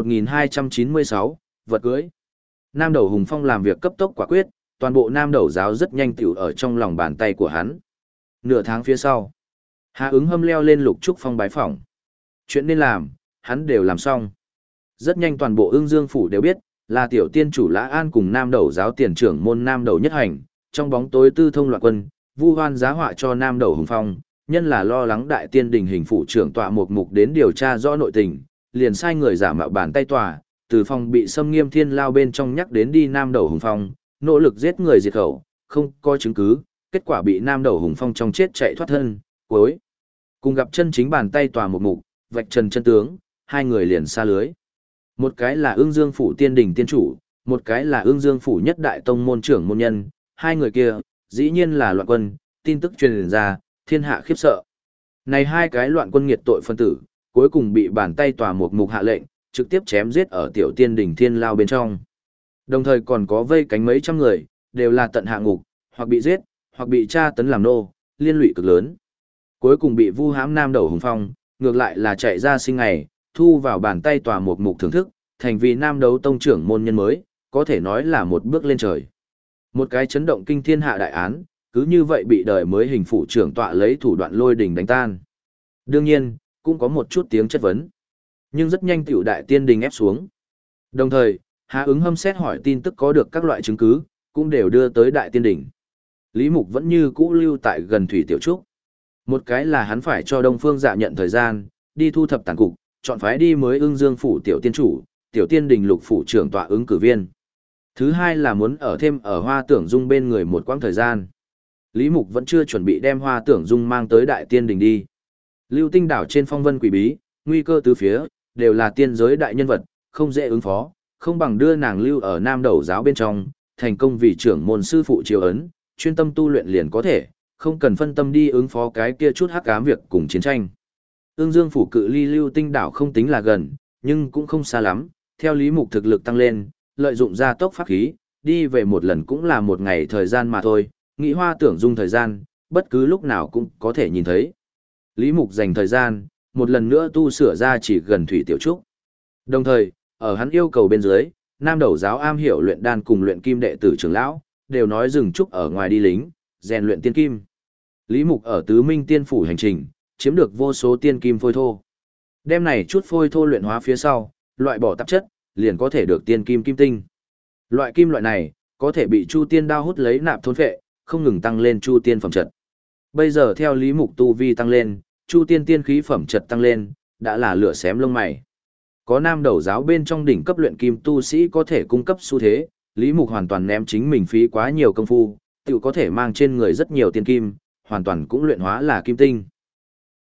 1296, vật cưới. Nam Đầu Hùng Phong làm việc cấp tốc quả quyết, toàn bộ Nam Đầu giáo rất nhanh tiểu ở trong lòng bàn tay của hắn. Nửa tháng phía sau, Hà Ứng Hâm leo lên Lục Trúc Phong bái phỏng. Chuyện nên làm, hắn đều làm xong. Rất nhanh toàn bộ Ưng Dương phủ đều biết, là tiểu tiên chủ Lã An cùng Nam Đầu giáo tiền trưởng môn Nam Đầu Nhất Hành, trong bóng tối tư thông loạn quân, vu hoan giá họa cho Nam Đầu Hùng Phong, nhân là lo lắng đại tiên đình hình phụ trưởng tọa một mục đến điều tra rõ nội tình, liền sai người giả mạo bàn tay tòa, từ phòng bị xâm nghiêm thiên lao bên trong nhắc đến đi Nam Đầu Hùng Phong, nỗ lực giết người diệt khẩu, không có chứng cứ, kết quả bị Nam Đầu Hùng Phong trong chết chạy thoát thân, cuối cùng gặp chân chính bàn tay tòa một mục, vạch trần chân tướng, hai người liền xa lưới. Một cái là Ưng Dương phủ tiên đình tiên chủ, một cái là Ưng Dương phủ nhất đại tông môn trưởng môn nhân, hai người kia, dĩ nhiên là loạn quân, tin tức truyền ra, thiên hạ khiếp sợ. Này hai cái loạn quân nghiệt tội phân tử, cuối cùng bị bàn tay tòa một mục hạ lệnh, trực tiếp chém giết ở tiểu tiên đỉnh thiên lao bên trong. Đồng thời còn có vây cánh mấy trăm người, đều là tận hạ ngục, hoặc bị giết, hoặc bị tra tấn làm nô, liên lụy cực lớn. Cuối cùng bị vu hãm Nam Đầu Hùng Phong, ngược lại là chạy ra sinh ngày, thu vào bàn tay tòa một mục thưởng thức, thành vì Nam Đấu tông trưởng môn nhân mới, có thể nói là một bước lên trời. Một cái chấn động kinh thiên hạ đại án, cứ như vậy bị đời mới hình phụ trưởng tọa lấy thủ đoạn lôi đình đánh tan. Đương nhiên, cũng có một chút tiếng chất vấn. Nhưng rất nhanh tiểu đại tiên đình ép xuống. Đồng thời, Hà ứng hâm xét hỏi tin tức có được các loại chứng cứ, cũng đều đưa tới đại tiên đình. Lý Mục vẫn như cũ lưu tại gần Thủy Tiểu Trúc. Một cái là hắn phải cho Đông Phương Dạ nhận thời gian, đi thu thập tàn cục, chọn phái đi mới Ưng Dương phủ tiểu tiên chủ, tiểu tiên đình lục phủ trưởng tọa ứng cử viên. Thứ hai là muốn ở thêm ở Hoa Tưởng Dung bên người một quãng thời gian. Lý Mục vẫn chưa chuẩn bị đem Hoa Tưởng Dung mang tới đại tiên đình đi. Lưu Tinh đảo trên phong vân quỷ bí, nguy cơ tứ phía, đều là tiên giới đại nhân vật, không dễ ứng phó, không bằng đưa nàng lưu ở Nam Đầu giáo bên trong, thành công vì trưởng môn sư phụ triều ấn, chuyên tâm tu luyện liền có thể, không cần phân tâm đi ứng phó cái kia chút hắc ám việc cùng chiến tranh. Ưng Dương phủ cự ly Lưu Tinh đảo không tính là gần, nhưng cũng không xa lắm, theo Lý Mục thực lực tăng lên, lợi dụng gia tốc pháp khí, đi về một lần cũng là một ngày thời gian mà thôi, nghĩ Hoa Tưởng Dung thời gian, bất cứ lúc nào cũng có thể nhìn thấy. Lý Mục dành thời gian, một lần nữa tu sửa ra chỉ gần Thủy Tiểu Trúc. Đồng thời, ở hắn yêu cầu bên dưới, Nam Đầu giáo am hiểu luyện đan cùng luyện kim đệ tử trưởng lão, đều nói dừng trúc ở ngoài đi lính, rèn luyện tiên kim. Lý Mục ở Tứ Minh Tiên phủ hành trình, chiếm được vô số tiên kim phôi thô. Đem này chút phôi thô luyện hóa phía sau, loại bỏ tạp chất, liền có thể được tiên kim kim tinh. Loại kim loại này, có thể bị Chu Tiên đao hút lấy nạp thôn phệ, không ngừng tăng lên Chu Tiên phẩm chất. Bây giờ theo Lý Mục tu vi tăng lên, Chu Tiên tiên khí phẩm chất tăng lên, đã là lửa xém lông mày. Có Nam Đầu giáo bên trong đỉnh cấp luyện kim tu sĩ có thể cung cấp xu thế, Lý Mục hoàn toàn ném chính mình phí quá nhiều công phu, tự có thể mang trên người rất nhiều tiên kim, hoàn toàn cũng luyện hóa là kim tinh.